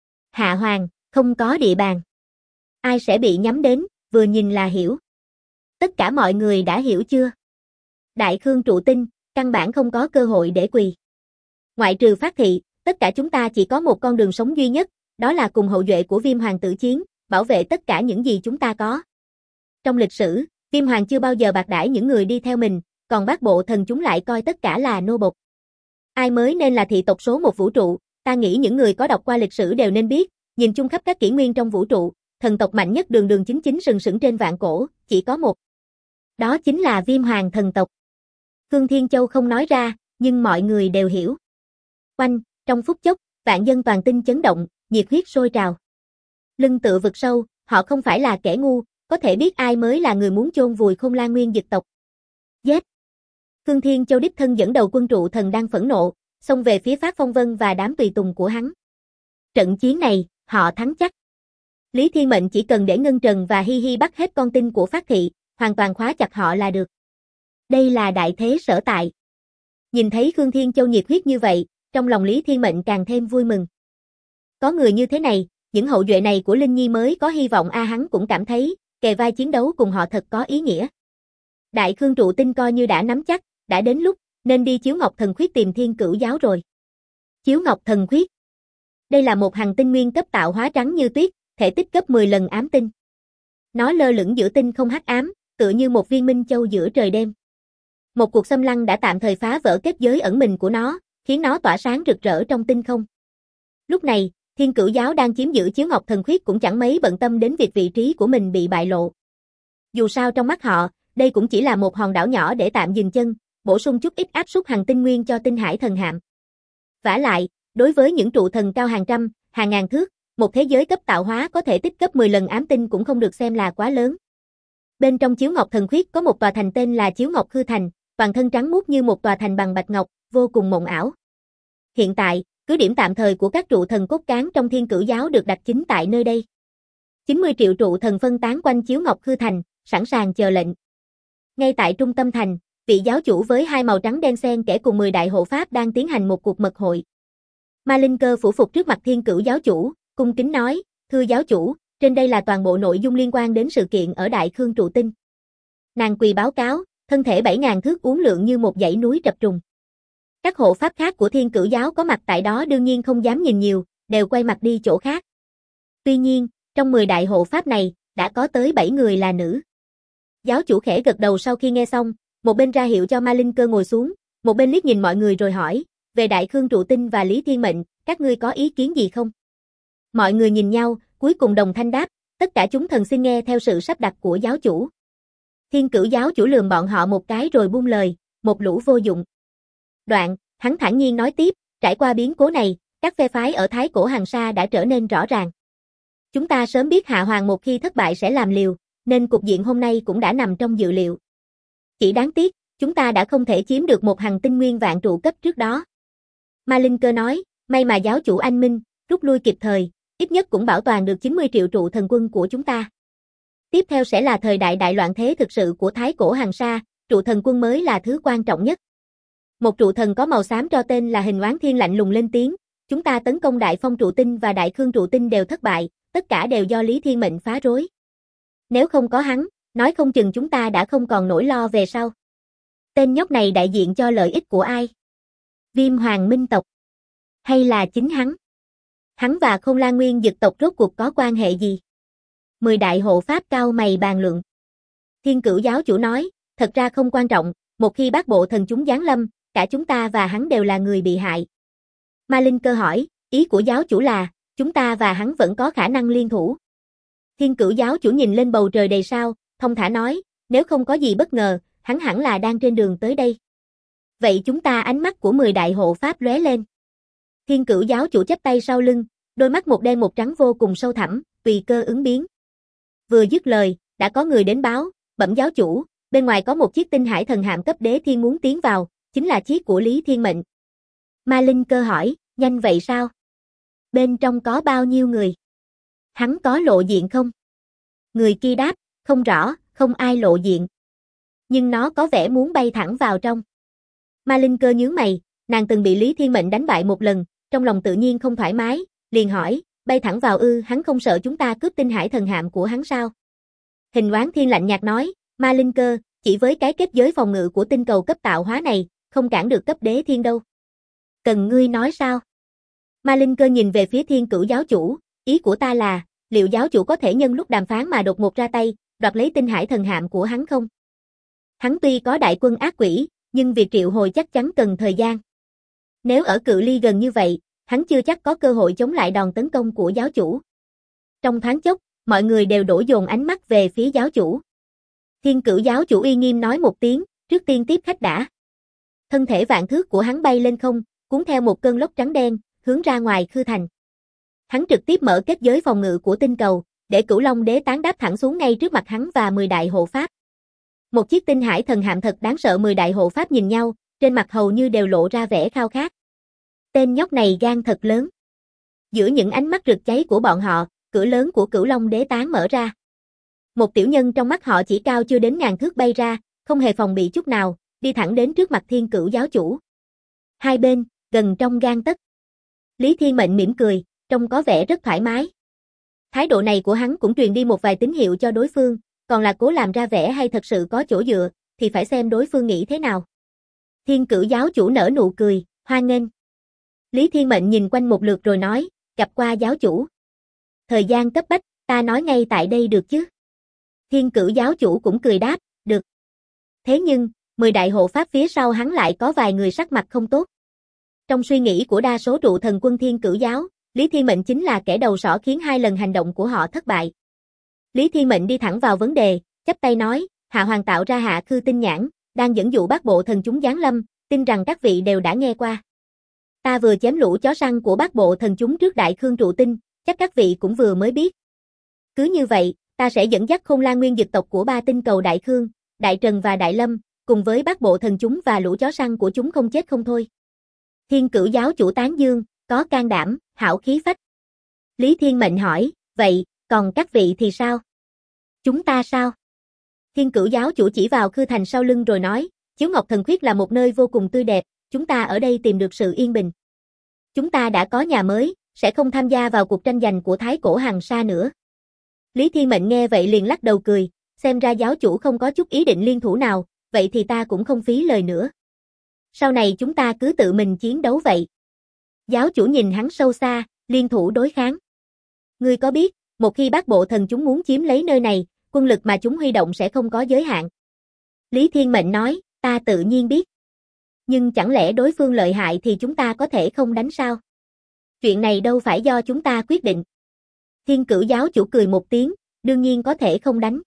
Hạ Hoàng, không có địa bàn. Ai sẽ bị nhắm đến, vừa nhìn là hiểu. Tất cả mọi người đã hiểu chưa? Đại Khương trụ tinh, căn bản không có cơ hội để quỳ. Ngoại trừ Phát thị, tất cả chúng ta chỉ có một con đường sống duy nhất, đó là cùng hậu duệ của Viêm Hoàng tử chiến, bảo vệ tất cả những gì chúng ta có. Trong lịch sử, Viêm Hoàng chưa bao giờ bạc đãi những người đi theo mình, còn Bát Bộ thần chúng lại coi tất cả là nô bộc. Ai mới nên là thị tộc số 1 vũ trụ, ta nghĩ những người có đọc qua lịch sử đều nên biết, nhìn chung khắp các kỷ nguyên trong vũ trụ, thần tộc mạnh nhất đường đường chính chính sừng sững trên vạn cổ, chỉ có một. Đó chính là Viêm Hoàng thần tộc. Khương Thiên Châu không nói ra, nhưng mọi người đều hiểu. Oanh, trong phút chốc, vạn dân toàn tinh chấn động, nhiệt huyết sôi trào. Lưng tựa vực sâu, họ không phải là kẻ ngu, có thể biết ai mới là người muốn chôn vùi Khôn Lan Nguyên Dực tộc. Giết! Khương Thiên Châu đích thân dẫn đầu quân trụ thần đang phẫn nộ, xông về phía Phát Phong Vân và đám tùy tùng của hắn. Trận chiến này, họ thắng chắc. Lý Thiên Mệnh chỉ cần để Ngân Trần và Hi Hi bắt hết con tin của Phát Thị, hoàn toàn khóa chặt họ là được. Đây là đại thế sở tại. Nhìn thấy Khương Thiên Châu nhiệt huyết như vậy, trong lòng Lý Thiên Mệnh càng thêm vui mừng. Có người như thế này, những hậu duệ này của Linh Nhi mới có hy vọng hắn cũng cảm thấy, kề vai chiến đấu cùng họ thật có ý nghĩa. Đại Khương trụ tinh coi như đã nắm chắc, đã đến lúc, nên đi Chiếu Ngọc Thần Khuyết tìm Thiên Cửu Giáo rồi. Chiếu Ngọc Thần Khuyết. Đây là một hằng tinh nguyên cấp tạo hóa trắng như tuyết, thể tích gấp 10 lần ám tinh. Nó lơ lửng giữa tinh không hắc ám, tựa như một viên minh châu giữa trời đêm. Một cuộc xâm lăng đã tạm thời phá vỡ kết giới ẩn mình của nó, khiến nó tỏa sáng rực rỡ trong tinh không. Lúc này, Thiên Cửu Giáo đang chiếm giữ Chiếu Ngọc Thần Khuyết cũng chẳng mấy bận tâm đến việc vị trí của mình bị bại lộ. Dù sao trong mắt họ, đây cũng chỉ là một hòn đảo nhỏ để tạm dừng chân, bổ sung chút ít áp suất hằng tinh nguyên cho Tinh Hải Thần Hạm. Vả lại, đối với những trụ thần cao hàng trăm, hàng ngàn thước, một thế giới cấp tạo hóa có thể tích gấp 10 lần ám tinh cũng không được xem là quá lớn. Bên trong Chiếu Ngọc Thần Khuyết có một tòa thành tên là Chiếu Ngọc Hư Thành, toàn thân trắng muốt như một tòa thành bằng bạch ngọc, vô cùng mộng ảo. Hiện tại, cứ điểm tạm thời của các trụ thần cốt cán trong Thiên Cửu Giáo được đặt chính tại nơi đây. 90 triệu trụ thần phân tán quanh Chiếu Ngọc Hư Thành, sẵn sàng chờ lệnh. Ngay tại trung tâm thành, vị giáo chủ với hai màu trắng đen xen kẽ cùng 10 đại hộ pháp đang tiến hành một cuộc mật hội. Ma Linh Cơ phủ phục trước mặt Thiên Cửu Giáo chủ, cung kính nói, thưa giáo chủ, trên đây là toàn bộ nội dung liên quan đến sự kiện ở Đại Khương trụ tinh. Nàng quỳ báo cáo, thân thể 7.000 thước uốn lượn như một dãy núi trập trùng. Các hộ pháp khác của Thiên Cửu Giáo có mặt tại đó đương nhiên không dám nhìn nhiều, đều quay mặt đi chỗ khác. Tuy nhiên, trong 10 đại hộ pháp này, đã có tới 7 người là nữ. Giáo chủ khẽ gật đầu sau khi nghe xong, một bên ra hiệu cho Ma Linh Cơ ngồi xuống, một bên liếc nhìn mọi người rồi hỏi, về Đại Khương trụ tinh và Lý Thiên Mệnh, các ngươi có ý kiến gì không? Mọi người nhìn nhau, cuối cùng đồng thanh đáp, tất cả chúng thần xin nghe theo sự sắp đặt của giáo chủ. Thiên Cửu Giáo chủ lườm bọn họ một cái rồi buông lời, một lũ vô dụng. Đoạn, hắn thản nhiên nói tiếp, trải qua biến cố này, các phe phái ở Thái Cổ Hằng Sa đã trở nên rõ ràng. Chúng ta sớm biết Hạ Hoàng một khi thất bại sẽ làm liều, nên cục diện hôm nay cũng đã nằm trong dự liệu. Chỉ đáng tiếc, chúng ta đã không thể chiếm được một hằng tinh nguyên vạn trụ cấp trước đó. Ma Linh Cơ nói, may mà giáo chủ anh minh, rút lui kịp thời, ít nhất cũng bảo toàn được 90 triệu trụ thần quân của chúng ta. Tiếp theo sẽ là thời đại đại loạn thế thực sự của Thái Cổ Hằng Sa, trụ thần quân mới là thứ quan trọng nhất. Một trụ thần có màu xám cho tên là Hình Oán Thiên lạnh lùng lên tiếng, chúng ta tấn công Đại Phong trụ tinh và Đại Khương trụ tinh đều thất bại, tất cả đều do Lý Thiên Mệnh phá rối. Nếu không có hắn, nói không chừng chúng ta đã không còn nỗi lo về sau. Tên nhóc này đại diện cho lợi ích của ai? Viêm Hoàng Minh tộc? Hay là chính hắn? Hắn và Khôn Lan Nguyên Dực tộc rốt cuộc có quan hệ gì? 10 đại hộ pháp cao mày bàn luận. Thiên Cửu Giáo chủ nói, thật ra không quan trọng, một khi bát bộ thần chúng giáng lâm, cả chúng ta và hắn đều là người bị hại. Ma Linh Cơ hỏi, ý của giáo chủ là, chúng ta và hắn vẫn có khả năng liên thủ. Thiên Cửu Giáo chủ nhìn lên bầu trời đầy sao, thông thả nói, nếu không có gì bất ngờ, hắn hẳn là đang trên đường tới đây. Vậy chúng ta ánh mắt của 10 đại hộ pháp lóe lên. Thiên Cửu Giáo chủ chắp tay sau lưng, đôi mắt một đen một trắng vô cùng sâu thẳm, tùy cơ ứng biến. Vừa dứt lời, đã có người đến báo, bẩm giáo chủ, bên ngoài có một chiếc Tinh Hải Thần Hạm cấp đế thiên muốn tiến vào, chính là chiếc của Lý Thiên Mệnh. Ma Linh Cơ hỏi, nhanh vậy sao? Bên trong có bao nhiêu người? Hắn có lộ diện không? Người kia đáp, không rõ, không ai lộ diện. Nhưng nó có vẻ muốn bay thẳng vào trong. Ma Linh Cơ nhướng mày, nàng từng bị Lý Thiên Mệnh đánh bại một lần, trong lòng tự nhiên không thoải mái, liền hỏi, bay thẳng vào hắn không sợ chúng ta cướp Tinh Hải Thần Hạm của hắn sao? Hình Oán Thiên lạnh nhạt nói, Ma Linh Cơ, chỉ với cái kết giới phòng ngự của tinh cầu cấp tạo hóa này, không cản được cấp đế thiên đâu. Cần ngươi nói sao? Ma Linh Cơ nhìn về phía Thiên Cửu Giáo chủ, ý của ta là, liệu giáo chủ có thể nhân lúc đàm phán mà đột ngột ra tay, đoạt lấy Tinh Hải Thần Hạm của hắn không? Hắn tuy có đại quân ác quỷ, nhưng việc triệu hồi chắc chắn cần thời gian. Nếu ở cự ly gần như vậy, hắn chưa chắc có cơ hội chống lại đòn tấn công của giáo chủ. Trong thoáng chốc, mọi người đều đổ dồn ánh mắt về phía giáo chủ. Thiên Cửu Giáo chủ uy nghiêm nói một tiếng, trước tiên tiếp khách đã. Thân thể vạn thước của hắn bay lên không, cuốn theo một cơn lốc trắng đen, hướng ra ngoài khư thành. Hắn trực tiếp mở kết giới phòng ngự của tinh cầu, để Cửu Long Đế Tán đáp thẳng xuống ngay trước mặt hắn và 10 đại hộ pháp. Một chiếc tinh hải thần hạm thật đáng sợ, 10 đại hộ pháp nhìn nhau, trên mặt hầu như đều lộ ra vẻ khao khát. Tên nhóc này gan thật lớn. Giữa những ánh mắt rực cháy của bọn họ, cửa lớn của Cửu Long Đế Tán mở ra. Một tiểu nhân trong mắt họ chỉ cao chưa đến ngàn thước bay ra, không hề phòng bị chút nào, đi thẳng đến trước mặt Thiên Cửu giáo chủ. Hai bên, gần trong gang tấc. Lý Thiên Mệnh mỉm cười, trông có vẻ rất thoải mái. Thái độ này của hắn cũng truyền đi một vài tín hiệu cho đối phương, còn là cố làm ra vẻ hay thật sự có chỗ dựa, thì phải xem đối phương nghĩ thế nào. Thiên Cửu giáo chủ nở nụ cười, hoan nghênh. Lý Thiên Mệnh nhìn quanh một lượt rồi nói, gặp qua giáo chủ. Thời gian cấp bách, ta nói ngay tại đây được chứ? Thiên Cửu giáo chủ cũng cười đáp, được. Thế nhưng, 10 đại hộ pháp phía sau hắn lại có vài người sắc mặt không tốt. Trong suy nghĩ của đa số trụ thần quân Thiên Cửu giáo, Lý Thiên Mệnh chính là kẻ đầu sỏ khiến 2 lần hành động của họ thất bại. Lý Thiên Mệnh đi thẳng vào vấn đề, chắp tay nói, Hạ Hoàng tạo ra Hạ Khư Tinh Nhãn, đang dẫn dụ Bát Bộ Thần chúng giáng lâm, tin rằng các vị đều đã nghe qua. Ta vừa chém lũ chó săn của Bát Bộ Thần chúng trước Đại Khương trụ tinh, chắc các vị cũng vừa mới biết. Cứ như vậy, ta sẽ dẫn dắt Khôn Lan Nguyên Dực tộc của 3 tinh cầu Đại Khương, Đại Trần và Đại Lâm, cùng với Bát Bộ Thần chúng và lũ chó săn của chúng không chết không thôi. Thiên Cửu giáo chủ tán dương, có can đảm, hảo khí phách. Lý Thiên Mệnh hỏi, vậy, còn các vị thì sao? Chúng ta sao? Thiên Cửu giáo chủ chỉ vào Khư Thành sau lưng rồi nói, Chiếu Ngọc Thần Khuyết là một nơi vô cùng tươi đẹp, chúng ta ở đây tìm được sự yên bình. Chúng ta đã có nhà mới, sẽ không tham gia vào cuộc tranh giành của Thái Cổ Hằng Sa nữa. Lý Thiên Mệnh nghe vậy liền lắc đầu cười, xem ra giáo chủ không có chút ý định liên thủ nào, vậy thì ta cũng không phí lời nữa. Sau này chúng ta cứ tự mình chiến đấu vậy. Giáo chủ nhìn hắn sâu xa, liên thủ đối kháng. Ngươi có biết, một khi Bát Bộ Thần chúng muốn chiếm lấy nơi này, quân lực mà chúng huy động sẽ không có giới hạn. Lý Thiên Mệnh nói, ta tự nhiên biết. Nhưng chẳng lẽ đối phương lợi hại thì chúng ta có thể không đánh sao? Chuyện này đâu phải do chúng ta quyết định. Thiên Cửu giáo chủ cười một tiếng, đương nhiên có thể không đánh.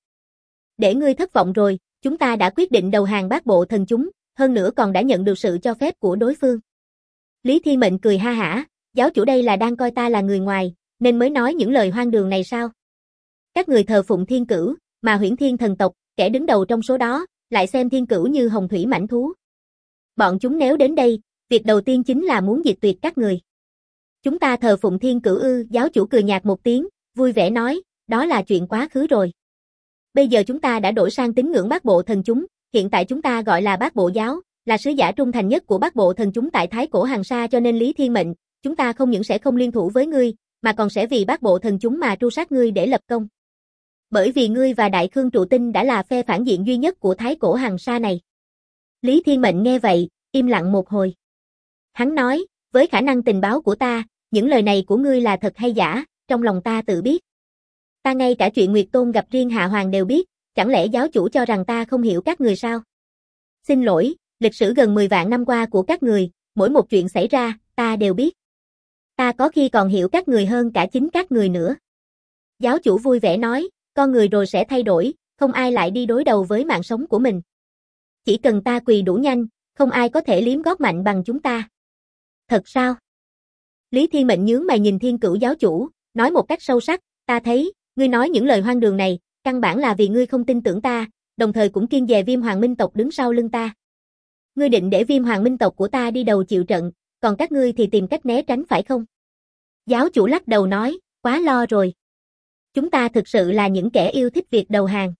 Để ngươi thất vọng rồi, chúng ta đã quyết định đầu hàng Bát Bộ Thần chúng, hơn nữa còn đã nhận được sự cho phép của đối phương. Lý Thiên Mệnh cười ha hả, giáo chủ đây là đang coi ta là người ngoài, nên mới nói những lời hoang đường này sao? Các người thờ phụng Thiên Cửu, mà Huyễn Thiên thần tộc, kẻ đứng đầu trong số đó, lại xem Thiên Cửu như hồng thủy mãnh thú. Bọn chúng nếu đến đây, việc đầu tiên chính là muốn diệt tuyệt các người. Chúng ta thờ phụng Thiên Cửu ư? Giáo chủ cười nhạt một tiếng, vui vẻ nói, đó là chuyện quá khứ rồi. Bây giờ chúng ta đã đổi sang tín ngưỡng Bát Bộ Thần chúng, hiện tại chúng ta gọi là Bát Bộ giáo, là sứ giả trung thành nhất của Bát Bộ Thần chúng tại Thái Cổ Hằng Sa, cho nên Lý Thiên Mệnh, chúng ta không những sẽ không liên thủ với ngươi, mà còn sẽ vì Bát Bộ Thần chúng mà tru sát ngươi để lập công. Bởi vì ngươi và Đại Khương trụ tinh đã là phe phản diện duy nhất của Thái Cổ Hằng Sa này. Lý Thiên Mệnh nghe vậy, im lặng một hồi. Hắn nói, với khả năng tình báo của ta, những lời này của ngươi là thật hay giả, trong lòng ta tự biết. Ta ngay cả chuyện Nguyệt Tôn gặp riêng Hạ Hoàng đều biết, chẳng lẽ giáo chủ cho rằng ta không hiểu các người sao? Xin lỗi, lịch sử gần 10 vạn năm qua của các người, mỗi một chuyện xảy ra, ta đều biết. Ta có khi còn hiểu các người hơn cả chính các người nữa. Giáo chủ vui vẻ nói, con người rồi sẽ thay đổi, không ai lại đi đối đầu với mạng sống của mình. Chỉ cần ta quỳ đủ nhanh, không ai có thể liếm gót mạnh bằng chúng ta. Thật sao? Lý Thiên Mệnh nhướng mày nhìn Thiên Cửu giáo chủ, nói một cách sâu sắc, ta thấy, ngươi nói những lời hoang đường này, căn bản là vì ngươi không tin tưởng ta, đồng thời cũng kiêng dè Viêm Hoàng Minh tộc đứng sau lưng ta. Ngươi định để Viêm Hoàng Minh tộc của ta đi đầu chịu trận, còn các ngươi thì tìm cách né tránh phải không? Giáo chủ lắc đầu nói, quá lo rồi. Chúng ta thực sự là những kẻ yêu thích việc đầu hàng.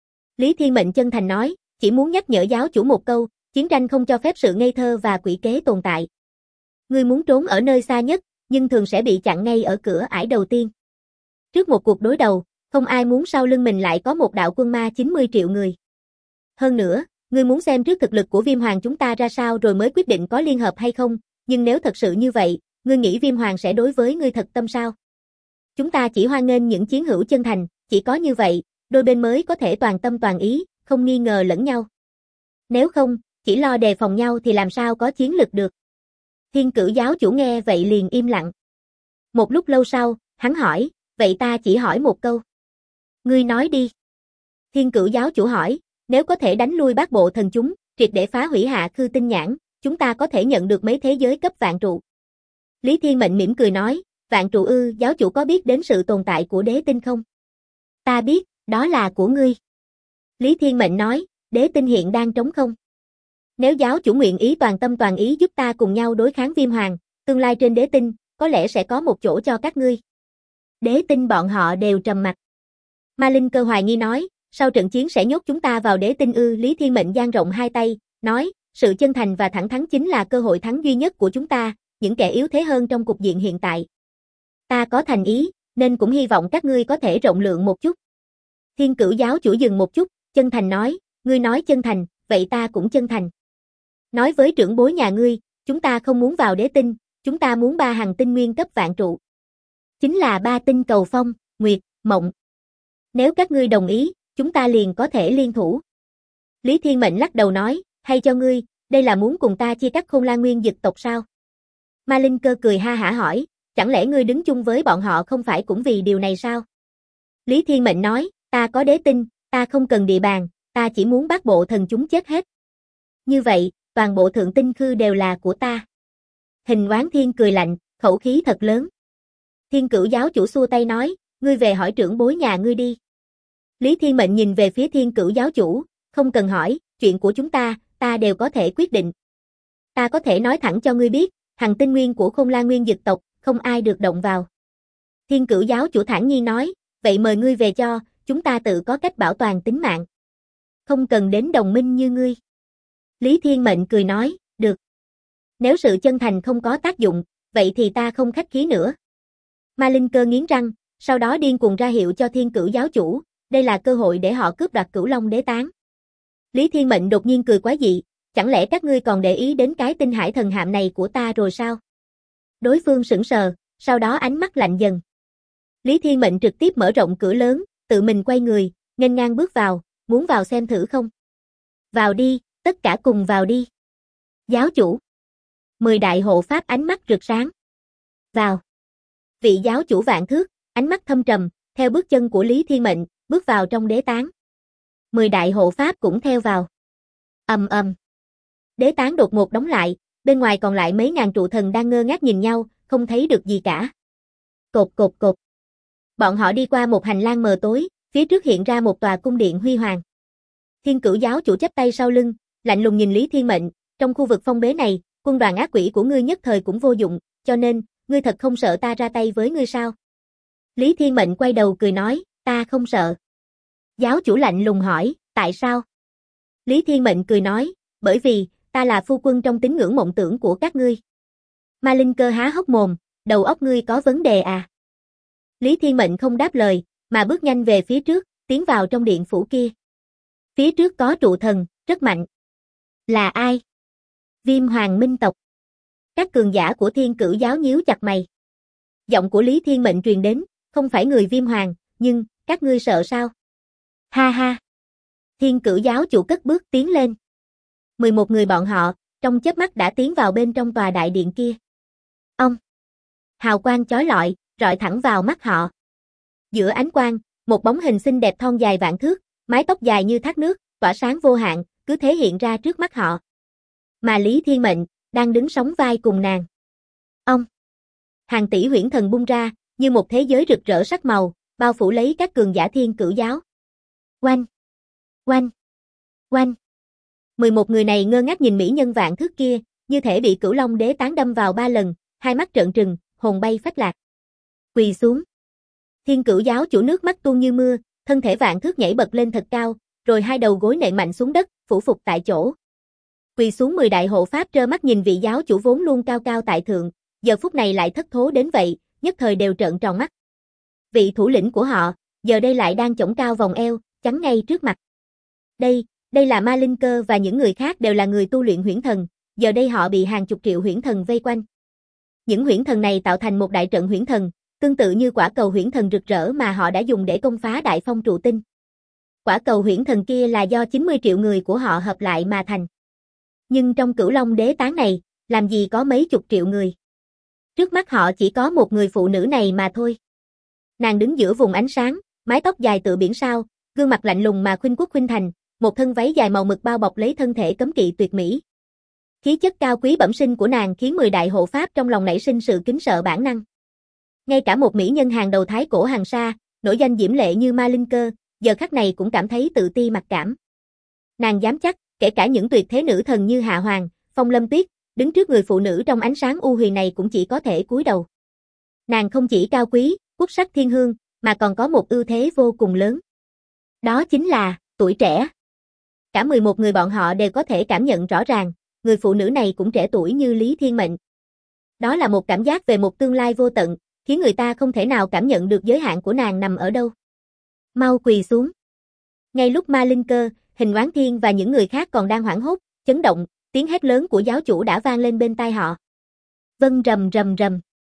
Lý Thiên Mệnh chân thành nói, chỉ muốn nhắc nhở giáo chủ một câu, chiến tranh không cho phép sự ngây thơ và quỷ kế tồn tại. Ngươi muốn trốn ở nơi xa nhất, nhưng thường sẽ bị chặn ngay ở cửa ải đầu tiên. Trước một cuộc đối đầu, không ai muốn sau lưng mình lại có một đạo quân ma 90 triệu người. Hơn nữa, ngươi muốn xem trước thực lực của Viêm Hoàng chúng ta ra sao rồi mới quyết định có liên hợp hay không, nhưng nếu thật sự như vậy, ngươi nghĩ Viêm Hoàng sẽ đối với ngươi thật tâm sao? Chúng ta chỉ hoan nghênh những chiến hữu chân thành, chỉ có như vậy, đôi bên mới có thể toàn tâm toàn ý, không nghi ngờ lẫn nhau. Nếu không, chỉ lo đề phòng nhau thì làm sao có chiến lực được. Thiên Cửu giáo chủ nghe vậy liền im lặng. Một lúc lâu sau, hắn hỏi, vậy ta chỉ hỏi một câu. Ngươi nói đi. Thiên Cửu giáo chủ hỏi, nếu có thể đánh lui Bát Bộ Thần chúng, triệt để phá hủy Hạ Khư Tinh Nhãn, chúng ta có thể nhận được mấy thế giới cấp vạn trụ. Lý Thiên Mệnh mỉm cười nói, Vạn trụ ư, giáo chủ có biết đến sự tồn tại của đế tinh không? Ta biết, đó là của ngươi. Lý Thiên Mệnh nói, đế tinh hiện đang trống không. Nếu giáo chủ nguyện ý toàn tâm toàn ý giúp ta cùng nhau đối kháng Viêm Hoàng, tương lai trên đế tinh, có lẽ sẽ có một chỗ cho các ngươi. Đế tinh bọn họ đều trầm mặc. Ma Linh Cơ hoài nghi nói, sau trận chiến sẽ nhốt chúng ta vào đế tinh ư? Lý Thiên Mệnh dang rộng hai tay, nói, sự chân thành và thẳng thắn chính là cơ hội thắng duy nhất của chúng ta, những kẻ yếu thế hơn trong cục diện hiện tại. Ta có thành ý, nên cũng hy vọng các ngươi có thể rộng lượng một chút. Thiên Cửu giáo chủ dừng một chút, chân thành nói, ngươi nói chân thành, vậy ta cũng chân thành. Nói với trưởng bối nhà ngươi, chúng ta không muốn vào đế tinh, chúng ta muốn 3 hành tinh nguyên cấp vạn trụ. Chính là 3 tinh cầu phong, nguyệt, mộng. Nếu các ngươi đồng ý, chúng ta liền có thể liên thủ. Lý Thiên Mệnh lắc đầu nói, hay cho ngươi, đây là muốn cùng ta chia cắt Khôn La Nguyên Dực tộc sao? Ma Linh Cơ cười ha hả hỏi, chẳng lẽ ngươi đứng chung với bọn họ không phải cũng vì điều này sao? Lý Thiên Mệnh nói, ta có đế tinh, ta không cần địa bàn, ta chỉ muốn Bát Bộ thần chúng chết hết. Như vậy, toàn bộ thượng tinh khư đều là của ta. Hình Oán Thiên cười lạnh, khẩu khí thật lớn. Thiên Cửu giáo chủ xua tay nói, ngươi về hỏi trưởng bối nhà ngươi đi. Lý Thiên Mệnh nhìn về phía Thiên Cửu giáo chủ, không cần hỏi, chuyện của chúng ta đều có thể quyết định. Ta có thể nói thẳng cho ngươi biết, hành tinh nguyên của Khôn La Nguyên Dực tộc, không ai được động vào. Thiên Cửu giáo chủ thản nhiên nói, vậy mời ngươi về cho, chúng ta tự có cách bảo toàn tính mạng. Không cần đến đồng minh như ngươi. Lý Thiên Mệnh cười nói, được. Nếu sự chân thành không có tác dụng, vậy thì ta không khách khí nữa. Ma Linh Cơ nghiến răng, sau đó điên cuồng ra hiệu cho Thiên Cửu giáo chủ, đây là cơ hội để họ cướp đoạt Cửu Long đế tán. Lý Thiên Mệnh đột nhiên cười quá dị, chẳng lẽ các ngươi còn để ý đến cái tinh hải thần hạm này của ta rồi sao? Đối phương sững sờ, sau đó ánh mắt lạnh dần. Lý Thiên Mệnh trực tiếp mở rộng cửa lớn, tự mình quay người, nghênh ngang bước vào, muốn vào xem thử không? Vào đi, tất cả cùng vào đi. Giáo chủ. 10 đại hộ pháp ánh mắt rực sáng. Vào. Vị giáo chủ Vạn Thước, ánh mắt thâm trầm, theo bước chân của Lý Thiên Mệnh, bước vào trong đế tán. 10 đại hộ pháp cũng theo vào. Ầm ầm. Đế tán đột ngột đóng lại, bên ngoài còn lại mấy ngàn trụ thần đang ngơ ngác nhìn nhau, không thấy được gì cả. Cột cột cột. Bọn họ đi qua một hành lang mờ tối, phía trước hiện ra một tòa cung điện huy hoàng. Thiên Cửu giáo chủ chắp tay sau lưng, lạnh lùng nhìn Lý Thiên Mệnh, trong khu vực phong bế này, quân đoàn ác quỷ của ngươi nhất thời cũng vô dụng, cho nên, ngươi thật không sợ ta ra tay với ngươi sao? Lý Thiên Mệnh quay đầu cười nói, ta không sợ. Giáo chủ lạnh lùng hỏi, tại sao? Lý Thiên Mệnh cười nói, bởi vì, ta là phu quân trong tín ngưỡng mộng tưởng của các ngươi. Ma Linh Cơ há hốc mồm, đầu óc ngươi có vấn đề à? Lý Thiên Mệnh không đáp lời, mà bước nhanh về phía trước, tiến vào trong điện phủ kia. Phía trước có trụ thần, rất mạnh. Là ai? Viêm Hoàng Minh tộc. Các cường giả của Thiên Cửu giáo nhíu chặt mày. Giọng của Lý Thiên Mệnh truyền đến, không phải người Viêm Hoàng, nhưng, các ngươi sợ sao? Ha ha. Thiên Cửu giáo chủ cất bước tiến lên. 11 người bọn họ, trong chớp mắt đã tiến vào bên trong tòa đại điện kia. Ông. Hào quang chói lọi, rọi thẳng vào mắt họ. Giữa ánh quang, một bóng hình xinh đẹp thon dài vạn thước, mái tóc dài như thác nước, tỏa sáng vô hạn, cứ thế hiện ra trước mắt họ. Mà Lý Thiên Mệnh, đang đứng sóng vai cùng nàng. Ông. Hàng tỷ huyễn thần bung ra, như một thế giới rực rỡ sắc màu, bao phủ lấy các cường giả Thiên Cửu giáo. Oanh. Oanh. Oanh. 11 người này ngơ ngác nhìn mỹ nhân vạn thước kia, như thể bị Cửu Long đế tán đâm vào 3 lần, hai mắt trợn trừng, hồn bay phách lạc. Quỳ xuống. Thiên Cửu giáo chủ nước mắt tuôn như mưa, thân thể vạn thước nhảy bật lên thật cao, rồi hai đầu gối nện mạnh xuống đất, phủ phục tại chỗ. Quỳ xuống 10 đại hộ pháp trơ mắt nhìn vị giáo chủ vốn luôn cao cao tại thượng, giờ phút này lại thất thố đến vậy, nhất thời đều trợn tròn mắt. Vị thủ lĩnh của họ, giờ đây lại đang chổng cao vòng eo, chắn ngay trước mặt. Đây là Ma Linh Cơ và những người khác đều là người tu luyện huyễn thần, giờ đây họ bị hàng chục triệu huyễn thần vây quanh. Những huyễn thần này tạo thành một đại trận huyễn thần, tương tự như quả cầu huyễn thần rực rỡ mà họ đã dùng để công phá Đại Phong trụ tinh. Quả cầu huyễn thần kia là do 90 triệu người của họ hợp lại mà thành. Nhưng trong Cửu Long đế tán này, làm gì có mấy chục triệu người. Trước mắt họ chỉ có một người phụ nữ này mà thôi. Nàng đứng giữa vùng ánh sáng, mái tóc dài tựa biển sao, gương mặt lạnh lùng mà khuynh quốc khuynh thành, một thân váy dài màu mực bao bọc lấy thân thể cấm kỵ tuyệt mỹ. Khí chất cao quý bẩm sinh của nàng khiến 10 đại hộ pháp trong lòng nảy sinh sự kính sợ bản năng. Ngay cả một mỹ nhân hàng đầu thái cổ hàng sa, nổi danh diễm lệ như Ma Linh Cơ, giờ khắc này cũng cảm thấy tự ti mặc cảm. Nàng dám chắc, kể cả những tuyệt thế nữ thần như Hạ Hoàng, Phong Lâm Tuyết, đứng trước người phụ nữ trong ánh sáng u huyền này cũng chỉ có thể cúi đầu. Nàng không chỉ cao quý, quốc sắc thiên hương, mà còn có một ưu thế vô cùng lớn. Đó chính là tuổi trẻ. Cả 11 người bọn họ đều có thể cảm nhận rõ ràng, người phụ nữ này cũng trẻ tuổi như Lý Thiên Mệnh. Đó là một cảm giác về một tương lai vô tận, khiến người ta không thể nào cảm nhận được giới hạn của nàng nằm ở đâu. Mau quỳ xuống. Ngay lúc Ma Linh Cơ, Hình Oán Thiên và những người khác còn đang hoảng hốt, chấn động, tiếng hét lớn của giáo chủ đã vang lên bên tai họ. Vâng, rầm rầm rầm.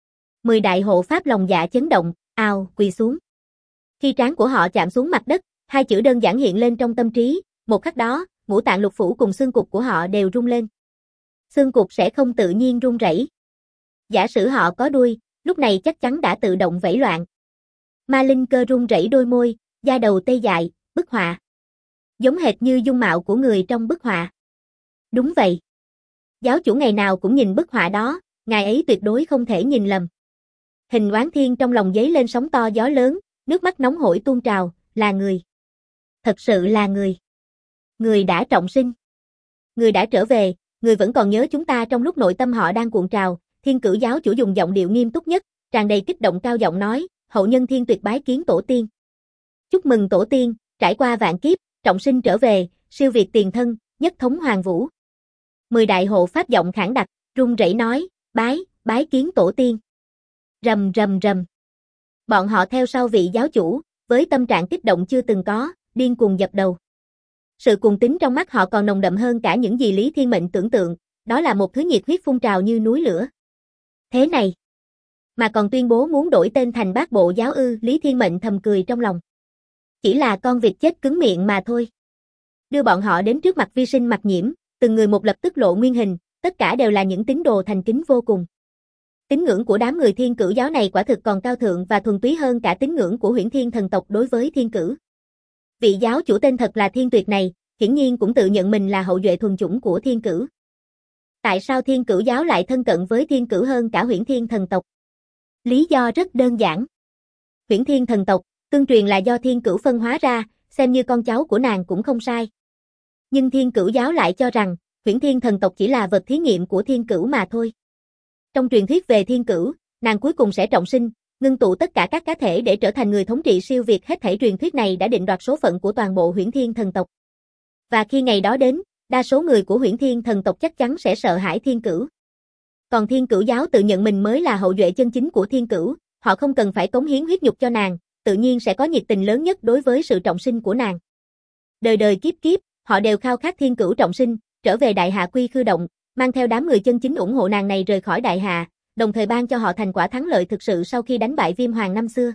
10 đại hộ pháp lòng dạ chấn động, ào, quỳ xuống. Khi trán của họ chạm xuống mặt đất, hai chữ đơn giản hiện lên trong tâm trí, một khắc đó, ngũ tạng lục phủ cùng xương cụt của họ đều rung lên. Xương cụt sẽ không tự nhiên rung rẩy. Giả sử họ có đuôi, lúc này chắc chắn đã tự động vẫy loạn. Ma Linh Cơ rung rẩy đôi môi, da đầu tê dại, bức họa. Giống hệt như dung mạo của người trong bức họa. Đúng vậy. Giáo chủ ngày nào cũng nhìn bức họa đó, ngài ấy tuyệt đối không thể nhìn lầm. Hình Oán Thiên trong lòng dấy lên sóng to gió lớn, nước mắt nóng hổi tuôn trào, là người. Thật sự là người. Người đã trọng sinh. Người đã trở về, người vẫn còn nhớ chúng ta trong lúc nội tâm họ đang cuộn trào. Thiên Cửu giáo chủ dùng giọng điệu nghiêm túc nhất, tràn đầy kích động cao giọng nói, hậu nhân Thiên Tuyệt bái kiến tổ tiên. Chúc mừng tổ tiên, trải qua vạn kiếp, trọng sinh trở về, siêu việt tiền thân, nhất thống hoàng vũ. 10 đại hộ pháp giọng khản đặc, run rẩy nói, bái kiến tổ tiên. Rầm rầm rầm. Bọn họ theo sau vị giáo chủ, với tâm trạng kích động chưa từng có, điên cuồng dập đầu. Sự cuồng tín trong mắt họ còn nồng đậm hơn cả những gì Lý Thiên Mệnh tưởng tượng, đó là một thứ nhiệt huyết phun trào như núi lửa. Thế này, mà còn tuyên bố muốn đổi tên thành Bát Bộ giáo ư? Lý Thiên Mệnh thầm cười trong lòng. Chỉ là con vịt chết cứng miệng mà thôi. Đưa bọn họ đến trước mặt Vi Sinh Mặc Nhiễm, từng người một lập tức lộ nguyên hình, tất cả đều là những tín đồ thành kính vô cùng. Tín ngưỡng của đám người Thiên Cửu giáo này quả thực còn cao thượng và thuần túy hơn cả tín ngưỡng của Huyễn Thiên thần tộc đối với Thiên Cửu. Vị giáo chủ tên thật là Thiên Tuyệt này, hiển nhiên cũng tự nhận mình là hậu duệ thuần chủng của Thiên Cửu. Tại sao Thiên Cửu giáo lại thân cận với Thiên Cửu hơn cả Huyễn Thiên thần tộc? Lý do rất đơn giản. Huyễn Thiên thần tộc, tương truyền là do Thiên Cửu phân hóa ra, xem như con cháu của nàng cũng không sai. Nhưng Thiên Cửu giáo lại cho rằng, Huyễn Thiên thần tộc chỉ là vật thí nghiệm của Thiên Cửu mà thôi. Trong truyền thuyết về Thiên Cửu, nàng cuối cùng sẽ trọng sinh, ngưng tụ tất cả các cá thể để trở thành người thống trị siêu việt. Hết thảy truyền thuyết này đã định đoạt số phận của toàn bộ Huyễn Thiên thần tộc. Và khi ngày đó đến, đa số người của Huyễn Thiên thần tộc chắc chắn sẽ sợ hãi Thiên Cửu. Còn Thiên Cửu giáo tự nhận mình mới là hậu duệ chân chính của Thiên Cửu, họ không cần phải cống hiến huyết nhục cho nàng, tự nhiên sẽ có nhiệt tình lớn nhất đối với sự trọng sinh của nàng. Đời đời kiếp kiếp, họ đều khao khát Thiên Cửu trọng sinh, trở về Đại Hạ Quy Khư động, mang theo đám người chân chính ủng hộ nàng này rời khỏi Đại Hạ, đồng thời ban cho họ thành quả thắng lợi thực sự sau khi đánh bại Viêm Hoàng năm xưa.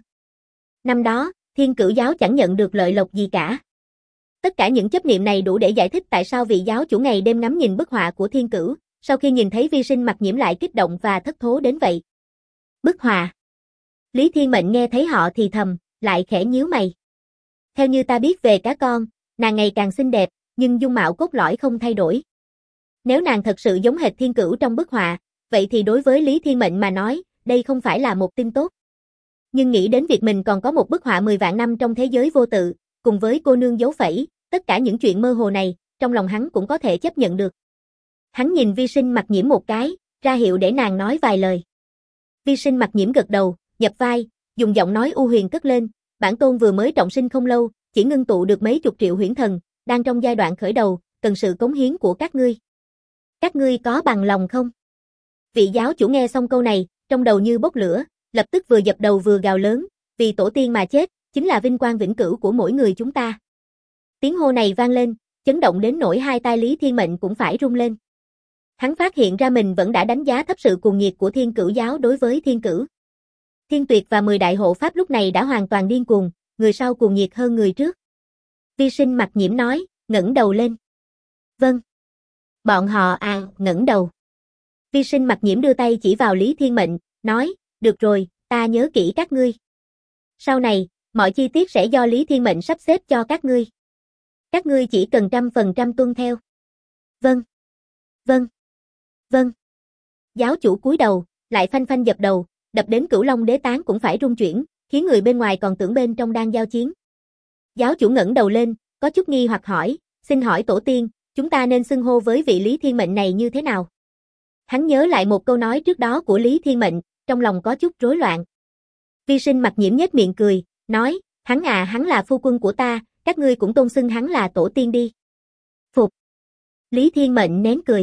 Năm đó, Thiên Cửu giáo chẳng nhận được lợi lộc gì cả. Tất cả những chấp niệm này đủ để giải thích tại sao vị giáo chủ ngày đêm ngắm nhìn bức họa của Thiên Cửu, sau khi nhìn thấy Vi Sinh Mặc Nhiễm lại kích động và thất thố đến vậy. Bức họa. Lý Thiên Mệnh nghe thấy họ thì thầm, lại khẽ nhíu mày. Theo như ta biết về cá con, nàng ngày càng xinh đẹp, nhưng dung mạo cốt lõi không thay đổi. Nếu nàng thật sự giống hệt Thiên Cửu trong bức họa, vậy thì đối với Lý Thiên Mệnh mà nói, đây không phải là một tin tốt. Nhưng nghĩ đến việc mình còn có một bức họa 10 vạn năm trong thế giới vô tự, cùng với cô nương dấu phẩy, tất cả những chuyện mơ hồ này, trong lòng hắn cũng có thể chấp nhận được. Hắn nhìn Vi Sinh Mặc Nhiễm một cái, ra hiệu để nàng nói vài lời. Vi Sinh Mặc Nhiễm gật đầu, nhập vai, dùng giọng nói u huyền cất lên, bản tôn vừa mới trọng sinh không lâu, chỉ ngưng tụ được mấy chục triệu huyễn thần, đang trong giai đoạn khởi đầu, cần sự cống hiến của các ngươi. Các ngươi có bằng lòng không? Vị giáo chủ nghe xong câu này, trong đầu như bốc lửa, lập tức vừa dập đầu vừa gào lớn, vì tổ tiên mà chết, chính là vinh quang vĩnh cửu của mỗi người chúng ta. Tiếng hô này vang lên, chấn động đến nỗi hai tai Lý Thiên Mệnh cũng phải rung lên. Hắn phát hiện ra mình vẫn đã đánh giá thấp sự cuồng nhiệt của Thiên Cửu giáo đối với Thiên Cửu. Thiên Tuyệt và 10 đại hộ pháp lúc này đã hoàn toàn điên cuồng, người sau cuồng nhiệt hơn người trước. Vi Sinh Mặc Nhiễm nói, ngẩng đầu lên. Vâng. Bọn họ ngẩng đầu. Vi Sinh Mặc Nhiễm đưa tay chỉ vào Lý Thiên Mệnh, nói, được rồi, ta nhớ kỹ các ngươi. Sau này, mọi chi tiết sẽ do Lý Thiên Mệnh sắp xếp cho các ngươi. Các ngươi chỉ cần 100% tuân theo. Vâng. Vâng. Vâng. Giáo chủ cúi đầu, lại phanh phanh dập đầu, đập đến Cửu Long Đế Tán cũng phải rung chuyển, khiến người bên ngoài còn tưởng bên trong đang giao chiến. Giáo chủ ngẩng đầu lên, có chút nghi hoặc hỏi, xin hỏi tổ tiên, chúng ta nên xưng hô với vị Lý Thiên Mệnh này như thế nào? Hắn nhớ lại một câu nói trước đó của Lý Thiên Mệnh, trong lòng có chút rối loạn. Vi Sinh Mặc Nhiễm nhếch miệng cười, nói, hắn là phu quân của ta, các ngươi cũng tôn xưng hắn là tổ tiên đi. Phục. Lý Thiên Mệnh nén cười.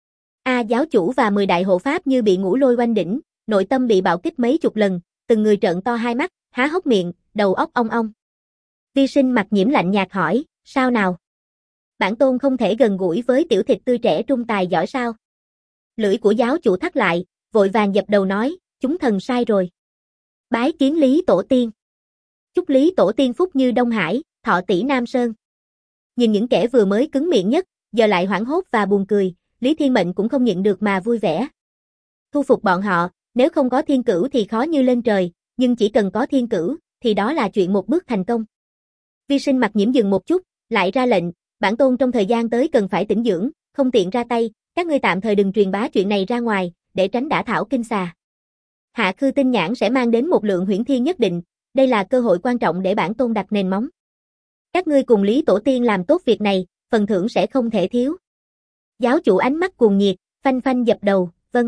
Giáo chủ và 10 đại hộ pháp như bị ngũ lôi oanh đỉnh, nội tâm bị bạo kích mấy chục lần, từng người trợn to hai mắt, há hốc miệng, đầu óc ong ong. Vi Sinh Mặc Nhiễm lạnh nhạt hỏi, sao nào? Bản tôn không thể gần gũi với tiểu thịt tươi trẻ trung tài giỏi sao? Lưỡi của giáo chủ thắt lại, vội vàng dập đầu nói, chúng thần sai rồi. Bái kiến Lý Tổ tiên. Chúc Lý Tổ tiên phúc như Đông Hải, thọ tỷ Nam Sơn. Nhìn những kẻ vừa mới cứng miệng nhất, giờ lại hoảng hốt và buồn cười, Lý Thiên Mệnh cũng không nhịn được mà vui vẻ. Thu phục bọn họ, nếu không có thiên cửu thì khó như lên trời, nhưng chỉ cần có thiên cửu, thì đó là chuyện một bước thành công. Vi Sinh Mặc Nhiễm dừng một chút, lại ra lệnh, bản tôn trong thời gian tới cần phải tĩnh dưỡng, không tiện ra tay, các ngươi tạm thời đừng truyền bá chuyện này ra ngoài, để tránh đả thảo kinh xà. Hạ Khư Tinh Nhãn sẽ mang đến một lượng huyễn thiên nhất định, đây là cơ hội quan trọng để bản tôn đặt nền móng. Các ngươi cùng Lý Tổ tiên làm tốt việc này, phần thưởng sẽ không thể thiếu. Giáo chủ ánh mắt cuồng nhiệt, phanh phanh dập đầu, vâng.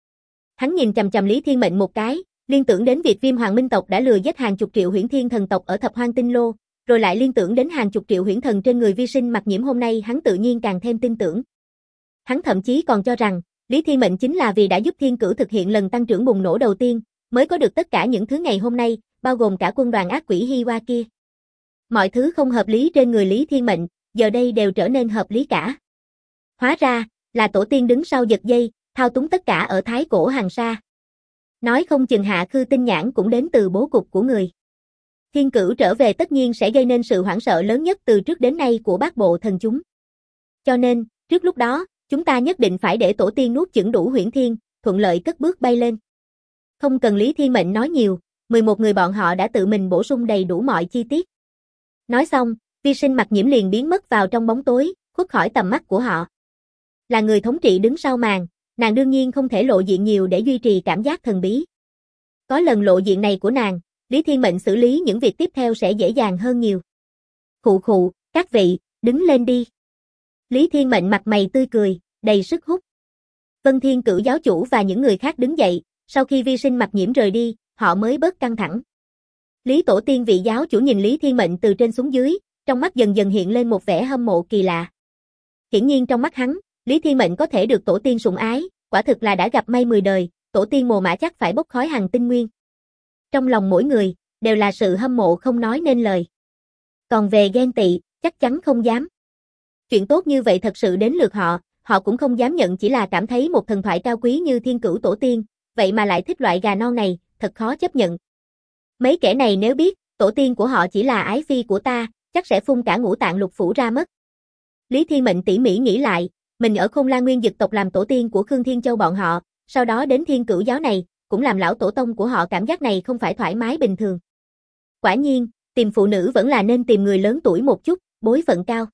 Hắn nhìn chằm chằm Lý Thiên Mệnh một cái, liên tưởng đến việc Viêm Hoàng Minh tộc đã lừa giết hàng chục triệu huyễn thiên thần tộc ở Thập Hoang Tinh Lô, rồi lại liên tưởng đến hàng chục triệu huyễn thần trên người Vi Sinh Mặc Nhiễm hôm nay, hắn tự nhiên càng thêm tin tưởng. Hắn thậm chí còn cho rằng, Lý Thiên Mệnh chính là vì đã giúp thiên cửu thực hiện lần tăng trưởng bùng nổ đầu tiên, mới có được tất cả những thứ ngày hôm nay, bao gồm cả quân đoàn ác quỷ Hi Hoa kia. Mọi thứ không hợp lý trên người Lý Thiên Mệnh, giờ đây đều trở nên hợp lý cả. Hóa ra, là tổ tiên đứng sau giật dây, thao túng tất cả ở Thái Cổ Hàng Sa. Nói không chừng Hạ Khư Tinh Nhãn cũng đến từ bố cục của người. Thiên cửu trở về tất nhiên sẽ gây nên sự hoảng sợ lớn nhất từ trước đến nay của bát bộ thần chúng. Cho nên, trước lúc đó, chúng ta nhất định phải để tổ tiên nuốt chửng đủ huyễn thiên, thuận lợi cất bước bay lên. Không cần Lý Thiên Mệnh nói nhiều, 11 người bọn họ đã tự mình bổ sung đầy đủ mọi chi tiết. Nói xong, Vi Sinh Mặc Nhiễm liền biến mất vào trong bóng tối, khuất khỏi tầm mắt của họ. Là người thống trị đứng sau màn, nàng đương nhiên không thể lộ diện nhiều để duy trì cảm giác thần bí. Có lần lộ diện này của nàng, Lý Thiên Mệnh xử lý những việc tiếp theo sẽ dễ dàng hơn nhiều. Khụ khụ, các vị, đứng lên đi. Lý Thiên Mệnh mặt mày tươi cười, đầy sức hút. Vân Thiên Cửu giáo chủ và những người khác đứng dậy, sau khi Vi Sinh Mặc Nhiễm rời đi, họ mới bớt căng thẳng. Lý Tổ tiên vị giáo chủ nhìn Lý Thiên Mệnh từ trên xuống dưới, trong mắt dần dần hiện lên một vẻ hâm mộ kỳ lạ. Hiển nhiên trong mắt hắn, Lý Thiên Mệnh có thể được tổ tiên sủng ái, quả thực là đã gặp may 10 đời, tổ tiên Mồ Mã chắc phải bốc khói hàng tinh nguyên. Trong lòng mỗi người, đều là sự hâm mộ không nói nên lời. Còn về ghen tị, chắc chắn không dám. Chuyện tốt như vậy thật sự đến lượt họ, họ cũng không dám nhận, chỉ là cảm thấy một thần thoại cao quý như thiên cửu tổ tiên, vậy mà lại thích loại gà non này, thật khó chấp nhận. Mấy kẻ này nếu biết, tổ tiên của họ chỉ là ái phi của ta, chắc sẽ phun cả ngũ tạng lục phủ ra mất. Lý Thiên Mệnh tỉ mỉ nghĩ lại, mình ở Khôn La Nguyên Dực tộc làm tổ tiên của Khương Thiên Châu bọn họ, sau đó đến thiên cửu giáo này, cũng làm lão tổ tông của họ, cảm giác này không phải thoải mái bình thường. Quả nhiên, tìm phụ nữ vẫn là nên tìm người lớn tuổi một chút, bối phận cao.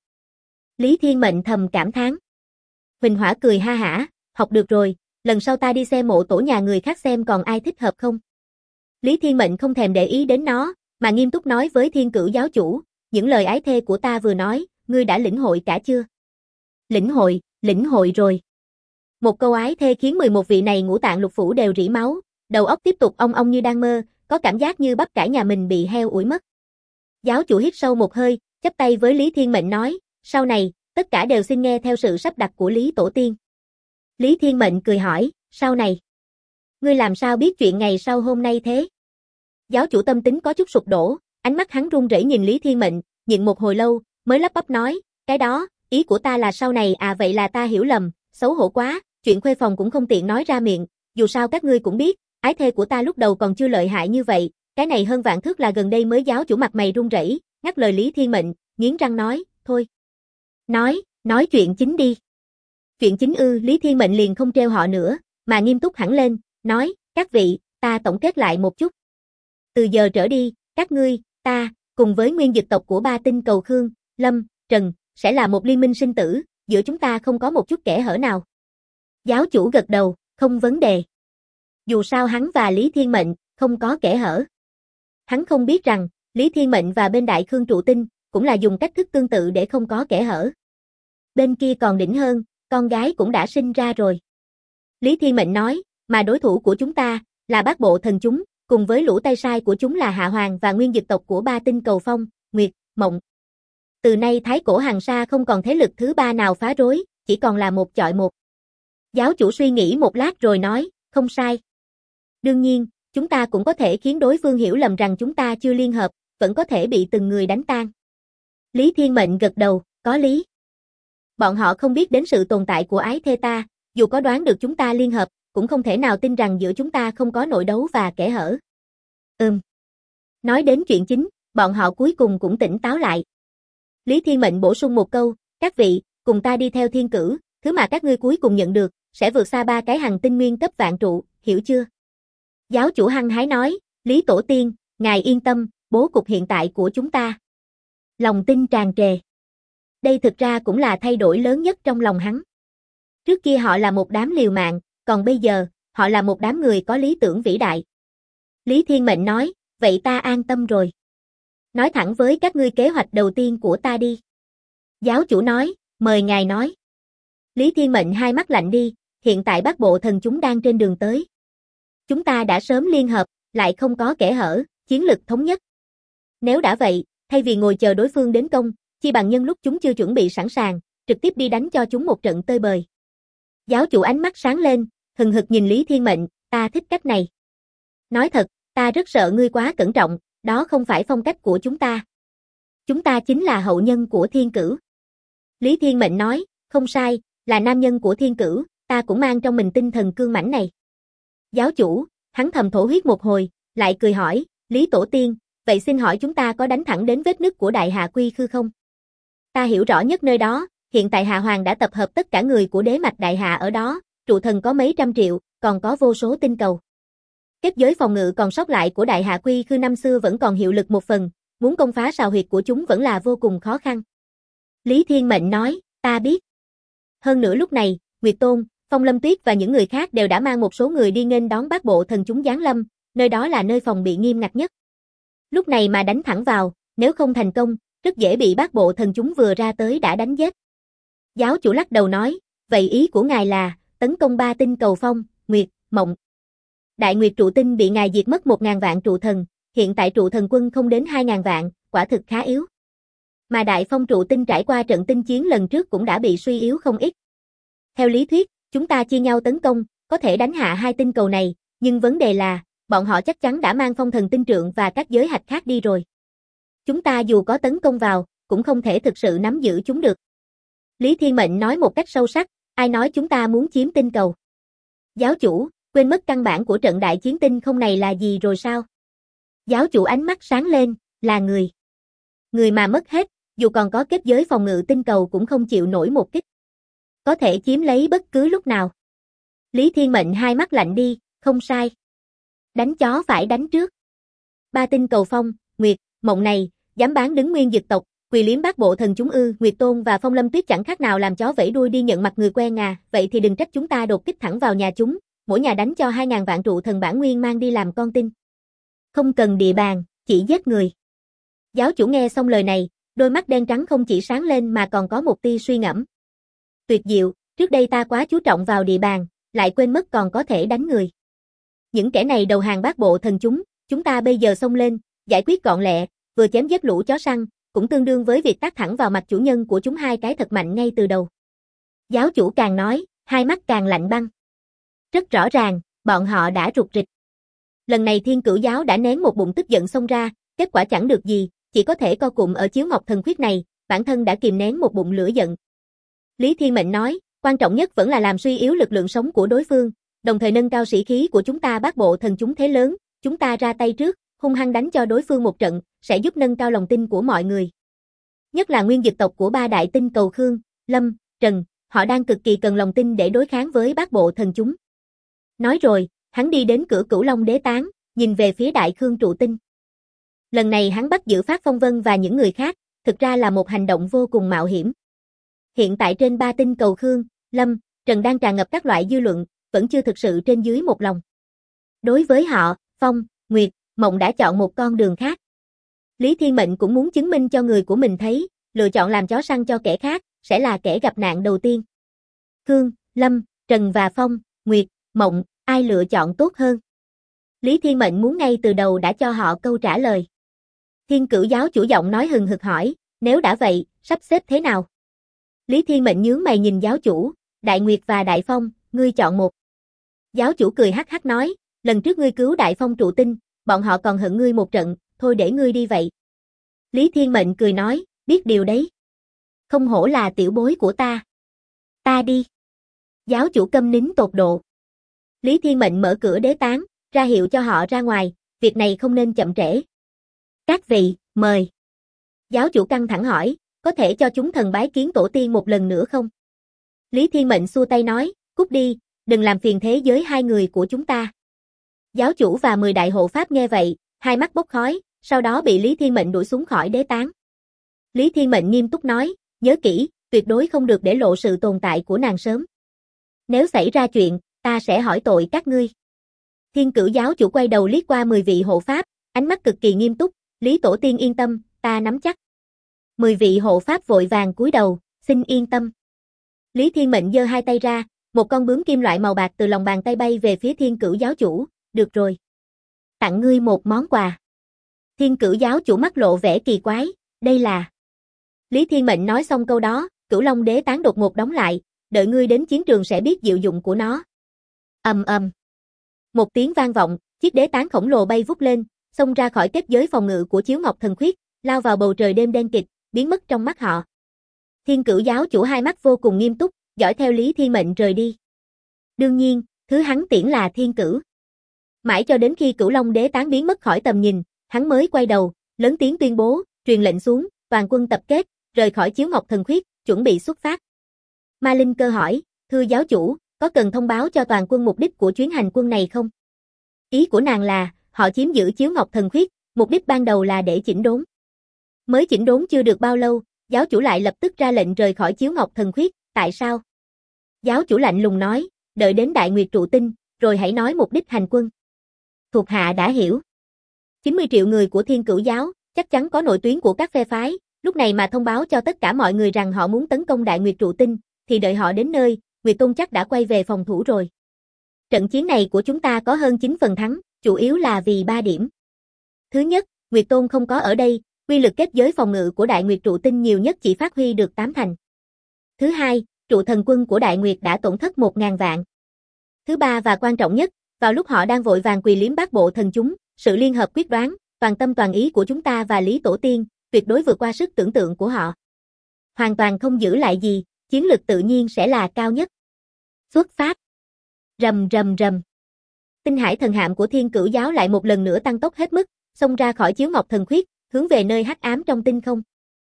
Lý Thiên Mệnh thầm cảm thán. Huỳnh Hỏa cười ha hả, học được rồi, lần sau ta đi xem mộ tổ nhà người khác xem còn ai thích hợp không. Lý Thiên Mệnh không thèm để ý đến nó, mà nghiêm túc nói với thiên cửu giáo chủ, những lời ái thê của ta vừa nói, ngươi đã lĩnh hội cả chưa? Lĩnh hội rồi. Một câu ái thê khiến 11 vị này ngũ tạng lục phủ đều rỉ máu, đầu óc tiếp tục ong ong như đang mơ, có cảm giác như bắp cải nhà mình bị heo ủi mất. Giáo chủ hít sâu một hơi, chắp tay với Lý Thiên Mệnh nói, sau này, tất cả đều xin nghe theo sự sắp đặt của Lý Tổ tiên. Lý Thiên Mệnh cười hỏi, sau này? Ngươi làm sao biết chuyện ngày sau hôm nay thế? Giáo chủ tâm tính có chút sụp đổ, ánh mắt hắn run rẩy nhìn Lý Thiên Mệnh, nhịn một hồi lâu, mới lắp bắp nói, cái đó, ý của ta là sau này à, vậy là ta hiểu lầm, xấu hổ quá, chuyện khuê phòng cũng không tiện nói ra miệng, dù sao các ngươi cũng biết, ái thê của ta lúc đầu còn chưa lợi hại như vậy, cái này hơn vạn thước là gần đây mới. Giáo chủ mặt mày run rẩy, ngắt lời Lý Thiên Mệnh, nghiến răng nói, thôi. Nói chuyện chính đi. Chuyện chính ư? Lý Thiên Mệnh liền không trêu họ nữa, mà nghiêm túc hẳn lên, nói, các vị, ta tổng kết lại một chút. Từ giờ trở đi, các ngươi, ta, cùng với nguyên dực tộc của ba tinh cầu Khương, Lâm, Trần, sẽ là một liên minh sinh tử, giữa chúng ta không có một chút kẽ hở nào. Giáo chủ gật đầu, không vấn đề. Dù sao hắn và Lý Thiên Mệnh không có kẽ hở. Hắn không biết rằng, Lý Thiên Mệnh và bên Đại Khương Trụ Tinh cũng là dùng cách thức tương tự để không có kẽ hở. Bên kia còn đỉnh hơn, con gái cũng đã sinh ra rồi. Lý Thiên Mệnh nói, mà đối thủ của chúng ta là Bát Bộ Thần chúng, cùng với lũ tay sai của chúng là Hạ Hoàng và nguyên dực tộc của ba tinh cầu Phong, Nguyệt, Mộng. Từ nay Thái Cổ Hằng Sa không còn thế lực thứ ba nào phá rối, chỉ còn là một chọi một. Giáo chủ suy nghĩ một lát rồi nói, không sai. Đương nhiên, chúng ta cũng có thể khiến đối phương hiểu lầm rằng chúng ta chưa liên hợp, vẫn có thể bị từng người đánh tan. Lý Thiên Mệnh gật đầu, có lý. Bọn họ không biết đến sự tồn tại của ái thê ta, dù có đoán được chúng ta liên hợp, cũng không thể nào tin rằng giữa chúng ta không có nội đấu và kẽ hở. Nói đến chuyện chính, bọn họ cuối cùng cũng tỉnh táo lại. Lý Thiên Mệnh bổ sung một câu, các vị, cùng ta đi theo thiên cử, thứ mà các ngươi cuối cùng nhận được, sẽ vượt xa 3 cái hành tinh nguyên cấp vạn trụ, hiểu chưa? Giáo chủ hăng hái nói, Lý Tổ Tiên, ngài yên tâm, bố cục hiện tại của chúng ta. Lòng tin tràn trề. Đây thực ra cũng là thay đổi lớn nhất trong lòng hắn. Trước kia họ là một đám liều mạng, còn bây giờ, họ là một đám người có lý tưởng vĩ đại. Lý Thiên Mệnh nói, vậy ta an tâm rồi. Nói thẳng với các ngươi kế hoạch đầu tiên của ta đi. Giáo chủ nói, mời ngài nói. Lý Thiên Mệnh hai mắt lạnh đi, hiện tại Bát Bộ Thần chúng đang trên đường tới. Chúng ta đã sớm liên hợp, lại không có kẽ hở, chiến lực thống nhất. Nếu đã vậy, thay vì ngồi chờ đối phương đến công, chi bằng nhân lúc chúng chưa chuẩn bị sẵn sàng, trực tiếp đi đánh cho chúng một trận tơi bời. Giáo chủ ánh mắt sáng lên, hừng hực nhìn Lý Thiên Mệnh, ta thích cách này. Nói thật, ta rất sợ ngươi quá cẩn trọng, đó không phải phong cách của chúng ta. Chúng ta chính là hậu nhân của thiên cử. Lý Thiên Mệnh nói, không sai, là nam nhân của thiên cử, ta cũng mang trong mình tinh thần cương mãnh này. Giáo chủ, hắn thầm thổ huyết một hồi, lại cười hỏi, Lý Tổ Tiên, vậy xin hỏi chúng ta có đánh thẳng đến vết nứt của Đại Hạ Quy Khư không? Ta hiểu rõ nhất nơi đó, hiện tại Hạ Hoàng đã tập hợp tất cả người của đế mạch Đại Hạ ở đó, trụ thần có mấy trăm triệu, còn có vô số tinh cầu. Kết giới phòng ngự còn sót lại của Đại Hạ Quy Khư năm xưa vẫn còn hiệu lực một phần, muốn công phá sào huyệt của chúng vẫn là vô cùng khó khăn. Lý Thiên Mệnh nói, ta biết. Hơn nữa lúc này, Nguyệt Tôn, Phong Lâm Tuyết và những người khác đều đã mang một số người đi nghênh đón Bát Bộ Thần chúng giáng lâm, nơi đó là nơi phòng bị nghiêm ngặt nhất. Lúc này mà đánh thẳng vào, nếu không thành công, rất dễ bị Bát Bộ Thần chúng vừa ra tới đã đánh giết. Giáo chủ lắc đầu nói, vậy ý của ngài là, tấn công 3 tinh cầu Phong, Nguyệt, Mộng. Đại Nguyệt trụ tinh bị ngài diệt mất 1.000 vạn trụ thần, hiện tại trụ thần quân không đến 2.000 vạn, quả thực khá yếu. Mà Đại Phong trụ tinh trải qua trận tinh chiến lần trước cũng đã bị suy yếu không ít. Theo lý thuyết, chúng ta chia nhau tấn công, có thể đánh hạ 2 tinh cầu này, nhưng vấn đề là, bọn họ chắc chắn đã mang phong thần tinh trượng và các giới hạch khác đi rồi. Chúng ta dù có tấn công vào, cũng không thể thực sự nắm giữ chúng được. Lý Thiên Mệnh nói một cách sâu sắc, ai nói chúng ta muốn chiếm tinh cầu? Giáo chủ, quên mất căn bản của trận đại chiến tinh không này là gì rồi sao? Giáo chủ ánh mắt sáng lên, là người. Người mà mất hết, dù còn có kết giới phòng ngự tinh cầu cũng không chịu nổi một kích. Có thể chiếm lấy bất cứ lúc nào. Lý Thiên Mệnh hai mắt lạnh đi, không sai. Đánh chó phải đánh trước. 3 tinh cầu Phong, Nguyệt, Mộng này, dám bán đứng nguyên dực tộc, quỳ liếm Bát Bộ Thần chúng ư? Nguyệt Tôn và Phong Lâm Tuyết chẳng khác nào làm chó vẫy đuôi đi nhận mặt người quen à, vậy thì đừng trách chúng ta đột kích thẳng vào nhà chúng, mỗi nhà đánh cho 2.000 vạn trụ thần bản nguyên mang đi làm con tin. Không cần địa bàn, chỉ giết người. Giáo chủ nghe xong lời này, đôi mắt đen trắng không chỉ sáng lên mà còn có một tia suy ngẫm. Tuyệt diệu, trước đây ta quá chú trọng vào địa bàn, lại quên mất còn có thể đánh người. Những kẻ này đầu hàng Bát Bộ Thần chúng ta bây giờ xông lên, giải quyết gọn lẹ, vừa chém giết lũ chó săn, cũng tương đương với việc tác thẳng vào mặt chủ nhân của chúng 2 cái thật mạnh ngay từ đầu. Giáo chủ càng nói, hai mắt càng lạnh băng. Rất rõ ràng, bọn họ đã rụt rịch. Lần này Thiên Cửu giáo đã nén một bụng tức giận xông ra, kết quả chẳng được gì, chỉ có thể co cụm ở chiếu ngọc thần khuyết này, bản thân đã kìm nén một bụng lửa giận. Lý Thiên Mệnh nói, quan trọng nhất vẫn là làm suy yếu lực lượng sống của đối phương, đồng thời nâng cao sĩ khí của chúng ta. Bát Bộ Thần chúng thế lớn, chúng ta ra tay trước, hung hăng đánh cho đối phương một trận, sẽ giúp nâng cao lòng tin của mọi người. Nhất là nguyên dực tộc của 3 đại tinh cầu Khương, Lâm, Trần, họ đang cực kỳ cần lòng tin để đối kháng với Bát Bộ Thần chúng. Nói rồi, hắn đi đến cửa Cửu Long Đế Tán, nhìn về phía Đại Khương trụ tinh. Lần này hắn bắt giữ Phát Phong Vân và những người khác, thực ra là một hành động vô cùng mạo hiểm. Hiện tại trên 3 tinh cầu Khương, Lâm, Trần đang tràn ngập các loại dư luận, vẫn chưa thực sự trên dưới một lòng. Đối với họ, Phong, Nguyệt, Mộng đã chọn một con đường khác. Lý Thiên Mệnh cũng muốn chứng minh cho người của mình thấy, lựa chọn làm chó săn cho kẻ khác, sẽ là kẻ gặp nạn đầu tiên. Khương, Lâm, Trần và Phong, Nguyệt, Mộng, ai lựa chọn tốt hơn? Lý Thiên Mệnh muốn ngay từ đầu đã cho họ câu trả lời. Thiên Cửu giáo chủ giọng nói hừng hực hỏi, nếu đã vậy, sắp xếp thế nào? Lý Thiên Mệnh nhướng mày nhìn giáo chủ, Đại Nguyệt và Đại Phong, ngươi chọn một. Giáo chủ cười hắc hắc nói, lần trước ngươi cứu Đại Phong trụ tinh, bọn họ còn hận ngươi một trận, thôi để ngươi đi vậy. Lý Thiên Mệnh cười nói, biết điều đấy. Không hổ là tiểu bối của ta. Ta đi. Giáo chủ câm nín tột độ. Lý Thiên Mệnh mở cửa đế tán, ra hiệu cho họ ra ngoài, việc này không nên chậm trễ. Các vị, mời. Giáo chủ căng thẳng hỏi, có thể cho chúng thần bái kiến tổ tiên một lần nữa không? Lý Thiên Mệnh xua tay nói, cút đi, đừng làm phiền thế giới hai người của chúng ta. Giáo chủ và 10 đại hộ pháp nghe vậy, hai mắt bốc khói, sau đó bị Lý Thiên Mệnh đuổi xuống khỏi đế tán. Lý Thiên Mệnh nghiêm túc nói, nhớ kỹ, tuyệt đối không được để lộ sự tồn tại của nàng sớm. Nếu xảy ra chuyện, ta sẽ hỏi tội các ngươi. Thiên Cửu giáo chủ quay đầu liếc qua 10 vị hộ pháp, ánh mắt cực kỳ nghiêm túc, Lý tổ tiên yên tâm, ta nắm chắc. 10 vị hộ pháp vội vàng cúi đầu, xin yên tâm. Lý Thiên Mệnh giơ hai tay ra, một con bướm kim loại màu bạc từ lòng bàn tay bay về phía Thiên Cửu giáo chủ, được rồi. Tặng ngươi một món quà. Thiên Cửu giáo chủ mắt lộ vẻ kỳ quái, đây là... Lý Thiên Mệnh nói xong câu đó, Cửu Long đế tán đột ngột đóng lại, đợi ngươi đến chiến trường sẽ biết diệu dụng của nó. Ầm ầm. Một tiếng vang vọng, chiếc đế tán khổng lồ bay vút lên, xông ra khỏi kết giới phòng ngự của Chiếu Ngọc Thần Khuyết, lao vào bầu trời đêm đen kịt, biến mất trong mắt họ. Thiên Cửu giáo chủ hai mắt vô cùng nghiêm túc, dõi theo Lý Thiên Mệnh rời đi. Đương nhiên, thứ hắn tiễn là Thiên Cửu. Mãi cho đến khi Cửu Long đế tán biến mất khỏi tầm nhìn, hắn mới quay đầu, lớn tiếng tuyên bố, truyền lệnh xuống, toàn quân tập kết, rời khỏi Chiếu Ngọc Thần Khuyết, chuẩn bị xuất phát. Ma Linh Cơ hỏi, thưa giáo chủ, có cần thông báo cho toàn quân mục đích của chuyến hành quân này không? Ý của nàng là, họ chiếm giữ Chiếu Ngọc Thần Khuyết, mục đích ban đầu là để chỉnh đốn. Mới chỉnh đốn chưa được bao lâu, giáo chủ lại lập tức ra lệnh rời khỏi Chiếu Ngọc Thần Khuyết, tại sao? Giáo chủ lạnh lùng nói, đợi đến Đại Nguyệt trụ tinh, rồi hãy nói mục đích hành quân. Thuộc hạ đã hiểu. 90 triệu người của Thiên Cửu giáo, chắc chắn có nội tuyến của các phe phái, lúc này mà thông báo cho tất cả mọi người rằng họ muốn tấn công Đại Nguyệt trụ tinh, thì đợi họ đến nơi, Nguyệt Tôn chắc đã quay về phòng thủ rồi. Trận chiến này của chúng ta có hơn 9 phần thắng, chủ yếu là vì 3 điểm. Thứ nhất, Nguyệt Tôn không có ở đây, quy lực kết giới phòng ngự của Đại Nguyệt trụ tinh nhiều nhất chỉ phát huy được 8 thành. Thứ hai, trụ thần quân của Đại Nguyệt đã tổn thất 1000 vạn. Thứ ba và quan trọng nhất, vào lúc họ đang vội vàng quỳ liếm bát bộ thần chúng, sự liên hợp quyết đoán, toàn tâm toàn ý của chúng ta và Lý Tổ tiên, tuyệt đối vượt qua sức tưởng tượng của họ. Hoàn toàn không giữ lại gì, chiến lực tự nhiên sẽ là cao nhất. Xuất phát. Rầm rầm rầm. Tinh hải thần hạm của Thiên Cửu giáo lại một lần nữa tăng tốc hết mức, xông ra khỏi Chiếu Ngọc Thần Khuyết, hướng về nơi hắc ám trong tinh không.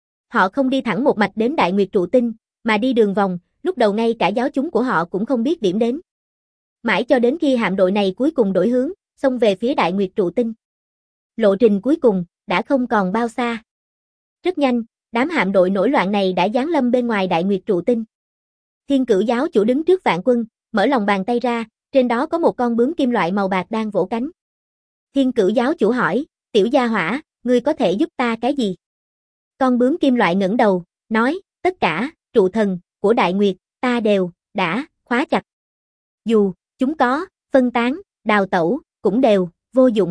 Họ không đi thẳng một mạch đến Đại Nguyệt trụ tinh, mà đi đường vòng, lúc đầu ngay cả giáo chúng của họ cũng không biết điểm đến. Mãi cho đến khi hạm đội này cuối cùng đổi hướng, xông về phía Đại Nguyệt trụ tinh. Lộ trình cuối cùng đã không còn bao xa. Rất nhanh, đám hạm đội nổi loạn này đã giáng lâm bên ngoài Đại Nguyệt trụ tinh. Thiên Cửu giáo chủ đứng trước vạn quân, mở lòng bàn tay ra, trên đó có một con bướm kim loại màu bạc đang vỗ cánh. Thiên Cửu giáo chủ hỏi, tiểu gia hỏa, ngươi có thể giúp ta cái gì? Con bướm kim loại ngẩng đầu, nói, tất cả, trụ thần, của Đại Nguyệt, ta đều, đã, khóa chặt. Dù, chúng có, phân tán, đào tẩu, cũng đều, vô dụng.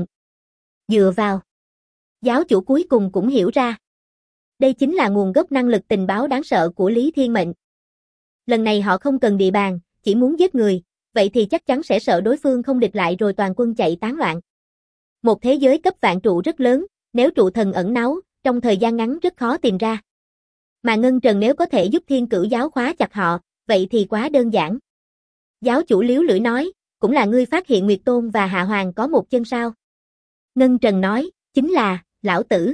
Dựa vào. Giáo chủ cuối cùng cũng hiểu ra. Đây chính là nguồn gốc năng lực tình báo đáng sợ của Lý Thiên Mệnh. Lần này họ không cần địa bàn, chỉ muốn giết người, vậy thì chắc chắn sẽ sợ đối phương không địch lại rồi toàn quân chạy tán loạn. Một thế giới cấp vạn trụ rất lớn, nếu trụ thần ẩn náu, trong thời gian ngắn rất khó tìm ra. Mà Ngân Trần nếu có thể giúp Thiên Cửu giáo khóa chặt họ, vậy thì quá đơn giản. Giáo chủ liếu lưỡi nói, cũng là ngươi phát hiện Nguyệt Tôn và Hạ Hoàng có một chân sao? Ngân Trần nói, chính là, lão tử.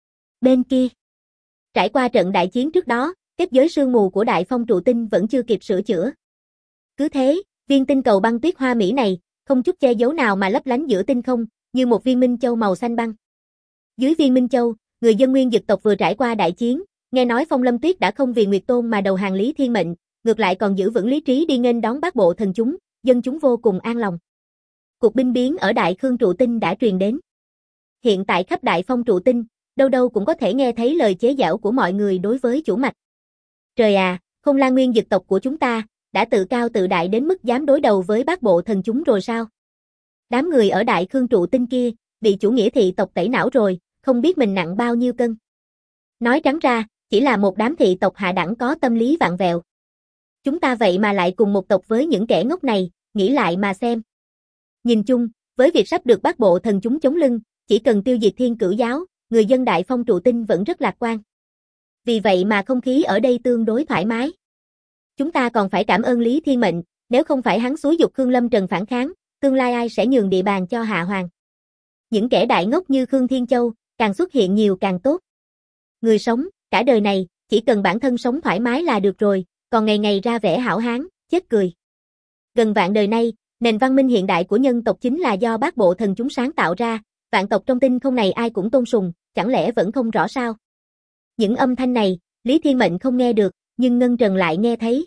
Bên kia. Trải qua trận đại chiến trước đó, kết giới sương mù của Đại Phong trụ tinh vẫn chưa kịp sửa chữa. Cứ thế, viên tinh cầu băng tuyết hoa mỹ này, không chút che giấu nào mà lấp lánh giữa tinh không, như một viên minh châu màu xanh băng. Dưới viên minh châu, người dân nguyên dực tộc vừa trải qua đại chiến, nghe nói Phong Lâm Tuyết đã không vì Nguyệt Tôn mà đầu hàng Lý Thiên Mệnh, ngược lại còn giữ vững lý trí đi nghênh đón bát bộ thần chúng, dân chúng vô cùng an lòng. Cuộc binh biến ở Đại Khương Trụ Tinh đã truyền đến. Hiện tại khắp Đại Phong Trụ Tinh, đâu đâu cũng có thể nghe thấy lời chế giễu của mọi người đối với chủ mạch. Trời à, Không Lan Nguyên Dực tộc của chúng ta, đã tự cao tự đại đến mức dám đối đầu với bát bộ thần chúng rồi sao? Đám người ở Đại Khương Trụ Tinh kia, bị chủ nghĩa thị tộc tẩy não rồi, không biết mình nặng bao nhiêu cân. Nói trắng ra, chỉ là một đám thị tộc hạ đẳng có tâm lý vặn vẹo. Chúng ta vậy mà lại cùng một tộc với những kẻ ngốc này, nghĩ lại mà xem. Nhìn chung, với việc sắp được bát bộ thần chúng chống lưng, chỉ cần tiêu diệt Thiên Cửu giáo, người dân Đại Phong Trụ Tinh vẫn rất lạc quan. Vì vậy mà không khí ở đây tương đối thoải mái. Chúng ta còn phải cảm ơn Lý Thiên Mệnh, nếu không phải hắn xúi giục Khương Lâm Trần phản kháng, tương lai ai sẽ nhường địa bàn cho Hạ Hoàng. Những kẻ đại ngốc như Khương Thiên Châu, càng xuất hiện nhiều càng tốt. Người sống, cả đời này, chỉ cần bản thân sống thoải mái là được rồi, còn ngày ngày ra vẻ hảo hán, chết cười. Gần vạn đời nay, nền văn minh hiện đại của nhân tộc chính là do bát bộ thần chúng sáng tạo ra, vạn tộc trong tinh không này ai cũng tôn sùng, chẳng lẽ vẫn không rõ sao? Những âm thanh này, Lý Thiên Mệnh không nghe được, nhưng Ngân Trần lại nghe thấy.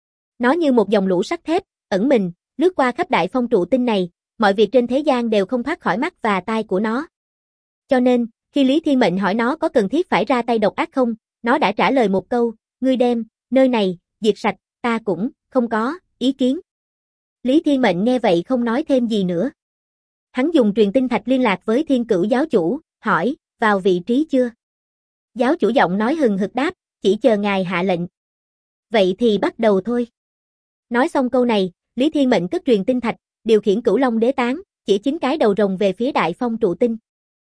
Nó như một dòng lũ sắt thép, ẩn mình, lướt qua khắp Đại Phong Trụ Tinh này, mọi việc trên thế gian đều không thoát khỏi mắt và tai của nó. Cho nên, khi Lý Thiên Mệnh hỏi nó có cần thiết phải ra tay độc ác không, nó đã trả lời một câu, ngươi đem, nơi này, diệt sạch, ta cũng, không có, ý kiến. Lý Thiên Mệnh nghe vậy không nói thêm gì nữa. Hắn dùng truyền tinh thạch liên lạc với Thiên Cửu giáo chủ, hỏi, vào vị trí chưa? Giáo chủ giọng nói hừng hực đáp, chỉ chờ ngài hạ lệnh. Vậy thì bắt đầu thôi. Nói xong câu này, Lý Thiên Mệnh cất truyền tinh thạch, điều khiển Cửu Long Đế Tán, chỉ 9 cái đầu rồng về phía Đại Phong Trụ Tinh.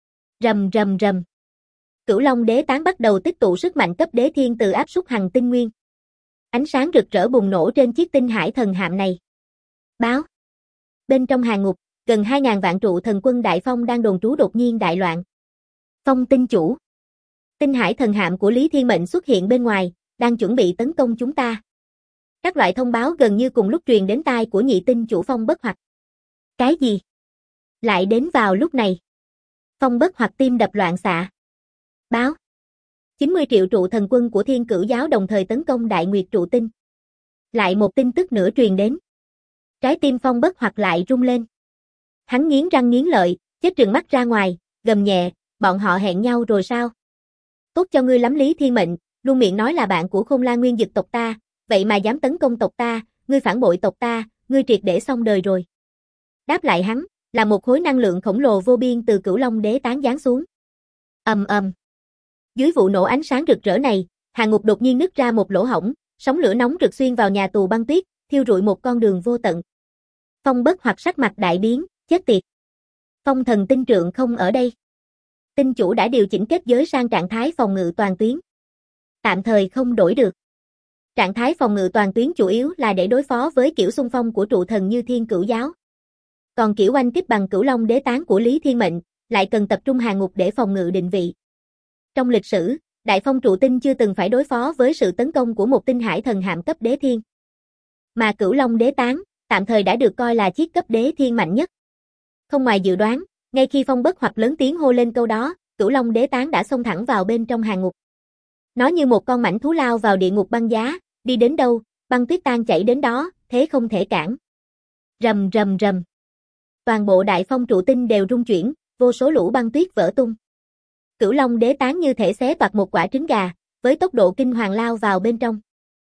Rầm rầm rầm. Cửu Long Đế Tán bắt đầu tích tụ sức mạnh cấp đế thiên từ áp suất hằng tinh nguyên. Ánh sáng rực rỡ bùng nổ trên chiếc tinh hải thần hạm này. Báo. Bên trong hàng ngục, gần 2.000 vạn trụ thần quân Đại Phong đang đồn trú đột nhiên đại loạn. Phong tinh chủ. Tinh hải thần hạm của Lý Thiên Mệnh xuất hiện bên ngoài, đang chuẩn bị tấn công chúng ta. Các loại thông báo gần như cùng lúc truyền đến tai của nhị tinh chủ Phong Bất Hoạch. Cái gì? Lại đến vào lúc này. Phong Bất Hoạch tim đập loạn xạ. Báo. 90 triệu trụ thần quân của Thiên Cửu giáo đồng thời tấn công Đại Nguyệt Trụ Tinh. Lại một tin tức nữa truyền đến. Trái tim Phong Bất Hoạch lại rung lên. Hắn nghiến răng nghiến lợi, chết trừng mắt ra ngoài, gầm nhẹ, bọn họ hẹn nhau rồi sao? Tốt cho ngươi lắm Lý Thiên Mệnh, luôn miệng nói là bạn của Không Lan Nguyên Dực tộc ta, vậy mà dám tấn công tộc ta, ngươi phản bội tộc ta, ngươi triệt để xong đời rồi. Đáp lại hắn, là một khối năng lượng khổng lồ vô biên từ Cửu Long Đế Tán giáng xuống. Ầm ầm. Dưới vụ nổ ánh sáng rực rỡ này, hàng ngục đột nhiên nứt ra một lỗ hổng, sóng lửa nóng rực xuyên vào nhà tù băng tuyết, thiêu rụi một con đường vô tận. Phong Bất Hoạch sắc mặt đại biến, chết tiệt. Phong thần tinh trượng không ở đây. Tinh chủ đã điều chỉnh kết giới sang trạng thái phòng ngự toàn tuyến. Tạm thời không đổi được. Trạng thái phòng ngự toàn tuyến chủ yếu là để đối phó với kiểu xung phong của trụ thần như Thiên Cửu giáo. Còn kiểu oanh kích bằng Cửu Long Đế Tán của Lý Thiên Mệnh, lại cần tập trung hàng ngục để phòng ngự định vị. Trong lịch sử, Đại Phong Trụ Tinh chưa từng phải đối phó với sự tấn công của một tinh hải thần hạm cấp đế thiên. Mà Cửu Long Đế Tán, tạm thời đã được coi là chiếc cấp đế thiên mạnh nhất. Không ngoài dự đoán, ngay khi Phong Bất Hoạch lớn tiếng hô lên câu đó, Cửu Long Đế Tán đã xông thẳng vào bên trong hàng ngục. Nó như một con mãnh thú lao vào địa ngục băng giá, đi đến đâu, băng tuyết tan chảy đến đó, thế không thể cản. Rầm rầm rầm. Toàn bộ Đại Phong Trụ Tinh đều rung chuyển, vô số lũ băng tuyết vỡ tung. Cửu Long Đế Tán như thể xé toạc một quả trứng gà, với tốc độ kinh hoàng lao vào bên trong.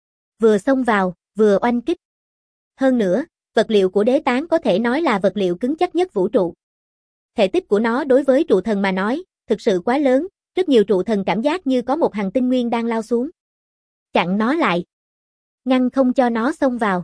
Vừa xông vào, vừa oanh kích. Hơn nữa, vật liệu của đế tán có thể nói là vật liệu cứng chắc nhất vũ trụ. Thể tích của nó đối với trụ thần mà nói, thực sự quá lớn, rất nhiều trụ thần cảm giác như có một hành tinh nguyên đang lao xuống. Chặn nó lại. Ngăn không cho nó xông vào.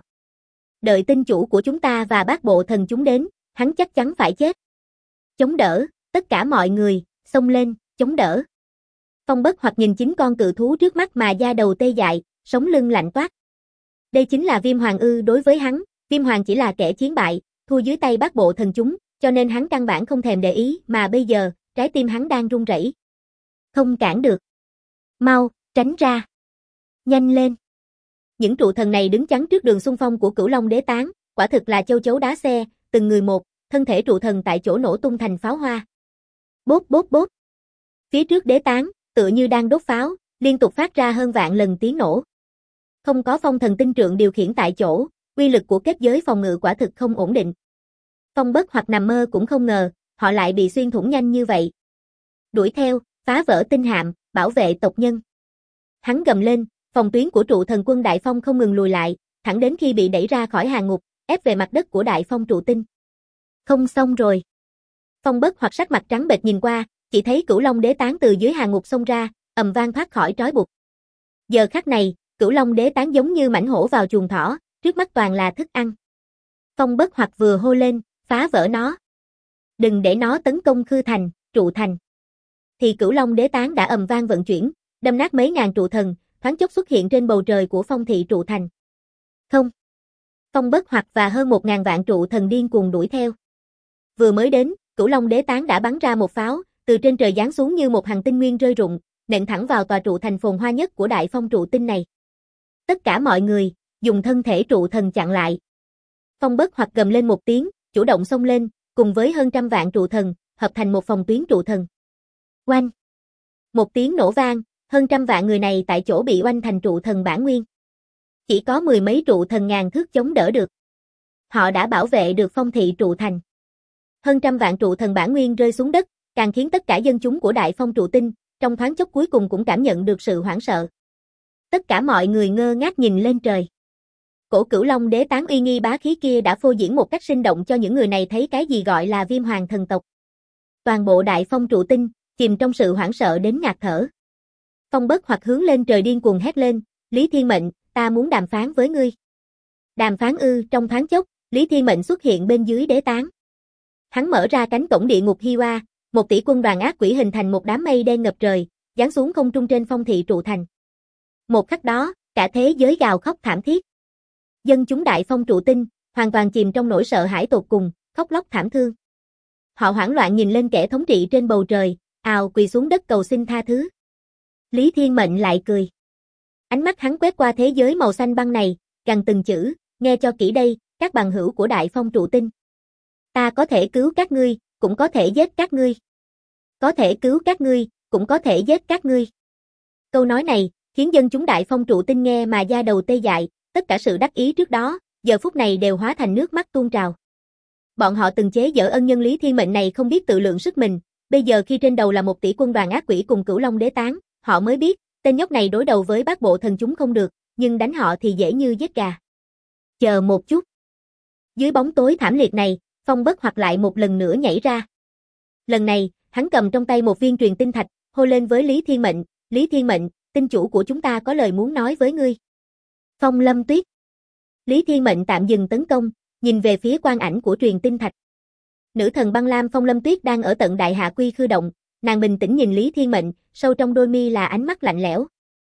Đợi tinh chủ của chúng ta và bát bộ thần chúng đến, hắn chắc chắn phải chết. Chống đỡ, tất cả mọi người, xông lên, chống đỡ. Phong Bất Hoạch nhìn 9 con cự thú trước mắt mà da đầu tê dại, sống lưng lạnh toát. Đây chính là Viêm Hoàng ư đối với hắn, Viêm Hoàng chỉ là kẻ chiến bại, thua dưới tay bát bộ thần chúng, cho nên hắn căn bản không thèm để ý, mà bây giờ, trái tim hắn đang run rẩy. Không cản được. Mau, tránh ra. Nhanh lên. Những trụ thần này đứng chắn trước đường xung phong của Cửu Long Đế Tán, quả thực là châu chấu đá xe, từng người một, thân thể trụ thần tại chỗ nổ tung thành pháo hoa. Bốp bốp bốp. Phía trước đế tán, tựa như đang đốt pháo, liên tục phát ra hơn vạn lần tiếng nổ. Không có phong thần tinh trượng điều khiển tại chỗ, uy lực của kết giới phòng ngự quả thực không ổn định. Phong Bất Hoặc nằm mơ cũng không ngờ, họ lại bị xuyên thủng nhanh như vậy. Đuổi theo, phá vỡ tinh hạm, bảo vệ tộc nhân. Hắn gầm lên, phòng tuyến của trụ thần quân Đại Phong không ngừng lùi lại, thẳng đến khi bị đẩy ra khỏi hàng ngục, ép về mặt đất của Đại Phong trụ tinh. Không xong rồi. Phong Bất Hoặc sắc mặt trắng bệch nhìn qua, chỉ thấy Cửu Long Đế Tán từ dưới hàng ngục xông ra, ầm vang thoát khỏi trói buộc. Giờ khắc này, Cửu Long Đế Tán giống như mãnh hổ vào chuồng thỏ, trước mắt toàn là thức ăn. Phong Bất Hoặc vừa hô lên, phá vỡ nó. Đừng để nó tấn công Khư Thành, trụ thành. Thì Cửu Long Đế Tán đã ầm vang vận chuyển, đâm nát mấy ngàn trụ thần, thoáng chốc xuất hiện trên bầu trời của Phong thị trụ thành. Không. Phong Bất Hoặc và hơn 1000 vạn trụ thần điên cuồng đuổi theo. Vừa mới đến, Cửu Long Đế Tán đã bắn ra một pháo, từ trên trời giáng xuống như một hành tinh nguyên rơi rụng, nện thẳng vào tòa trụ thành phồn hoa nhất của Đại Phong trụ tinh này. Tất cả mọi người dùng thân thể trụ thần chặn lại. Phong Bất Hoặc gầm lên một tiếng, chủ động xông lên, cùng với hơn trăm vạn trụ thần, hợp thành một phòng tuyến trụ thần. Oanh! Một tiếng nổ vang, hơn trăm vạn người này tại chỗ bị oanh thành trụ thần bản nguyên. Chỉ có mười mấy trụ thần ngàn thước chống đỡ được. Họ đã bảo vệ được Phong thị trụ thành. Hơn trăm vạn trụ thần bản nguyên rơi xuống đất, càng khiến tất cả dân chúng của Đại Phong trụ tinh, trong thoáng chốc cuối cùng cũng cảm nhận được sự hoảng sợ. Tất cả mọi người ngơ ngác nhìn lên trời. Cổ Cửu Long Đế Tán uy nghi bá khí kia đã phô diễn một cách sinh động cho những người này thấy cái gì gọi là Viêm Hoàng thần tộc. Toàn bộ Đại Phong trụ tinh chìm trong sự hoảng sợ đến ngạt thở. Phong Bất Hoặc hướng lên trời điên cuồng hét lên, Lý Thiên Mệnh, ta muốn đàm phán với ngươi. Đàm phán ư? Trong thoáng chốc, Lý Thiên Mệnh xuất hiện bên dưới đế tán. Hắn mở ra cánh cổng địa ngục Hi Oa, một tỷ quân đoàn ác quỷ hình thành một đám mây đen ngập trời, giáng xuống không trung trên Phong thị trụ thành. Một khắc đó, cả thế giới gào khóc thảm thiết. Dân chúng Đại Phong trụ tinh hoàn toàn chìm trong nỗi sợ hãi tột cùng, khóc lóc thảm thương. Họ hoảng loạn nhìn lên kẻ thống trị trên bầu trời, ào quỳ xuống đất cầu xin tha thứ. Lý Thiên Mệnh lại cười. Ánh mắt hắn quét qua thế giới màu xanh băng này, gằn từng chữ, nghe cho kỹ đây, các bằng hữu của Đại Phong trụ tinh. Ta có thể cứu các ngươi, cũng có thể giết các ngươi. Có thể cứu các ngươi, cũng có thể giết các ngươi. Câu nói này khiến dân chúng Đại Phong trụ tinh nghe mà da đầu tê dại, tất cả sự đắc ý trước đó, giờ phút này đều hóa thành nước mắt tuôn trào. Bọn họ từng chế giễu ân nhân Lý Thiên Mệnh này không biết tự lượng sức mình, bây giờ khi trên đầu là một tỷ quân đoàn ác quỷ cùng Cửu Long Đế Tán, họ mới biết, tên nhóc này đối đầu với bát bộ thần chúng không được, nhưng đánh họ thì dễ như giết gà. Chờ một chút. Dưới bóng tối thảm liệt này, Phong Bất Hoặc lại một lần nữa nhảy ra. Lần này, hắn cầm trong tay một viên truyền tinh thạch, hô lên với Lý Thiên Mệnh, Lý Thiên Mệnh, tinh chủ của chúng ta có lời muốn nói với ngươi. Phong Lâm Tuyết. Lý Thiên Mệnh tạm dừng tấn công, nhìn về phía quang ảnh của truyền tinh thạch. Nữ thần băng lam Phong Lâm Tuyết đang ở tận Đại Hạ Quy Khư động, nàng bình tĩnh nhìn Lý Thiên Mệnh, sâu trong đôi mi là ánh mắt lạnh lẽo.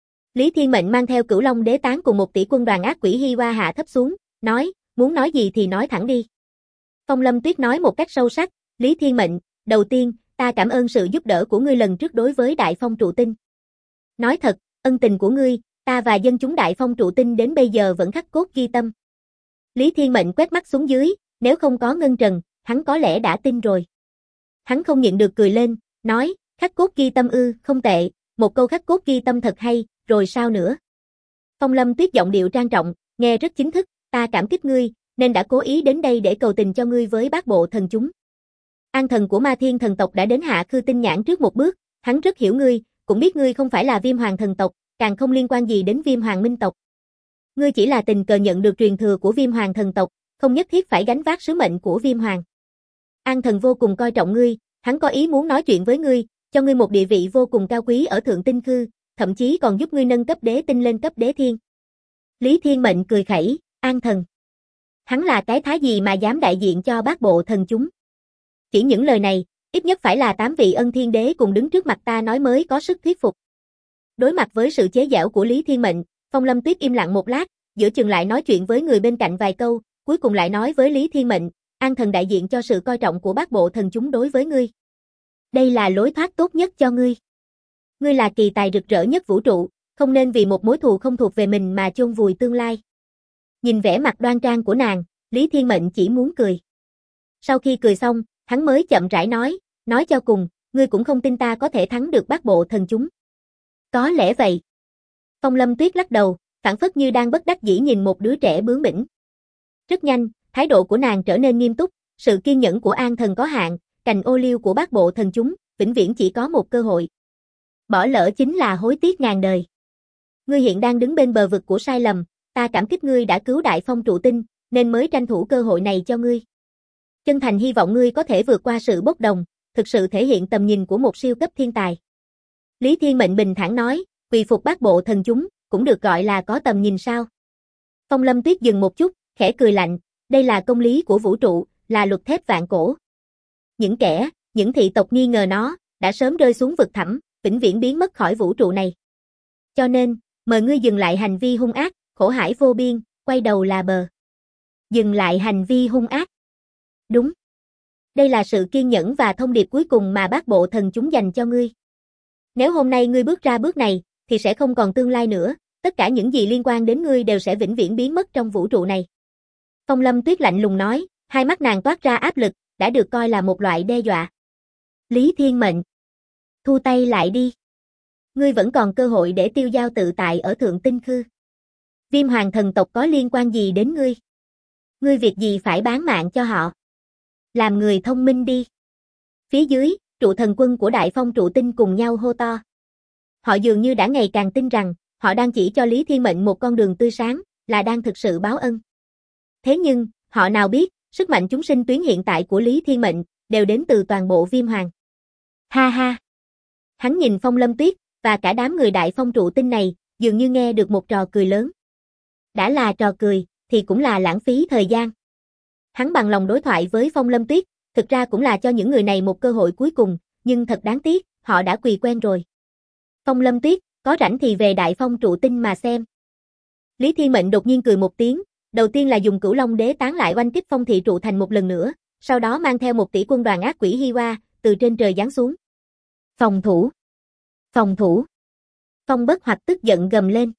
Lý Thiên Mệnh mang theo Cửu Long Đế Tán cùng một tỷ quân đoàn ác quỷ Hi Oa hạ thấp xuống, nói, muốn nói gì thì nói thẳng đi. Phong Lâm Tuyết nói một cách sâu sắc, Lý Thiên Mệnh, đầu tiên, ta cảm ơn sự giúp đỡ của ngươi lần trước đối với Đại Phong trụ tinh. Nói thật, ân tình của ngươi, ta và dân chúng Đại Phong trụ tinh đến bây giờ vẫn khắc cốt ghi tâm. Lý Thiên Mệnh quét mắt xuống dưới, nếu không có Ngân Trần, hắn có lẽ đã tin rồi. Hắn không nhịn được cười lên, nói, khắc cốt ghi tâm ư, không tệ, một câu khắc cốt ghi tâm thật hay, rồi sao nữa? Phong Lâm Tuyết giọng điệu trang trọng, nghe rất chính thức, ta cảm kích ngươi, nên đã cố ý đến đây để cầu tình cho ngươi với bát bộ thần chúng. An thần của Ma Thiên thần tộc đã đến Hạ Khư tinh nhãn trước một bước, hắn rất hiểu ngươi, cũng biết ngươi không phải là Viêm Hoàng thần tộc, càng không liên quan gì đến Viêm Hoàng minh tộc. Ngươi chỉ là tình cờ nhận được truyền thừa của Viêm Hoàng thần tộc, không nhất thiết phải gánh vác sứ mệnh của Viêm Hoàng. An thần vô cùng coi trọng ngươi, hắn có ý muốn nói chuyện với ngươi, cho ngươi một địa vị vô cùng cao quý ở Thượng Tinh Khư, thậm chí còn giúp ngươi nâng cấp đế tinh lên cấp đế thiên. Lý Thiên Mệnh cười khẩy, An thần. Hắn là cái thá gì mà dám đại diện cho bát bộ thần chúng? Chỉ những lời này, ít nhất phải là 8 vị ân thiên đế cùng đứng trước mặt ta nói mới có sức thuyết phục. Đối mặt với sự chế giễu của Lý Thiên Mệnh, Phong Lâm Tuyết im lặng một lát, giữa chừng lại nói chuyện với người bên cạnh vài câu, cuối cùng lại nói với Lý Thiên Mệnh, An thần đại diện cho sự coi trọng của bát bộ thần chúng đối với ngươi. Đây là lối thoát tốt nhất cho ngươi. Ngươi là kỳ tài rực rỡ nhất vũ trụ, không nên vì một mối thù không thuộc về mình mà chôn vùi tương lai. Nhìn vẻ mặt đoan trang của nàng, Lý Thiên Mệnh chỉ muốn cười. Sau khi cười xong, hắn mới chậm rãi nói cho cùng, ngươi cũng không tin ta có thể thắng được bát bộ thần chúng. Có lẽ vậy. Phong Lâm Tuyết lắc đầu, phảng phất như đang bất đắc dĩ nhìn một đứa trẻ bướng bỉnh. Rất nhanh, thái độ của nàng trở nên nghiêm túc, Sự kiên nhẫn của An Thần có hạn, cành ô liu của bát bộ thần chúng, vĩnh viễn chỉ có một cơ hội. Bỏ lỡ chính là hối tiếc ngàn đời. Ngươi hiện đang đứng bên bờ vực của sai lầm, ta cảm kích ngươi đã cứu Đại Phong trụ tinh, nên mới tranh thủ cơ hội này cho ngươi. Chân thành hy vọng ngươi có thể vượt qua sự bốc đồng, thực sự thể hiện tầm nhìn của một siêu cấp thiên tài. Lý Thiên Mệnh bình thản nói, quỳ phục bát bộ thần chúng, cũng được gọi là có tầm nhìn sao. Phong Lâm Tuyết dừng một chút, khẽ cười lạnh, đây là công lý của vũ trụ, là luật thép vạn cổ. Những thị tộc nghi ngờ nó, đã sớm rơi xuống vực thẳm, vĩnh viễn biến mất khỏi vũ trụ này. Cho nên, mời ngươi dừng lại hành vi hung ác, khổ hải vô biên, quay đầu là bờ. Dừng lại hành vi hung ác. Đúng. Đây là sự kiên nhẫn và thông điệp cuối cùng mà bát bộ thần chúng dành cho ngươi. Nếu hôm nay ngươi bước ra bước này, thì sẽ không còn tương lai nữa, tất cả những gì liên quan đến ngươi đều sẽ vĩnh viễn biến mất trong vũ trụ này. Phong Lâm Tuyết lạnh lùng nói, hai mắt nàng toát ra áp lực, đã được coi là một loại đe dọa. Lý Thiên Mệnh, thu tay lại đi. Ngươi vẫn còn cơ hội để tiêu dao tự tại ở Thượng Tinh Khư. Viêm Hoàng thần tộc có liên quan gì đến ngươi? Ngươi việc gì phải bán mạng cho họ? Làm người thông minh đi. Phía dưới, trụ thần quân của Đại Phong trụ tinh cùng nhau hô to. Họ dường như đã ngày càng tin rằng, họ đang chỉ cho Lý Thiên Mệnh một con đường tươi sáng, là đang thực sự báo ân. Thế nhưng, họ nào biết, sức mạnh chúng sinh tuyến hiện tại của Lý Thiên Mệnh, đều đến từ toàn bộ Viêm Hoàng. Ha ha! Hắn nhìn Phong Lâm Tuyết, và cả đám người Đại Phong trụ tinh này, dường như nghe được một trò cười lớn. Đã là trò cười, thì cũng là lãng phí thời gian. Hắn bằng lòng đối thoại với Phong Lâm Tuyết, thực ra cũng là cho những người này một cơ hội cuối cùng, nhưng thật đáng tiếc, họ đã quỳ quen rồi. Phong Lâm Tuyết, có rảnh thì về Đại Phong trụ tinh mà xem. Lý Thiên Mệnh đột nhiên cười một tiếng, đầu tiên là dùng Cửu Long Đế tán lại oanh kích Phong thị trụ thành một lần nữa, sau đó mang theo 1 tỷ quân đoàn ác quỷ Hi Hoa, từ trên trời giáng xuống. Phòng thủ! Phòng thủ! Phong Bất Hoạch tức giận gầm lên.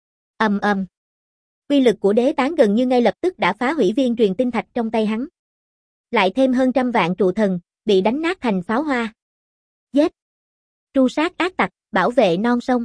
Ầm ầm. Uy lực của đế tán gần như ngay lập tức đã phá hủy viên truyền tinh thạch trong tay hắn. Lại thêm hơn trăm vạn trụ thần, bị đánh nát thành pháo hoa. Giết! Tru sát ác tặc, bảo vệ non sông.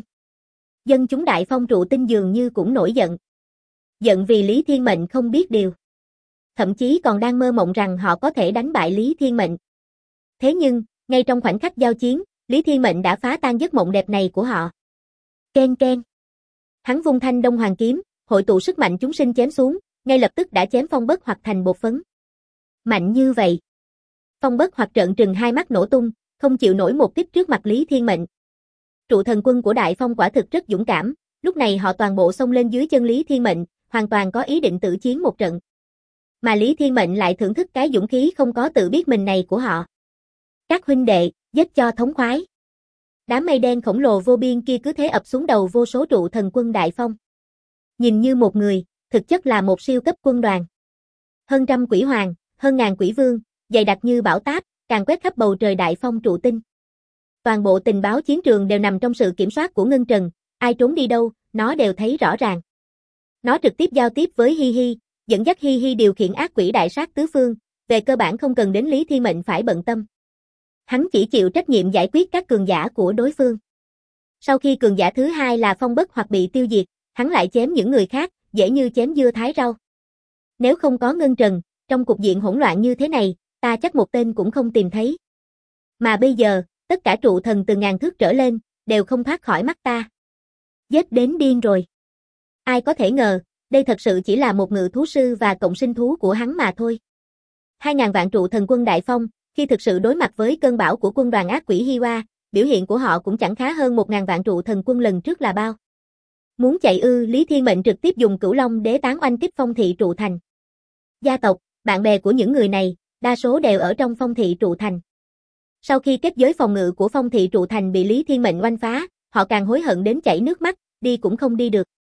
Dân chúng Đại Phong trụ tinh dường như cũng nổi giận. Giận vì Lý Thiên Mệnh không biết điều. Thậm chí còn đang mơ mộng rằng họ có thể đánh bại Lý Thiên Mệnh. Thế nhưng, ngay trong khoảnh khắc giao chiến, Lý Thiên Mệnh đã phá tan giấc mộng đẹp này của họ. Ken ken. Hắn vung thanh Đông Hoàng kiếm, hội tụ sức mạnh chúng sinh chém xuống, ngay lập tức đã chém Phong Bất Hoạch thành bột phấn. Mạnh như vậy. Phong Bất Hoạch trợn trừng hai mắt nổ tung, không chịu nổi một kích trước mặt Lý Thiên Mệnh. Trụ thần quân của Đại Phong quả thực rất dũng cảm, lúc này họ toàn bộ xông lên dưới chân Lý Thiên Mệnh, hoàn toàn có ý định tự chiến một trận. Mà Lý Thiên Mệnh lại thưởng thức cái dũng khí không có tự biết mình này của họ. Các huynh đệ, giết cho thống khoái. Đám mây đen khổng lồ vô biên kia cứ thế ập xuống đầu vô số trụ thần quân Đại Phong. Nhìn như một người, thực chất là một siêu cấp quân đoàn. Hơn trăm quỷ hoàng, hơn ngàn quỷ vương, dày đặc như bão táp, càn quét khắp bầu trời Đại Phong trụ tinh. Toàn bộ tình báo chiến trường đều nằm trong sự kiểm soát của Ngân Trần, ai trốn đi đâu, nó đều thấy rõ ràng. Nó trực tiếp giao tiếp với Hi Hi, dẫn dắt Hi Hi điều khiển ác quỷ đại sát tứ phương, về cơ bản không cần đến Lý Thiên Mệnh phải bận tâm. Hắn chỉ chịu trách nhiệm giải quyết các cường giả của đối phương. Sau khi cường giả thứ hai là Phong Bất hoặc bị tiêu diệt, hắn lại chém những người khác, dễ như chém dưa thái rau. Nếu không có Ngân Trần, trong cục diện hỗn loạn như thế này, ta chắc một tên cũng không tìm thấy. Mà bây giờ, tất cả trụ thần từ ngàn thước trở lên, đều không thoát khỏi mắt ta. Giết đến điên rồi. Ai có thể ngờ, đây thật sự chỉ là một ngự thú sư và cộng sinh thú của hắn mà thôi. 2.000 vạn trụ thần quân Đại Phong, khi thực sự đối mặt với cơn bão của quân đoàn ác quỷ Hi Hoa, biểu hiện của họ cũng chẳng khá hơn 1.000 vạn trụ thần quân lần trước là bao. Muốn chạy ư? Lý Thiên Mệnh trực tiếp dùng Cửu Long Đế tán oanh kích Phong thị trụ thành. Gia tộc, bạn bè của những người này, đa số đều ở trong Phong thị trụ thành. Sau khi kết giới phòng ngự của Phong thị trụ thành bị Lý Thiên Mệnh oanh phá, họ càng hối hận đến chảy nước mắt, đi cũng không đi được.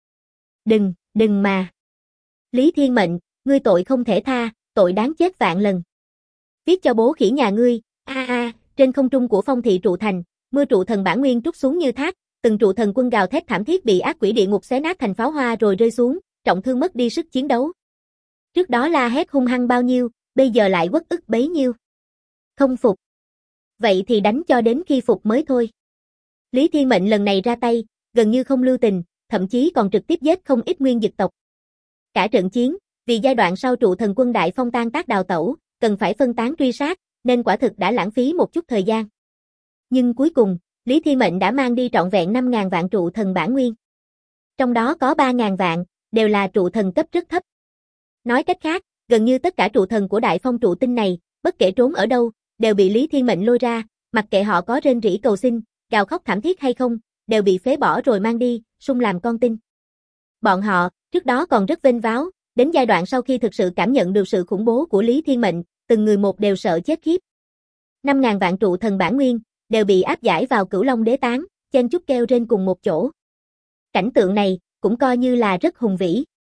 Đừng mà. Lý Thiên Mệnh, ngươi tội không thể tha, tội đáng chết vạn lần. Viết cho bố khỉ nhà ngươi, trên không trung của Phong thị trụ thành, mưa trụ thần bản nguyên trút xuống như thác, từng trụ thần quân gào thét thảm thiết bị ác quỷ địa ngục xé nát thành pháo hoa rồi rơi xuống, trọng thương mất đi sức chiến đấu. Trước đó la hét hung hăng bao nhiêu, bây giờ lại uất ức bấy nhiêu. Không phục. Vậy thì đánh cho đến khi phục mới thôi. Lý Thiên Mệnh lần này ra tay, gần như không lưu tình, thậm chí còn trực tiếp giết không ít nguyên dịch tộc. Cả trận chiến, vì giai đoạn sau trụ thần quân Đại Phong tan tác đào tẩu, cần phải phân tán truy sát, nên quả thực đã lãng phí một chút thời gian. Nhưng cuối cùng, Lý Thiên Mệnh đã mang đi trọn vẹn 5.000 vạn trụ thần bản nguyên. Trong đó có 3.000 vạn, đều là trụ thần cấp rất thấp. Nói cách khác, gần như tất cả trụ thần của Đại Phong trụ tinh này, bất kể trốn ở đâu, đều bị Lý Thiên Mệnh lôi ra, mặc kệ họ có rên rỉ cầu xin, gào khóc thảm thiết hay không, đều bị phế bỏ rồi mang đi, sung làm con tin. Bọn họ, trước đó còn rất vênh váo, đến giai đoạn sau khi thực sự cảm nhận được sự khủng bố của Lý Thiên Mệnh, từng người một đều sợ chết khiếp. 5.000 vạn trụ thần bản nguyên, đều bị áp giải vào Cửu Long Đế Tán, chen chúc keo trên cùng một chỗ. Cảnh tượng này, cũng coi như là rất hùng vĩ.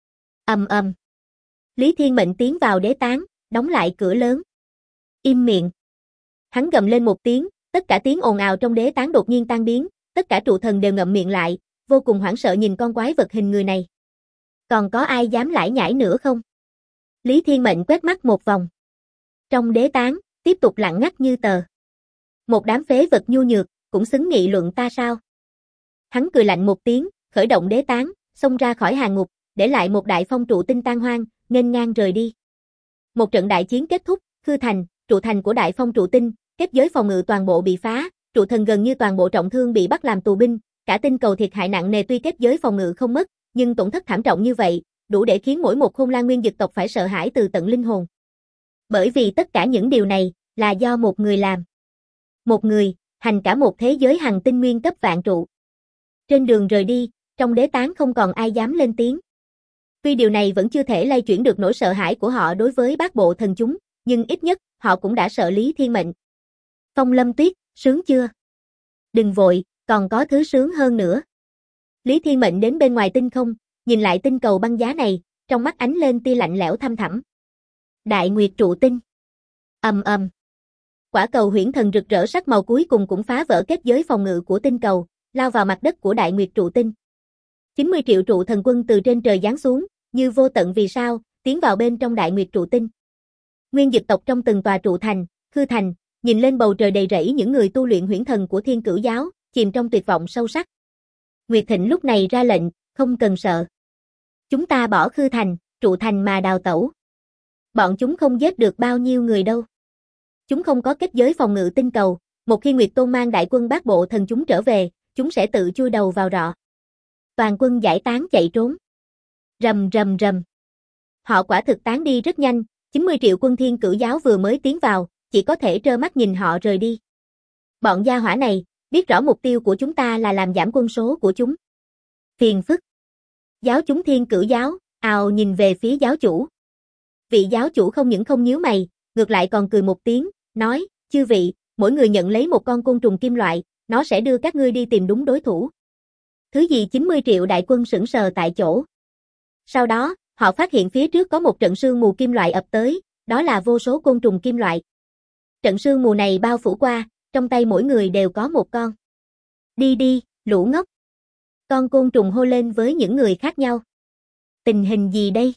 Ầm ầm. Lý Thiên Mệnh tiến vào đế tán, đóng lại cửa lớn. Im miệng. Hắn gầm lên một tiếng, tất cả tiếng ồn ào trong đế tán đột nhiên tan biến, tất cả trụ thần đều ngậm miệng lại, vô cùng hoảng sợ nhìn con quái vật hình người này. Còn có ai dám lải nhải nữa không? Lý Thiên Mệnh quét mắt một vòng. Trong đế tán, tiếp tục lặng ngắt như tờ. Một đám phế vật nhu nhược, cũng xứng nghị luận ta sao? Hắn cười lạnh một tiếng, khởi động đế tán, xông ra khỏi hàng ngục, để lại một Đại Phong trụ tinh tan hoang, nghênh ngang rời đi. Một trận đại chiến kết thúc, Khư Thành, trụ thành của Đại Phong trụ tinh, kết giới phòng ngự toàn bộ bị phá, trụ thần gần như toàn bộ trọng thương bị bắt làm tù binh, cả tinh cầu thiệt hại nặng nề tuy kết giới phòng ngự không mất, nhưng tổn thất thảm trọng như vậy, đủ để khiến mỗi một Khôn Lang Nguyên Dực tộc phải sợ hãi từ tận linh hồn. Bởi vì tất cả những điều này là do một người làm. Một người, hành cả một thế giới hành tinh nguyên cấp vạn trụ. Trên đường rời đi, trong đế tán không còn ai dám lên tiếng. Tuy điều này vẫn chưa thể lay chuyển được nỗi sợ hãi của họ đối với bát bộ thần chúng, nhưng ít nhất, họ cũng đã sợ Lý Thiên Mệnh. Phong Lâm Tuyết, sướng chưa? Đừng vội, còn có thứ sướng hơn nữa. Lý Thiên Mệnh đến bên ngoài tinh không, nhìn lại tinh cầu băng giá này, trong mắt ánh lên tia lạnh lẽo thăm thẳm. Đại Nguyệt trụ tinh. Ầm ầm. Quả cầu huyễn thần rực rỡ sắc màu cuối cùng cũng phá vỡ kết giới phòng ngự của tinh cầu, lao vào mặt đất của Đại Nguyệt trụ tinh. 90 triệu trụ thần quân từ trên trời giáng xuống, như vô tận vì sao, tiến vào bên trong Đại Nguyệt trụ tinh. Nguyên Dực tộc trong từng tòa trụ thành, Khư Thành, nhìn lên bầu trời đầy rẫy những người tu luyện huyễn thần của Thiên Cửu giáo, chìm trong tuyệt vọng sâu sắc. Nguyệt Thịnh lúc này ra lệnh, không cần sợ. Chúng ta bỏ Khư Thành, trụ thành mà đào tẩu. Bọn chúng không giết được bao nhiêu người đâu. Chúng không có kết giới phòng ngự tinh cầu, một khi Nguyệt Tôn mang đại quân bát bộ thần chúng trở về, chúng sẽ tự chui đầu vào rọ. Toàn quân giải tán chạy trốn. Rầm rầm rầm. Họ quả thực tán đi rất nhanh, 90 triệu quân Thiên Cửu giáo vừa mới tiến vào, chỉ có thể trơ mắt nhìn họ rời đi. Bọn gia hỏa này, biết rõ mục tiêu của chúng ta là làm giảm quân số của chúng. Phiền phức. Giáo chúng Thiên Cửu giáo, ào nhìn về phía giáo chủ. Vị giáo chủ không những không nhíu mày, ngược lại còn cười một tiếng, nói, chư vị, mỗi người nhận lấy một con côn trùng kim loại, nó sẽ đưa các ngươi đi tìm đúng đối thủ. Thứ gì 90 triệu đại quân sững sờ tại chỗ. Sau đó, họ phát hiện phía trước có một trận sương mù kim loại ập tới, đó là vô số côn trùng kim loại. Trận sương mù này bao phủ qua, trong tay mỗi người đều có một con. Đi đi, lũ ngốc. Con côn trùng hô lên với những người khác nhau. Tình hình gì đây?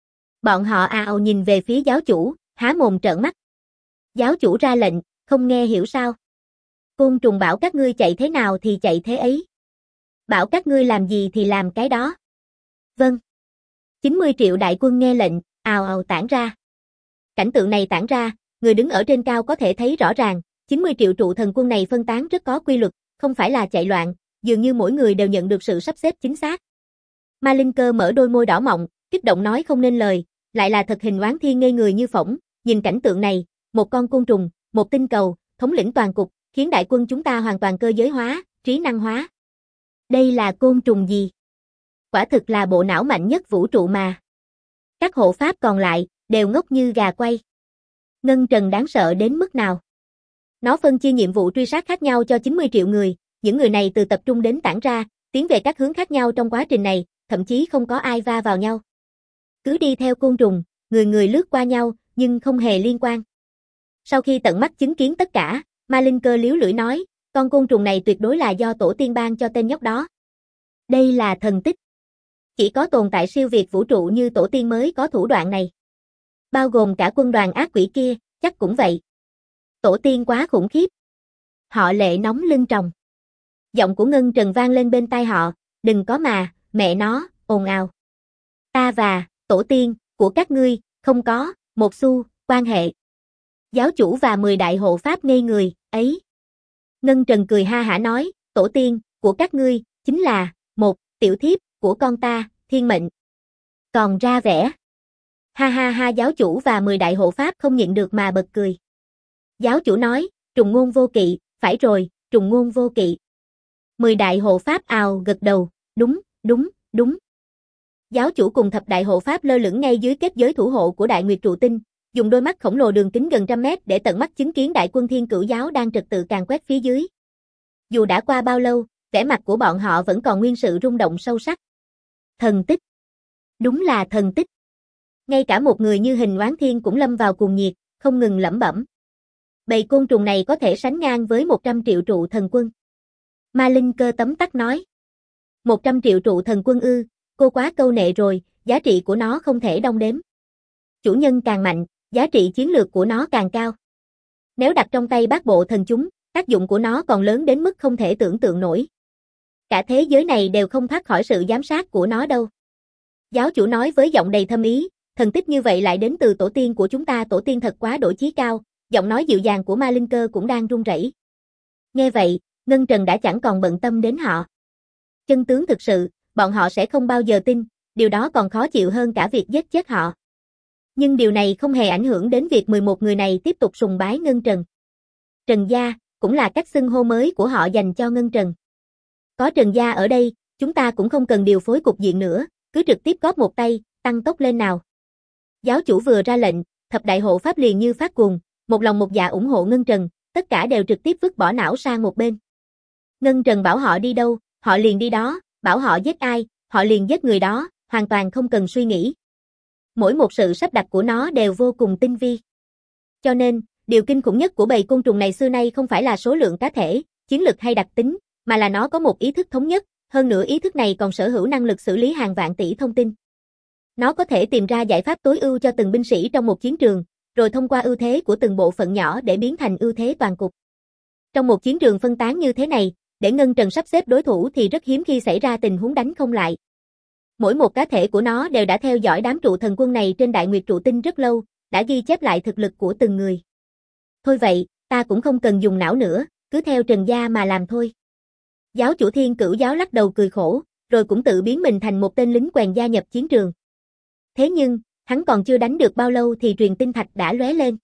Bọn họ ào nhìn về phía giáo chủ, há mồm trợn mắt. Giáo chủ ra lệnh, không nghe hiểu sao? Côn trùng bảo các ngươi chạy thế nào thì chạy thế ấy. Bảo các ngươi làm gì thì làm cái đó. Vâng. 90 triệu đại quân nghe lệnh, ào ào tản ra. Cảnh tượng này tản ra, người đứng ở trên cao có thể thấy rõ ràng, 90 triệu trụ thần quân này phân tán rất có quy luật, không phải là chạy loạn, dường như mỗi người đều nhận được sự sắp xếp chính xác. Ma Linh Cơ mở đôi môi đỏ mọng, kích động nói không nên lời, lại là thật hình oán thiên ngây người như phỏng, nhìn cảnh tượng này, một con côn trùng, một tinh cầu, thống lĩnh toàn cục, khiến đại quân chúng ta hoàn toàn cơ giới hóa, trí năng hóa. Đây là côn trùng gì? Quả thực là bộ não mạnh nhất vũ trụ mà. Các hộ pháp còn lại, đều ngốc như gà quay. Ngân Trần đáng sợ đến mức nào? Nó phân chia nhiệm vụ truy sát khác nhau cho 90 triệu người, những người này từ tập trung đến tản ra, tiến về các hướng khác nhau trong quá trình này, thậm chí không có ai va vào nhau. Cứ đi theo côn trùng, người người lướt qua nhau, nhưng không hề liên quan. Sau khi tận mắt chứng kiến tất cả, Ma Linh Cơ liếu lưỡi nói, con côn trùng này tuyệt đối là do tổ tiên ban cho tên nhóc đó. Đây là thần tích. Chỉ có tồn tại siêu việt vũ trụ như tổ tiên mới có thủ đoạn này. Bao gồm cả quân đoàn ác quỷ kia, chắc cũng vậy. Tổ tiên quá khủng khiếp. Họ lệ nóng lưng tròng. Giọng của Ngân Trần vang lên bên tai họ, đừng có mà, mẹ nó, ồn ào. Ta và, tổ tiên, của các ngươi, không có, một xu, quan hệ. Giáo chủ và 10 đại hộ pháp ngây người, ấy. Ngân Trần cười ha hả nói, tổ tiên của các ngươi chính là một tiểu thiếp của con ta, Thiên Mệnh. Còn ra vẻ. Ha ha ha, giáo chủ và 10 đại hộ pháp không nhịn được mà bật cười. Giáo chủ nói, trùng ngôn vô kỵ, phải rồi, trùng ngôn vô kỵ. 10 đại hộ pháp ào gật đầu, đúng, đúng, đúng. Giáo chủ cùng thập đại hộ pháp lơ lửng ngay dưới kết giới thủ hộ của Đại Nguyệt Trụ Tinh, dùng đôi mắt khổng lồ đường kính gần trăm mét để tận mắt chứng kiến đại quân Thiên Cửu giáo đang trật tự càn quét phía dưới. Dù đã qua bao lâu, vẻ mặt của bọn họ vẫn còn nguyên sự rung động sâu sắc. Thần tích. Đúng là thần tích. Ngay cả một người như Hình Oán Thiên cũng lâm vào cuồng nhiệt, không ngừng lẩm bẩm. Bầy côn trùng này có thể sánh ngang với 100 triệu trụ thần quân. Ma Linh Cơ tấm tắc nói. 100 triệu trụ thần quân ư, cô quá câu nệ rồi, giá trị của nó không thể đong đếm. Chủ nhân càng mạnh, giá trị chiến lược của nó càng cao. Nếu đặt trong tay bát bộ thần chúng, tác dụng của nó còn lớn đến mức không thể tưởng tượng nổi. Cả thế giới này đều không thoát khỏi sự giám sát của nó đâu. Giáo chủ nói với giọng đầy thâm ý, thần tích như vậy lại đến từ tổ tiên của chúng ta, tổ tiên thật quá độ chí cao, giọng nói dịu dàng của Ma Linh Cơ cũng đang run rẩy. Nghe vậy, Ngân Trần đã chẳng còn bận tâm đến họ. Chân tướng thực sự, bọn họ sẽ không bao giờ tin, điều đó còn khó chịu hơn cả việc giết chết họ. Nhưng điều này không hề ảnh hưởng đến việc 11 người này tiếp tục sùng bái Ngân Trần. Trần gia, cũng là cách xưng hô mới của họ dành cho Ngân Trần. Có Trần gia ở đây, chúng ta cũng không cần điều phối cục diện nữa, cứ trực tiếp góp một tay, tăng tốc lên nào. Giáo chủ vừa ra lệnh, thập đại hộ pháp liền như phát cuồng, một lòng một dạ ủng hộ Ngân Trần, tất cả đều trực tiếp vứt bỏ não sang một bên. Ngân Trần bảo họ đi đâu, họ liền đi đó, bảo họ giết ai, họ liền giết người đó, hoàn toàn không cần suy nghĩ. Mỗi một sự sắp đặt của nó đều vô cùng tinh vi. Cho nên, điều kinh khủng nhất của bầy côn trùng này xưa nay không phải là số lượng cá thể, chiến lực hay đặc tính, mà là nó có một ý thức thống nhất, hơn nữa ý thức này còn sở hữu năng lực xử lý hàng vạn tỷ thông tin. Nó có thể tìm ra giải pháp tối ưu cho từng binh sĩ trong một chiến trường, rồi thông qua ưu thế của từng bộ phận nhỏ để biến thành ưu thế toàn cục. Trong một chiến trường phân tán như thế này, để Ngân Trần sắp xếp đối thủ thì rất hiếm khi xảy ra tình huống đánh không lại. Mỗi một cá thể của nó đều đã theo dõi đám trụ thần quân này trên Đại Nguyệt Trụ Tinh rất lâu, đã ghi chép lại thực lực của từng người. Thôi vậy, ta cũng không cần dùng não nữa, cứ theo Trần gia mà làm thôi. Giáo chủ Thiên Cửu giáo lắc đầu cười khổ, rồi cũng tự biến mình thành một tên lính quèn gia nhập chiến trường. Thế nhưng, hắn còn chưa đánh được bao lâu thì truyền tinh thạch đã lóe lên.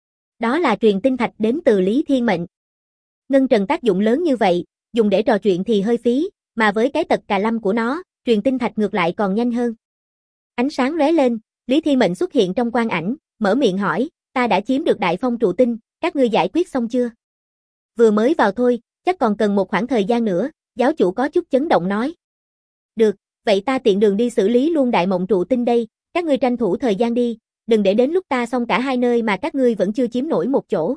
Đó là truyền tinh thạch đến từ Lý Thiên Mệnh. Ngân Trần tác dụng lớn như vậy, dùng để trò chuyện thì hơi phí, mà với cái tật cà lâm của nó, truyền tinh thạch ngược lại còn nhanh hơn. Ánh sáng lóe lên, Lý Thiên Mệnh xuất hiện trong quang ảnh, mở miệng hỏi, ta đã chiếm được Đại Phong Trụ Tinh, các ngươi giải quyết xong chưa? Vừa mới vào thôi, chắc còn cần một khoảng thời gian nữa, giáo chủ có chút chấn động nói. Được, vậy ta tiện đường đi xử lý luôn Đại Mộng Trụ Tinh đây, các ngươi tranh thủ thời gian đi, đừng để đến lúc ta xong cả hai nơi mà các ngươi vẫn chưa chiếm nổi một chỗ.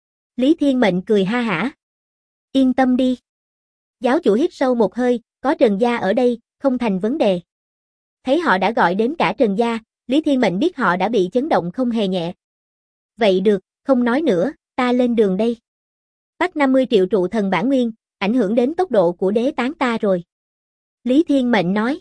Lý Thiên Mệnh cười ha hả. Yên tâm đi. Giáo chủ hít sâu một hơi, có Trần gia ở đây, không thành vấn đề. Thấy họ đã gọi đến cả Trần gia, Lý Thiên Mệnh biết họ đã bị chấn động không hề nhẹ. Vậy được, không nói nữa, ta lên đường đây. Bắt 50 triệu trụ thần bản nguyên, ảnh hưởng đến tốc độ của đế tán ta rồi. Lý Thiên Mệnh nói.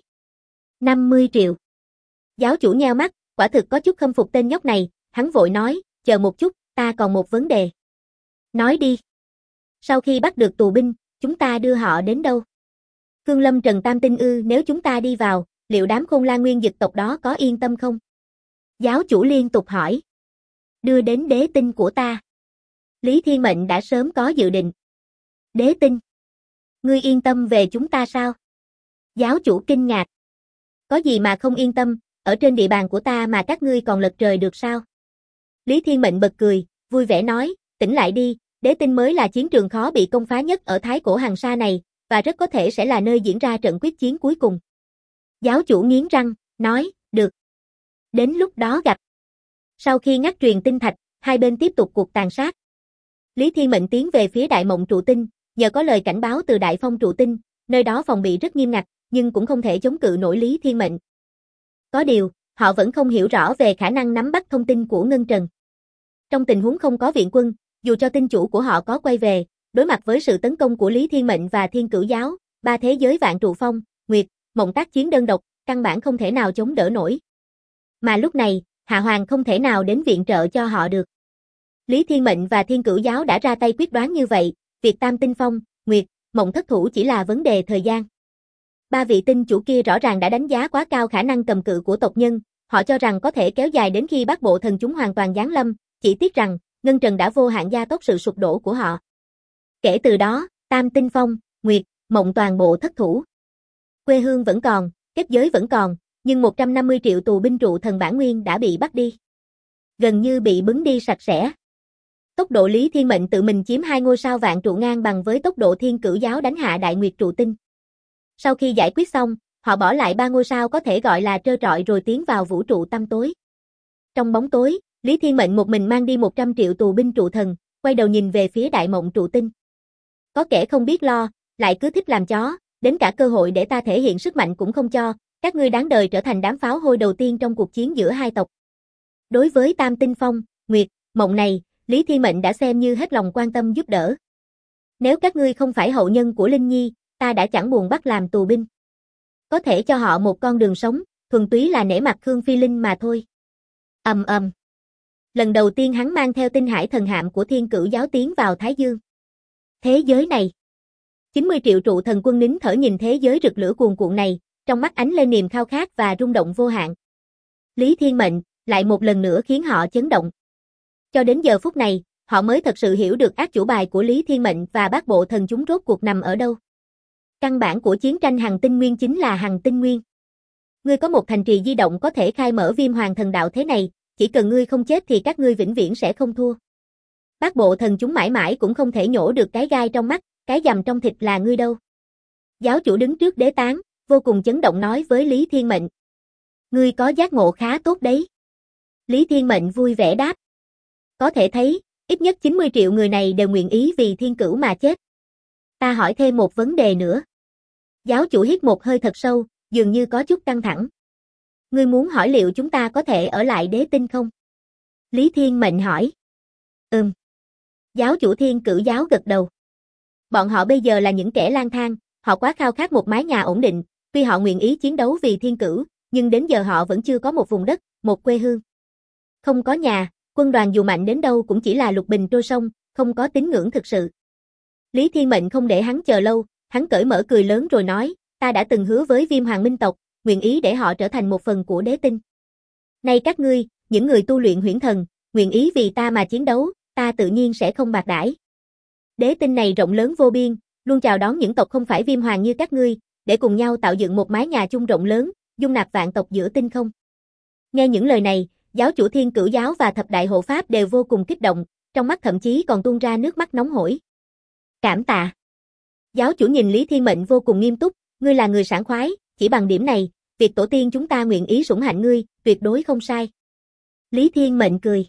50 triệu. Giáo chủ nheo mắt, quả thực có chút khâm phục tên nhóc này, hắn vội nói, chờ một chút, ta còn một vấn đề. Nói đi. Sau khi bắt được tù binh, chúng ta đưa họ đến đâu? Cương Lâm Trần Tam Tinh ư, nếu chúng ta đi vào, liệu đám Khôn Lan Nguyên Dực tộc đó có yên tâm không? Giáo chủ liên tục hỏi. Đưa đến đế tinh của ta. Lý Thiên Mệnh đã sớm có dự định. Đế tinh? Ngươi yên tâm về chúng ta sao? Giáo chủ kinh ngạc. Có gì mà không yên tâm, ở trên địa bàn của ta mà các ngươi còn lật trời được sao? Lý Thiên Mệnh bật cười, vui vẻ nói, tỉnh lại đi, đế tinh mới là chiến trường khó bị công phá nhất ở Thái Cổ Hằng Sa này, và rất có thể sẽ là nơi diễn ra trận quyết chiến cuối cùng. Giáo chủ nghiến răng, nói, được. Đến lúc đó gặp. Sau khi ngắt truyền tinh thạch, hai bên tiếp tục cuộc tàn sát. Lý Thiên Mệnh tiến về phía Đại Mộng Trụ Tinh, nhờ có lời cảnh báo từ Đại Phong Trụ Tinh, nơi đó phòng bị rất nghiêm ngặt, nhưng cũng không thể chống cự nổi Lý Thiên Mệnh. Có điều, họ vẫn không hiểu rõ về khả năng nắm bắt thông tin của Ngân Trần. Trong tình huống không có viện quân, dù cho tinh chủ của họ có quay về, đối mặt với sự tấn công của Lý Thiên Mệnh và Thiên Cửu giáo, ba thế giới Vạn Trụ Phong, Nguyệt, Mộng tác chiến đơn độc, căn bản không thể nào chống đỡ nổi. Mà lúc này, Hạ Hoàng không thể nào đến viện trợ cho họ được. Lý Thiên Mệnh và Thiên Cửu Giáo đã ra tay quyết đoán như vậy, việc Tam Tinh Phong, Nguyệt, Mộng thất thủ chỉ là vấn đề thời gian. Ba vị tinh chủ kia rõ ràng đã đánh giá quá cao khả năng cầm cự của tộc nhân, họ cho rằng có thể kéo dài đến khi Bát Bộ Thần chúng hoàn toàn giáng lâm, chỉ tiếc rằng, Ngân Trần đã vô hạn gia tốc sự sụp đổ của họ. Kể từ đó, Tam Tinh Phong, Nguyệt, Mộng toàn bộ thất thủ. Quê hương vẫn còn, kết giới vẫn còn, nhưng 150 triệu tù binh trụ thần bản nguyên đã bị bắt đi. Gần như bị bứng đi sạch sẽ. Tốc độ Lý Thiên Mệnh tự mình chiếm 2 ngôi sao vạn trụ ngang bằng với tốc độ Thiên Cửu Giáo đánh hạ Đại Nguyệt trụ tinh. Sau khi giải quyết xong, họ bỏ lại 3 ngôi sao có thể gọi là trơ trọi rồi tiến vào vũ trụ tăm tối. Trong bóng tối, Lý Thiên Mệnh một mình mang đi 100 triệu tù binh trụ thần, quay đầu nhìn về phía Đại Mộng trụ tinh. Có kẻ không biết lo, lại cứ thích làm chó, đến cả cơ hội để ta thể hiện sức mạnh cũng không cho, các ngươi đáng đời trở thành đám pháo hôi đầu tiên trong cuộc chiến giữa hai tộc. Đối với Tam Tinh Phong, Nguyệt, Mộng này, Lý Thiên Mệnh đã xem như hết lòng quan tâm giúp đỡ. Nếu các ngươi không phải hậu nhân của Linh Nhi, ta đã chẳng buồn bắt làm tù binh. Có thể cho họ một con đường sống, thuần túy là nể mặt Khương Phi Linh mà thôi. Lần đầu tiên hắn mang theo tinh hải thần hạm của Thiên Cửu Giáo tiến vào Thái Dương. Thế giới này. 90 triệu trụ thần quân nín thở nhìn thế giới rực lửa cuồn cuộn này, trong mắt ánh lên niềm khao khát và rung động vô hạn. Lý Thiên Mệnh lại một lần nữa khiến họ chấn động. Cho đến giờ phút này, họ mới thật sự hiểu được át chủ bài của Lý Thiên Mệnh và Bát Bộ Thần chúng rốt cuộc nằm ở đâu. Căn bản của chiến tranh Hằng Tinh Nguyên chính là Hằng Tinh Nguyên. Ngươi có một thành trì di động có thể khai mở Viêm Hoàng Thần Đạo thế này, chỉ cần ngươi không chết thì các ngươi vĩnh viễn sẽ không thua. Bát Bộ Thần chúng mãi mãi cũng không thể nhổ được cái gai trong mắt, cái dầm trong thịt là ngươi đâu. Giáo chủ đứng trước đế tán, vô cùng chấn động nói với Lý Thiên Mệnh. Ngươi có giác ngộ khá tốt đấy. Lý Thiên Mệnh vui vẻ đáp. Có thể thấy, ít nhất 90 triệu người này đều nguyện ý vì thiên cửu mà chết. Ta hỏi thêm một vấn đề nữa. Giáo chủ hít một hơi thật sâu, dường như có chút căng thẳng. Ngươi muốn hỏi liệu chúng ta có thể ở lại đế tinh không? Lý Thiên Mệnh hỏi. Giáo chủ Thiên Cửu Giáo gật đầu. Bọn họ bây giờ là những kẻ lang thang, họ quá khao khát một mái nhà ổn định, tuy họ nguyện ý chiến đấu vì thiên cửu, nhưng đến giờ họ vẫn chưa có một vùng đất, một quê hương. Không có nhà, quân đoàn dù mạnh đến đâu cũng chỉ là lục bình trôi sông, không có tín ngưỡng thực sự. Lý Thiên Mệnh không để hắn chờ lâu, hắn cởi mở cười lớn rồi nói, ta đã từng hứa với Viêm Hoàng Minh tộc, nguyện ý để họ trở thành một phần của đế tinh. Nay các ngươi, những người tu luyện huyễn thần, nguyện ý vì ta mà chiến đấu, ta tự nhiên sẽ không bạc đãi. Đế tinh này rộng lớn vô biên, luôn chào đón những tộc không phải Viêm Hoàng như các ngươi, để cùng nhau tạo dựng một mái nhà chung rộng lớn, dung nạp vạn tộc giữa tinh không. Nghe những lời này, giáo chủ Thiên Cửu Giáo và thập đại hộ pháp đều vô cùng kích động, trong mắt thậm chí còn tuôn ra nước mắt nóng hổi. Cảm tạ. Giáo chủ nhìn Lý Thiên Mệnh vô cùng nghiêm túc, ngươi là người sảng khoái, chỉ bằng điểm này, việc tổ tiên chúng ta nguyện ý sủng hạnh ngươi, tuyệt đối không sai. Lý Thiên Mệnh cười.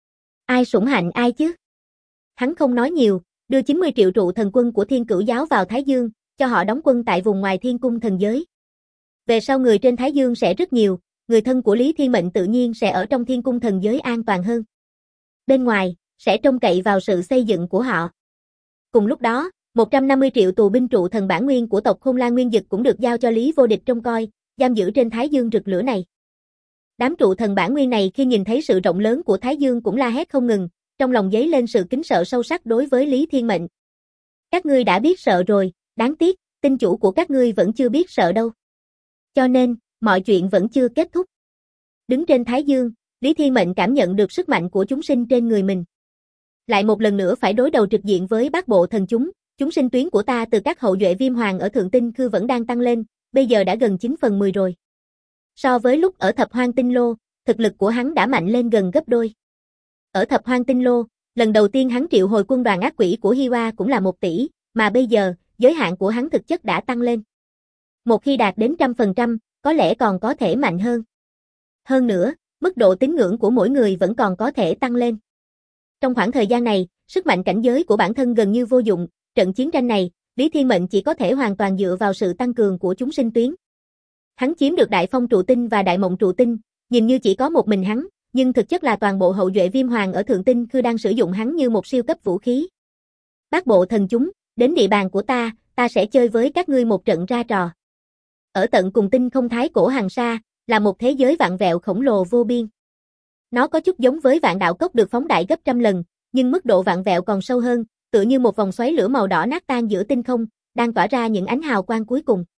Ai sủng hạnh ai chứ? Hắn không nói nhiều, đưa 90 triệu trụ thần quân của Thiên Cửu Giáo vào Thái Dương, cho họ đóng quân tại vùng ngoài Thiên Cung thần giới. Về sau người trên Thái Dương sẽ rất nhiều, người thân của Lý Thiên Mệnh tự nhiên sẽ ở trong Thiên Cung thần giới an toàn hơn. Bên ngoài, sẽ trông cậy vào sự xây dựng của họ. Cùng lúc đó, 150 triệu tù binh trụ thần bản nguyên của tộc Khôn Lan Nguyên Dực cũng được giao cho Lý Vô Địch trông coi, giam giữ trên Thái Dương rực lửa này. Đám trụ thần bản nguyên này khi nhìn thấy sự rộng lớn của Thái Dương cũng la hét không ngừng, trong lòng dấy lên sự kính sợ sâu sắc đối với Lý Thiên Mệnh. Các ngươi đã biết sợ rồi, đáng tiếc, tinh chủ của các ngươi vẫn chưa biết sợ đâu. Cho nên, mọi chuyện vẫn chưa kết thúc. Đứng trên Thái Dương, Lý Thiên Mệnh cảm nhận được sức mạnh của chúng sinh trên người mình. Lại một lần nữa phải đối đầu trực diện với Bát Bộ Thần chúng sinh tuyến của ta từ các hậu duệ Viêm Hoàng ở Thượng Tinh Khư vẫn đang tăng lên, bây giờ đã gần 9/10 rồi. So với lúc ở Thập Hoang Tinh Lô, thực lực của hắn đã mạnh lên gần gấp đôi. Ở Thập Hoang Tinh Lô, lần đầu tiên hắn triệu hồi quân đoàn ác quỷ của Hiwa cũng là 1 tỷ, mà bây giờ, giới hạn của hắn thực chất đã tăng lên. Một khi đạt đến 100%, có lẽ còn có thể mạnh hơn. Hơn nữa, mức độ tín ngưỡng của mỗi người vẫn còn có thể tăng lên. Trong khoảng thời gian này, sức mạnh cảnh giới của bản thân gần như vô dụng, trận chiến tranh này, Lý Thiên Mệnh chỉ có thể hoàn toàn dựa vào sự tăng cường của chúng sinh tuyến. Hắn chiếm được Đại Phong trụ tinh và Đại Mộng trụ tinh, nhìn như chỉ có một mình hắn, nhưng thực chất là toàn bộ hậu duệ Viêm Hoàng ở Thượng Tinh Khư đang sử dụng hắn như một siêu cấp vũ khí. Bát Bộ Thần chúng, đến địa bàn của ta sẽ chơi với các ngươi một trận ra trò. Ở tận cùng tinh không thái cổ Hằng Sa, là một thế giới vạn vẹo khổng lồ vô biên. Nó có chút giống với Vạn Đạo Cốc được phóng đại gấp trăm lần, nhưng mức độ vặn vẹo còn sâu hơn, tựa như một vòng xoáy lửa màu đỏ nát tan giữa tinh không, đang tỏa ra những ánh hào quang cuối cùng.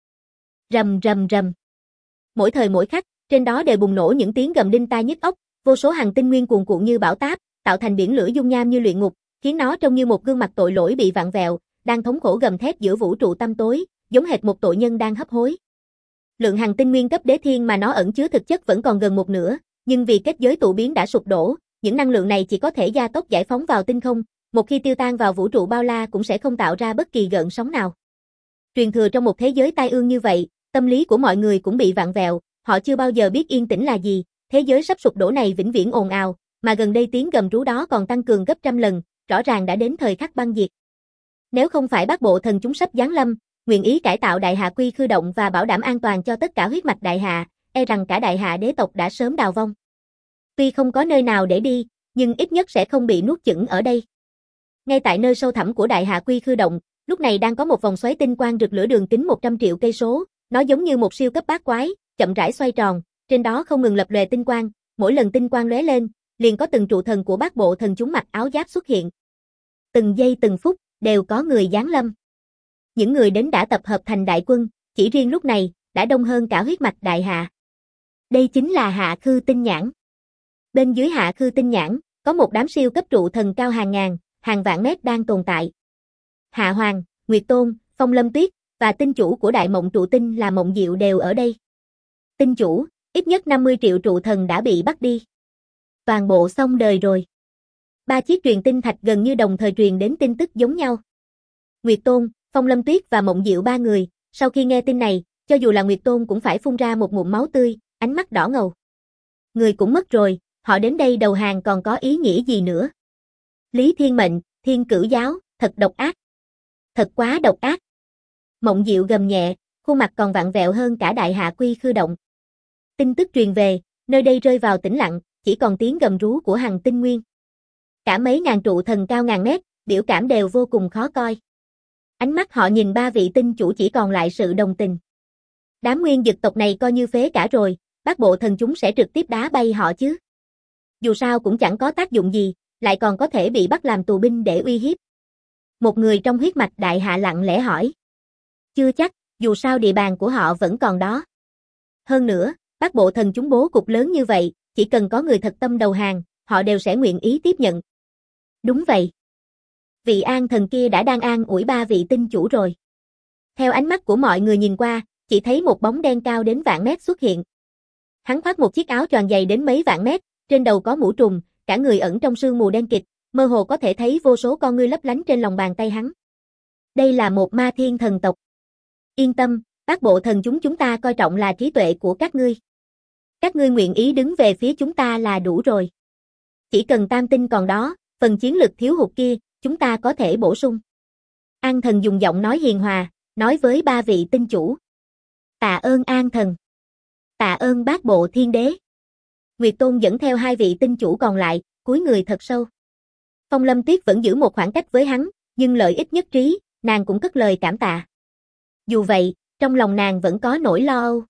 Rầm rầm rầm. Mỗi thời mỗi khắc, trên đó đều bùng nổ những tiếng gầm đinh tai nhức óc, vô số hành tinh nguyên cuồn cuộn như bão táp, tạo thành biển lửa dung nham như luyện ngục, khiến nó trông như một gương mặt tội lỗi bị vặn vẹo, đang thống khổ gầm thét giữa vũ trụ tăm tối, giống hệt một tội nhân đang hấp hối. Lượng hành tinh nguyên cấp đế thiên mà nó ẩn chứa thực chất vẫn còn gần một nửa, nhưng vì kết giới tụ biến đã sụp đổ, những năng lượng này chỉ có thể gia tốc giải phóng vào tinh không, một khi tiêu tan vào vũ trụ bao la cũng sẽ không tạo ra bất kỳ gợn sóng nào. Truyền thừa trong một thế giới tai ương như vậy, tâm lý của mọi người cũng bị vặn vẹo, họ chưa bao giờ biết yên tĩnh là gì, thế giới sắp sụp đổ này vĩnh viễn ồn ào, mà gần đây tiếng gầm rú đó còn tăng cường gấp trăm lần, rõ ràng đã đến thời khắc băng diệt. Nếu không phải Bát Bộ Thần chúng sắp giáng lâm, nguyện ý cải tạo Đại Hạ Quy Khư Động và bảo đảm an toàn cho tất cả huyết mạch Đại Hạ, e rằng cả Đại Hạ đế tộc đã sớm đào vong. Tuy không có nơi nào để đi, nhưng ít nhất sẽ không bị nuốt chửng ở đây. Ngay tại nơi sâu thẳm của Đại Hạ Quy Khư Động, lúc này đang có một vòng xoáy tinh quang rực lửa đường kính 100 triệu cây số, nó giống như một siêu cấp bát quái, chậm rãi xoay tròn, trên đó không ngừng lập lòe tinh quang, mỗi lần tinh quang lóe lên, liền có từng trụ thần của Bát Bộ Thần chúng mặc áo giáp xuất hiện. Từng giây từng phút đều có người giáng lâm. Những người đến đã tập hợp thành đại quân, chỉ riêng lúc này đã đông hơn cả huyết mạch Đại Hạ. Đây chính là Hạ Khư Tinh Nhãn. Bên dưới Hạ Khư Tinh Nhãn, có một đám siêu cấp trụ thần cao hàng ngàn, hàng vạn mét đang tồn tại. Hạ Hoàng, Nguyệt Tôn, Phong Lâm Tuyết và tinh chủ của Đại Mộng Trụ Tinh là Mộng Diệu đều ở đây. Tinh chủ, ít nhất 50 triệu trụ thần đã bị bắt đi. Toàn bộ xong đời rồi. 3 chiếc truyền tinh thạch gần như đồng thời truyền đến tin tức giống nhau. Nguyệt Tôn, Phong Lâm Tuyết và Mộng Diệu ba người, sau khi nghe tin này, cho dù là Nguyệt Tôn cũng phải phun ra một ngụm máu tươi, ánh mắt đỏ ngầu. Người cũng mất rồi, họ đến đây đầu hàng còn có ý nghĩa gì nữa? Lý Thiên Mệnh, Thiên Cửu Giáo, thật độc ác. Thật quá độc ác. Mộng Diệu gầm nhẹ, khuôn mặt còn vặn vẹo hơn cả Đại Hạ Quy Khư Động. Tin tức truyền về, nơi đây rơi vào tĩnh lặng, chỉ còn tiếng gầm rú của hành tinh nguyên. Cả mấy ngàn trụ thần cao ngàn mét, biểu cảm đều vô cùng khó coi. Ánh mắt họ nhìn ba vị tinh chủ chỉ còn lại sự đồng tình. Đám nguyên dực tộc này coi như phế cả rồi, Bát Bộ Thần chúng sẽ trực tiếp đá bay họ chứ. Dù sao cũng chẳng có tác dụng gì, lại còn có thể bị bắt làm tù binh để uy hiếp. Một người trong huyết mạch Đại Hạ lặng lẽ hỏi. Chưa chắc, dù sao địa bàn của họ vẫn còn đó. Hơn nữa, Bát Bộ Thần chúng bố cục lớn như vậy, chỉ cần có người thật tâm đầu hàng, họ đều sẽ nguyện ý tiếp nhận. Đúng vậy. Vị An Thần kia đã đang an ủi ba vị tinh chủ rồi. Theo ánh mắt của mọi người nhìn qua, chỉ thấy một bóng đen cao đến vạn mét xuất hiện. Hắn khoác một chiếc áo choàng dày đến mấy vạn mét, trên đầu có mũ trùm, cả người ẩn trong sương mù đen kịt, mơ hồ có thể thấy vô số con ngươi lấp lánh trên lòng bàn tay hắn. Đây là một ma thiên thần tộc. Yên tâm, Bát Bộ Thần chúng ta coi trọng là trí tuệ của các ngươi. Các ngươi nguyện ý đứng về phía chúng ta là đủ rồi. Chỉ cần tam tinh còn đó, phần chiến lực thiếu hụt kia, chúng ta có thể bổ sung. An Thần dùng giọng nói hiền hòa, nói với ba vị tinh chủ. Tạ ơn An Thần. Tạ ơn Bát Bộ Thiên Đế. Nguyệt Tôn dẫn theo hai vị tinh chủ còn lại, cúi người thật sâu. Phong Lâm Tuyết vẫn giữ một khoảng cách với hắn, nhưng lợi ích nhất trí, nàng cũng cất lời cảm tạ. Dù vậy, trong lòng nàng vẫn có nỗi lo âu.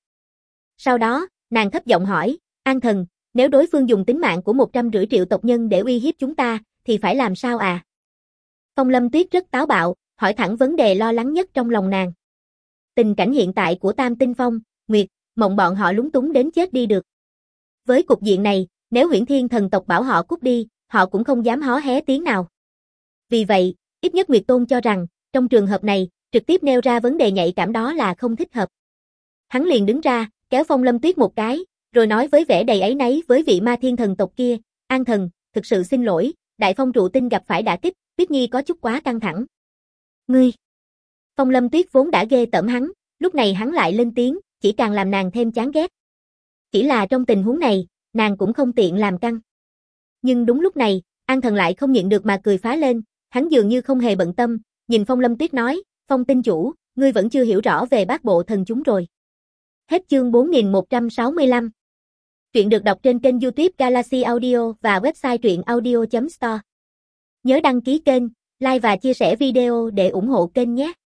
Sau đó, nàng thấp giọng hỏi, An Thần, nếu đối phương dùng tính mạng của 150 triệu tộc nhân để uy hiếp chúng ta, thì phải làm sao à? Phong Lâm Tuyết rất táo bạo, hỏi thẳng vấn đề lo lắng nhất trong lòng nàng. Tình cảnh hiện tại của Tam Tinh Phong, Nguyệt, Mộng bọn họ lúng túng đến chết đi được. Với cục diện này, nếu Huyễn Thiên thần tộc bảo họ cút đi, họ cũng không dám hó hé tiếng nào. Vì vậy, ít nhất Nguyệt Tôn cho rằng, trong trường hợp này, trực tiếp nêu ra vấn đề nhạy cảm đó là không thích hợp. Hắn liền đứng ra, kéo Phong Lâm Tuyết một cái, rồi nói với vẻ đầy áy náy với vị ma thiên thần tộc kia, An Thần, thực sự xin lỗi, Đại Phong trụ tinh gặp phải đả kích, Tuyết Nhi có chút quá căng thẳng. Ngươi! Phong Lâm Tuyết vốn đã ghê tởm hắn, lúc này hắn lại lên tiếng, chỉ càng làm nàng thêm chán ghét. Chỉ là trong tình huống này, nàng cũng không tiện làm căng. Nhưng đúng lúc này, An Thần lại không nhịn được mà cười phá lên, hắn dường như không hề bận tâm, nhìn Phong Lâm Tuyết nói, Phong tinh chủ, ngươi vẫn chưa hiểu rõ về Bát Bộ Thần chúng rồi. Hết chương 4165. Truyện được đọc trên kênh YouTube Galaxy Audio và website truyệnaudio.store. Nhớ đăng ký kênh, like và chia sẻ video để ủng hộ kênh nhé.